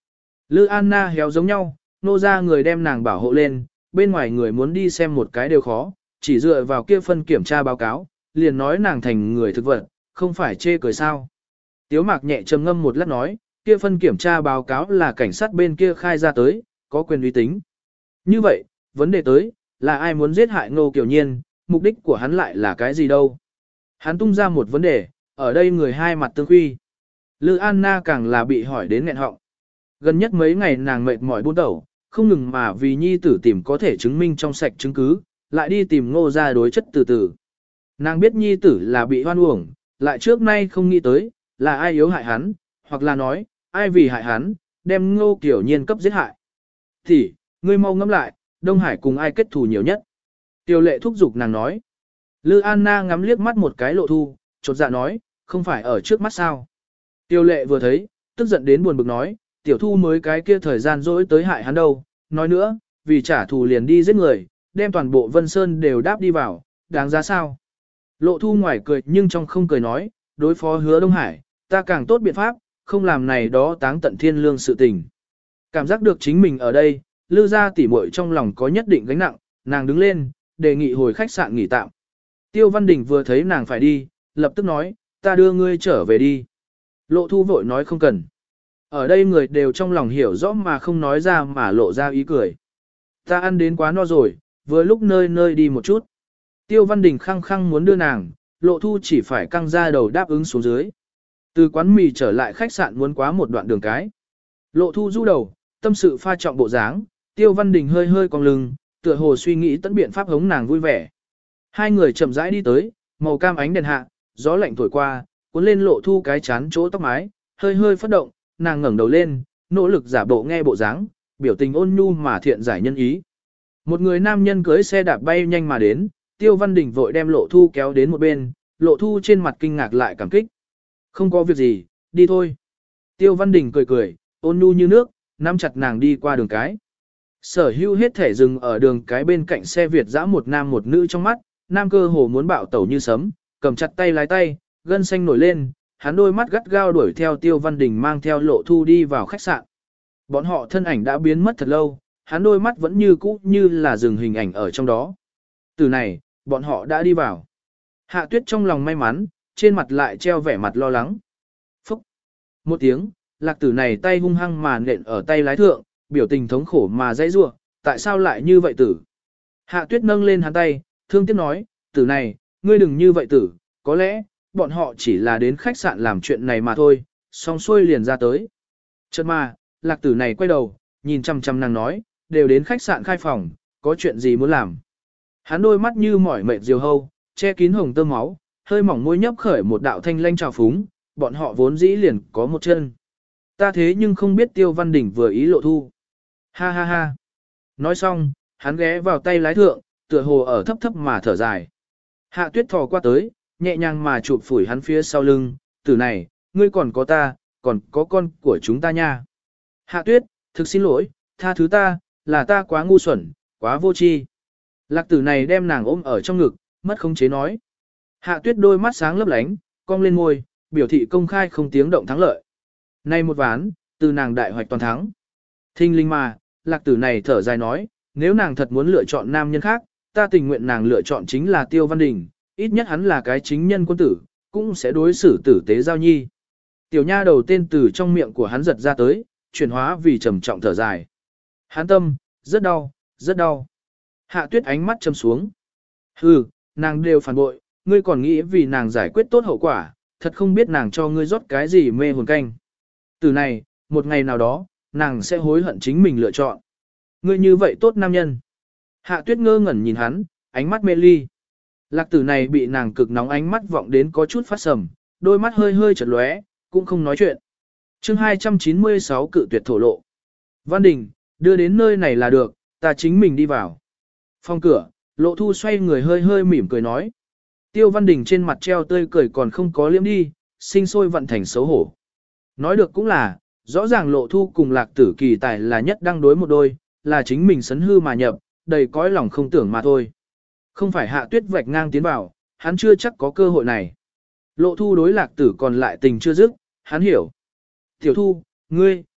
Lư Anna héo giống nhau, nô ra người đem nàng bảo hộ lên, bên ngoài người muốn đi xem một cái đều khó, chỉ dựa vào kia phân kiểm tra báo cáo, liền nói nàng thành người thực vật, không phải chê cười sao. Tiếu mạc nhẹ trầm ngâm một lát nói, kia phân kiểm tra báo cáo là cảnh sát bên kia khai ra tới, có quyền uy tín. Như vậy, vấn đề tới, là ai muốn giết hại Ngô Kiều Nhiên, mục đích của hắn lại là cái gì đâu. Hắn tung ra một vấn đề, ở đây người hai mặt tương khuy. Lư Anna càng là bị hỏi đến nghẹn họng. Gần nhất mấy ngày nàng mệt mỏi buôn đầu, không ngừng mà vì nhi tử tìm có thể chứng minh trong sạch chứng cứ, lại đi tìm Ngô ra đối chất từ từ. Nàng biết nhi tử là bị hoan uổng, lại trước nay không nghĩ tới, là ai yếu hại hắn, hoặc là nói, ai vì hại hắn, đem Ngô Kiều Nhiên cấp giết hại. Thì, ngươi mau ngẫm lại, Đông Hải cùng ai kết thù nhiều nhất. Tiêu lệ thúc giục nàng nói. Lư Anna ngắm liếc mắt một cái Lộ Thu, chột dạ nói, không phải ở trước mắt sao. Tiêu lệ vừa thấy, tức giận đến buồn bực nói, tiểu thu mới cái kia thời gian dỗi tới hại hắn đâu. Nói nữa, vì trả thù liền đi giết người, đem toàn bộ Vân Sơn đều đáp đi vào, đáng giá sao. Lộ Thu ngoài cười nhưng trong không cười nói, đối phó Hứa Đông Hải, ta càng tốt biện pháp, không làm này đó táng tận thiên lương sự tình. Cảm giác được chính mình ở đây, Lư gia tỉ muội trong lòng có nhất định gánh nặng, nàng đứng lên, đề nghị hồi khách sạn nghỉ tạm. Tiêu Văn Đình vừa thấy nàng phải đi, lập tức nói, ta đưa ngươi trở về đi. Lộ Thu vội nói không cần. Ở đây người đều trong lòng hiểu rõ mà không nói ra mà lộ ra ý cười. Ta ăn đến quá no rồi, vừa lúc nơi nơi đi một chút. Tiêu Văn Đình khăng khăng muốn đưa nàng, Lộ Thu chỉ phải căng ra đầu đáp ứng xuống dưới. Từ quán mì trở lại khách sạn muốn quá một đoạn đường cái. Lộ Thu du đầu, tâm sự pha trọng bộ dáng, Tiêu Văn Đình hơi hơi cong lưng, tựa hồ suy nghĩ tận biện pháp hống nàng vui vẻ. Hai người chậm rãi đi tới, màu cam ánh đèn hạ, gió lạnh thổi qua, cuốn lên Lộ Thu cái chán chỗ tóc mái, hơi hơi phất động, nàng ngẩng đầu lên, nỗ lực giả bộ nghe bộ dáng, biểu tình ôn nhu mà thiện giải nhân ý. Một người nam nhân cưới xe đạp bay nhanh mà đến, Tiêu Văn Đình vội đem Lộ Thu kéo đến một bên, Lộ Thu trên mặt kinh ngạc lại cảm kích. Không có việc gì, đi thôi. Tiêu Văn Đình cười cười, ôn nhu như nước, nắm chặt nàng đi qua đường cái. Sở hữu hết thể dừng ở đường cái bên cạnh xe Việt dã một nam một nữ trong mắt, nam cơ hồ muốn bạo tẩu như sấm, cầm chặt tay lái tay, gân xanh nổi lên, hắn đôi mắt gắt gao đuổi theo Tiêu Văn Đình mang theo Lộ Thu đi vào khách sạn. Bọn họ thân ảnh đã biến mất thật lâu, hắn đôi mắt vẫn như cũ như là dừng hình ảnh ở trong đó. Từ này, bọn họ đã đi vào. Hạ Tuyết trong lòng may mắn, trên mặt lại treo vẻ mặt lo lắng. Phúc! Một tiếng, lạc tử này tay hung hăng mà nện ở tay lái thượng, biểu tình thống khổ mà dãy rủa, tại sao lại như vậy tử? Hạ Tuyết nâng lên hắn tay, thương tiếc nói, tử này, ngươi đừng như vậy tử, có lẽ, bọn họ chỉ là đến khách sạn làm chuyện này mà thôi, xong xuôi liền ra tới. Chợt mà, lạc tử này quay đầu, nhìn chăm chăm nàng nói, đều đến khách sạn khai phòng, có chuyện gì muốn làm. Hắn đôi mắt như mỏi mệt diều hâu, che kín hồng tơ máu, hơi mỏng môi nhấp khởi một đạo thanh lanh trào phúng, bọn họ vốn dĩ liền có một chân. Ta thế nhưng không biết Tiêu Văn Đình vừa ý Lộ Thu. Ha ha ha. Nói xong, hắn ghé vào tay lái thượng, tựa hồ ở thấp thấp mà thở dài. Hạ Tuyết thò qua tới, nhẹ nhàng mà chụp phủi hắn phía sau lưng, tử này, ngươi còn có ta, còn có con của chúng ta nha. Hạ Tuyết, thực xin lỗi, tha thứ ta, là ta quá ngu xuẩn, quá vô tri. Lạc tử này đem nàng ôm ở trong ngực, mất khống chế nói. Hạ Tuyết đôi mắt sáng lấp lánh, cong lên môi, biểu thị công khai không tiếng động thắng lợi. Nay một ván, từ nàng đại hoạch toàn thắng. Thinh linh mà, lạc tử này thở dài nói, nếu nàng thật muốn lựa chọn nam nhân khác, ta tình nguyện nàng lựa chọn chính là Tiêu Văn Đình, ít nhất hắn là cái chính nhân quân tử, cũng sẽ đối xử tử tế giao nhi. Tiểu nha đầu tên từ trong miệng của hắn giật ra tới, chuyển hóa vì trầm trọng thở dài. Hắn tâm, rất đau, rất đau. Hạ Tuyết ánh mắt châm xuống. Hừ, nàng đều phản bội, ngươi còn nghĩ vì nàng giải quyết tốt hậu quả, thật không biết nàng cho ngươi rót cái gì mê hồn canh. Từ này, một ngày nào đó, nàng sẽ hối hận chính mình lựa chọn. Ngươi như vậy tốt nam nhân. Hạ Tuyết ngơ ngẩn nhìn hắn, ánh mắt mê ly. Lạc tử này bị nàng cực nóng ánh mắt vọng đến có chút phát sầm, đôi mắt hơi hơi chật lóe, cũng không nói chuyện. chương hai trăm chín mươi sáu cự tuyệt thổ lộ. Văn Đình, đưa đến nơi này là được, ta chính mình đi vào. Phòng cửa, Lộ Thu xoay người hơi hơi mỉm cười nói. Tiêu Văn Đình trên mặt treo tươi cười còn không có liếm đi, sinh sôi vận thành xấu hổ. Nói được cũng là, rõ ràng Lộ Thu cùng Lạc Tử Kỳ Tài là nhất đang đối một đôi, là chính mình sấn hư mà nhập, đầy cõi lòng không tưởng mà thôi. Không phải Hạ Tuyết vạch ngang tiến vào, hắn chưa chắc có cơ hội này. Lộ Thu đối Lạc Tử còn lại tình chưa dứt, hắn hiểu. Tiểu Thu, ngươi,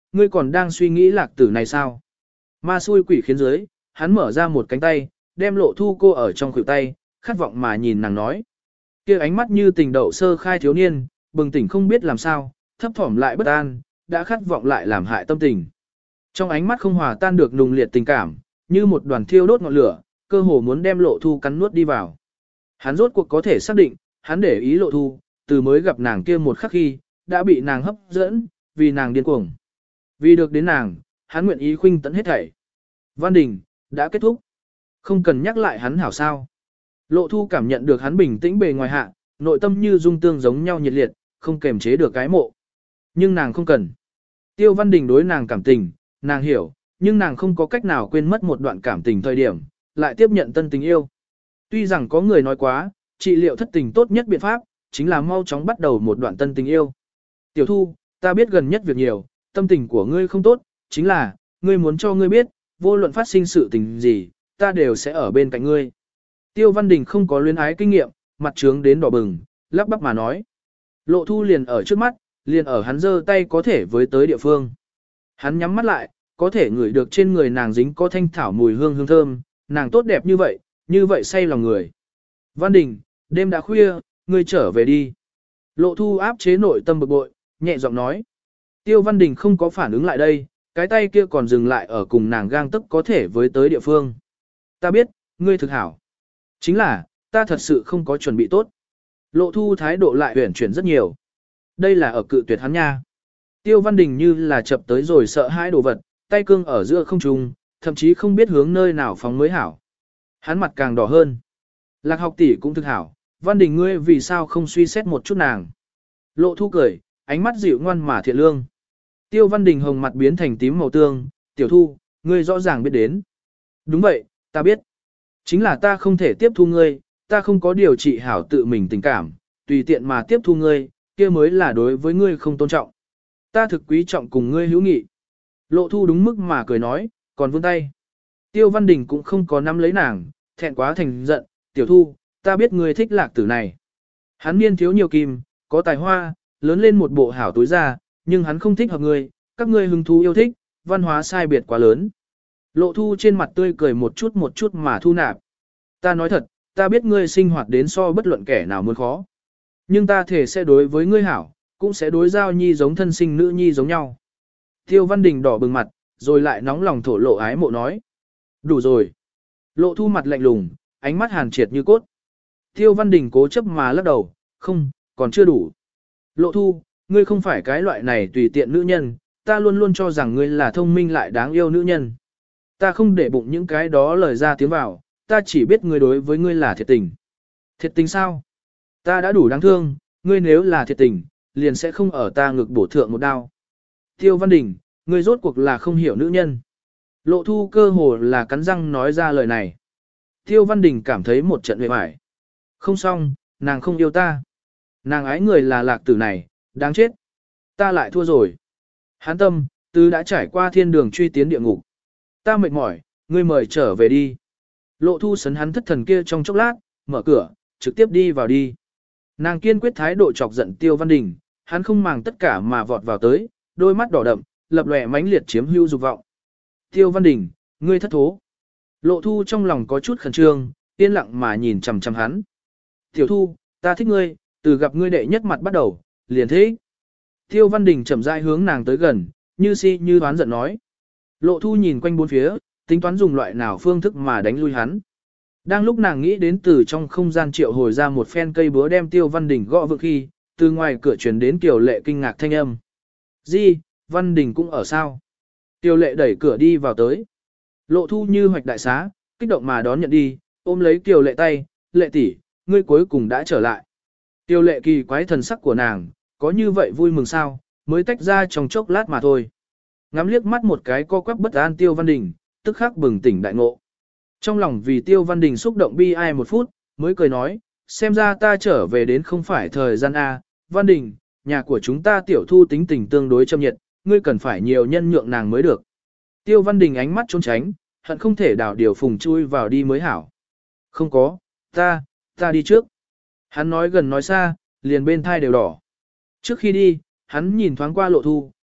ngươi còn đang suy nghĩ lạc tử này sao? Ma xui quỷ khiến dưới, hắn mở ra một cánh tay, đem lộ thu cô ở trong khuỷu tay, khát vọng mà nhìn nàng nói. Kia ánh mắt như tình đậu sơ khai thiếu niên, bừng tỉnh không biết làm sao, thấp thỏm lại bất an, đã khát vọng lại làm hại tâm tình. Trong ánh mắt không hòa tan được nùng liệt tình cảm, như một đoàn thiêu đốt ngọn lửa, cơ hồ muốn đem lộ thu cắn nuốt đi vào. Hắn rốt cuộc có thể xác định, hắn để ý lộ thu, từ mới gặp nàng kia một khắc khi, đã bị nàng hấp dẫn, vì nàng điên cuồng. Vì được đến nàng, hắn nguyện ý khuynh tận hết thảy. Văn Đình, đã kết thúc. Không cần nhắc lại hắn hảo sao. Lộ thu cảm nhận được hắn bình tĩnh bề ngoài hạ, nội tâm như dung tương giống nhau nhiệt liệt, không kềm chế được cái mộ. Nhưng nàng không cần. Tiêu Văn Đình đối nàng cảm tình, nàng hiểu, nhưng nàng không có cách nào quên mất một đoạn cảm tình thời điểm, lại tiếp nhận tân tình yêu. Tuy rằng có người nói quá, trị liệu thất tình tốt nhất biện pháp, chính là mau chóng bắt đầu một đoạn tân tình yêu. Tiểu Thu, ta biết gần nhất việc nhiều, tâm tình của ngươi không tốt, chính là, ngươi muốn cho ngươi biết, vô luận phát sinh sự tình gì, ta đều sẽ ở bên cạnh ngươi. Tiêu Văn Đình không có luyến ái kinh nghiệm, mặt trướng đến đỏ bừng, lắp bắp mà nói. Lộ Thu liền ở trước mắt, liền ở hắn giơ tay có thể với tới địa phương. Hắn nhắm mắt lại, có thể ngửi được trên người nàng dính có thanh thảo mùi hương hương thơm, nàng tốt đẹp như vậy, như vậy say lòng người. Văn Đình, đêm đã khuya, ngươi trở về đi. Lộ Thu áp chế nội tâm bực bội, nhẹ giọng nói. Tiêu Văn Đình không có phản ứng lại đây, cái tay kia còn dừng lại ở cùng nàng gang tức có thể với tới địa phương. Ta biết, ngươi thực hảo. Chính là, ta thật sự không có chuẩn bị tốt. Lộ Thu thái độ lại huyển chuyển rất nhiều. Đây là ở cự tuyệt hắn nha. Tiêu Văn Đình như là chập tới rồi sợ hãi đồ vật, tay cương ở giữa không trung, thậm chí không biết hướng nơi nào phóng mới hảo. Hắn mặt càng đỏ hơn. Lạc học tỷ cũng thực hảo, Văn Đình ngươi vì sao không suy xét một chút nàng. Lộ Thu cười, ánh mắt dịu ngoan mà thiện lương. Tiêu Văn Đình hồng mặt biến thành tím màu tương, Tiểu Thu, ngươi rõ ràng biết đến. Đúng vậy, ta biết. Chính là ta không thể tiếp thu ngươi, ta không có điều trị hảo tự mình tình cảm, tùy tiện mà tiếp thu ngươi, kia mới là đối với ngươi không tôn trọng. Ta thực quý trọng cùng ngươi hữu nghị. Lộ Thu đúng mức mà cười nói, còn vươn tay. Tiêu Văn Đình cũng không có nắm lấy nàng, thẹn quá thành giận, Tiểu Thu, ta biết ngươi thích lạc tử này. Hắn niên thiếu nhiều kim, có tài hoa, lớn lên một bộ hảo tối ra, nhưng hắn không thích hợp ngươi, các ngươi hứng thú yêu thích, văn hóa sai biệt quá lớn. Lộ Thu trên mặt tươi cười một chút một chút mà thu nạp. Ta nói thật, ta biết ngươi sinh hoạt đến so bất luận kẻ nào muốn khó. Nhưng ta thể sẽ đối với ngươi hảo, cũng sẽ đối giao nhi giống thân sinh nữ nhi giống nhau. Tiêu Văn Đình đỏ bừng mặt, rồi lại nóng lòng thổ lộ ái mộ nói. Đủ rồi. Lộ Thu mặt lạnh lùng, ánh mắt hàn triệt như cốt. Tiêu Văn Đình cố chấp mà lắc đầu, không, còn chưa đủ. Lộ Thu, ngươi không phải cái loại này tùy tiện nữ nhân, ta luôn luôn cho rằng ngươi là thông minh lại đáng yêu nữ nhân. Ta không để bụng những cái đó lời ra tiếng vào, ta chỉ biết ngươi đối với ngươi là thiệt tình. Thiệt tình sao? Ta đã đủ đáng thương, ngươi nếu là thiệt tình, liền sẽ không ở ta ngực bổ thượng một đao. Tiêu Văn Đình, ngươi rốt cuộc là không hiểu nữ nhân. Lộ Thu cơ hồ là cắn răng nói ra lời này. Tiêu Văn Đình cảm thấy một trận uể oải. Không xong, nàng không yêu ta. Nàng ái người là lạc tử này, đáng chết. Ta lại thua rồi. Hán tâm, tứ đã trải qua thiên đường truy tiến địa ngục. Ta mệt mỏi, ngươi mời trở về đi. Lộ Thu sấn hắn thất thần kia trong chốc lát, mở cửa, trực tiếp đi vào đi. Nàng kiên quyết thái độ chọc giận Tiêu Văn Đình, hắn không màng tất cả mà vọt vào tới, đôi mắt đỏ đậm, lập lòe mãnh liệt chiếm hữu dục vọng. Tiêu Văn Đình, ngươi thất thố. Lộ Thu trong lòng có chút khẩn trương, yên lặng mà nhìn chằm chằm hắn. Tiểu Thu, ta thích ngươi, từ gặp ngươi đệ nhất mặt bắt đầu, liền thế. Tiêu Văn Đình chậm rãi hướng nàng tới gần, như si như đoán giận nói. Lộ Thu nhìn quanh bốn phía, tính toán dùng loại nào phương thức mà đánh lui hắn. Đang lúc nàng nghĩ đến từ trong không gian triệu hồi ra một phen cây búa đem Tiêu Văn Đình gõ vượng khi, từ ngoài cửa truyền đến Kiều Lệ kinh ngạc thanh âm. Di, Văn Đình cũng ở sao? Kiều Lệ đẩy cửa đi vào tới. Lộ Thu như hoạch đại xá, kích động mà đón nhận đi, ôm lấy Kiều Lệ tay, Lệ tỷ, ngươi cuối cùng đã trở lại. Kiều Lệ kỳ quái thần sắc của nàng, có như vậy vui mừng sao, mới tách ra trong chốc lát mà thôi. Ngắm liếc mắt một cái co quắp bất an Tiêu Văn Đình, tức khắc bừng tỉnh đại ngộ. Trong lòng vì Tiêu Văn Đình xúc động bi ai một phút, mới cười nói, xem ra ta trở về đến không phải thời gian A, Văn Đình, nhà của chúng ta Tiểu Thu tính tình tương đối châm nhiệt, ngươi cần phải nhiều nhân nhượng nàng mới được. Tiêu Văn Đình ánh mắt trốn tránh, hận không thể đảo điều phùng chui vào đi mới hảo. Không có, ta, ta đi trước. Hắn nói gần nói xa, liền bên thai đều đỏ. Trước khi đi, hắn nhìn thoáng qua Lộ Thu,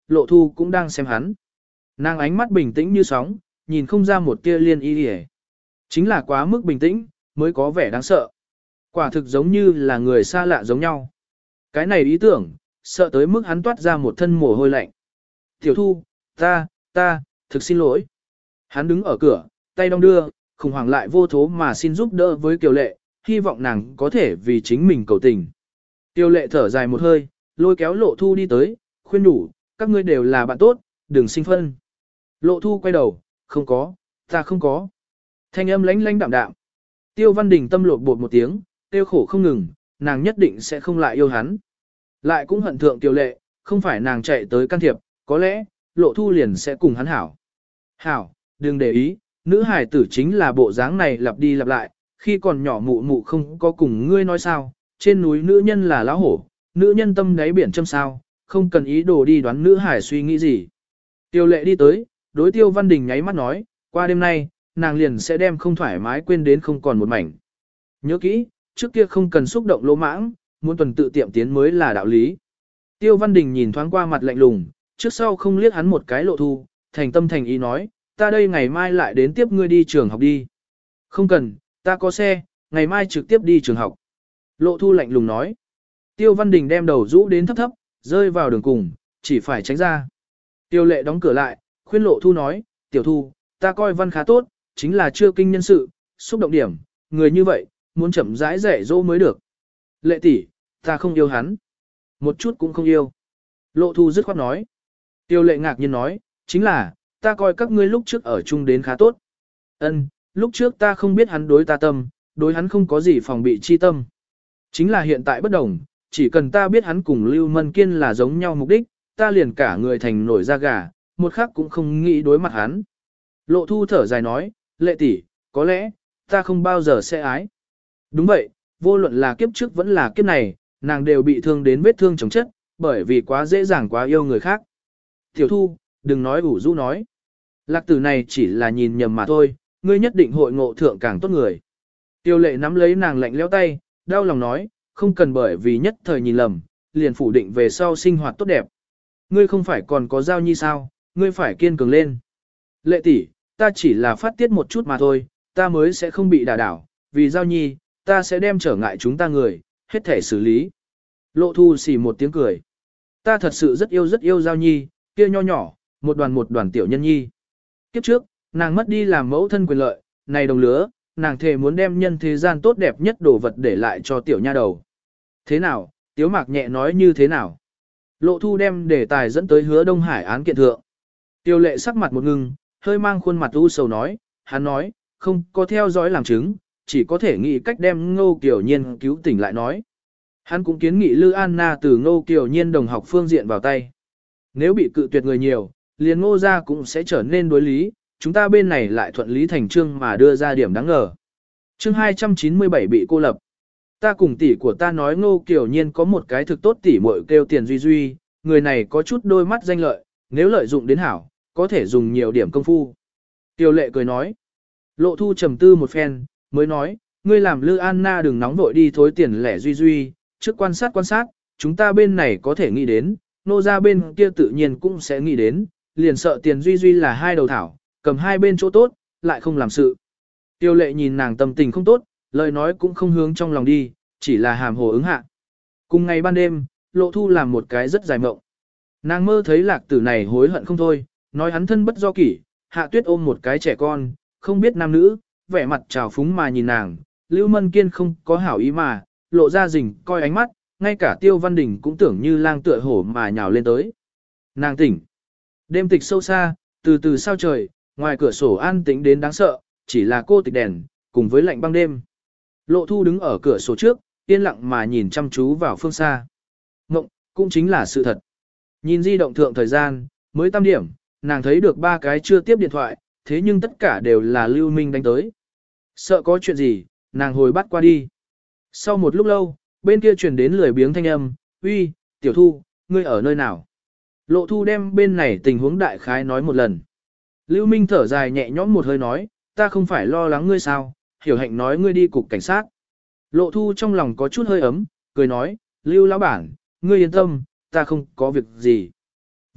Lộ Thu cũng đang xem hắn. Nàng ánh mắt bình tĩnh như sóng, nhìn không ra một tia liên y hề. Chính là quá mức bình tĩnh, mới có vẻ đáng sợ. Quả thực giống như là người xa lạ giống nhau. Cái này ý tưởng, sợ tới mức hắn toát ra một thân mồ hôi lạnh. Tiểu Thu, ta, ta, thực xin lỗi. Hắn đứng ở cửa, tay đong đưa, khủng hoảng lại vô thố mà xin giúp đỡ với Kiều Lệ, hy vọng nàng có thể vì chính mình cầu tình. Kiều Lệ thở dài một hơi, lôi kéo Lộ Thu đi tới, khuyên nhủ, các ngươi đều là bạn tốt, đừng sinh phân. Lộ Thu quay đầu, không có, ta không có. Thanh âm lánh lánh đạm đạm. Tiêu Văn Đình tâm lột bột một tiếng, tiêu khổ không ngừng, nàng nhất định sẽ không lại yêu hắn. Lại cũng hận thượng Kiều Lệ, không phải nàng chạy tới can thiệp, có lẽ, Lộ Thu liền sẽ cùng hắn hảo. Hảo, đừng để ý, nữ hải tử chính là bộ dáng này lặp đi lặp lại, khi còn nhỏ mụ mụ không có cùng ngươi nói sao, trên núi nữ nhân là lão hổ, nữ nhân tâm đáy biển châm sao, không cần ý đồ đi đoán nữ hải suy nghĩ gì. Tiêu Lệ đi tới, đối Tiêu Văn Đình nháy mắt nói, qua đêm nay, nàng liền sẽ đem không thoải mái quên đến không còn một mảnh. Nhớ kỹ, trước kia không cần xúc động lỗ mãng, muốn tuần tự tiệm tiến mới là đạo lý. Tiêu Văn Đình nhìn thoáng qua mặt lạnh lùng, trước sau không liếc hắn một cái Lộ Thu, thành tâm thành ý nói, ta đây ngày mai lại đến tiếp ngươi đi trường học đi. Không cần, ta có xe, ngày mai trực tiếp đi trường học. Lộ Thu lạnh lùng nói. Tiêu Văn Đình đem đầu rũ đến thấp thấp, rơi vào đường cùng, chỉ phải tránh ra. Tiêu Lệ đóng cửa lại, khuyên Lộ Thu nói, tiểu Thu, ta coi văn khá tốt, chính là chưa kinh nhân sự, xúc động điểm, người như vậy, muốn chậm rãi dạy dỗ mới được. Lệ tỷ, ta không yêu hắn. Một chút cũng không yêu. Lộ Thu dứt khoát nói. Tiêu Lệ ngạc nhiên nói, chính là, ta coi các ngươi lúc trước ở chung đến khá tốt. Ân, lúc trước ta không biết hắn đối ta tâm, đối hắn không có gì phòng bị chi tâm. Chính là hiện tại bất đồng, chỉ cần ta biết hắn cùng Lưu Mân Kiên là giống nhau mục đích, ta liền cả người thành nổi da gà, một khắc cũng không nghĩ đối mặt hắn. Lộ Thu thở dài nói, Lệ tỷ, có lẽ, ta không bao giờ sẽ ái. Đúng vậy, vô luận là kiếp trước vẫn là kiếp này, nàng đều bị thương đến vết thương chồng chất, bởi vì quá dễ dàng quá yêu người khác. Tiểu Thu, đừng nói ủ rũ nói. Lạc tử này chỉ là nhìn nhầm mà thôi, ngươi nhất định hội ngộ thượng càng tốt người. Tiêu Lệ nắm lấy nàng lạnh lẽo tay, đau lòng nói, không cần bởi vì nhất thời nhìn lầm, liền phủ định về sau sinh hoạt tốt đẹp. Ngươi không phải còn có Giao Nhi sao, ngươi phải kiên cường lên. Lệ tỷ, ta chỉ là phát tiết một chút mà thôi, ta mới sẽ không bị đả đảo, vì Giao Nhi, ta sẽ đem trở ngại chúng ta người, hết thể xử lý. Lộ Thu xì một tiếng cười. Ta thật sự rất yêu rất yêu Giao Nhi, kia nho nhỏ, một đoàn một đoàn tiểu nhân nhi. Kiếp trước, nàng mất đi làm mẫu thân quyền lợi, này đồng lứa, nàng thề muốn đem nhân thế gian tốt đẹp nhất đồ vật để lại cho tiểu nha đầu. Thế nào, Tiếu Mạc nhẹ nói như thế nào? Lộ Thu đem đề tài dẫn tới Hứa Đông Hải án kiện thượng. Tiêu Lệ sắc mặt một ngưng, hơi mang khuôn mặt u sầu nói, hắn nói, không có theo dõi làm chứng, chỉ có thể nghĩ cách đem Ngô Kiều Nhiên cứu tỉnh lại nói. Hắn cũng kiến nghị Lư Anna từ Ngô Kiều Nhiên đồng học phương diện vào tay. Nếu bị cự tuyệt người nhiều, liền Ngô gia cũng sẽ trở nên đối lý, chúng ta bên này lại thuận lý thành trương mà đưa ra điểm đáng ngờ. Chương hai trăm chín mươi bảy bị cô lập. Ta cùng tỷ của ta nói Ngô Kiều Nhiên có một cái thực tốt tỷ muội kêu Tiền Duy Duy, người này có chút đôi mắt danh lợi, nếu lợi dụng đến hảo, có thể dùng nhiều điểm công phu. Tiêu Lệ cười nói. Lộ Thu trầm tư một phen, mới nói, ngươi làm Lư Anna đừng nóng vội đi thối tiền lẻ Duy Duy, trước quan sát quan sát, chúng ta bên này có thể nghĩ đến, nô gia bên kia tự nhiên cũng sẽ nghĩ đến, liền sợ Tiền Duy Duy là hai đầu thảo, cầm hai bên chỗ tốt, lại không làm sự. Tiêu Lệ nhìn nàng tâm tình không tốt, lời nói cũng không hướng trong lòng đi, chỉ là hàm hồ ứng hạ. Cùng ngày ban đêm, Lộ Thu làm một cái rất dài mộng. Nàng mơ thấy Lạc tử này hối hận không thôi, nói hắn thân bất do kỷ, Hạ Tuyết ôm một cái trẻ con, không biết nam nữ, vẻ mặt trào phúng mà nhìn nàng, Lưu Mân Kiên không có hảo ý mà, lộ ra rình coi ánh mắt, ngay cả Tiêu Văn Đình cũng tưởng như lang tựa hổ mà nhào lên tới. Nàng tỉnh. Đêm tịch sâu xa, từ từ sao trời, ngoài cửa sổ an tĩnh đến đáng sợ, chỉ là cô tịch đèn, cùng với lạnh băng đêm. Lộ Thu đứng ở cửa sổ trước, yên lặng mà nhìn chăm chú vào phương xa. Ngộng, cũng chính là sự thật. Nhìn di động thượng thời gian, mới tam điểm, nàng thấy được ba cái chưa tiếp điện thoại, thế nhưng tất cả đều là Lưu Minh đánh tới. Sợ có chuyện gì, nàng hồi bắt qua đi. Sau một lúc lâu, bên kia truyền đến lười biếng thanh âm, uy, tiểu Thu, ngươi ở nơi nào? Lộ Thu đem bên này tình huống đại khái nói một lần. Lưu Minh thở dài nhẹ nhõm một hơi nói, ta không phải lo lắng ngươi sao, Hiểu Hạnh nói ngươi đi cục cảnh sát. Lộ Thu trong lòng có chút hơi ấm, cười nói, Lưu lão bản, ngươi yên tâm, ta không có việc gì.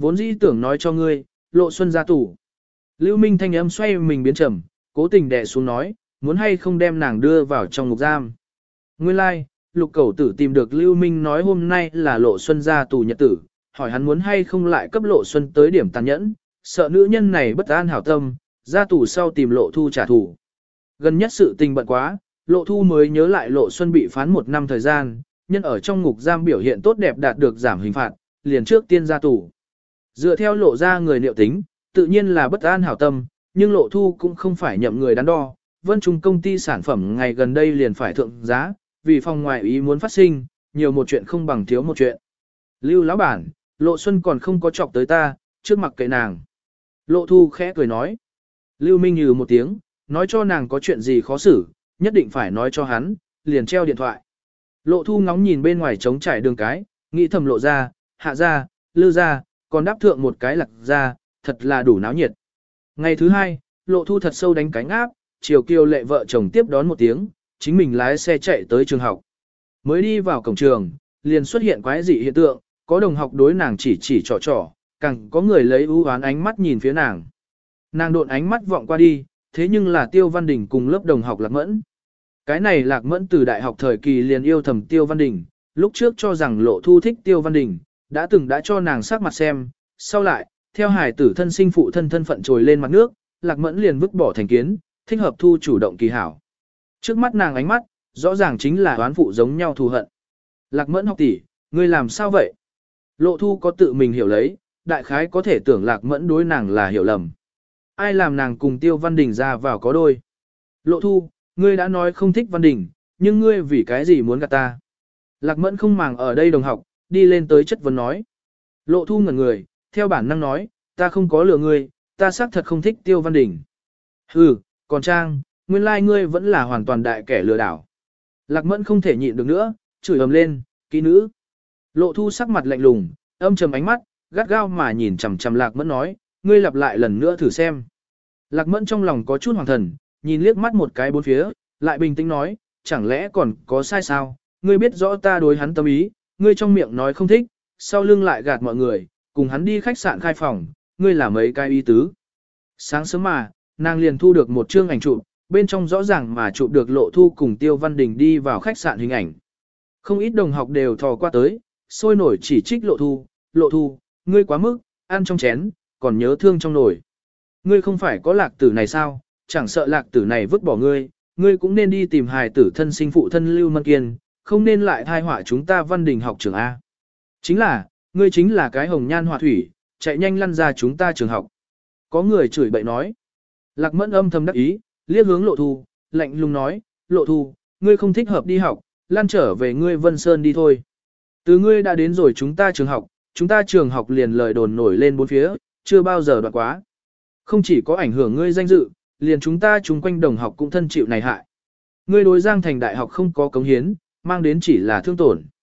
Vốn dĩ tưởng nói cho ngươi, Lộ Xuân ra tù. Lưu Minh thanh âm xoay mình biến trầm, cố tình đè xuống nói, muốn hay không đem nàng đưa vào trong ngục giam. Nguyên lai, like, Lục Cẩu Tử tìm được Lưu Minh nói hôm nay là Lộ Xuân ra tù nhật tử, hỏi hắn muốn hay không lại cấp Lộ Xuân tới điểm tàn nhẫn, sợ nữ nhân này bất an hảo tâm, ra tù sau tìm Lộ Thu trả thù. Gần nhất sự tình bận quá, Lộ Thu mới nhớ lại Lộ Xuân bị phán một năm thời gian, nhân ở trong ngục giam biểu hiện tốt đẹp đạt được giảm hình phạt, liền trước tiên ra tù. Dựa theo Lộ ra người liệu tính, tự nhiên là bất an hảo tâm, nhưng Lộ Thu cũng không phải nhậm người đắn đo. Vân Trung công ty sản phẩm ngày gần đây liền phải thượng giá, vì phòng ngoại ý muốn phát sinh, nhiều một chuyện không bằng thiếu một chuyện. Lưu lão bản, Lộ Xuân còn không có chọc tới ta, trước mặt kệ nàng. Lộ Thu khẽ cười nói. Lưu Minh nhừ một tiếng, nói cho nàng có chuyện gì khó xử, nhất định phải nói cho hắn, liền treo điện thoại. Lộ Thu ngóng nhìn bên ngoài trống trải đường cái, nghĩ thầm Lộ ra, Hạ ra, Lư ra, còn đáp thượng một cái Lạc ra, thật là đủ náo nhiệt. Ngày thứ hai, Lộ Thu thật sâu đánh cánh áp, chiều kiều lệ vợ chồng tiếp đón một tiếng, chính mình lái xe chạy tới trường học. Mới đi vào cổng trường, liền xuất hiện quái dị hiện tượng, có đồng học đối nàng chỉ chỉ trò trò, càng có người lấy ưu oán ánh mắt nhìn phía nàng. Nàng độn ánh mắt vọng qua đi, thế nhưng là Tiêu Văn Đình cùng lớp đồng học Lạc Mẫn. Cái này Lạc Mẫn từ đại học thời kỳ liền yêu thầm Tiêu Văn Đình, lúc trước cho rằng Lộ Thu thích Tiêu Văn Đình, đã từng đã cho nàng sắc mặt xem, sau lại, theo hải tử thân sinh phụ thân thân phận trồi lên mặt nước, Lạc Mẫn liền vứt bỏ thành kiến, thích hợp Thu chủ động kỳ hảo. Trước mắt nàng ánh mắt, rõ ràng chính là oán phụ giống nhau thù hận. Lạc Mẫn học tỷ, ngươi làm sao vậy? Lộ Thu có tự mình hiểu lấy, đại khái có thể tưởng Lạc Mẫn đối nàng là hiểu lầm. Ai làm nàng cùng Tiêu Văn Đình ra vào có đôi? Lộ Thu, ngươi đã nói không thích Văn Đình, nhưng ngươi vì cái gì muốn gạt ta? Lạc Mẫn không màng ở đây đồng học, đi lên tới chất vấn nói. Lộ Thu ngẩn người, theo bản năng nói, ta không có lừa ngươi, ta xác thật không thích Tiêu Văn Đình. Hừ, còn Trang, nguyên lai like ngươi vẫn là hoàn toàn đại kẻ lừa đảo. Lạc Mẫn không thể nhịn được nữa, chửi ầm lên, kỹ nữ. Lộ Thu sắc mặt lạnh lùng, âm trầm ánh mắt, gắt gao mà nhìn chằm chằm Lạc Mẫn nói, ngươi lặp lại lần nữa thử xem. Lạc Mẫn trong lòng có chút hoàng thần, nhìn liếc mắt một cái bốn phía, lại bình tĩnh nói, chẳng lẽ còn có sai sao, ngươi biết rõ ta đối hắn tâm ý, ngươi trong miệng nói không thích, sau lưng lại gạt mọi người, cùng hắn đi khách sạn khai phòng, ngươi là mấy cái ý tứ. Sáng sớm mà, nàng liền thu được một chương ảnh chụp, bên trong rõ ràng mà chụp được Lộ Thu cùng Tiêu Văn Đình đi vào khách sạn hình ảnh. Không ít đồng học đều thò qua tới, sôi nổi chỉ trích Lộ Thu, Lộ Thu, ngươi quá mức, ăn trong chén, còn nhớ thương trong nồi. Ngươi không phải có Lạc tử này sao, chẳng sợ Lạc tử này vứt bỏ ngươi, ngươi cũng nên đi tìm hài tử thân sinh phụ thân Lưu Mân Kiên, không nên lại thai họa chúng ta Văn Đình học trường A. Chính là, ngươi chính là cái hồng nhan họa thủy, chạy nhanh lăn ra chúng ta trường học. Có người chửi bậy nói. Lạc Mẫn âm thầm đắc ý, liếc hướng Lộ Thu, lạnh lùng nói, Lộ Thu, ngươi không thích hợp đi học, lăn trở về ngươi Vân Sơn đi thôi. Từ ngươi đã đến rồi chúng ta trường học, chúng ta trường học liền lời đồn nổi lên bốn phía, chưa bao giờ đoạn quá. Không chỉ có ảnh hưởng ngươi danh dự, liền chúng ta chúng quanh đồng học cũng thân chịu này hại. Ngươi đối Giang Thành Đại học không có cống hiến, mang đến chỉ là thương tổn.